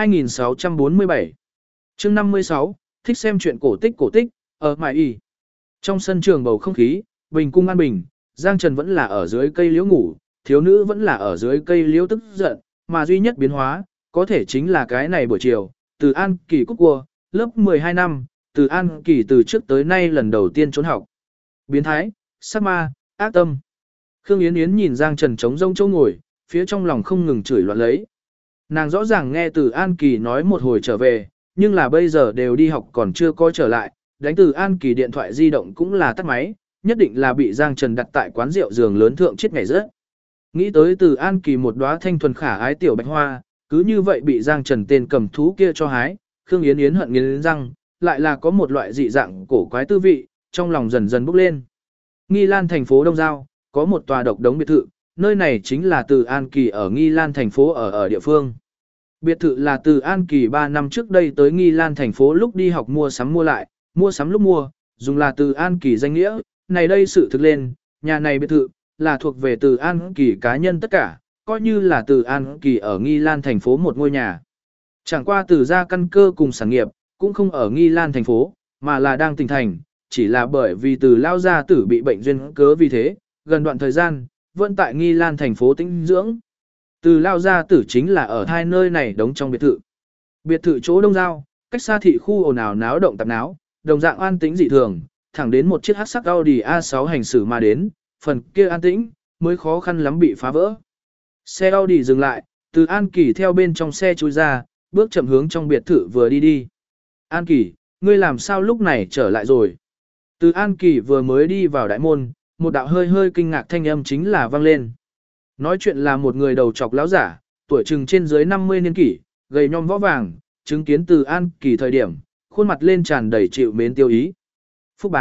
Speaker 1: 2647. Chương 56, thích xem chuyện cổ tích, ở mài y. Trong sân trường bầu không khí, bình cung an bình, Giang Trần vẫn là ở dưới cây liễu ngủ, thiếu nữ vẫn là ở dưới cây liễu tức giận, mà duy nhất biến hóa, có thể chính là cái này buổi chiều, Từ An Kỳ cúc cua, lớp 12 năm, Từ An Kỳ từ trước tới nay lần đầu tiên trốn học. Biến thái, sắc ma, ác tâm. Khương Yến Yến nhìn Giang Trần trống rông châu ngồi, phía trong lòng không ngừng chửi loạn lấy. Nàng rõ ràng nghe Từ An Kỳ nói một hồi trở về, nhưng là bây giờ đều đi học còn chưa có trở lại, đánh Từ An Kỳ điện thoại di động cũng là tắt máy, nhất định là bị Giang Trần đặt tại quán rượu giường lớn thượng chết ngày rớt. Nghĩ tới Từ An Kỳ một đóa thanh thuần khả ái tiểu bạch hoa, cứ như vậy bị Giang Trần tên cầm thú kia cho hái, Khương Yến Yến hận nghiến răng, lại là có một loại dị dạng cổ quái tư vị, trong lòng dần dần bốc lên. Nghi Lan thành phố Đông Giao, có một tòa độc đống biệt thự, nơi này chính là Từ An Kỳ ở Nghi Lan thành phố ở địa phương. Biệt thự là Từ An Kỳ 3 năm trước đây tới Nghi Lan thành phố lúc đi học mua sắm mua lại, mua sắm lúc mua, dùng là Từ An Kỳ danh nghĩa, này đây sự thực lên, nhà này biệt thự, là thuộc về Từ An Kỳ cá nhân tất cả, coi như là Từ An Kỳ ở Nghi Lan thành phố một ngôi nhà. Chẳng qua Từ gia căn cơ cùng sản nghiệp, cũng không ở Nghi Lan thành phố, mà là đang tỉnh thành, chỉ là bởi vì Từ lao gia tử bị bệnh duyên cớ vì thế, gần đoạn thời gian, vẫn tại Nghi Lan thành phố tĩnh dưỡng. Từ lao gia tử chính là ở hai nơi này đóng trong biệt thự. Biệt thự chỗ Đông Giao, cách xa thị khu ồn ào náo động tạp náo, đồng dạng an tĩnh dị thường, thẳng đến một chiếc hắc sắc Audi A6 hành xử mà đến, phần kia an tĩnh, mới khó khăn lắm bị phá vỡ. Xe Audi dừng lại, Từ An Kỳ theo bên trong xe chui ra, bước chậm hướng trong biệt thự vừa đi. An Kỳ, ngươi làm sao lúc này trở lại rồi? Từ An Kỳ vừa mới đi vào đại môn, một đạo hơi kinh ngạc thanh âm chính là vang lên. Nói chuyện là một người đầu trọc lão giả, tuổi chừng trên dưới 50 niên kỷ, gầy nhom võ vàng, chứng kiến Từ An Kỳ thời điểm, khuôn mặt lên tràn đầy chịu mến tiêu ý. Phúc bá,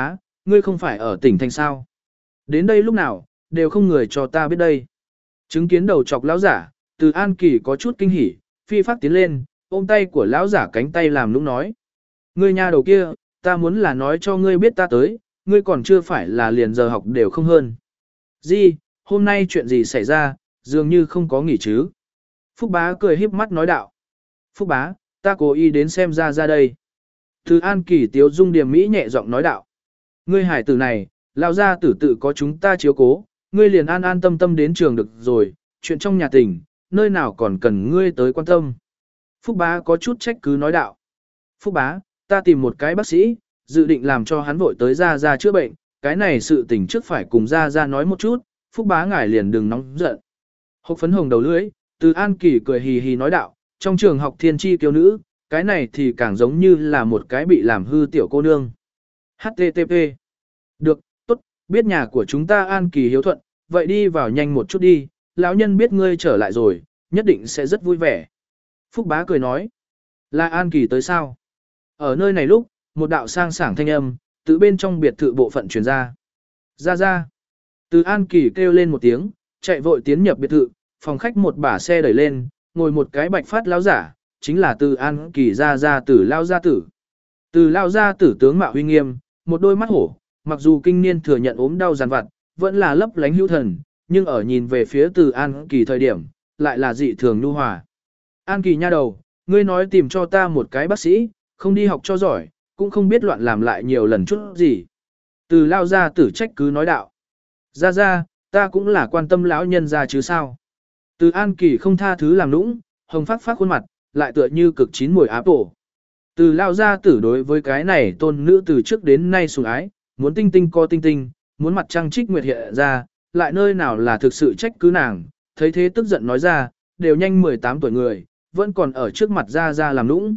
Speaker 1: ngươi không phải ở tỉnh thành sao? Đến đây lúc nào, đều không người cho ta biết đây. Chứng kiến đầu chọc lão giả, Từ An Kỳ có chút kinh hỉ, phi phát tiến lên, ôm tay của lão giả cánh tay làm nũng nói. Ngươi nha đầu kia, ta muốn là nói cho ngươi biết ta tới, ngươi còn chưa phải là liền giờ học đều không hơn. Gì, hôm nay chuyện gì xảy ra, dường như không có nghỉ chứ. Phúc bá cười híp mắt nói đạo. Phúc bá, ta cố ý đến xem ra đây. Từ An Kỳ tiếu dung điềm mỹ nhẹ giọng nói đạo. Ngươi hải tử này, lao ra tử tự có chúng ta chiếu cố, ngươi liền an an tâm tâm đến trường được rồi, chuyện trong nhà tình, nơi nào còn cần ngươi tới quan tâm. Phúc bá có chút trách cứ nói đạo. Phúc bá, ta tìm một cái bác sĩ, dự định làm cho hắn vội tới ra chữa bệnh, cái này sự tình trước phải cùng ra nói một chút, Phúc bá ngài liền đừng nóng giận. Hộc phấn hồng đầu lưỡi, Từ An Kỳ cười hì hì nói đạo, trong trường học thiên tri kiêu nữ, cái này thì càng giống như là một cái bị làm hư tiểu cô nương. HTTP. Được, tốt, biết nhà của chúng ta An Kỳ hiếu thuận, vậy đi vào nhanh một chút đi, lão nhân biết ngươi trở lại rồi, nhất định sẽ rất vui vẻ. Phúc bá cười nói, là An Kỳ tới sao? Ở nơi này lúc, một đạo sang sảng thanh âm, từ bên trong biệt thự bộ phận truyền ra. Ra. Từ An Kỳ kêu lên một tiếng, chạy vội tiến nhập biệt thự, phòng khách một bả xe đẩy lên, ngồi một cái bạch phát lão giả, chính là Từ An Kỳ ra tử lao gia tử. Từ lao gia tử tướng mạo huy nghiêm, một đôi mắt hổ, mặc dù kinh niên thừa nhận ốm đau giàn vặt, vẫn là lấp lánh hữu thần, nhưng ở nhìn về phía Từ An Kỳ thời điểm, lại là dị thường nhu hòa. An Kỳ nha đầu, ngươi nói tìm cho ta một cái bác sĩ, không đi học cho giỏi, cũng không biết loạn làm lại nhiều lần chút gì. Từ lao gia tử trách cứ nói đạo. Ra, ta cũng là quan tâm lão nhân ra chứ sao. Từ An Kỳ không tha thứ làm nũng, hồng phát khuôn mặt, lại tựa như cực chín mùi áp tổ. Từ lao gia tử đối với cái này tôn nữ từ trước đến nay sủng ái, muốn tinh tinh co tinh tinh, muốn mặt trăng trích nguyệt hiện ra, lại nơi nào là thực sự trách cứ nàng, thấy thế tức giận nói ra, đều nhanh 18 tuổi người, vẫn còn ở trước mặt ra làm nũng.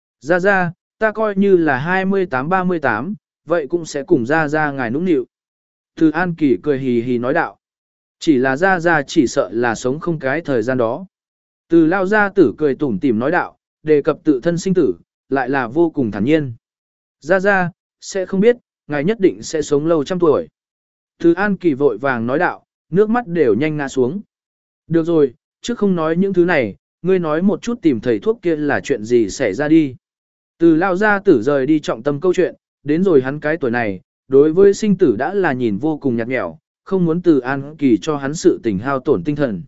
Speaker 1: Ra, ta coi như là 28-38, vậy cũng sẽ cùng ra ngài nũng nịu. Từ An Kỳ cười hì hì nói đạo. Chỉ là ra chỉ sợ là sống không cái thời gian đó. Từ lao gia tử cười tủm tỉm nói đạo, đề cập tự thân sinh tử, lại là vô cùng thản nhiên. Ra, sẽ không biết, ngài nhất định sẽ sống lâu trăm tuổi. Từ An Kỳ vội vàng nói đạo, nước mắt đều nhanh ngã xuống. Được rồi, trước không nói những thứ này, ngươi nói một chút tìm thầy thuốc kia là chuyện gì xảy ra đi. Từ lao gia tử rời đi trọng tâm câu chuyện, đến rồi hắn cái tuổi này, đối với sinh tử đã là nhìn vô cùng nhạt nhẽo, không muốn Từ An Kỳ cho hắn sự tình hao tổn tinh thần.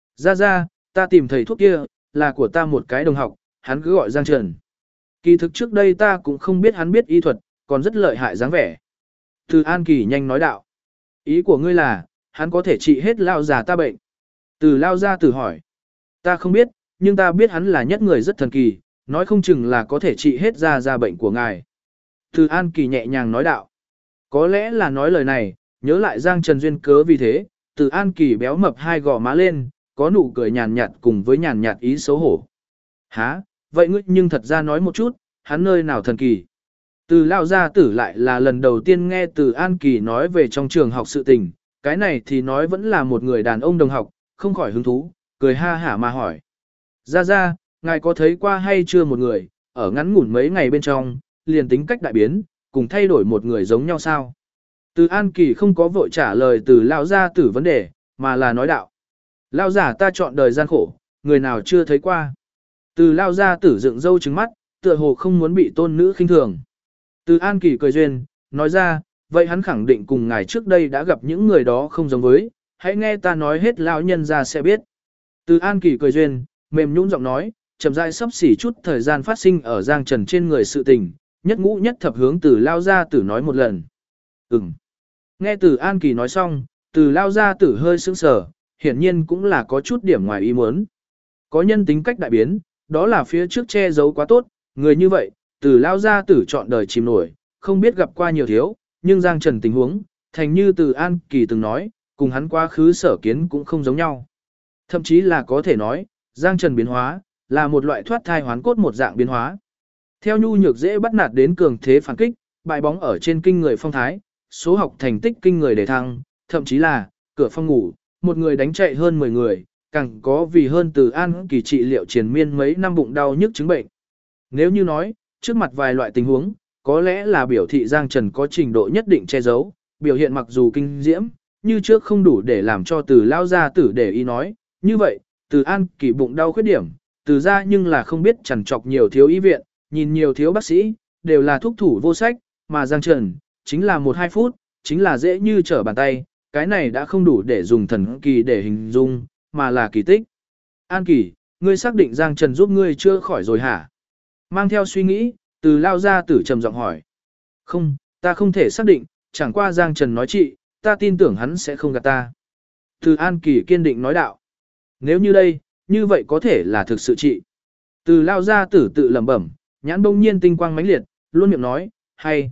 Speaker 1: Ra, ta tìm thầy thuốc kia, là của ta một cái đồng học, hắn cứ gọi Giang Trần. Kỳ thực trước đây ta cũng không biết hắn biết y thuật, còn rất lợi hại dáng vẻ. Từ An Kỳ nhanh nói đạo. Ý của ngươi là, hắn có thể trị hết lao già ta bệnh. Từ lao gia tử hỏi. Ta không biết, nhưng ta biết hắn là nhất người rất thần kỳ, nói không chừng là có thể trị hết ra bệnh của ngài. Từ An Kỳ nhẹ nhàng nói đạo. Có lẽ là nói lời này, nhớ lại Giang Trần duyên cớ vì thế, Từ An Kỳ béo mập hai gò má lên, có nụ cười nhàn nhạt cùng với nhàn nhạt ý xấu hổ. Hả, vậy ngươi nhưng thật ra nói một chút, hắn nơi nào thần kỳ. Từ lao gia tử lại là lần đầu tiên nghe Từ An Kỳ nói về trong trường học sự tình, cái này thì nói vẫn là một người đàn ông đồng học, không khỏi hứng thú, cười ha hả mà hỏi. Ra, ngài có thấy qua hay chưa một người, ở ngắn ngủn mấy ngày bên trong, liền tính cách đại biến, cùng thay đổi một người giống nhau sao? Từ An Kỳ không có vội trả lời từ lao gia tử vấn đề, mà là nói đạo. Lao giả ta chọn đời gian khổ, người nào chưa thấy qua. Từ lao gia tử dựng râu trứng mắt, tựa hồ không muốn bị tôn nữ khinh thường. Từ An Kỳ cười duyên, nói ra, vậy hắn khẳng định cùng ngài trước đây đã gặp những người đó không giống với, hãy nghe ta nói hết lão nhân ra sẽ biết. Từ An Kỳ cười duyên, mềm nhũn giọng nói, chậm rãi sắp xỉ chút thời gian phát sinh ở Giang Trần trên người sự tình, nhất ngũ nhất thập hướng từ lao gia tử nói một lần. Nghe từ An Kỳ nói xong, từ lao gia tử hơi sững sờ, hiển nhiên cũng là có chút điểm ngoài ý muốn. Có nhân tính cách đại biến, đó là phía trước che giấu quá tốt, người như vậy, từ lao gia tử chọn đời chìm nổi, không biết gặp qua nhiều thiếu, nhưng Giang Trần tình huống, thành như từ An Kỳ từng nói, cùng hắn quá khứ sở kiến cũng không giống nhau. Thậm chí là có thể nói, Giang Trần biến hóa, là một loại thoát thai hoán cốt một dạng biến hóa. Theo nhu nhược dễ bắt nạt đến cường thế phản kích, bại bóng ở trên kinh người phong thái, số học thành tích kinh người để thăng, thậm chí là, cửa phòng ngủ, một người đánh chạy hơn 10 người, càng có vì hơn từ An Kỳ trị liệu triền miên mấy năm bụng đau nhức chứng bệnh. Nếu như nói, trước mặt vài loại tình huống, có lẽ là biểu thị Giang Trần có trình độ nhất định che giấu, biểu hiện mặc dù kinh diễm, như trước không đủ để làm cho Từ lao gia tử để ý nói, như vậy, Từ An Kỳ bụng đau khuyết điểm, Từ ra nhưng là không biết chằn trọc nhiều thiếu y viện, nhìn nhiều thiếu bác sĩ, đều là thuốc thủ vô sách, mà Giang Trần, chính là 1-2 phút, chính là dễ như trở bàn tay, cái này đã không đủ để dùng thần kỳ để hình dung, mà là kỳ tích. An Kỳ, ngươi xác định Giang Trần giúp ngươi chưa khỏi rồi hả? Mang theo suy nghĩ, Từ lao gia tử trầm giọng hỏi. Không, ta không thể xác định, chẳng qua Giang Trần nói chị, ta tin tưởng hắn sẽ không gạt ta. Từ An Kỳ kiên định nói đạo. Nếu như đây, như vậy có thể là thực sự chị. Từ lao gia tử tự lẩm bẩm, nhãn bỗng nhiên tinh quang mãnh liệt, luôn miệng nói, hay.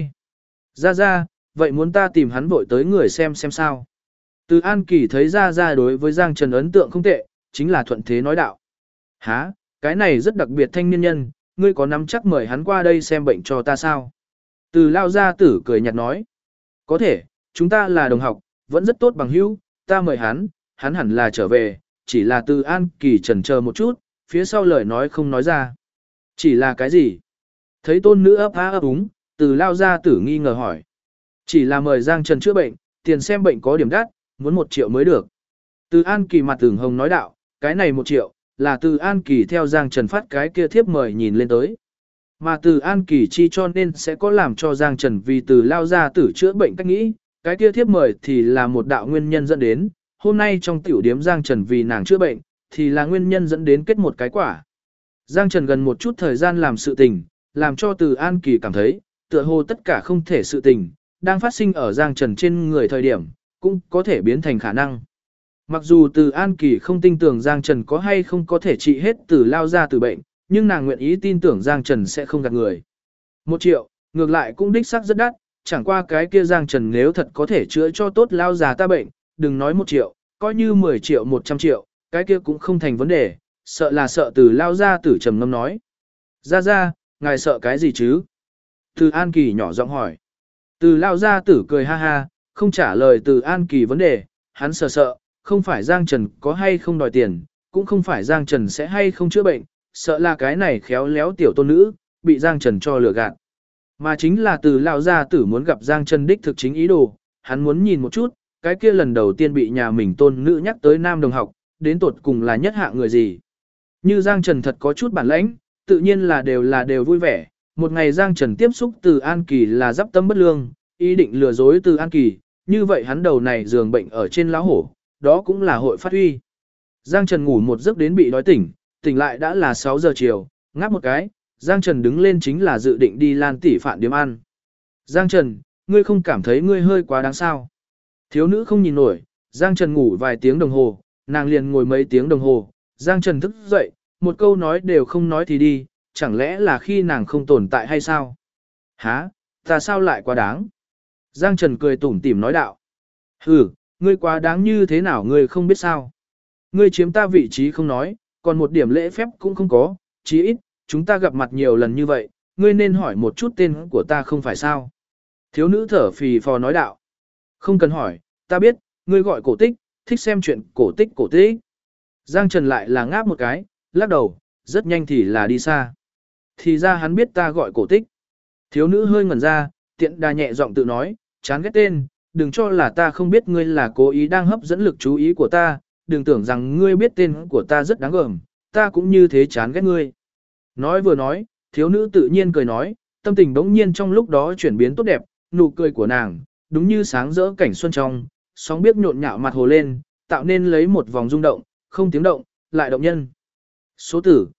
Speaker 1: Ra, vậy muốn ta tìm hắn vội tới người xem sao. Từ An Kỳ thấy ra đối với Giang Trần ấn tượng không tệ, chính là thuận thế nói đạo. Hả, cái này rất đặc biệt thanh niên nhân, ngươi có nắm chắc mời hắn qua đây xem bệnh cho ta sao? Từ lao gia tử cười nhạt nói. Có thể, chúng ta là đồng học, vẫn rất tốt bằng hữu, ta mời hắn hẳn là trở về, chỉ là Từ An Kỳ chần chờ một chút, phía sau lời nói không nói ra. Chỉ là cái gì? Thấy tôn nữ ấp á ấp úng, Từ lao gia tử nghi ngờ hỏi. Chỉ là mời Giang Trần chữa bệnh, tiền xem bệnh có điểm đắt, muốn 1 triệu mới được. Từ An Kỳ mặt ửng hồng nói đạo, cái này 1 triệu, là Từ An Kỳ theo Giang Trần phát cái kia thiếp mời nhìn lên tới. Mà Từ An Kỳ chi cho nên sẽ có làm cho Giang Trần vì Từ lao gia tử chữa bệnh cách nghĩ, cái kia thiếp mời thì là một đạo nguyên nhân dẫn đến, hôm nay trong tiểu điếm Giang Trần vì nàng chữa bệnh, thì là nguyên nhân dẫn đến kết một cái quả. Giang Trần gần một chút thời gian làm sự tình, làm cho Từ An Kỳ cảm thấy, tựa hồ tất cả không thể sự tình, đang phát sinh ở Giang Trần trên người thời điểm, cũng có thể biến thành khả năng. Mặc dù Từ An Kỳ không tin tưởng Giang Trần có hay không có thể trị hết Từ lao ra từ bệnh, nhưng nàng nguyện ý tin tưởng Giang Trần sẽ không gạt người. 1 triệu, ngược lại cũng đích xác rất đắt, chẳng qua cái kia Giang Trần nếu thật có thể chữa cho tốt lao già ta bệnh, đừng nói 1 triệu, coi như 10 triệu 100 triệu, cái kia cũng không thành vấn đề, sợ là sợ Từ lao ra tử trầm ngâm nói. Ra, ngài sợ cái gì chứ? Từ An Kỳ nhỏ giọng hỏi. Từ lao ra tử cười ha ha, không trả lời Từ An Kỳ vấn đề, hắn sợ, không phải Giang Trần có hay không đòi tiền, cũng không phải Giang Trần sẽ hay không chữa bệnh, sợ là cái này khéo léo tiểu tôn nữ, bị Giang Trần cho lừa gạt. Mà chính là Từ lao gia tử muốn gặp Giang Trần đích thực chính ý đồ, hắn muốn nhìn một chút, cái kia lần đầu tiên bị nhà mình tôn nữ nhắc tới nam đồng học, đến tột cùng là nhất hạng người gì. Như Giang Trần thật có chút bản lãnh, tự nhiên là đều vui vẻ. Một ngày Giang Trần tiếp xúc Từ An Kỳ là giáp tâm bất lương, ý định lừa dối Từ An Kỳ, như vậy hắn đầu này giường bệnh ở trên lão hổ, đó cũng là hội phát huy. Giang Trần ngủ một giấc đến bị đói tỉnh, tỉnh lại đã là 6 giờ chiều, ngáp một cái, Giang Trần đứng lên chính là dự định đi Lan tỷ phạn điếm ăn. Giang Trần, ngươi không cảm thấy ngươi hơi quá đáng sao? Thiếu nữ không nhìn nổi, Giang Trần ngủ vài tiếng đồng hồ, nàng liền ngồi mấy tiếng đồng hồ, Giang Trần thức dậy, một câu nói đều không nói thì đi, chẳng lẽ là khi nàng không tồn tại hay sao? Hả, ta sao lại quá đáng? Giang Trần cười tủm tỉm nói đạo. Ngươi quá đáng như thế nào ngươi không biết sao? Ngươi chiếm ta vị trí không nói, còn một điểm lễ phép cũng không có, chí ít, chúng ta gặp mặt nhiều lần như vậy, ngươi nên hỏi một chút tên của ta không phải sao? Thiếu nữ thở phì phò nói đạo. Không cần hỏi, ta biết, ngươi gọi cổ tích, thích xem chuyện cổ tích. Giang Trần lại là ngáp một cái, lắc đầu, rất nhanh thì là đi xa. Thì ra hắn biết ta gọi cổ tích. Thiếu nữ hơi ngẩn ra, tiện đà nhẹ giọng tự nói, chán ghét tên, đừng cho là ta không biết ngươi là cố ý đang hấp dẫn lực chú ý của ta, đừng tưởng rằng ngươi biết tên của ta rất đáng gờm, ta cũng như thế chán ghét ngươi. Nói vừa nói, thiếu nữ tự nhiên cười nói, tâm tình bỗng nhiên trong lúc đó chuyển biến tốt đẹp, nụ cười của nàng, đúng như sáng rỡ cảnh xuân trong, sóng biết nhộn nhạo mặt hồ lên, tạo nên lấy một vòng rung động, không tiếng động, lại động nhân. Số tử,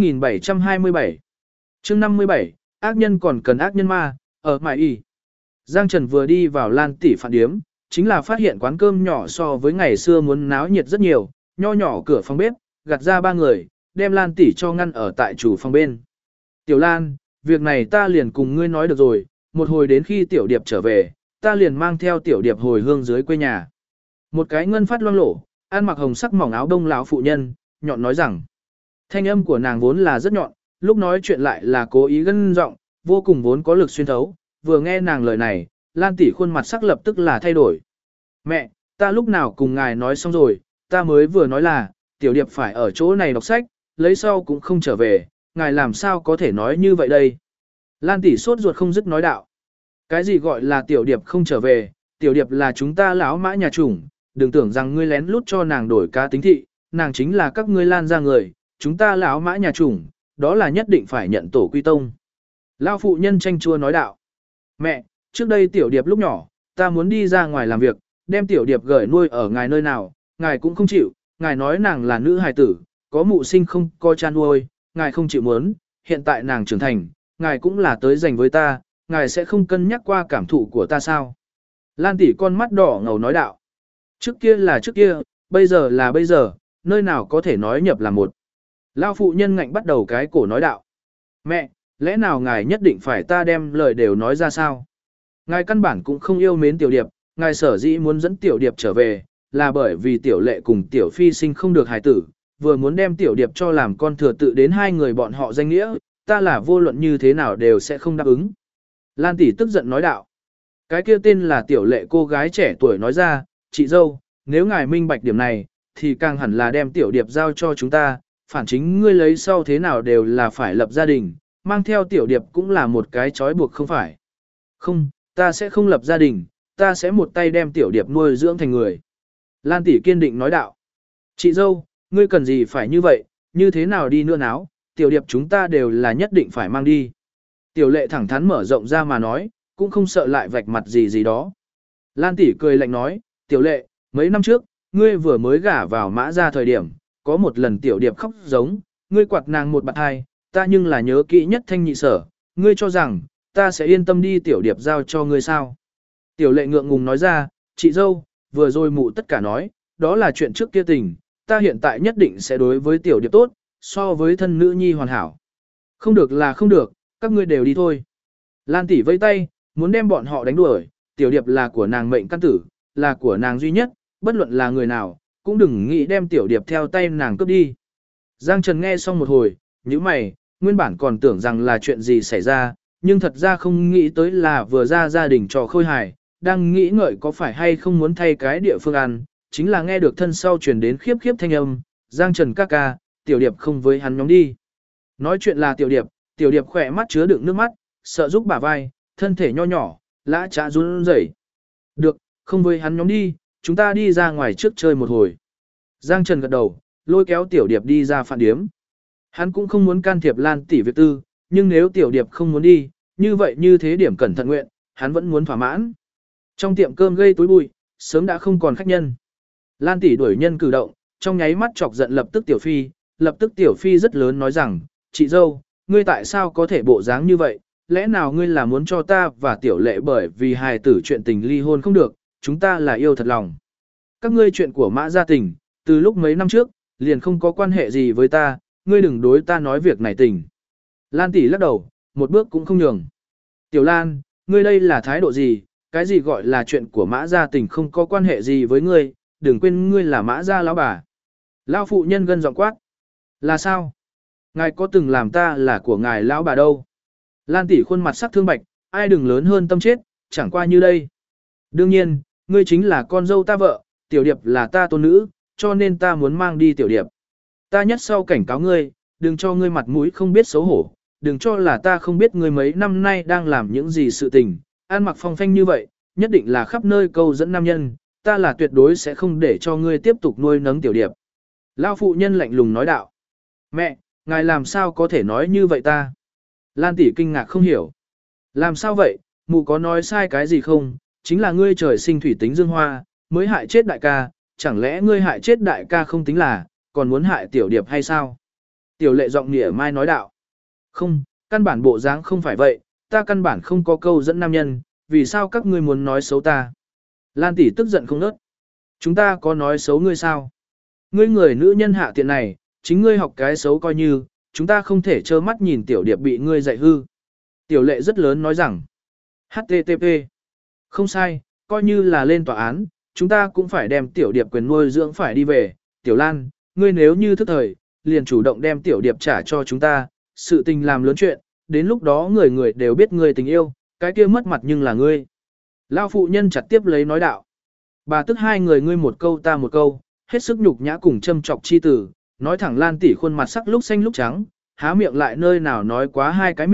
Speaker 1: 2727 chương 57, ác nhân còn cần ác nhân ma, ở mại y. Giang Trần vừa đi vào Lan tỷ phạn điếm, chính là phát hiện quán cơm nhỏ so với ngày xưa muốn náo nhiệt rất nhiều, nho nhỏ cửa phòng bếp, gạt ra 3 người, đem Lan tỷ cho ngăn ở tại chủ phòng bên. Tiểu Lan, việc này ta liền cùng ngươi nói được rồi, một hồi đến khi Tiểu Điệp trở về, ta liền mang theo Tiểu Điệp hồi hương dưới quê nhà. Một cái ngân phát loang lổ, ăn mặc hồng sắc mỏng áo đông lão phụ nhân, nhọn nói rằng, thanh âm của nàng vốn là rất nhọn, lúc nói chuyện lại là cố ý gân giọng, vô cùng vốn có lực xuyên thấu, vừa nghe nàng lời này, Lan tỷ khuôn mặt sắc lập tức là thay đổi. Mẹ, ta lúc nào cùng ngài nói xong rồi, ta mới vừa nói là, Tiểu Điệp phải ở chỗ này đọc sách, lấy sau cũng không trở về, ngài làm sao có thể nói như vậy đây? Lan tỷ sốt ruột không dứt nói đạo. Cái gì gọi là tiểu điệp không trở về, tiểu điệp là chúng ta lão mã nhà chủng, đừng tưởng rằng ngươi lén lút cho nàng đổi cá tính thị, nàng chính là các ngươi Lan ra người, chúng ta lão mã nhà chủng, đó là nhất định phải nhận tổ quy tông. Lão phụ nhân tranh chua nói đạo. Mẹ, trước đây tiểu điệp lúc nhỏ, ta muốn đi ra ngoài làm việc, đem tiểu điệp gửi nuôi ở ngài nơi nào, ngài cũng không chịu, ngài nói nàng là nữ hài tử, có mụ sinh không có cha nuôi, ngài không chịu muốn, hiện tại nàng trưởng thành, ngài cũng là tới dành với ta, ngài sẽ không cân nhắc qua cảm thụ của ta sao. Lan tỷ con mắt đỏ ngầu nói đạo. Trước kia là trước kia, bây giờ là bây giờ, nơi nào có thể nói nhập là một. Lao phụ nhân ngạnh bắt đầu cái cổ nói đạo. Mẹ, lẽ nào ngài nhất định phải ta đem lời đều nói ra sao? Ngài căn bản cũng không yêu mến tiểu điệp, ngài sở dĩ muốn dẫn tiểu điệp trở về, là bởi vì tiểu lệ cùng tiểu phi sinh không được hài tử, vừa muốn đem tiểu điệp cho làm con thừa tự đến hai người bọn họ danh nghĩa, ta là vô luận như thế nào đều sẽ không đáp ứng. Lan tỷ tức giận nói đạo. Cái kia tên là tiểu lệ cô gái trẻ tuổi nói ra, chị dâu, nếu ngài minh bạch điểm này, thì càng hẳn là đem tiểu điệp giao cho chúng ta, phản chính ngươi lấy sau thế nào đều là phải lập gia đình, mang theo tiểu điệp cũng là một cái trói buộc không phải. Không, ta sẽ không lập gia đình, ta sẽ một tay đem tiểu điệp nuôi dưỡng thành người. Lan tỷ kiên định nói đạo. Chị dâu, ngươi cần gì phải như vậy, như thế nào đi nữa náo, tiểu điệp chúng ta đều là nhất định phải mang đi. Tiểu lệ thẳng thắn mở rộng ra mà nói, cũng không sợ lại vạch mặt gì gì đó. Lan tỷ cười lạnh nói, tiểu lệ, mấy năm trước, ngươi vừa mới gả vào mã ra thời điểm, có một lần tiểu điệp khóc giống, ngươi quạt nàng một bạt hai, ta nhưng là nhớ kỹ nhất thanh nhị sở, ngươi cho rằng, ta sẽ yên tâm đi tiểu điệp giao cho ngươi sao. Tiểu lệ ngượng ngùng nói ra, chị dâu, vừa rồi mụ tất cả nói, đó là chuyện trước kia tình, ta hiện tại nhất định sẽ đối với tiểu điệp tốt, so với thân nữ nhi hoàn hảo. Không được là không được, các ngươi đều đi thôi. Lan tỷ vây tay, muốn đem bọn họ đánh đuổi, tiểu điệp là của nàng mệnh căn tử, là của nàng duy nhất, bất luận là người nào, cũng đừng nghĩ đem tiểu điệp theo tay nàng cướp đi. Giang Trần nghe xong một hồi, như mày, nguyên bản còn tưởng rằng là chuyện gì xảy ra, nhưng thật ra không nghĩ tới là vừa ra gia đình trò khôi hài, đang nghĩ ngợi có phải hay không muốn thay cái địa phương ăn, chính là nghe được thân sau truyền đến khiếp khiếp thanh âm, Giang Trần ca ca, tiểu điệp không với hắn nhóm đi. Nói chuyện là tiểu điệp khỏe mắt chứa đựng nước mắt, sợ giúp bả vai, thân thể nho nhỏ, lã trá run rẩy. Được, không với hắn nhóm đi, chúng ta đi ra ngoài trước chơi một hồi. Giang Trần gật đầu, lôi kéo tiểu điệp đi ra phản điếm. Hắn cũng không muốn can thiệp Lan tỷ việc tư, nhưng nếu tiểu điệp không muốn đi, như vậy như thế điểm cẩn thận nguyện, hắn vẫn muốn thỏa mãn. Trong tiệm cơm gây tối bụi, sớm đã không còn khách nhân. Lan tỷ đuổi nhân cử động, trong nháy mắt chọc giận lập tức tiểu phi rất lớn nói rằng, chị dâu, ngươi tại sao có thể bộ dáng như vậy, lẽ nào ngươi là muốn cho ta và tiểu lệ bởi vì hài tử chuyện tình ly hôn không được, chúng ta là yêu thật lòng. Các ngươi chuyện của mã gia tình, từ lúc mấy năm trước, liền không có quan hệ gì với ta, ngươi đừng đối ta nói việc này tình. Lan tỷ lắc đầu, một bước cũng không nhường. Tiểu Lan, ngươi đây là thái độ gì, cái gì gọi là chuyện của mã gia tình không có quan hệ gì với ngươi, đừng quên ngươi là mã gia lão bà. Lão phụ nhân gân giọng quát. Là sao? Ngài có từng làm ta là của ngài lão bà đâu? Lan tỷ khuôn mặt sắc thương bạch, ai đừng lớn hơn tâm chết, chẳng qua như đây. Đương nhiên, ngươi chính là con dâu ta vợ, tiểu điệp là ta tôn nữ, cho nên ta muốn mang đi tiểu điệp. Ta nhất sau cảnh cáo ngươi, đừng cho ngươi mặt mũi không biết xấu hổ, đừng cho là ta không biết ngươi mấy năm nay đang làm những gì sự tình, ăn mặc phong phanh như vậy, nhất định là khắp nơi câu dẫn nam nhân, ta là tuyệt đối sẽ không để cho ngươi tiếp tục nuôi nấng tiểu điệp. Lão phụ nhân lạnh lùng nói đạo. Mẹ, ngài làm sao có thể nói như vậy ta? Lan tỷ kinh ngạc không hiểu. Làm sao vậy, mụ có nói sai cái gì không? Chính là ngươi trời sinh thủy tính dương hoa, mới hại chết đại ca, chẳng lẽ ngươi hại chết đại ca không tính là, còn muốn hại tiểu điệp hay sao? Tiểu lệ giọng nịa mai nói đạo. Không, căn bản bộ dáng không phải vậy, ta căn bản không có câu dẫn nam nhân, vì sao các ngươi muốn nói xấu ta? Lan tỷ tức giận không nớt. Chúng ta có nói xấu ngươi sao? Ngươi người nữ nhân hạ tiện này, chính ngươi học cái xấu coi như, chúng ta không thể trơ mắt nhìn tiểu điệp bị ngươi dạy hư. Tiểu lệ rất lớn nói rằng, HTTP, không sai, coi như là lên tòa án, chúng ta cũng phải đem tiểu điệp quyền nuôi dưỡng phải đi về. Tiểu Lan, ngươi nếu như thức thời, liền chủ động đem tiểu điệp trả cho chúng ta, sự tình làm lớn chuyện, đến lúc đó người người đều biết ngươi tình yêu, cái kia mất mặt nhưng là ngươi. Lao phụ nhân chặt tiếp lấy nói đạo. Bà tức hai người ngươi một câu ta một câu, hết sức nhục nhã cùng châm chọc chi tử, nói thẳng Lan tỷ khuôn mặt sắc lúc xanh lúc trắng, há miệng lại nơi nào nói quá hai cái miệng,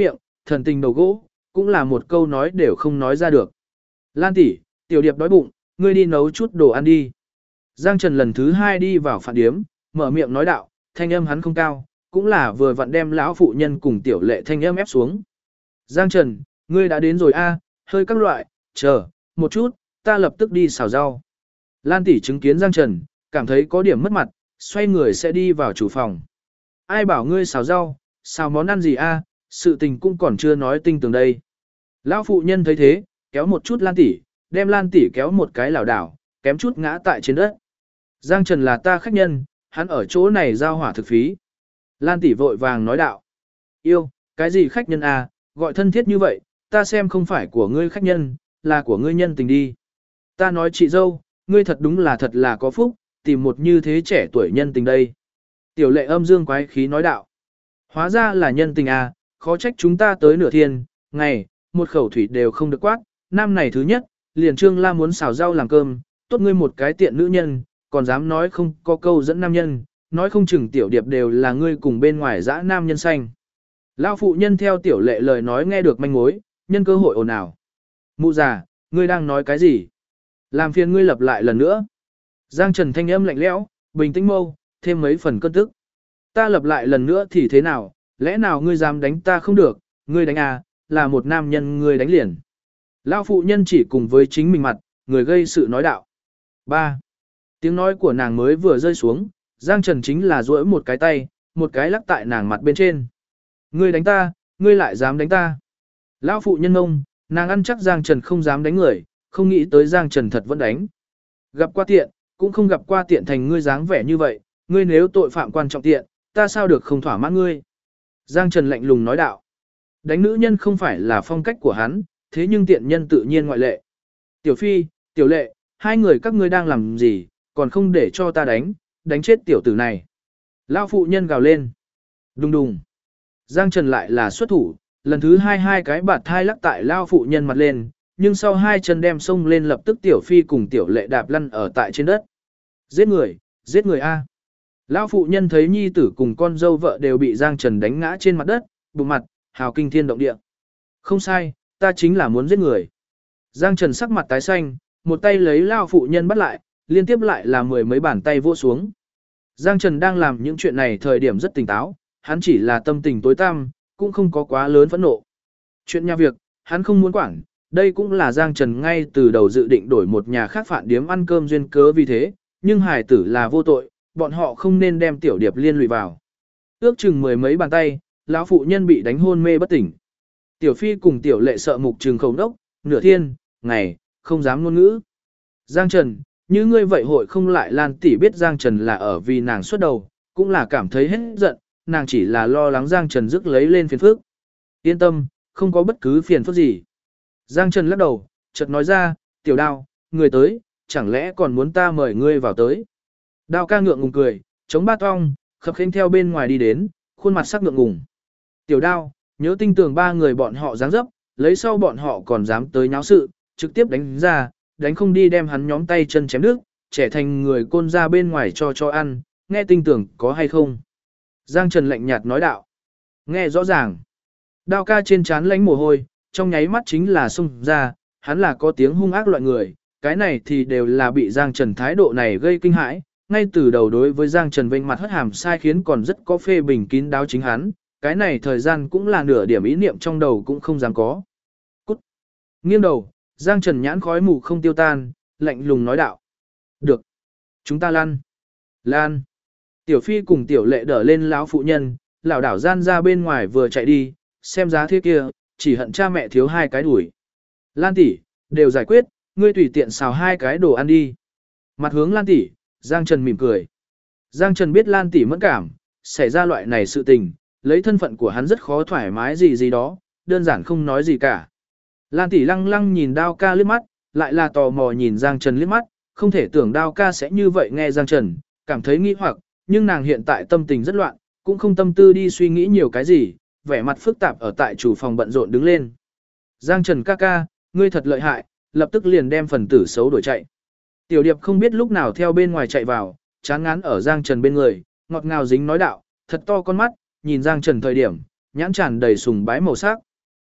Speaker 1: thần tình đầu gỗ, cũng là một câu nói đều không nói ra được. Lan tỷ, tiểu điệp đói bụng, ngươi đi nấu chút đồ ăn đi. Giang Trần lần thứ 2 đi vào phản điếm, mở miệng nói đạo, thanh âm hắn không cao, cũng là vừa vặn đem lão phụ nhân cùng tiểu lệ thanh âm ép xuống. Giang Trần, ngươi đã đến rồi a, hơi các loại, chờ, một chút, ta lập tức đi xào rau. Lan tỷ chứng kiến Giang Trần, cảm thấy có điểm mất mặt, xoay người sẽ đi vào chủ phòng. Ai bảo ngươi xào rau, xào món ăn gì a, sự tình cũng còn chưa nói tinh tường đây. Lão phụ nhân thấy thế, kéo một chút Lan tỷ, đem Lan tỷ kéo một cái lảo đảo, kém chút ngã tại trên đất. Giang Trần là ta khách nhân, hắn ở chỗ này giao hỏa thực phí. Lan tỷ vội vàng nói đạo. Yêu, cái gì khách nhân à, gọi thân thiết như vậy, ta xem không phải của ngươi khách nhân, là của ngươi nhân tình đi. Ta nói chị dâu, ngươi thật là có phúc, tìm một như thế trẻ tuổi nhân tình đây. Tiểu lệ âm dương quái khí nói đạo. Hóa ra là nhân tình à, khó trách chúng ta tới nửa thiên, ngày, một khẩu thủy đều không được quát. Năm này thứ nhất, liền Trương La muốn xào rau làm cơm, tốt ngươi một cái tiện nữ nhân, còn dám nói không có câu dẫn nam nhân, nói không chừng tiểu điệp đều là ngươi cùng bên ngoài dã nam nhân xanh. Lão phụ nhân theo tiểu lệ lời nói nghe được manh mối, nhân cơ hội ồn ào. Mụ già, ngươi đang nói cái gì? Làm phiền ngươi lặp lại lần nữa. Giang Trần thanh âm lạnh lẽo, bình tĩnh mâu, thêm mấy phần cơn tức. Ta lặp lại lần nữa thì thế nào, lẽ nào ngươi dám đánh ta không được, ngươi đánh à, là một nam nhân ngươi đánh liền. Lão phụ nhân chỉ cùng với chính mình mặt, người gây sự nói đạo. 3. Tiếng nói của nàng mới vừa rơi xuống, Giang Trần chính là duỗi một cái tay, một cái lắc tại nàng mặt bên trên. Ngươi đánh ta, ngươi lại dám đánh ta. Lão phụ nhân ngông, nàng ăn chắc Giang Trần không dám đánh người, không nghĩ tới Giang Trần thật vẫn đánh. Gặp qua tiện, cũng không gặp qua tiện thành ngươi dáng vẻ như vậy, ngươi nếu tội phạm quan trọng tiện, ta sao được không thỏa mãn ngươi. Giang Trần lạnh lùng nói đạo. Đánh nữ nhân không phải là phong cách của hắn, thế nhưng tiện nhân tự nhiên ngoại lệ. Tiểu Phi, Tiểu Lệ, hai người các ngươi đang làm gì, còn không để cho ta đánh chết tiểu tử này. Lão phụ nhân gào lên. Đùng đùng. Giang Trần lại là xuất thủ, lần thứ 2 cái bạt thai lắc tại Lão phụ nhân mặt lên, nhưng sau 2 chân đem xông lên lập tức Tiểu Phi cùng Tiểu Lệ đạp lăn ở tại trên đất. Giết người a. Lão phụ nhân thấy nhi tử cùng con dâu vợ đều bị Giang Trần đánh ngã trên mặt đất, bụng mặt, hào kinh thiên động địa. Không sai, ta chính là muốn giết người. Giang Trần sắc mặt tái xanh, một tay lấy Lão phụ nhân bắt lại, liên tiếp lại là 10 mấy bàn tay vỗ xuống. Giang Trần đang làm những chuyện này thời điểm rất tỉnh táo, hắn chỉ là tâm tình tối tăm, cũng không có quá lớn phẫn nộ. Chuyện nhà việc, hắn không muốn quản, đây cũng là Giang Trần ngay từ đầu dự định đổi một nhà khác phản điếm ăn cơm duyên cớ vì thế, nhưng hài tử là vô tội, bọn họ không nên đem tiểu điệp liên lụy vào. Ước chừng 10 mấy bàn tay, lão phụ nhân bị đánh hôn mê bất tỉnh. Tiểu Phi cùng Tiểu Lệ sợ mục trừng khẩu đốc, nửa thiên, ngày, không dám ngôn ngữ. Giang Trần, như ngươi vậy hội không lại Lan tỷ biết Giang Trần là ở vì nàng xuất đầu, cũng là cảm thấy hết giận, nàng chỉ là lo lắng Giang Trần rước lấy lên phiền phức. Yên tâm, không có bất cứ phiền phức gì. Giang Trần lắc đầu, chợt nói ra, Tiểu Đao, người tới, chẳng lẽ còn muốn ta mời ngươi vào tới. Đao ca ngượng ngùng cười, chống bát ong, khập khênh theo bên ngoài đi đến, khuôn mặt sắc ngượng ngùng. Tiểu Đao, nhớ tinh tường 3 người bọn họ dáng dấp, lấy sau bọn họ còn dám tới nháo sự, trực tiếp đánh ra, đánh không đi đem hắn nhóm tay chân chém đứt, trẻ thành người côn ra bên ngoài cho ăn, nghe tinh tường có hay không. Giang Trần lạnh nhạt nói đạo. Nghe rõ ràng. Đao ca trên trán lánh mồ hôi, trong nháy mắt chính là xung ra, hắn là có tiếng hung ác loại người, cái này thì đều là bị Giang Trần thái độ này gây kinh hãi, ngay từ đầu đối với Giang Trần vênh mặt hất hàm sai khiến còn rất có phê bình kín đáo chính hắn, cái này thời gian cũng là nửa điểm ý niệm trong đầu cũng không dám có. Cút. Nghiêng đầu, Giang Trần nhãn khói mù không tiêu tan, lạnh lùng nói đạo. Được. Chúng ta lăn. Lan. Tiểu Phi cùng Tiểu Lệ đỡ lên lão phụ nhân, lão đảo gian ra bên ngoài vừa chạy đi, xem giá thế kia, chỉ hận cha mẹ thiếu 2 cái đuổi. Lan tỷ, đều giải quyết, ngươi tùy tiện xào 2 cái đồ ăn đi. Mặt hướng Lan tỷ, Giang Trần mỉm cười. Giang Trần biết Lan tỷ mẫn cảm, xảy ra loại này sự tình, lấy thân phận của hắn rất khó thoải mái gì đó, đơn giản không nói gì cả. Lan tỷ lăng lăng nhìn Đao ca liếc mắt, lại là tò mò nhìn Giang Trần liếc mắt, không thể tưởng Đao ca sẽ như vậy nghe Giang Trần, cảm thấy nghi hoặc, nhưng nàng hiện tại tâm tình rất loạn, cũng không tâm tư đi suy nghĩ nhiều cái gì, vẻ mặt phức tạp ở tại chủ phòng bận rộn đứng lên. Giang Trần ca ca, ngươi thật lợi hại, lập tức liền đem phần tử xấu đuổi chạy. Tiểu Điệp không biết lúc nào theo bên ngoài chạy vào, chán ngán ở Giang Trần bên người, ngọt ngào dính nói đạo, thật to con mắt, nhìn Giang Trần thời điểm, nhãn tràn đầy sùng bái màu sắc.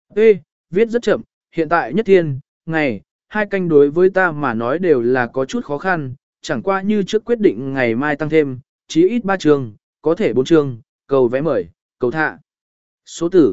Speaker 1: Ê, viết rất chậm, hiện tại nhất thiên, ngày, 2 canh đối với ta mà nói đều là có chút khó khăn, chẳng qua như trước quyết định ngày mai tăng thêm, chí ít 3 trường, có thể 4 trường, cầu vé mời, cầu thạ. Số tử,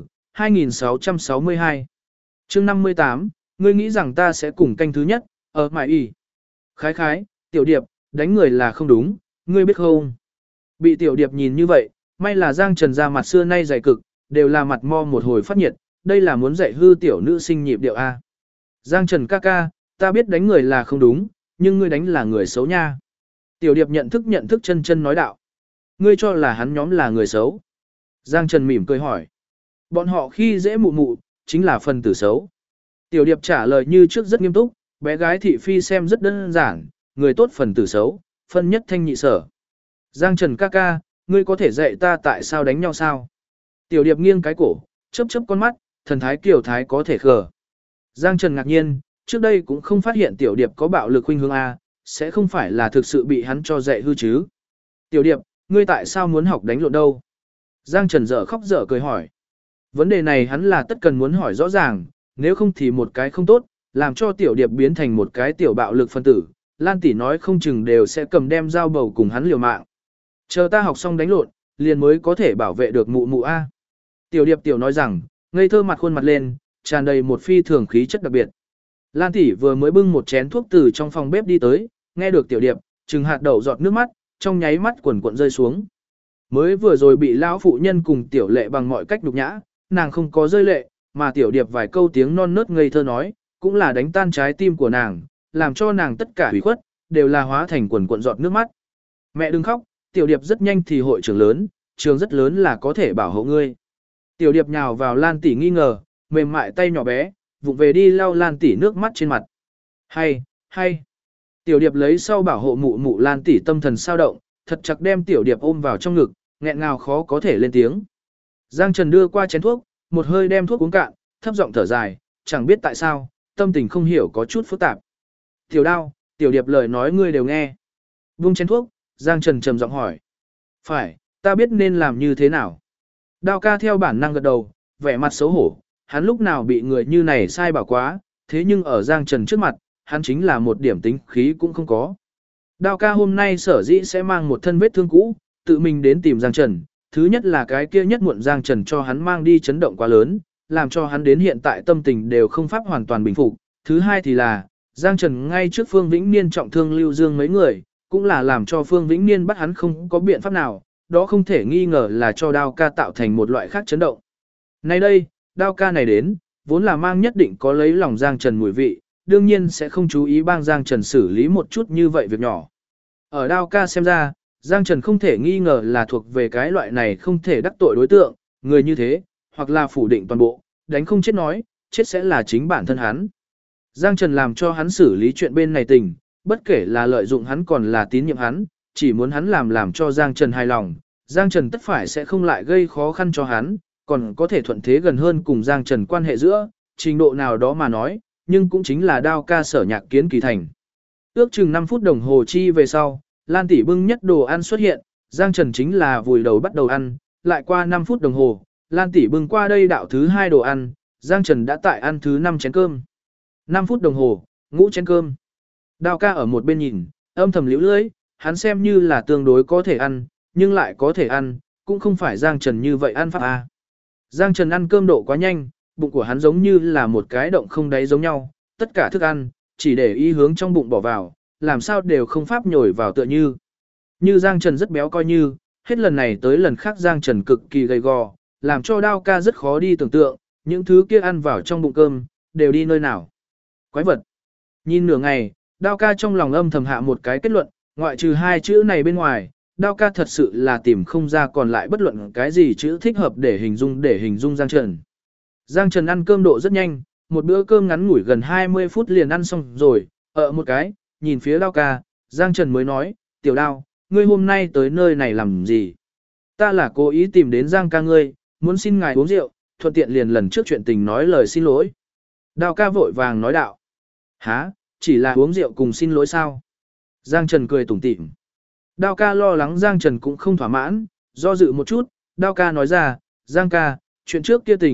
Speaker 1: 2662. Chương 58, ngươi nghĩ rằng ta sẽ cùng canh thứ nhất, ở mải y. Khái khái, tiểu điệp, đánh người là không đúng, ngươi biết không? Bị tiểu điệp nhìn như vậy, may là Giang Trần ra mặt xưa nay dày cực, đều là mặt mo một hồi phát nhiệt, đây là muốn dạy hư tiểu nữ sinh nhịp điệu A. Giang Trần ca ca, ta biết đánh người là không đúng, nhưng ngươi đánh là người xấu nha. Tiểu điệp nhận thức chân chân nói đạo. Ngươi cho là hắn nhóm là người xấu. Giang Trần mỉm cười hỏi. Bọn họ khi dễ mụ mụ, chính là phần tử xấu. Tiểu điệp trả lời như trước rất nghiêm túc, bé gái thị phi xem rất đơn giản, người tốt phần tử xấu, phân nhất thanh nhị sở. Giang Trần ca ca, ngươi có thể dạy ta tại sao đánh nhau sao? Tiểu điệp nghiêng cái cổ, chớp chớp con mắt, thần thái kiều thái có thể khờ. Giang Trần ngạc nhiên, trước đây cũng không phát hiện tiểu điệp có bạo lực khuynh hướng A, sẽ không phải là thực sự bị hắn cho dạy hư chứ. Tiểu điệp, ngươi tại sao muốn học đánh lộn đâu? Giang Trần dở khóc dở cười hỏi. Vấn đề này hắn là tất cần muốn hỏi rõ ràng, nếu không thì một cái không tốt, làm cho tiểu điệp biến thành một cái tiểu bạo lực phân tử. Lan tỷ nói không chừng đều sẽ cầm đem dao bầu cùng hắn liều mạng. Chờ ta học xong đánh lộn, liền mới có thể bảo vệ được mụ mụ A. Tiểu điệp tiểu nói rằng, ngây thơ mặt khuôn mặt lên, tràn đầy một phi thường khí chất đặc biệt. Lan tỷ vừa mới bưng một chén thuốc từ trong phòng bếp đi tới, nghe được tiểu điệp, trừng hạt đậu giọt nước mắt, trong nháy mắt quần cuộn rơi xuống. Mới vừa rồi bị lão phụ nhân cùng tiểu lệ bằng mọi cách nhục nhã, nàng không có rơi lệ, mà tiểu điệp vài câu tiếng non nớt ngây thơ nói, cũng là đánh tan trái tim của nàng, làm cho nàng tất cả hủy khuất, đều là hóa thành quần cuộn giọt nước mắt. Mẹ đừng khóc, tiểu điệp rất nhanh thì hội trường lớn, trường rất lớn là có thể bảo hộ ngươi. Tiểu điệp nhào vào Lan tỷ nghi ngờ, mềm mại tay nhỏ bé, vụng về đi lau Lan tỷ nước mắt trên mặt. Hay. Tiểu điệp lấy sau bảo hộ mụ mụ Lan tỷ tâm thần sao động, thật chặt đem tiểu điệp ôm vào trong ngực, nghẹn ngào khó có thể lên tiếng. Giang Trần đưa qua chén thuốc, một hơi đem thuốc uống cạn, thấp giọng thở dài, chẳng biết tại sao, tâm tình không hiểu có chút phức tạp. Tiểu đao, tiểu điệp lời nói ngươi đều nghe. Vung chén thuốc, Giang Trần trầm giọng hỏi. Phải, ta biết nên làm như thế nào. Đao ca theo bản năng gật đầu, vẻ mặt xấu hổ, hắn lúc nào bị người như này sai bảo quá, thế nhưng ở Giang Trần trước mặt, hắn chính là một điểm tính khí cũng không có. Đao ca hôm nay sở dĩ sẽ mang một thân vết thương cũ, tự mình đến tìm Giang Trần, thứ nhất là cái kia nhất muộn Giang Trần cho hắn mang đi chấn động quá lớn, làm cho hắn đến hiện tại tâm tình đều không pháp hoàn toàn bình phục. Thứ hai thì là, Giang Trần ngay trước Phương Vĩnh Niên trọng thương Lưu Dương mấy người, cũng là làm cho Phương Vĩnh Niên bắt hắn không có biện pháp nào, đó không thể nghi ngờ là cho đao ca tạo thành một loại khác chấn động. Nay đây, đao ca này đến, vốn là mang nhất định có lấy lòng Giang Trần mùi vị, đương nhiên sẽ không chú ý bang Giang Trần xử lý một chút như vậy việc nhỏ. Ở đao ca xem ra, Giang Trần không thể nghi ngờ là thuộc về cái loại này không thể đắc tội đối tượng, người như thế, hoặc là phủ định toàn bộ, đánh không chết nói, chết sẽ là chính bản thân hắn. Giang Trần làm cho hắn xử lý chuyện bên này tình, bất kể là lợi dụng hắn còn là tín nhiệm hắn, chỉ muốn hắn làm cho Giang Trần hài lòng, Giang Trần tất phải sẽ không lại gây khó khăn cho hắn, còn có thể thuận thế gần hơn cùng Giang Trần quan hệ giữa, trình độ nào đó mà nói, nhưng cũng chính là đao ca sở nhạc kiến kỳ thành. Ước chừng 5 phút đồng hồ chi về sau, Lan tỷ bưng nhất đồ ăn xuất hiện, Giang Trần chính là vùi đầu bắt đầu ăn, lại qua 5 phút đồng hồ, Lan tỷ bưng qua đây đạo thứ 2 đồ ăn, Giang Trần đã tại ăn thứ 5 chén cơm. 5 phút đồng hồ, ngũ chén cơm. Đao ca ở một bên nhìn, âm thầm liễu lưỡi, hắn xem như là tương đối có thể ăn, nhưng lại có thể ăn, cũng không phải Giang Trần như vậy ăn pháp a. Giang Trần ăn cơm độ quá nhanh, bụng của hắn giống như là một cái động không đáy giống nhau, tất cả thức ăn, chỉ để ý hướng trong bụng bỏ vào, làm sao đều không pháp nhồi vào tựa như. Như Giang Trần rất béo coi như, hết lần này tới lần khác Giang Trần cực kỳ gầy gò, làm cho đao ca rất khó đi tưởng tượng, những thứ kia ăn vào trong bụng cơm, đều đi nơi nào. Quái vật. Nhìn nửa ngày, đao ca trong lòng âm thầm hạ một cái kết luận, ngoại trừ 2 chữ này bên ngoài, đao ca thật sự là tìm không ra còn lại bất luận cái gì chữ thích hợp để hình dung Giang Trần. Giang Trần ăn cơm độ rất nhanh, một bữa cơm ngắn ngủi gần 20 phút liền ăn xong rồi, một cái, nhìn phía đao ca, Giang Trần mới nói, tiểu đao, ngươi hôm nay tới nơi này làm gì? Ta là cố ý tìm đến Giang ca ngươi, muốn xin ngài uống rượu, thuận tiện liền lần trước chuyện tình nói lời xin lỗi. Đao ca vội vàng nói đạo. Hả, chỉ là uống rượu cùng xin lỗi sao? Giang Trần cười tủm tỉm. Đao ca lo lắng Giang Trần cũng không thỏa mãn, do dự một chút, đao ca nói ra, Giang ca, chuyện trước kia tình,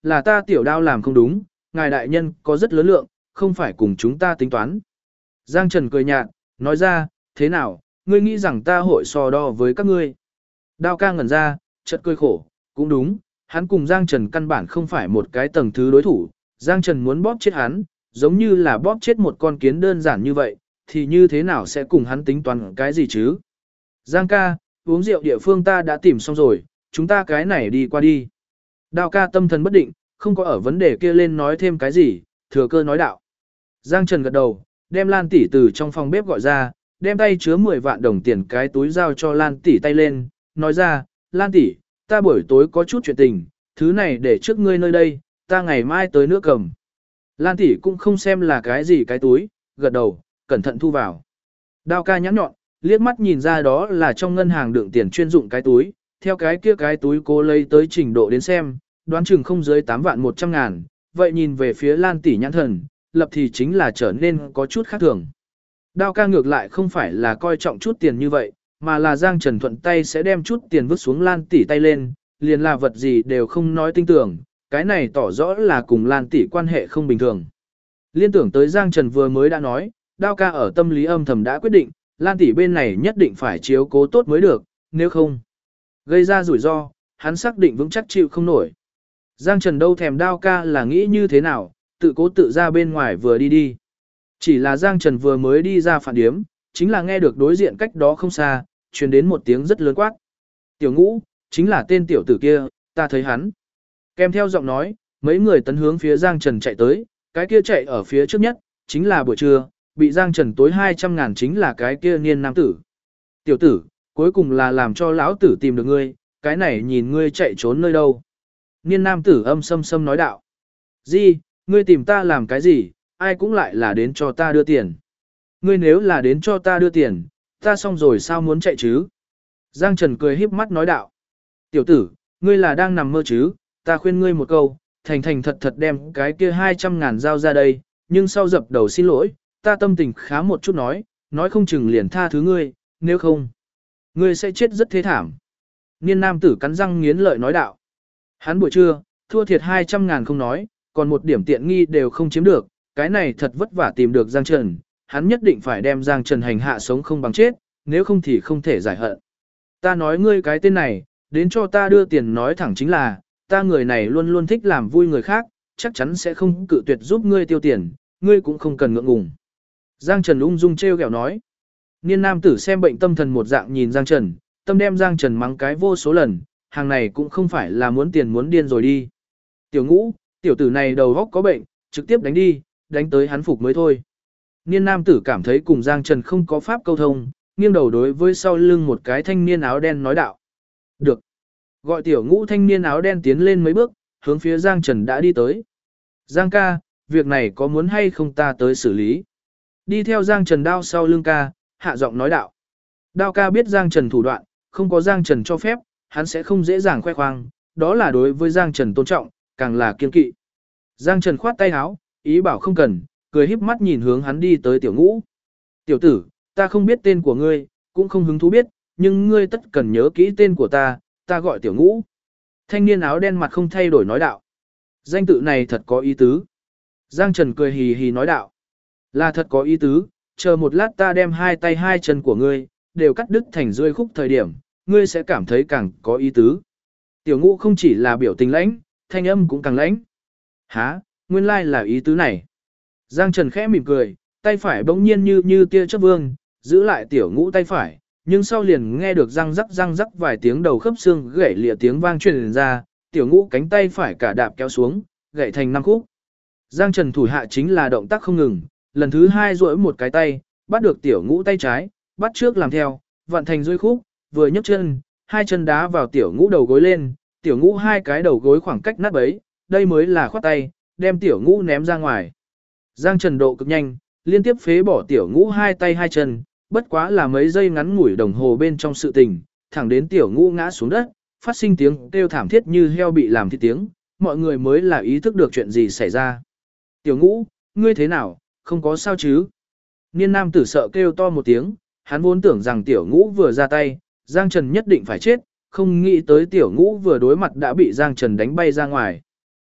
Speaker 1: là ta tiểu đao làm không đúng, ngài đại nhân có rất lớn lượng, không phải cùng chúng ta tính toán. Giang Trần cười nhạt, nói ra, thế nào, ngươi nghĩ rằng ta hội so đo với các ngươi. Đao ca ngẩn ra, chợt cười khổ, cũng đúng, hắn cùng Giang Trần căn bản không phải một cái tầng thứ đối thủ, Giang Trần muốn bóp chết hắn, giống như là bóp chết một con kiến đơn giản như vậy, thì như thế nào sẽ cùng hắn tính toán cái gì chứ? Giang ca, uống rượu địa phương ta đã tìm xong rồi, chúng ta cái này đi qua đi. Đao ca tâm thần bất định, không có ở vấn đề kia lên nói thêm cái gì, thừa cơ nói đạo. Giang Trần gật đầu, đem Lan tỷ từ trong phòng bếp gọi ra, đem tay chứa 10 vạn đồng tiền cái túi giao cho Lan tỷ tay lên, nói ra, Lan tỷ, ta buổi tối có chút chuyện tình, thứ này để trước ngươi nơi đây, ta ngày mai tới nữa cầm. Lan tỷ cũng không xem là cái gì cái túi, gật đầu, cẩn thận thu vào. Đao ca nhãn nhọn, liếc mắt nhìn ra đó là trong ngân hàng đựng tiền chuyên dụng cái túi, theo cái kia cái túi cố lấy tới trình độ đến xem, đoán chừng không dưới 8 vạn 100 ngàn, vậy nhìn về phía Lan tỷ nhãn thần, lập thì chính là trở nên có chút khác thường. Đao ca ngược lại không phải là coi trọng chút tiền như vậy, mà là Giang Trần thuận tay sẽ đem chút tiền vứt xuống Lan tỷ tay lên, liền là vật gì đều không nói tinh tưởng, cái này tỏ rõ là cùng Lan tỷ quan hệ không bình thường. Liên tưởng tới Giang Trần vừa mới đã nói, Đao ca ở tâm lý âm thầm đã quyết định, Lan tỷ bên này nhất định phải chiếu cố tốt mới được, nếu không gây ra rủi ro, hắn xác định vững chắc chịu không nổi. Giang Trần đâu thèm Đao ca là nghĩ như thế nào, tự cố tự ra bên ngoài vừa đi đi. Chỉ là Giang Trần vừa mới đi ra phản điếm, chính là nghe được đối diện cách đó không xa, truyền đến một tiếng rất lớn quát. Tiểu Ngũ, chính là tên tiểu tử kia, ta thấy hắn. Kèm theo giọng nói, mấy người tấn hướng phía Giang Trần chạy tới, cái kia chạy ở phía trước nhất, chính là buổi trưa, bị Giang Trần tối 200 ngàn chính là cái kia niên nam tử. Tiểu tử, cuối cùng là làm cho lão tử tìm được ngươi, cái này nhìn ngươi chạy trốn nơi đâu. Niên nam tử âm sâm sâm nói đạo. Gì, ngươi tìm ta làm cái gì, ai cũng lại là đến cho ta đưa tiền. Ngươi nếu là đến cho ta đưa tiền, ta xong rồi sao muốn chạy chứ? Giang Trần cười híp mắt nói đạo. Tiểu tử, ngươi là đang nằm mơ chứ, ta khuyên ngươi một câu, thành thành thật thật đem cái kia 200 ngàn giao ra đây, nhưng sau dập đầu xin lỗi, ta tâm tình khá một chút nói không chừng liền tha thứ ngươi, nếu không, ngươi sẽ chết rất thế thảm. Niên nam tử cắn răng nghiến lợi nói đạo. Hắn buổi trưa, thua thiệt 200 ngàn không nói, còn một điểm tiện nghi đều không chiếm được, cái này thật vất vả tìm được Giang Trần, hắn nhất định phải đem Giang Trần hành hạ sống không bằng chết, nếu không thì không thể giải hận. Ta nói ngươi cái tên này, đến cho ta đưa tiền nói thẳng chính là, ta người này luôn luôn thích làm vui người khác, chắc chắn sẽ không cự tuyệt giúp ngươi tiêu tiền, ngươi cũng không cần ngượng ngùng. Giang Trần ung dung trêu ghẹo nói. Niên nam tử xem bệnh tâm thần một dạng nhìn Giang Trần, tâm đem Giang Trần mắng cái vô số lần, hàng này cũng không phải là muốn tiền muốn điên rồi đi. Tiểu Ngũ, tiểu tử này đầu óc có bệnh, trực tiếp đánh đi, đánh tới hắn phục mới thôi. Niên nam tử cảm thấy cùng Giang Trần không có pháp câu thông, nghiêng đầu đối với sau lưng một cái thanh niên áo đen nói đạo. Được. Gọi Tiểu Ngũ thanh niên áo đen tiến lên mấy bước, hướng phía Giang Trần đã đi tới. Giang ca, việc này có muốn hay không ta tới xử lý? Đi theo Giang Trần đao sau lưng ca, hạ giọng nói đạo. Đao ca biết Giang Trần thủ đoạn, không có Giang Trần cho phép, hắn sẽ không dễ dàng khoe khoang, đó là đối với Giang Trần tôn trọng, càng là kiên kỵ. Giang Trần khoát tay áo, ý bảo không cần, cười híp mắt nhìn hướng hắn đi tới Tiểu Ngũ. Tiểu tử, ta không biết tên của ngươi, cũng không hứng thú biết, nhưng ngươi tất cần nhớ kỹ tên của ta gọi Tiểu Ngũ. Thanh niên áo đen mặt không thay đổi nói đạo. Danh tự này thật có ý tứ. Giang Trần cười hì hì nói đạo. Là thật có ý tứ, chờ một lát ta đem hai tay hai chân của ngươi, đều cắt đứt thành rơi khúc thời điểm, ngươi sẽ cảm thấy càng có ý tứ. Tiểu Ngũ không chỉ là biểu tình lãnh, thanh âm cũng càng lãnh. Hả, nguyên lai là ý tứ này. Giang Trần khẽ mỉm cười, tay phải bỗng nhiên như tia chớp vương, giữ lại Tiểu Ngũ tay phải, nhưng sau liền nghe được răng rắc vài tiếng đầu khớp xương gãy lìa tiếng vang truyền ra, Tiểu Ngũ cánh tay phải cả đạp kéo xuống, gãy thành 5 khúc. Giang Trần thủ hạ chính là động tác không ngừng, lần thứ 2 duỗi một cái tay, bắt được Tiểu Ngũ tay trái, bắt trước làm theo, vặn thành rơi khúc, vừa nhấc chân, hai chân đá vào Tiểu Ngũ đầu gối lên, Tiểu Ngũ hai cái đầu gối khoảng cách nát bấy, đây mới là khoát tay, đem Tiểu Ngũ ném ra ngoài. Giang Trần độ cực nhanh, liên tiếp phế bỏ Tiểu Ngũ hai tay hai chân, bất quá là mấy giây ngắn ngủi đồng hồ bên trong sự tình, thẳng đến Tiểu Ngũ ngã xuống đất, phát sinh tiếng kêu thảm thiết như heo bị làm thịt tiếng, mọi người mới là ý thức được chuyện gì xảy ra. Tiểu Ngũ, ngươi thế nào, không có sao chứ? Niên nam tử sợ kêu to một tiếng, hắn vốn tưởng rằng Tiểu Ngũ vừa ra tay, Giang Trần nhất định phải chết, không nghĩ tới Tiểu Ngũ vừa đối mặt đã bị Giang Trần đánh bay ra ngoài.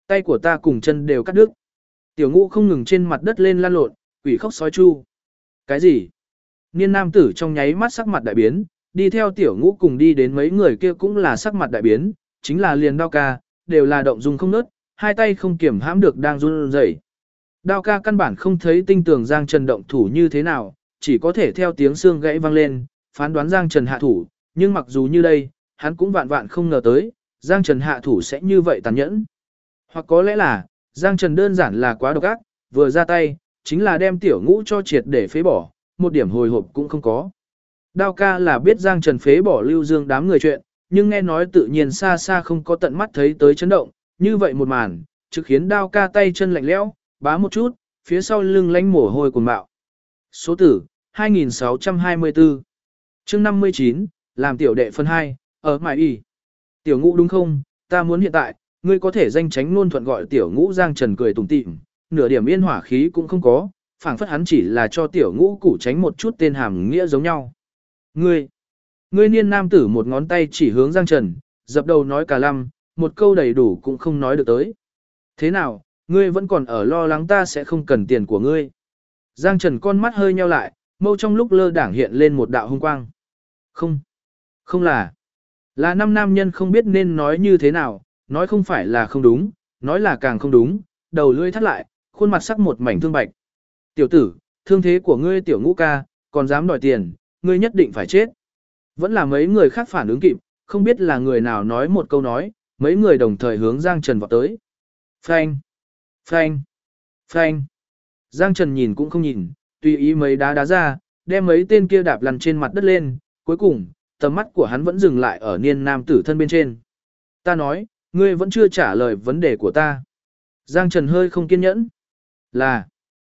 Speaker 1: Tay của ta cùng chân đều cắt đứt. Tiểu ngũ không ngừng trên mặt đất lên lăn lộn, quỷ khóc sói chu. Cái gì? Niên nam tử trong nháy mắt sắc mặt đại biến, đi theo tiểu ngũ cùng đi đến mấy người kia cũng là sắc mặt đại biến, chính là liền Đao ca, đều là động dung không nớt, hai tay không kiểm hãm được đang run rẩy. Đao ca căn bản không thấy tinh tường Giang Trần động thủ như thế nào, chỉ có thể theo tiếng xương gãy vang lên, phán đoán Giang Trần hạ thủ, nhưng mặc dù như đây, hắn cũng vạn vạn không ngờ tới, Giang Trần hạ thủ sẽ như vậy tàn nhẫn. Hoặc có lẽ là, Giang Trần đơn giản là quá độc ác, vừa ra tay, chính là đem tiểu ngũ cho triệt để phế bỏ, một điểm hồi hộp cũng không có. Đao ca là biết Giang Trần phế bỏ Lưu Dương đám người chuyện, nhưng nghe nói tự nhiên xa xa không có tận mắt thấy tới chấn động, như vậy một màn, trực khiến Đao ca tay chân lạnh lẽo, bá một chút, phía sau lưng lánh mồ hôi cuồn bạo. Số tử, 2624. Chương 59, làm tiểu đệ phân 2, ở mại y. Tiểu ngũ đúng không, ta muốn hiện tại, ngươi có thể danh tránh luôn thuận gọi tiểu ngũ Giang Trần cười tủm tỉm, nửa điểm yên hỏa khí cũng không có, phảng phất hắn chỉ là cho tiểu ngũ củ tránh một chút tên hàm nghĩa giống nhau. Ngươi niên nam tử một ngón tay chỉ hướng Giang Trần, dập đầu nói cả lăm, một câu đầy đủ cũng không nói được tới. Thế nào, ngươi vẫn còn ở lo lắng ta sẽ không cần tiền của ngươi. Giang Trần con mắt hơi nheo lại, mâu trong lúc lơ đảng hiện lên một đạo hung quang. Không là năm nam nhân không biết nên nói như thế nào, nói không phải là không đúng, nói là càng không đúng, đầu lưỡi thắt lại, khuôn mặt sắc một mảnh thương bạch. Tiểu tử, thương thế của ngươi tiểu ngũ ca, còn dám đòi tiền, ngươi nhất định phải chết. Vẫn là mấy người khác phản ứng kịp, không biết là người nào nói một câu nói, mấy người đồng thời hướng Giang Trần vọt tới. Phanh, phanh, phanh. Giang Trần nhìn cũng không nhìn, tùy ý mấy đá ra, đem mấy tên kia đạp lăn trên mặt đất lên, cuối cùng, tầm mắt của hắn vẫn dừng lại ở niên nam tử thân bên trên. Ta nói, ngươi vẫn chưa trả lời vấn đề của ta. Giang Trần hơi không kiên nhẫn. Là,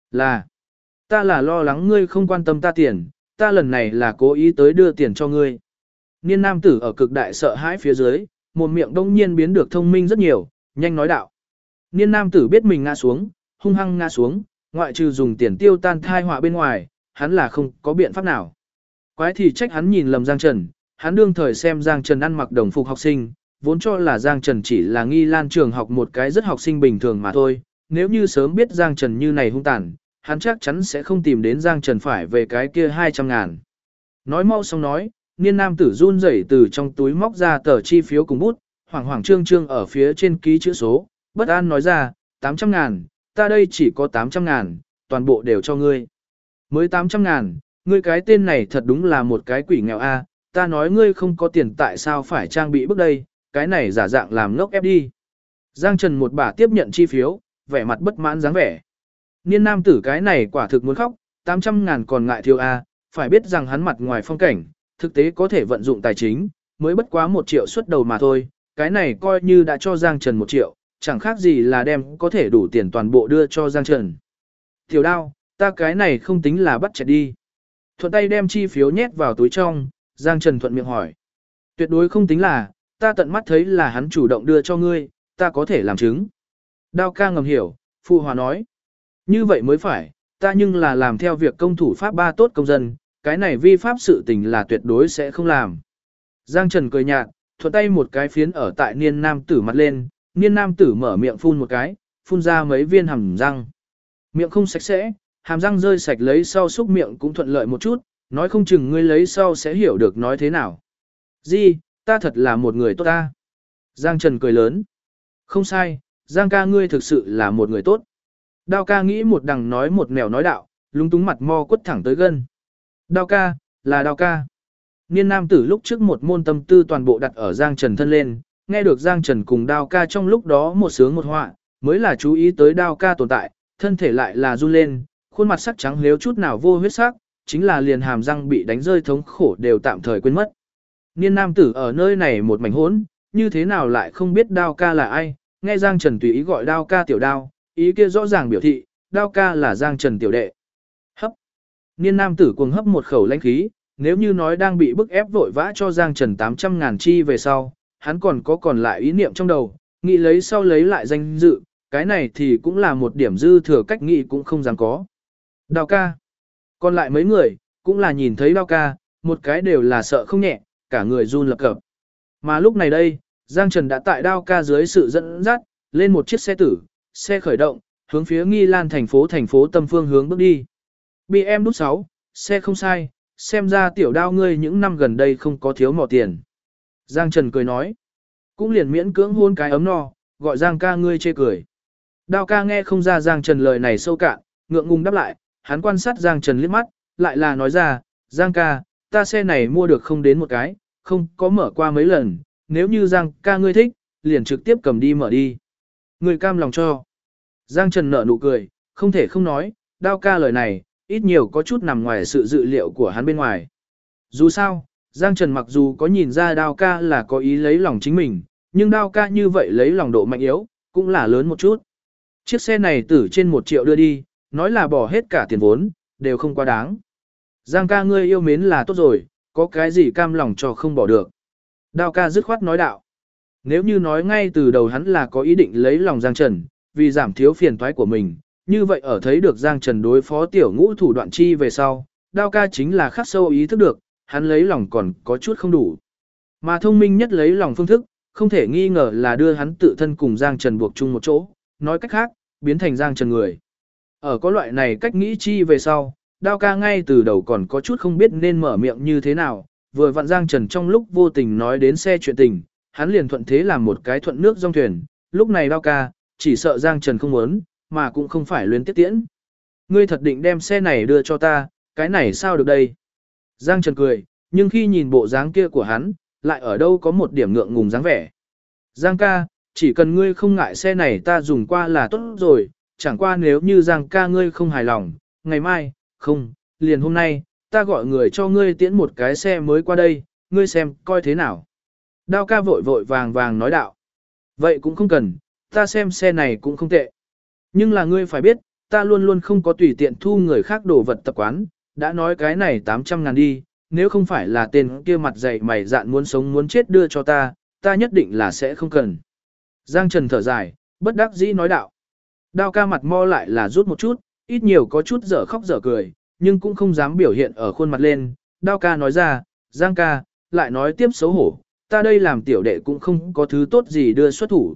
Speaker 1: ta là lo lắng ngươi không quan tâm ta tiền, ta lần này là cố ý tới đưa tiền cho ngươi. Niên nam tử ở cực đại sợ hãi phía dưới, một miệng đông nhiên biến được thông minh rất nhiều, nhanh nói đạo. Niên nam tử biết mình ngã xuống, hung hăng ngã xuống, ngoại trừ dùng tiền tiêu tan thai họa bên ngoài, hắn là không có biện pháp nào. Quái thì trách hắn nhìn lầm Giang Trần, hắn đương thời xem Giang Trần ăn mặc đồng phục học sinh, vốn cho là Giang Trần chỉ là nghi lan trường học một cái rất học sinh bình thường mà thôi, nếu như sớm biết Giang Trần như này hung tàn, hắn chắc chắn sẽ không tìm đến Giang Trần phải về cái kia 200.000. Nói mau xong nói, niên nam tử run rẩy từ trong túi móc ra tờ chi phiếu cùng bút, hoảng hoảng trương trương ở phía trên ký chữ số, bất an nói ra, 800.000, ta đây chỉ có 800.000, toàn bộ đều cho ngươi. Mới 800.000, ngươi cái tên này thật đúng là một cái quỷ nghèo a, ta nói ngươi không có tiền tại sao phải trang bị bước đây, cái này giả dạng làm ngốc ép đi. Giang Trần một bà tiếp nhận chi phiếu, vẻ mặt bất mãn dáng vẻ. Niên nam tử cái này quả thực muốn khóc, 800.000 còn ngại thiếu a, phải biết rằng hắn mặt ngoài phong cảnh, thực tế có thể vận dụng tài chính, mới bất quá 1 triệu xuất đầu mà thôi, cái này coi như đã cho Giang Trần 1 triệu, chẳng khác gì là đem có thể đủ tiền toàn bộ đưa cho Giang Trần. Tiểu Đao, ta cái này không tính là bắt chẹt đi. Thuận tay đem chi phiếu nhét vào túi trong, Giang Trần thuận miệng hỏi. Tuyệt đối không tính là, ta tận mắt thấy là hắn chủ động đưa cho ngươi, ta có thể làm chứng. Đao ca ngầm hiểu, phụ hòa nói. Như vậy mới phải, ta nhưng là làm theo việc công thủ pháp ba tốt công dân, cái này vi pháp sự tình là tuyệt đối sẽ không làm. Giang Trần cười nhạt, thuận tay một cái phiến ở tại niên nam tử mặt lên, niên nam tử mở miệng phun một cái, phun ra mấy viên hàm răng. Miệng không sạch sẽ, hàm răng rơi sạch lấy sau xúc miệng cũng thuận lợi một chút, nói không chừng ngươi lấy sau sẽ hiểu được nói thế nào. Di, ta thật là một người tốt ta. Giang Trần cười lớn. Không sai, Giang ca ngươi thực sự là một người tốt. Đao ca nghĩ một đằng nói một nẻo nói đạo, lúng túng mặt mo quất thẳng tới gân. Đao ca, là đao ca. Niên nam tử lúc trước một môn tâm tư toàn bộ đặt ở Giang Trần thân lên, nghe được Giang Trần cùng đao ca trong lúc đó một sướng một họa, mới là chú ý tới đao ca tồn tại, thân thể lại là run lên, khuôn mặt sắc trắng lếu chút nào vô huyết sắc, chính là liền hàm răng bị đánh rơi thống khổ đều tạm thời quên mất. Niên nam tử ở nơi này một mảnh hỗn, như thế nào lại không biết đao ca là ai, nghe Giang Trần tùy ý gọi đao ca tiểu đao, ý kia rõ ràng biểu thị, đao ca là Giang Trần tiểu đệ. Hấp. Niên nam tử cuồng hấp một khẩu lãnh khí, nếu như nói đang bị bức ép vội vã cho Giang Trần 800.000 chi về sau, hắn còn lại ý niệm trong đầu, nghĩ lấy sau lấy lại danh dự, cái này thì cũng là một điểm dư thừa cách nghĩ cũng không dám có. Đao ca. Còn lại mấy người, cũng là nhìn thấy đao ca, một cái đều là sợ không nhẹ, cả người run lập cập. Mà lúc này đây, Giang Trần đã tại đao ca dưới sự dẫn dắt, lên một chiếc xe tử, xe khởi động, hướng phía Nghi Lan thành phố Tâm phương hướng bước đi. BM đút 6, xe không sai, xem ra tiểu đao ngươi những năm gần đây không có thiếu mỏ tiền. Giang Trần cười nói, cũng liền miễn cưỡng hôn cái ấm no, gọi Giang ca ngươi chê cười. Đao ca nghe không ra Giang Trần lời này sâu cạn, ngượng ngùng đáp lại, hắn quan sát Giang Trần liếc mắt, lại là nói ra, Giang ca, ta xe này mua được không đến một cái, không có mở qua mấy lần, nếu như Giang ca ngươi thích, liền trực tiếp cầm đi mở đi. Người cam lòng cho. Giang Trần nở nụ cười, không thể không nói, Đao ca lời này, ít nhiều có chút nằm ngoài sự dự liệu của hắn bên ngoài. Dù sao, Giang Trần mặc dù có nhìn ra Đao ca là có ý lấy lòng chính mình, nhưng Đao ca như vậy lấy lòng độ mạnh yếu, cũng là lớn một chút. Chiếc xe này tử trên 1 triệu đưa đi, nói là bỏ hết cả tiền vốn, đều không quá đáng. Giang ca ngươi yêu mến là tốt rồi, có cái gì cam lòng cho không bỏ được. Đao ca dứt khoát nói đạo. Nếu như nói ngay từ đầu hắn là có ý định lấy lòng Giang Trần, vì giảm thiếu phiền toái của mình, như vậy ở thấy được Giang Trần đối phó tiểu ngũ thủ đoạn chi về sau, Đao ca chính là khắc sâu ý thức được, hắn lấy lòng còn có chút không đủ. Mà thông minh nhất lấy lòng phương thức, không thể nghi ngờ là đưa hắn tự thân cùng Giang Trần buộc chung một chỗ, nói cách khác, biến thành Giang Trần người. Ở có loại này cách nghĩ chi về sau, Đao ca ngay từ đầu còn có chút không biết nên mở miệng như thế nào, vừa vặn Giang Trần trong lúc vô tình nói đến xe chuyện tình, hắn liền thuận thế làm một cái thuận nước dòng thuyền, lúc này Đao ca, chỉ sợ Giang Trần không muốn, mà cũng không phải luyến tiếp tiễn. Ngươi thật định đem xe này đưa cho ta, cái này sao được đây? Giang Trần cười, nhưng khi nhìn bộ dáng kia của hắn, lại ở đâu có một điểm ngượng ngùng dáng vẻ. Giang ca, chỉ cần ngươi không ngại xe này ta dùng qua là tốt rồi, chẳng qua nếu như Giang ca ngươi không hài lòng, ngày mai, không, liền hôm nay, ta gọi người cho ngươi tiễn một cái xe mới qua đây, ngươi xem, coi thế nào. Đao ca vội vội vàng vàng nói đạo. Vậy cũng không cần, ta xem xe này cũng không tệ. Nhưng là ngươi phải biết, ta luôn luôn không có tùy tiện thu người khác đồ vật tập quán, đã nói cái này 800.000 đi, nếu không phải là tên kia mặt dày mày dạn muốn sống muốn chết đưa cho ta, ta nhất định là sẽ không cần. Giang Trần thở dài, bất đắc dĩ nói đạo. Đao ca mặt mo lại là rút một chút, ít nhiều có chút dở khóc dở cười, nhưng cũng không dám biểu hiện ở khuôn mặt lên. Đao ca nói ra, Giang ca, lại nói tiếp xấu hổ, ta đây làm tiểu đệ cũng không có thứ tốt gì đưa xuất thủ.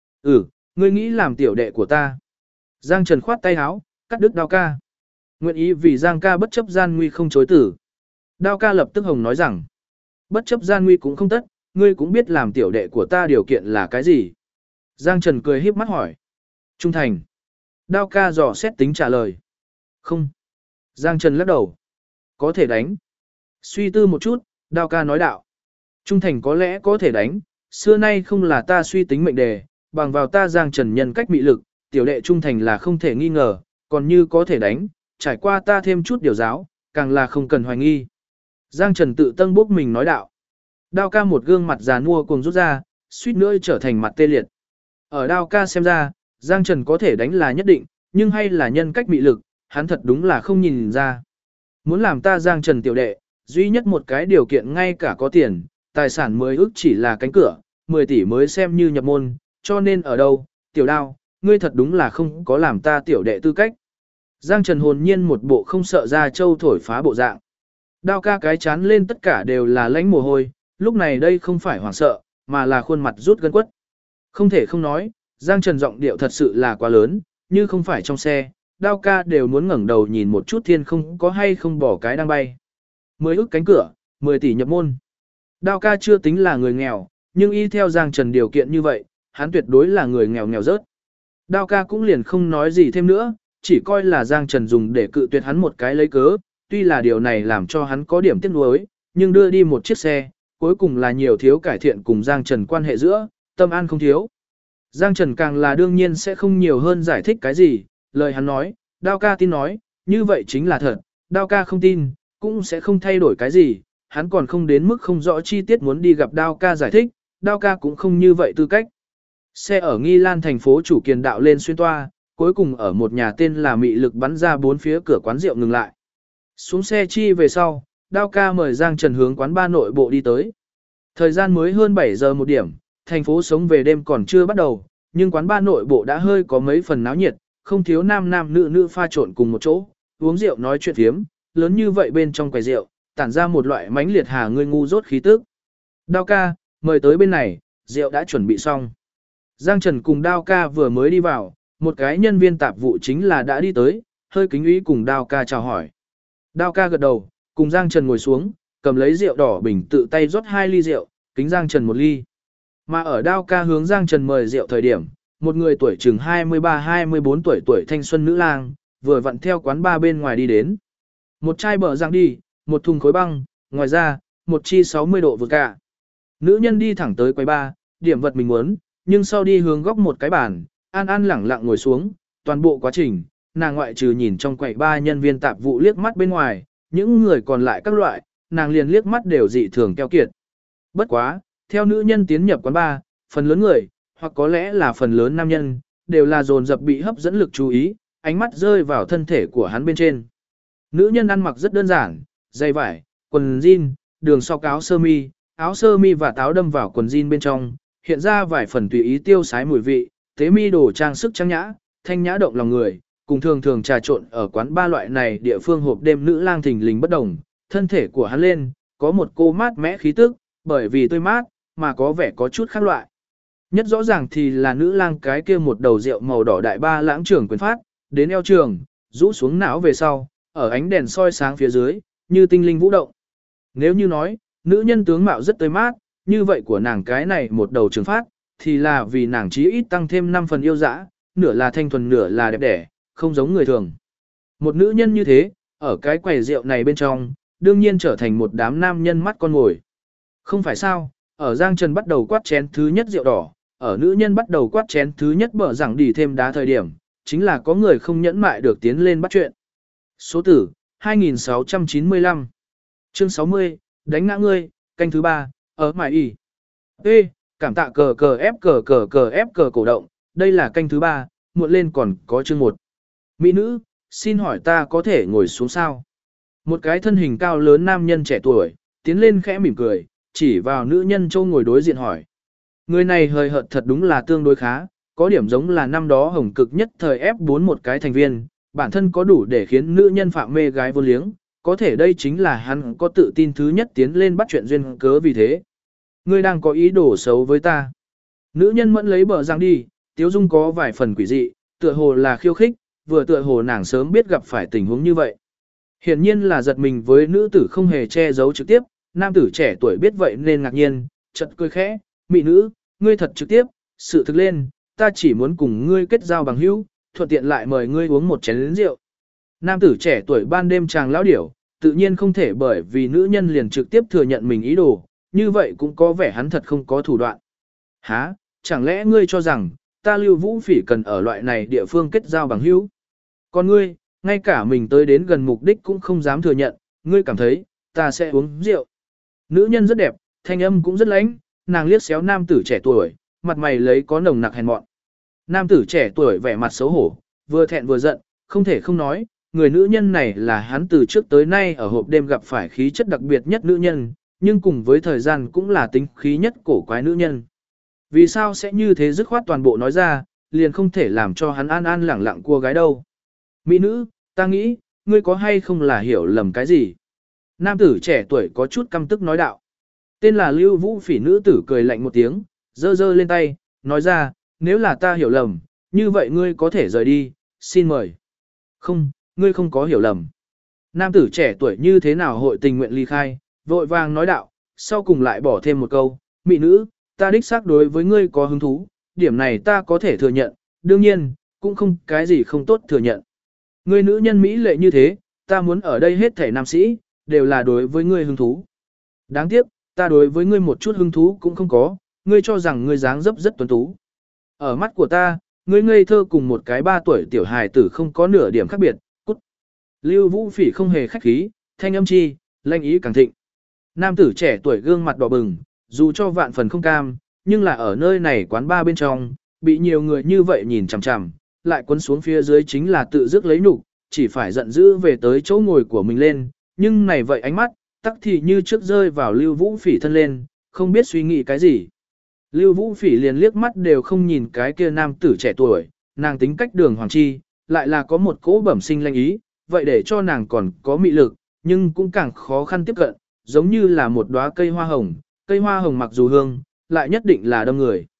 Speaker 1: Ngươi nghĩ làm tiểu đệ của ta. Giang Trần khoát tay áo, cắt đứt Đao ca. Nguyện ý vì Giang ca bất chấp gian nguy không chối tử. Đao ca lập tức hồng nói rằng, bất chấp gian nguy cũng không tất, ngươi cũng biết làm tiểu đệ của ta điều kiện là cái gì. Giang Trần cười híp mắt hỏi. Trung thành. Đao ca dò xét tính trả lời. Không. Giang Trần lắc đầu. Có thể đánh. Suy tư một chút, Đao ca nói đạo. Trung thành có lẽ có thể đánh, xưa nay không là ta suy tính mệnh đề, bằng vào ta Giang Trần nhân cách mị lực, tiểu đệ trung thành là không thể nghi ngờ, còn như có thể đánh, trải qua ta thêm chút điều giáo, càng là không cần hoài nghi. Giang Trần tự tân bốc mình nói đạo. Đao ca một gương mặt già nua cùng rút ra, suýt nữa trở thành mặt tê liệt. Ở Đao ca xem ra, Giang Trần có thể đánh là nhất định, nhưng hay là nhân cách mị lực, hắn thật đúng là không nhìn ra. Muốn làm ta Giang Trần tiểu đệ, duy nhất một cái điều kiện ngay cả có tiền, tài sản 10 ức chỉ là cánh cửa, 10 tỷ mới xem như nhập môn, cho nên ở đâu, tiểu Đao, ngươi thật đúng là không có làm ta tiểu đệ tư cách. Giang Trần hồn nhiên một bộ không sợ ra châu thổi phá bộ dạng. Đao ca cái chán lên tất cả đều là lãnh mồ hôi, lúc này đây không phải hoảng sợ, mà là khuôn mặt rút gân quất. Không thể không nói, Giang Trần giọng điệu thật sự là quá lớn, như không phải trong xe, Đao ca đều muốn ngẩng đầu nhìn một chút thiên không có hay không bỏ cái đang bay. 10 ức cánh cửa, 10 tỷ nhập môn. Đao ca chưa tính là người nghèo, nhưng y theo Giang Trần điều kiện như vậy, hắn tuyệt đối là người nghèo nghèo rớt. Đao ca cũng liền không nói gì thêm nữa, chỉ coi là Giang Trần dùng để cự tuyệt hắn một cái lấy cớ, tuy là điều này làm cho hắn có điểm tiếc nuối, nhưng đưa đi một chiếc xe, cuối cùng là nhiều thiếu cải thiện cùng Giang Trần quan hệ giữa, tâm an không thiếu. Giang Trần càng là đương nhiên sẽ không nhiều hơn giải thích cái gì, lời hắn nói, Đao ca tin nói, như vậy chính là thật, Đao ca không tin, cũng sẽ không thay đổi cái gì, hắn còn không đến mức không rõ chi tiết muốn đi gặp Đao ca giải thích, Đao ca cũng không như vậy tư cách. Xe ở Nghi Lan thành phố chủ kiền đạo lên xuyên toa, cuối cùng ở một nhà tên là Mị Lực bắn ra 4 phía cửa quán rượu ngừng lại. Xuống xe chi về sau, Đao ca mời Giang Trần hướng quán ba nội bộ đi tới. Thời gian mới hơn 7 giờ một điểm, thành phố sống về đêm còn chưa bắt đầu, nhưng quán ba nội bộ đã hơi có mấy phần náo nhiệt, không thiếu nam nam nữ nữ pha trộn cùng một chỗ, uống rượu nói chuyện phiếm, lớn như vậy bên trong quầy rượu, tản ra một loại mãnh liệt hà ngươi ngu dốt khí tức. Đao ca, mời tới bên này, rượu đã chuẩn bị xong. Giang Trần cùng Đao ca vừa mới đi vào, một cái nhân viên tạp vụ chính là đã đi tới, hơi kính ý cùng Đao ca chào hỏi. Đao ca gật đầu, cùng Giang Trần ngồi xuống, cầm lấy rượu đỏ bình tự tay rót 2 ly rượu, kính Giang Trần 1 ly. Mà ở Đao ca hướng Giang Trần mời rượu thời điểm, một người tuổi chừng 23-24 tuổi thanh xuân nữ lang, vừa vặn theo quán bar bên ngoài đi đến. Một chai bờ răng đi, một thùng khối băng, ngoài ra, một chi 60 độ vượt cả. Nữ nhân đi thẳng tới quầy bar, điểm vật mình muốn, nhưng sau đi hướng góc một cái bàn, an lẳng lặng ngồi xuống, toàn bộ quá trình, nàng ngoại trừ nhìn trong quầy bar nhân viên tạp vụ liếc mắt bên ngoài, những người còn lại các loại, nàng liền liếc mắt đều dị thường keo kiệt. Bất quá, theo nữ nhân tiến nhập quán bar, phần lớn người, hoặc có lẽ là phần lớn nam nhân, đều là dồn dập bị hấp dẫn lực chú ý, ánh mắt rơi vào thân thể của hắn bên trên. Nữ nhân ăn mặc rất đơn giản, giày vải, quần jean, đường sọc áo sơ mi và táo đâm vào quần jean bên trong, hiện ra vài phần tùy ý tiêu sái mùi vị, tế mi đồ trang sức trang nhã, thanh nhã động lòng người, cùng thường thường trà trộn ở quán ba loại này địa phương hộp đêm nữ lang thình lình bất đồng, thân thể của hắn lên, có một cô mát mẽ khí tức, bởi vì tươi mát, mà có vẻ có chút khác loại. Nhất rõ ràng thì là nữ lang cái kia một đầu rượu màu đỏ đại ba lãng trưởng quyền phát, đến eo trường, rũ xuống não về sau, ở ánh đèn soi sáng phía dưới, như tinh linh vũ động. Nếu như nói, nữ nhân tướng mạo rất tươi mát, như vậy của nàng cái này một đầu trường phát, thì là vì nàng chí ít tăng thêm 5 phần yêu dã, nửa là thanh thuần nửa là đẹp đẽ, không giống người thường. Một nữ nhân như thế, ở cái quầy rượu này bên trong, đương nhiên trở thành một đám nam nhân mắt con ngồi. Không phải sao, ở Giang Trần bắt đầu quát chén thứ nhất rượu đỏ, ở nữ nhân bắt đầu quát chén thứ nhất bở rằng đi thêm đá thời điểm, chính là có người không nhẫn mại được tiến lên bắt chuyện. Số tử, 2695. Chương 60, đánh ngã ngươi, canh thứ 3, ở mải y. Ê, cảm tạ cờ ép cổ động, đây là canh thứ 3, muộn lên còn có chương 1. Mỹ nữ, xin hỏi ta có thể ngồi xuống sao? Một cái thân hình cao lớn nam nhân trẻ tuổi, tiến lên khẽ mỉm cười, chỉ vào nữ nhân châu ngồi đối diện hỏi. Người này hời hợt thật đúng là tương đối khá, có điểm giống là năm đó hồng cực nhất thời F4 một cái thành viên, bản thân có đủ để khiến nữ nhân phạm mê gái vô liếng, có thể đây chính là hắn có tự tin thứ nhất tiến lên bắt chuyện duyên cớ vì thế. Ngươi đang có ý đồ xấu với ta. Nữ nhân mẫn lấy bờ răng đi, tiếu dung có vài phần quỷ dị, tựa hồ là khiêu khích, vừa tựa hồ nàng sớm biết gặp phải tình huống như vậy. Hiển nhiên là giật mình với nữ tử không hề che giấu trực tiếp, nam tử trẻ tuổi biết vậy nên ngạc nhiên, chợt cười khẽ, mỹ nữ, ngươi thật trực tiếp, sự thực lên, ta chỉ muốn cùng ngươi kết giao bằng hữu, thuận tiện lại mời ngươi uống một chén rượu. Nam tử trẻ tuổi ban đêm chàng lão điểu, tự nhiên không thể bởi vì nữ nhân liền trực tiếp thừa nhận mình ý đồ, như vậy cũng có vẻ hắn thật không có thủ đoạn. Hả, chẳng lẽ ngươi cho rằng, ta Lưu Vũ Phỉ cần ở loại này địa phương kết giao bằng hữu? Còn ngươi, ngay cả mình tới đến gần mục đích cũng không dám thừa nhận, ngươi cảm thấy, ta sẽ uống rượu. Nữ nhân rất đẹp, thanh âm cũng rất lãnh, nàng liếc xéo nam tử trẻ tuổi, mặt mày lấy có nồng nặc hèn mọn. Nam tử trẻ tuổi vẻ mặt xấu hổ, vừa thẹn vừa giận, không thể không nói, người nữ nhân này là hắn từ trước tới nay ở hộp đêm gặp phải khí chất đặc biệt nhất nữ nhân, nhưng cùng với thời gian cũng là tính khí nhất cổ quái nữ nhân. Vì sao sẽ như thế dứt khoát toàn bộ nói ra, liền không thể làm cho hắn an lẳng lặng cua gái đâu. Mỹ nữ, ta nghĩ, ngươi có hay không là hiểu lầm cái gì? Nam tử trẻ tuổi có chút căm tức nói đạo. Tên là Lưu Vũ Phỉ nữ tử cười lạnh một tiếng, giơ giơ lên tay, nói ra, nếu là ta hiểu lầm, như vậy ngươi có thể rời đi, xin mời. Không, ngươi không có hiểu lầm. Nam tử trẻ tuổi như thế nào hội tình nguyện ly khai, vội vàng nói đạo, sau cùng lại bỏ thêm một câu, mỹ nữ, ta đích xác đối với ngươi có hứng thú, điểm này ta có thể thừa nhận, đương nhiên, cũng không cái gì không tốt thừa nhận. Ngươi nữ nhân mỹ lệ như thế, ta muốn ở đây hết thảy nam sĩ, đều là đối với ngươi hứng thú. Đáng tiếc, ta đối với ngươi một chút hứng thú cũng không có, ngươi cho rằng ngươi dáng dấp rất tuấn tú. Ở mắt của ta, ngươi ngây thơ cùng một cái 3 tuổi tiểu hài tử không có nửa điểm khác biệt, cút. Lưu Vũ Phỉ không hề khách khí, thanh âm chi, lanh ý càng thịnh. Nam tử trẻ tuổi gương mặt đỏ bừng, dù cho vạn phần không cam, nhưng là ở nơi này quán bar bên trong, bị nhiều người như vậy nhìn chằm chằm, lại quấn xuống phía dưới chính là tự dứt lấy nhục, chỉ phải giận dữ về tới chỗ ngồi của mình lên, nhưng này vậy ánh mắt, tắc thì như trước rơi vào Lưu Vũ Phỉ thân lên, không biết suy nghĩ cái gì. Lưu Vũ Phỉ liền liếc mắt đều không nhìn cái kia nam tử trẻ tuổi, nàng tính cách đường hoàng chi, lại là có một cỗ bẩm sinh lanh ý, vậy để cho nàng còn có mị lực, nhưng cũng càng khó khăn tiếp cận, giống như là một đóa cây hoa hồng mặc dù hương, lại nhất định là đâm người.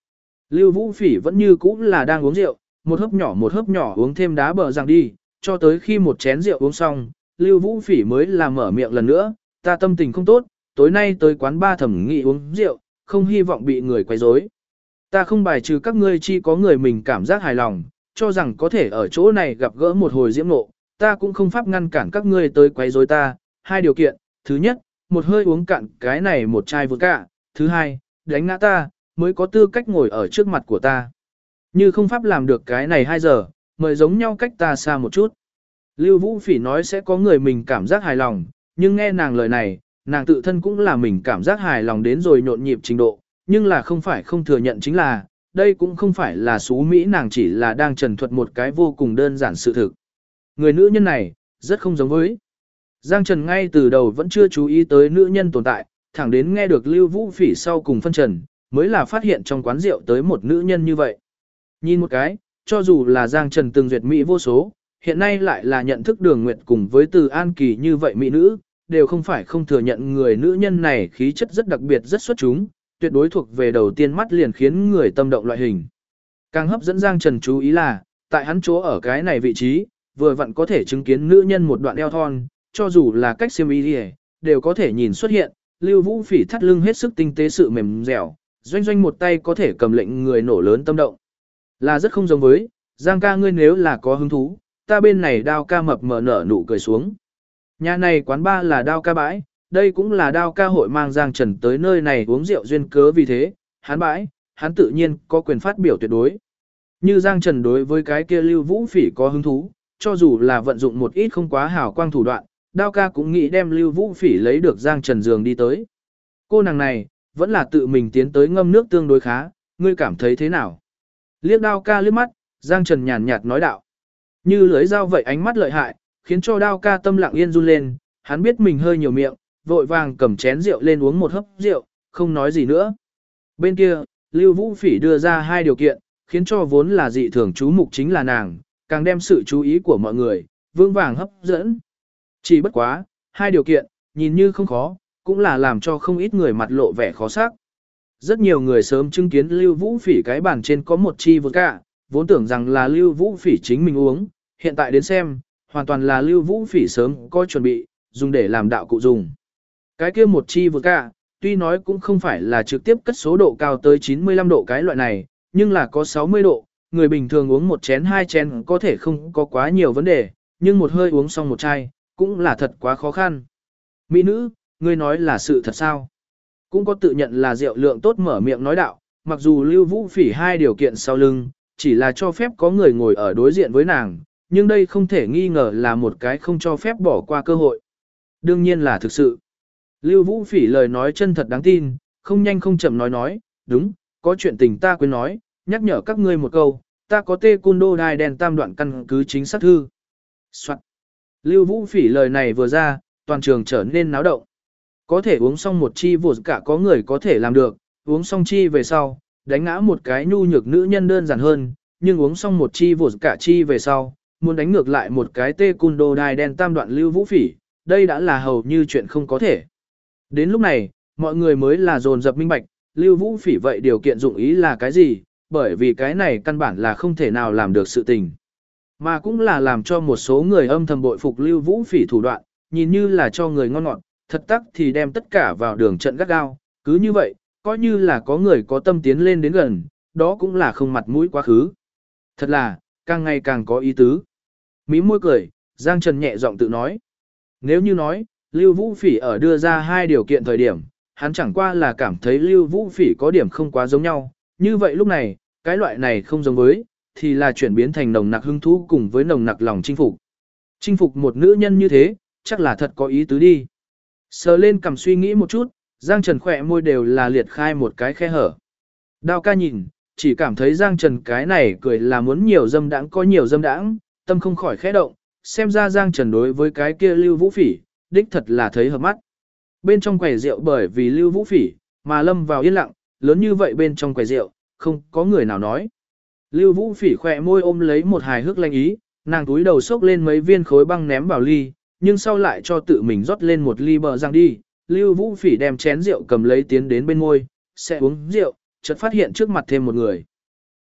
Speaker 1: Lưu Vũ Phỉ vẫn như cũ là đang uống rượu, một hớp nhỏ uống thêm đá bờ rằng đi, cho tới khi một chén rượu uống xong, Lưu Vũ Phỉ mới là mở miệng lần nữa, ta tâm tình không tốt, tối nay tới quán ba thẩm nghị uống rượu, không hy vọng bị người quấy rối. Ta không bài trừ các ngươi chi có người mình cảm giác hài lòng, cho rằng có thể ở chỗ này gặp gỡ một hồi diễm nộ, ta cũng không pháp ngăn cản các ngươi tới quấy rối ta, hai điều kiện, thứ nhất, một hơi uống cạn cái này một chai vodka, thứ hai, đánh ngã ta, mới có tư cách ngồi ở trước mặt của ta. Như không pháp làm được cái này 2 giờ, mời giống nhau cách ta xa một chút. Lưu Vũ Phỉ nói sẽ có người mình cảm giác hài lòng, nhưng nghe nàng lời này, nàng tự thân cũng là mình cảm giác hài lòng đến rồi nhộn nhịp trình độ, nhưng là không phải không thừa nhận chính là, đây cũng không phải là xú Mỹ, nàng chỉ là đang trần thuật một cái vô cùng đơn giản sự thực. Người nữ nhân này, rất không giống với. Giang Trần ngay từ đầu vẫn chưa chú ý tới nữ nhân tồn tại, thẳng đến nghe được Lưu Vũ Phỉ sau cùng phân trần, mới là phát hiện trong quán rượu tới một nữ nhân như vậy. Nhìn một cái, cho dù là Giang Trần từng duyệt Mỹ vô số, hiện nay lại là nhận thức Đường Nguyệt cùng với Từ An Kỳ như vậy Mỹ nữ, đều không phải không thừa nhận người nữ nhân này khí chất rất đặc biệt rất xuất chúng, tuyệt đối thuộc về đầu tiên mắt liền khiến người tâm động loại hình. Càng hấp dẫn Giang Trần chú ý là, tại hắn chỗ ở cái này vị trí, vừa vặn có thể chứng kiến nữ nhân một đoạn eo thon, cho dù là cách xiêm y đều có thể nhìn xuất hiện, Lưu Vũ Phỉ thắt lưng hết sức tinh tế sự mềm dẻo, doanh doanh một tay có thể cầm lệnh người nổ lớn tâm động. Là rất không giống với, Giang ca ngươi nếu là có hứng thú, ta bên này Đao ca mập mờ nở nụ cười xuống. Nhà này quán ba là Đao ca bãi, đây cũng là Đao ca hội mang Giang Trần tới nơi này uống rượu duyên cớ, vì thế, hắn bãi, hắn tự nhiên có quyền phát biểu tuyệt đối. Như Giang Trần đối với cái kia Lưu Vũ Phỉ có hứng thú, cho dù là vận dụng một ít không quá hảo quang thủ đoạn, Đao ca cũng nghĩ đem Lưu Vũ Phỉ lấy được Giang Trần giường đi tới. Cô nàng này, vẫn là tự mình tiến tới ngâm nước tương đối khá, ngươi cảm thấy thế nào? Liếc Đao ca liếc mắt, Giang Trần nhàn nhạt nói đạo. Như lưới dao vậy ánh mắt lợi hại, khiến cho Đao ca tâm lặng yên run lên, hắn biết mình hơi nhiều miệng, vội vàng cầm chén rượu lên uống một hớp rượu, không nói gì nữa. Bên kia, Lưu Vũ Phỉ đưa ra 2 điều kiện, khiến cho vốn là dị thường chú mục chính là nàng, càng đem sự chú ý của mọi người, vương vàng hấp dẫn. Chỉ bất quá, 2 điều kiện, nhìn như không khó, cũng là làm cho không ít người mặt lộ vẻ khó xác. Rất nhiều người sớm chứng kiến Lưu Vũ Phỉ cái bàn trên có một chi vodka, vốn tưởng rằng là Lưu Vũ Phỉ chính mình uống, hiện tại đến xem, hoàn toàn là Lưu Vũ Phỉ sớm có chuẩn bị, dùng để làm đạo cụ dùng. Cái kia một chi vodka, tuy nói cũng không phải là trực tiếp cất số độ cao tới 95 độ cái loại này, nhưng là có 60 độ, người bình thường uống một chén 2 chén có thể không có quá nhiều vấn đề, nhưng một hơi uống xong một chai, cũng là thật quá khó khăn. Mỹ nữ, ngươi nói là sự thật sao? Cũng có tự nhận là rượu lượng tốt mở miệng nói đạo, mặc dù Lưu Vũ Phỉ 2 điều kiện sau lưng, chỉ là cho phép có người ngồi ở đối diện với nàng, nhưng đây không thể nghi ngờ là một cái không cho phép bỏ qua cơ hội. Đương nhiên là thực sự. Lưu Vũ Phỉ lời nói chân thật đáng tin, không nhanh không chậm nói, đúng, có chuyện tình ta quên nói, nhắc nhở các ngươi một câu, ta có tê cun đô đai đen tam đoạn căn cứ chính xác thư. Soạn. Lưu Vũ Phỉ lời này vừa ra, toàn trường trở nên náo động. Có thể uống xong một chi vột cả có người có thể làm được, uống xong chi về sau, đánh ngã một cái nhu nhược nữ nhân đơn giản hơn, nhưng uống xong một chi vột cả chi về sau, muốn đánh ngược lại một cái tê cun đô đai đen tam đoạn Lưu Vũ Phỉ, đây đã là hầu như chuyện không có thể. Đến lúc này, mọi người mới là dồn dập minh bạch, Lưu Vũ Phỉ vậy điều kiện dụng ý là cái gì, bởi vì cái này căn bản là không thể nào làm được sự tình. Mà cũng là làm cho một số người âm thầm bội phục Lưu Vũ Phỉ thủ đoạn, nhìn như là cho người ngon ngọt, thật tắc thì đem tất cả vào đường trận gắt gao, cứ như vậy, coi như là có người có tâm tiến lên đến gần, đó cũng là không mặt mũi quá khứ. Thật là, càng ngày càng có ý tứ. Mí môi cười, Giang Trần nhẹ giọng tự nói. Nếu như nói, Lưu Vũ Phỉ ở đưa ra 2 điều kiện thời điểm, hắn chẳng qua là cảm thấy Lưu Vũ Phỉ có điểm không quá giống nhau, như vậy lúc này, cái loại này không giống với, thì là chuyển biến thành nồng nặc hứng thú cùng với nồng nặc lòng chinh phục. Chinh phục một nữ nhân như thế, chắc là thật có ý tứ đi. Sờ lên cầm suy nghĩ một chút, Giang Trần khỏe môi đều là liệt khai một cái khe hở. Đao ca nhìn, chỉ cảm thấy Giang Trần cái này cười là muốn nhiều dâm đãng có nhiều dâm đãng, tâm không khỏi khẽ động, xem ra Giang Trần đối với cái kia Lưu Vũ Phỉ, đích thật là thấy hợp mắt. Bên trong quầy rượu bởi vì Lưu Vũ Phỉ, mà lâm vào yên lặng, lớn như vậy bên trong quầy rượu, không có người nào nói. Lưu Vũ Phỉ khỏe môi ôm lấy một hài hước lanh ý, nàng túi đầu xốc lên mấy viên khối băng ném vào ly, nhưng sau lại cho tự mình rót lên một ly bờ răng đi. Lưu Vũ Phỉ đem chén rượu cầm lấy tiến đến bên môi, sẽ uống rượu, chợt phát hiện trước mặt thêm một người.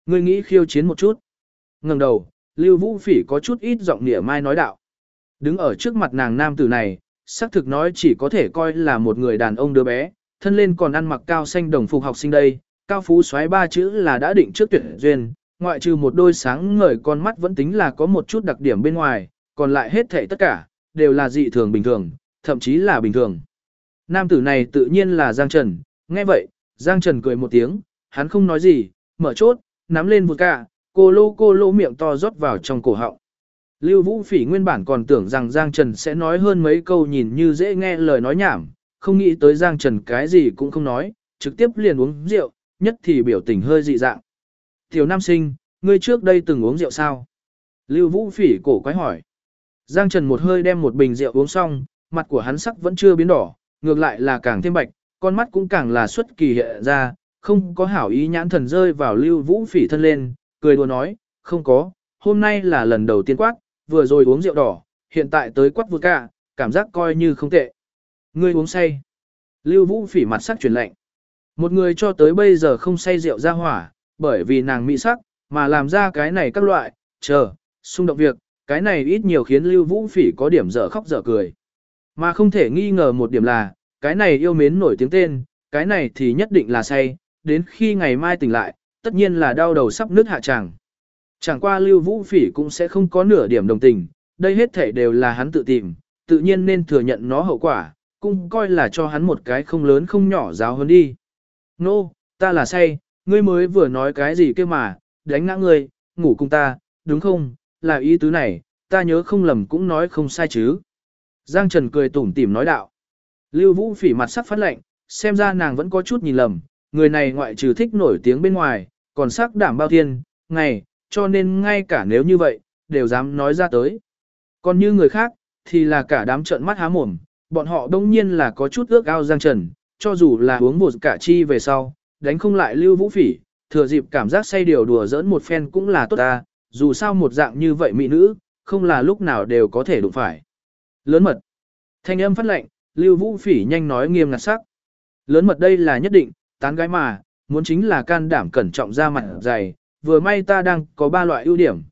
Speaker 1: Ngươi nghĩ khiêu chiến một chút. Ngẩng đầu, Lưu Vũ Phỉ có chút ít giọng nịa mai nói đạo. Đứng ở trước mặt nàng nam tử này, xác thực nói chỉ có thể coi là một người đàn ông đứa bé, thân lên còn ăn mặc cao xanh đồng phục học sinh đây, cao phú soái ba chữ là đã định trước tuyệt duyên, ngoại trừ một đôi sáng ngời con mắt vẫn tính là có một chút đặc điểm bên ngoài, còn lại hết thảy tất cả đều là dị thường bình thường, thậm chí là bình thường. Nam tử này tự nhiên là Giang Trần, nghe vậy, Giang Trần cười một tiếng, hắn không nói gì, mở chốt, nắm lên vodka, cô lô miệng to rót vào trong cổ họng. Lưu Vũ Phỉ nguyên bản còn tưởng rằng Giang Trần sẽ nói hơn mấy câu nhìn như dễ nghe lời nói nhảm, không nghĩ tới Giang Trần cái gì cũng không nói, trực tiếp liền uống rượu, nhất thì biểu tình hơi dị dạng. Tiểu nam sinh, ngươi trước đây từng uống rượu sao? Lưu Vũ Phỉ cổ quái hỏi. Giang Trần một hơi đem một bình rượu uống xong, mặt của hắn sắc vẫn chưa biến đỏ, ngược lại là càng thêm bạch, con mắt cũng càng là xuất kỳ hiện ra, không có hảo ý nhãn thần rơi vào Lưu Vũ Phỉ thân lên, cười đùa nói, không có, hôm nay là lần đầu tiên quát, vừa rồi uống rượu đỏ, hiện tại tới quát vodka, cảm giác coi như không tệ. Ngươi uống say. Lưu Vũ Phỉ mặt sắc chuyển lạnh. Một người cho tới bây giờ không say rượu ra hỏa, bởi vì nàng mỹ sắc, mà làm ra cái này các loại, xung động việc, cái này ít nhiều khiến Lưu Vũ Phỉ có điểm dở khóc dở cười. Mà không thể nghi ngờ một điểm là, cái này yêu mến nổi tiếng tên, cái này thì nhất định là say, đến khi ngày mai tỉnh lại, tất nhiên là đau đầu sắp nứt hạ tràng. Chẳng qua Lưu Vũ Phỉ cũng sẽ không có nửa điểm đồng tình, đây hết thể đều là hắn tự tìm, tự nhiên nên thừa nhận nó hậu quả, cũng coi là cho hắn một cái không lớn không nhỏ giáo hơn đi. Nô, ta là say, ngươi mới vừa nói cái gì kia mà, đánh ngã ngươi, ngủ cùng ta, đúng không, là ý tứ này, ta nhớ không lầm cũng nói không sai chứ. Giang Trần cười tủm tỉm nói đạo. Lưu Vũ Phỉ mặt sắc phát lạnh, xem ra nàng vẫn có chút nhìn lầm, người này ngoại trừ thích nổi tiếng bên ngoài, còn sắc đảm bao thiên, ngày, cho nên ngay cả nếu như vậy, đều dám nói ra tới. Còn như người khác, thì là cả đám trợn mắt há mồm, bọn họ đông nhiên là có chút ước ao Giang Trần, cho dù là uống một cả chi về sau, đánh không lại Lưu Vũ Phỉ, thừa dịp cảm giác say điều đùa giỡn một phen cũng là tốt ta, dù sao một dạng như vậy mỹ nữ, không là lúc nào đều có thể đụng phải. Lớn mật. Thanh âm phát lệnh, Lưu Vũ Phỉ nhanh nói nghiêm ngặt sắc. Lớn mật đây là nhất định, tán gái mà, muốn chính là can đảm cẩn trọng ra mặt dày, vừa may ta đang có 3 loại ưu điểm,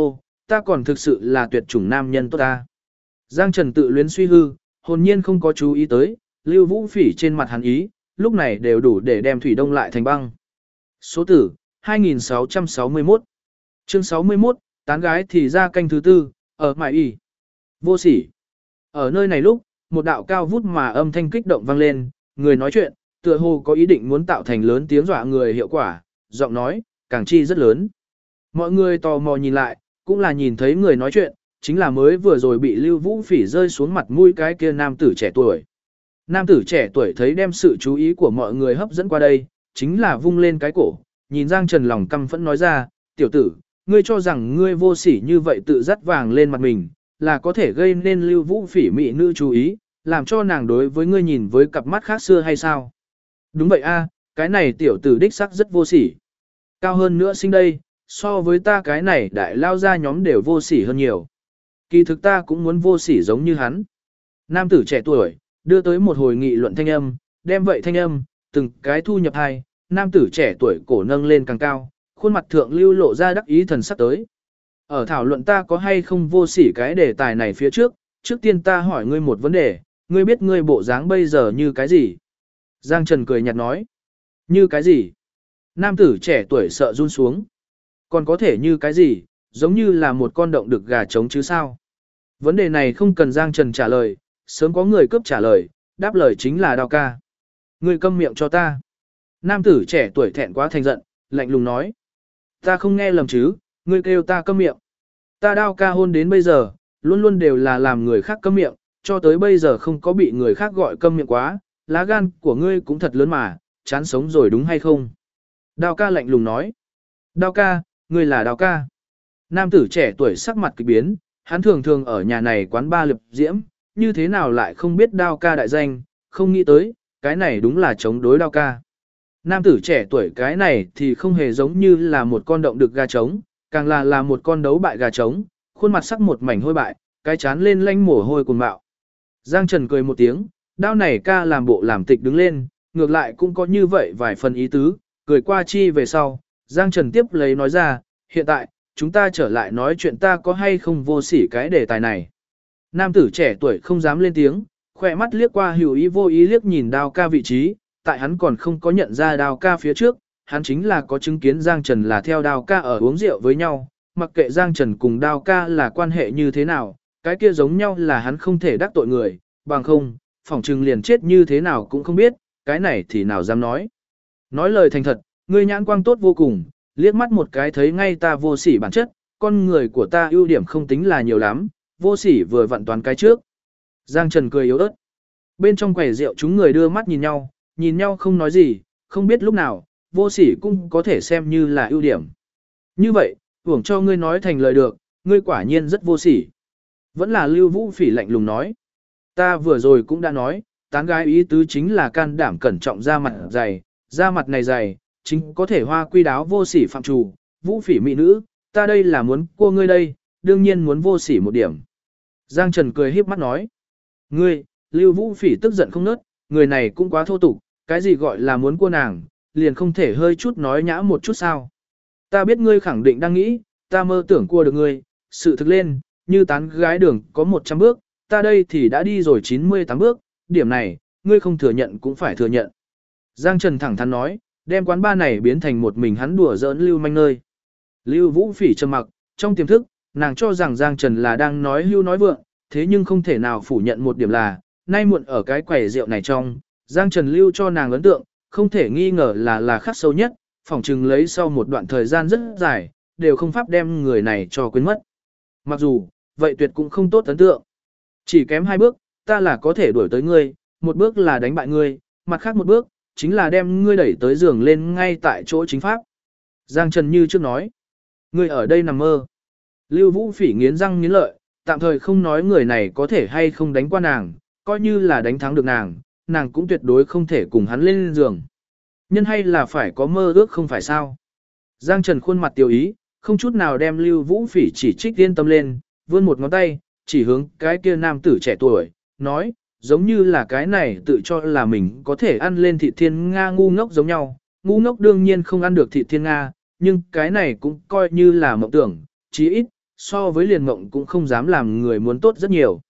Speaker 1: ta còn thực sự là tuyệt chủng nam nhân tốt ta. Giang Trần tự luyến suy hư, hồn nhiên không có chú ý tới, Lưu Vũ Phỉ trên mặt hắn ý, lúc này đều đủ để đem thủy đông lại thành băng. Số tử, 2661. Chương 61, tán gái thì ra canh thứ tư, ở mại y. Vô sỉ. Ở nơi này lúc, một đạo cao vút mà âm thanh kích động vang lên, người nói chuyện, tựa hồ có ý định muốn tạo thành lớn tiếng dọa người hiệu quả, giọng nói, càng chi rất lớn. Mọi người tò mò nhìn lại, cũng là nhìn thấy người nói chuyện, chính là mới vừa rồi bị Lưu Vũ Phỉ rơi xuống mặt mũi cái kia nam tử trẻ tuổi. Nam tử trẻ tuổi thấy đem sự chú ý của mọi người hấp dẫn qua đây, chính là vung lên cái cổ, nhìn Giang Trần lòng căm phẫn nói ra, tiểu tử, ngươi cho rằng ngươi vô sỉ như vậy tự dắt vàng lên mặt mình, là có thể gây nên Lưu Vũ Phỉ mỹ nữ chú ý, làm cho nàng đối với ngươi nhìn với cặp mắt khác xưa hay sao? Đúng vậy a, cái này tiểu tử đích sắc rất vô sỉ. Cao hơn nữa sinh đây, so với ta cái này đại lao ra nhóm đều vô sỉ hơn nhiều. Kỳ thực ta cũng muốn vô sỉ giống như hắn. Nam tử trẻ tuổi, đưa tới một hồi nghị luận thanh âm, đem vậy thanh âm, từng cái thu nhập hai, nam tử trẻ tuổi cổ nâng lên càng cao, khuôn mặt thượng lưu lộ ra đắc ý thần sắc tới. Ở thảo luận ta có hay không vô sỉ cái đề tài này phía trước, trước tiên ta hỏi ngươi một vấn đề, ngươi biết ngươi bộ dáng bây giờ như cái gì? Giang Trần cười nhạt nói. Như cái gì? Nam tử trẻ tuổi sợ run xuống. Còn có thể như cái gì, giống như là một con động đực gà trống chứ sao? Vấn đề này không cần Giang Trần trả lời, sớm có người cướp trả lời, đáp lời chính là Đao ca. Ngươi câm miệng cho ta. Nam tử trẻ tuổi thẹn quá thành giận, lạnh lùng nói. Ta không nghe lầm chứ, ngươi kêu ta câm miệng. Ta Đao ca hôn đến bây giờ, luôn luôn đều là làm người khác câm miệng, cho tới bây giờ không có bị người khác gọi câm miệng quá, lá gan của ngươi cũng thật lớn mà, chán sống rồi đúng hay không? Đao ca lạnh lùng nói. Đao ca, ngươi là Đao ca. Nam tử trẻ tuổi sắc mặt kỳ biến, hắn thường thường ở nhà này quán ba liệp diễm, như thế nào lại không biết Đao ca đại danh, không nghĩ tới, cái này đúng là chống đối Đao ca. Nam tử trẻ tuổi cái này thì không hề giống như là một con động đực gà trống, càng là một con đấu bại gà trống, khuôn mặt sắc một mảnh hôi bại, cái chán lên lanh mồ hôi cuồng bạo. Giang Trần cười một tiếng, Đao này ca làm bộ làm tịch đứng lên, ngược lại cũng có như vậy vài phần ý tứ, cười qua chi về sau, Giang Trần tiếp lấy nói ra, hiện tại, chúng ta trở lại nói chuyện ta có hay không vô sỉ cái đề tài này. Nam tử trẻ tuổi không dám lên tiếng, khỏe mắt liếc qua hữu ý vô ý liếc nhìn Đao ca vị trí, tại hắn còn không có nhận ra Đao ca phía trước, hắn chính là có chứng kiến Giang Trần là theo Đao ca ở uống rượu với nhau, mặc kệ Giang Trần cùng Đao ca là quan hệ như thế nào, cái kia giống nhau là hắn không thể đắc tội người, bằng không, phỏng chừng liền chết như thế nào cũng không biết, cái này thì nào dám nói. Nói lời thành thật, ngươi nhãn quang tốt vô cùng, liếc mắt một cái thấy ngay ta vô sỉ bản chất, con người của ta ưu điểm không tính là nhiều lắm, vô sỉ vừa vặn toán cái trước. Giang Trần cười yếu ớt. Bên trong quầy rượu chúng người đưa mắt nhìn nhau không nói gì, không biết lúc nào, vô sỉ cũng có thể xem như là ưu điểm. Như vậy, hưởng cho ngươi nói thành lời được, ngươi quả nhiên rất vô sỉ. Vẫn là Lưu Vũ Phỉ lạnh lùng nói. Ta vừa rồi cũng đã nói, tán gái ý tứ chính là can đảm cẩn trọng da mặt dày, da mặt này dày, chính có thể hoa quy đáo vô sỉ phạm trù, Vũ Phỉ mỹ nữ, ta đây là muốn cô ngươi đây, đương nhiên muốn vô sỉ một điểm. Giang Trần cười híp mắt nói. Ngươi, Lưu Vũ Phỉ tức giận không nớt, người này cũng quá thô tục, cái gì gọi là muốn cô nàng, liền không thể hơi chút nói nhã một chút sao. Ta biết ngươi khẳng định đang nghĩ, ta mơ tưởng cua được ngươi, sự thực lên, như tán gái đường có 100 bước, ta đây thì đã đi rồi 98 bước, điểm này, ngươi không thừa nhận cũng phải thừa nhận. Giang Trần thẳng thắn nói, đem quán ba này biến thành một mình hắn đùa giỡn lưu manh nơi. Lưu Vũ Phỉ trầm mặc, trong tiềm thức, nàng cho rằng Giang Trần là đang nói hưu nói vượng, thế nhưng không thể nào phủ nhận một điểm là, nay muộn ở cái quầy rượu này trong, Giang Trần lưu cho nàng ấn tượng, không thể nghi ngờ là khắc sâu nhất, phỏng chừng lấy sau một đoạn thời gian rất dài, đều không pháp đem người này cho quên mất. Mặc dù, vậy tuyệt cũng không tốt ấn tượng. Chỉ kém 2 bước, ta là có thể đuổi tới ngươi, một bước là đánh bại ngươi, mặt khác một bước, chính là đem ngươi đẩy tới giường lên ngay tại chỗ chính pháp. Giang Trần như trước nói, ngươi ở đây nằm mơ. Lưu Vũ Phỉ nghiến răng nghiến lợi, tạm thời không nói người này có thể hay không đánh qua nàng, coi như là đánh thắng được nàng cũng tuyệt đối không thể cùng hắn lên giường. Nhân hay là phải có mơ ước không phải sao. Giang Trần khuôn mặt tiêu ý, không chút nào đem Lưu Vũ Phỉ chỉ trích yên tâm lên, vươn một ngón tay, chỉ hướng cái kia nam tử trẻ tuổi, nói, giống như là cái này tự cho là mình có thể ăn lên thịt thiên Nga ngu ngốc giống nhau, ngu ngốc đương nhiên không ăn được thịt thiên Nga, nhưng cái này cũng coi như là mộng tưởng, chí ít, so với liền mộng cũng không dám làm người muốn tốt rất nhiều.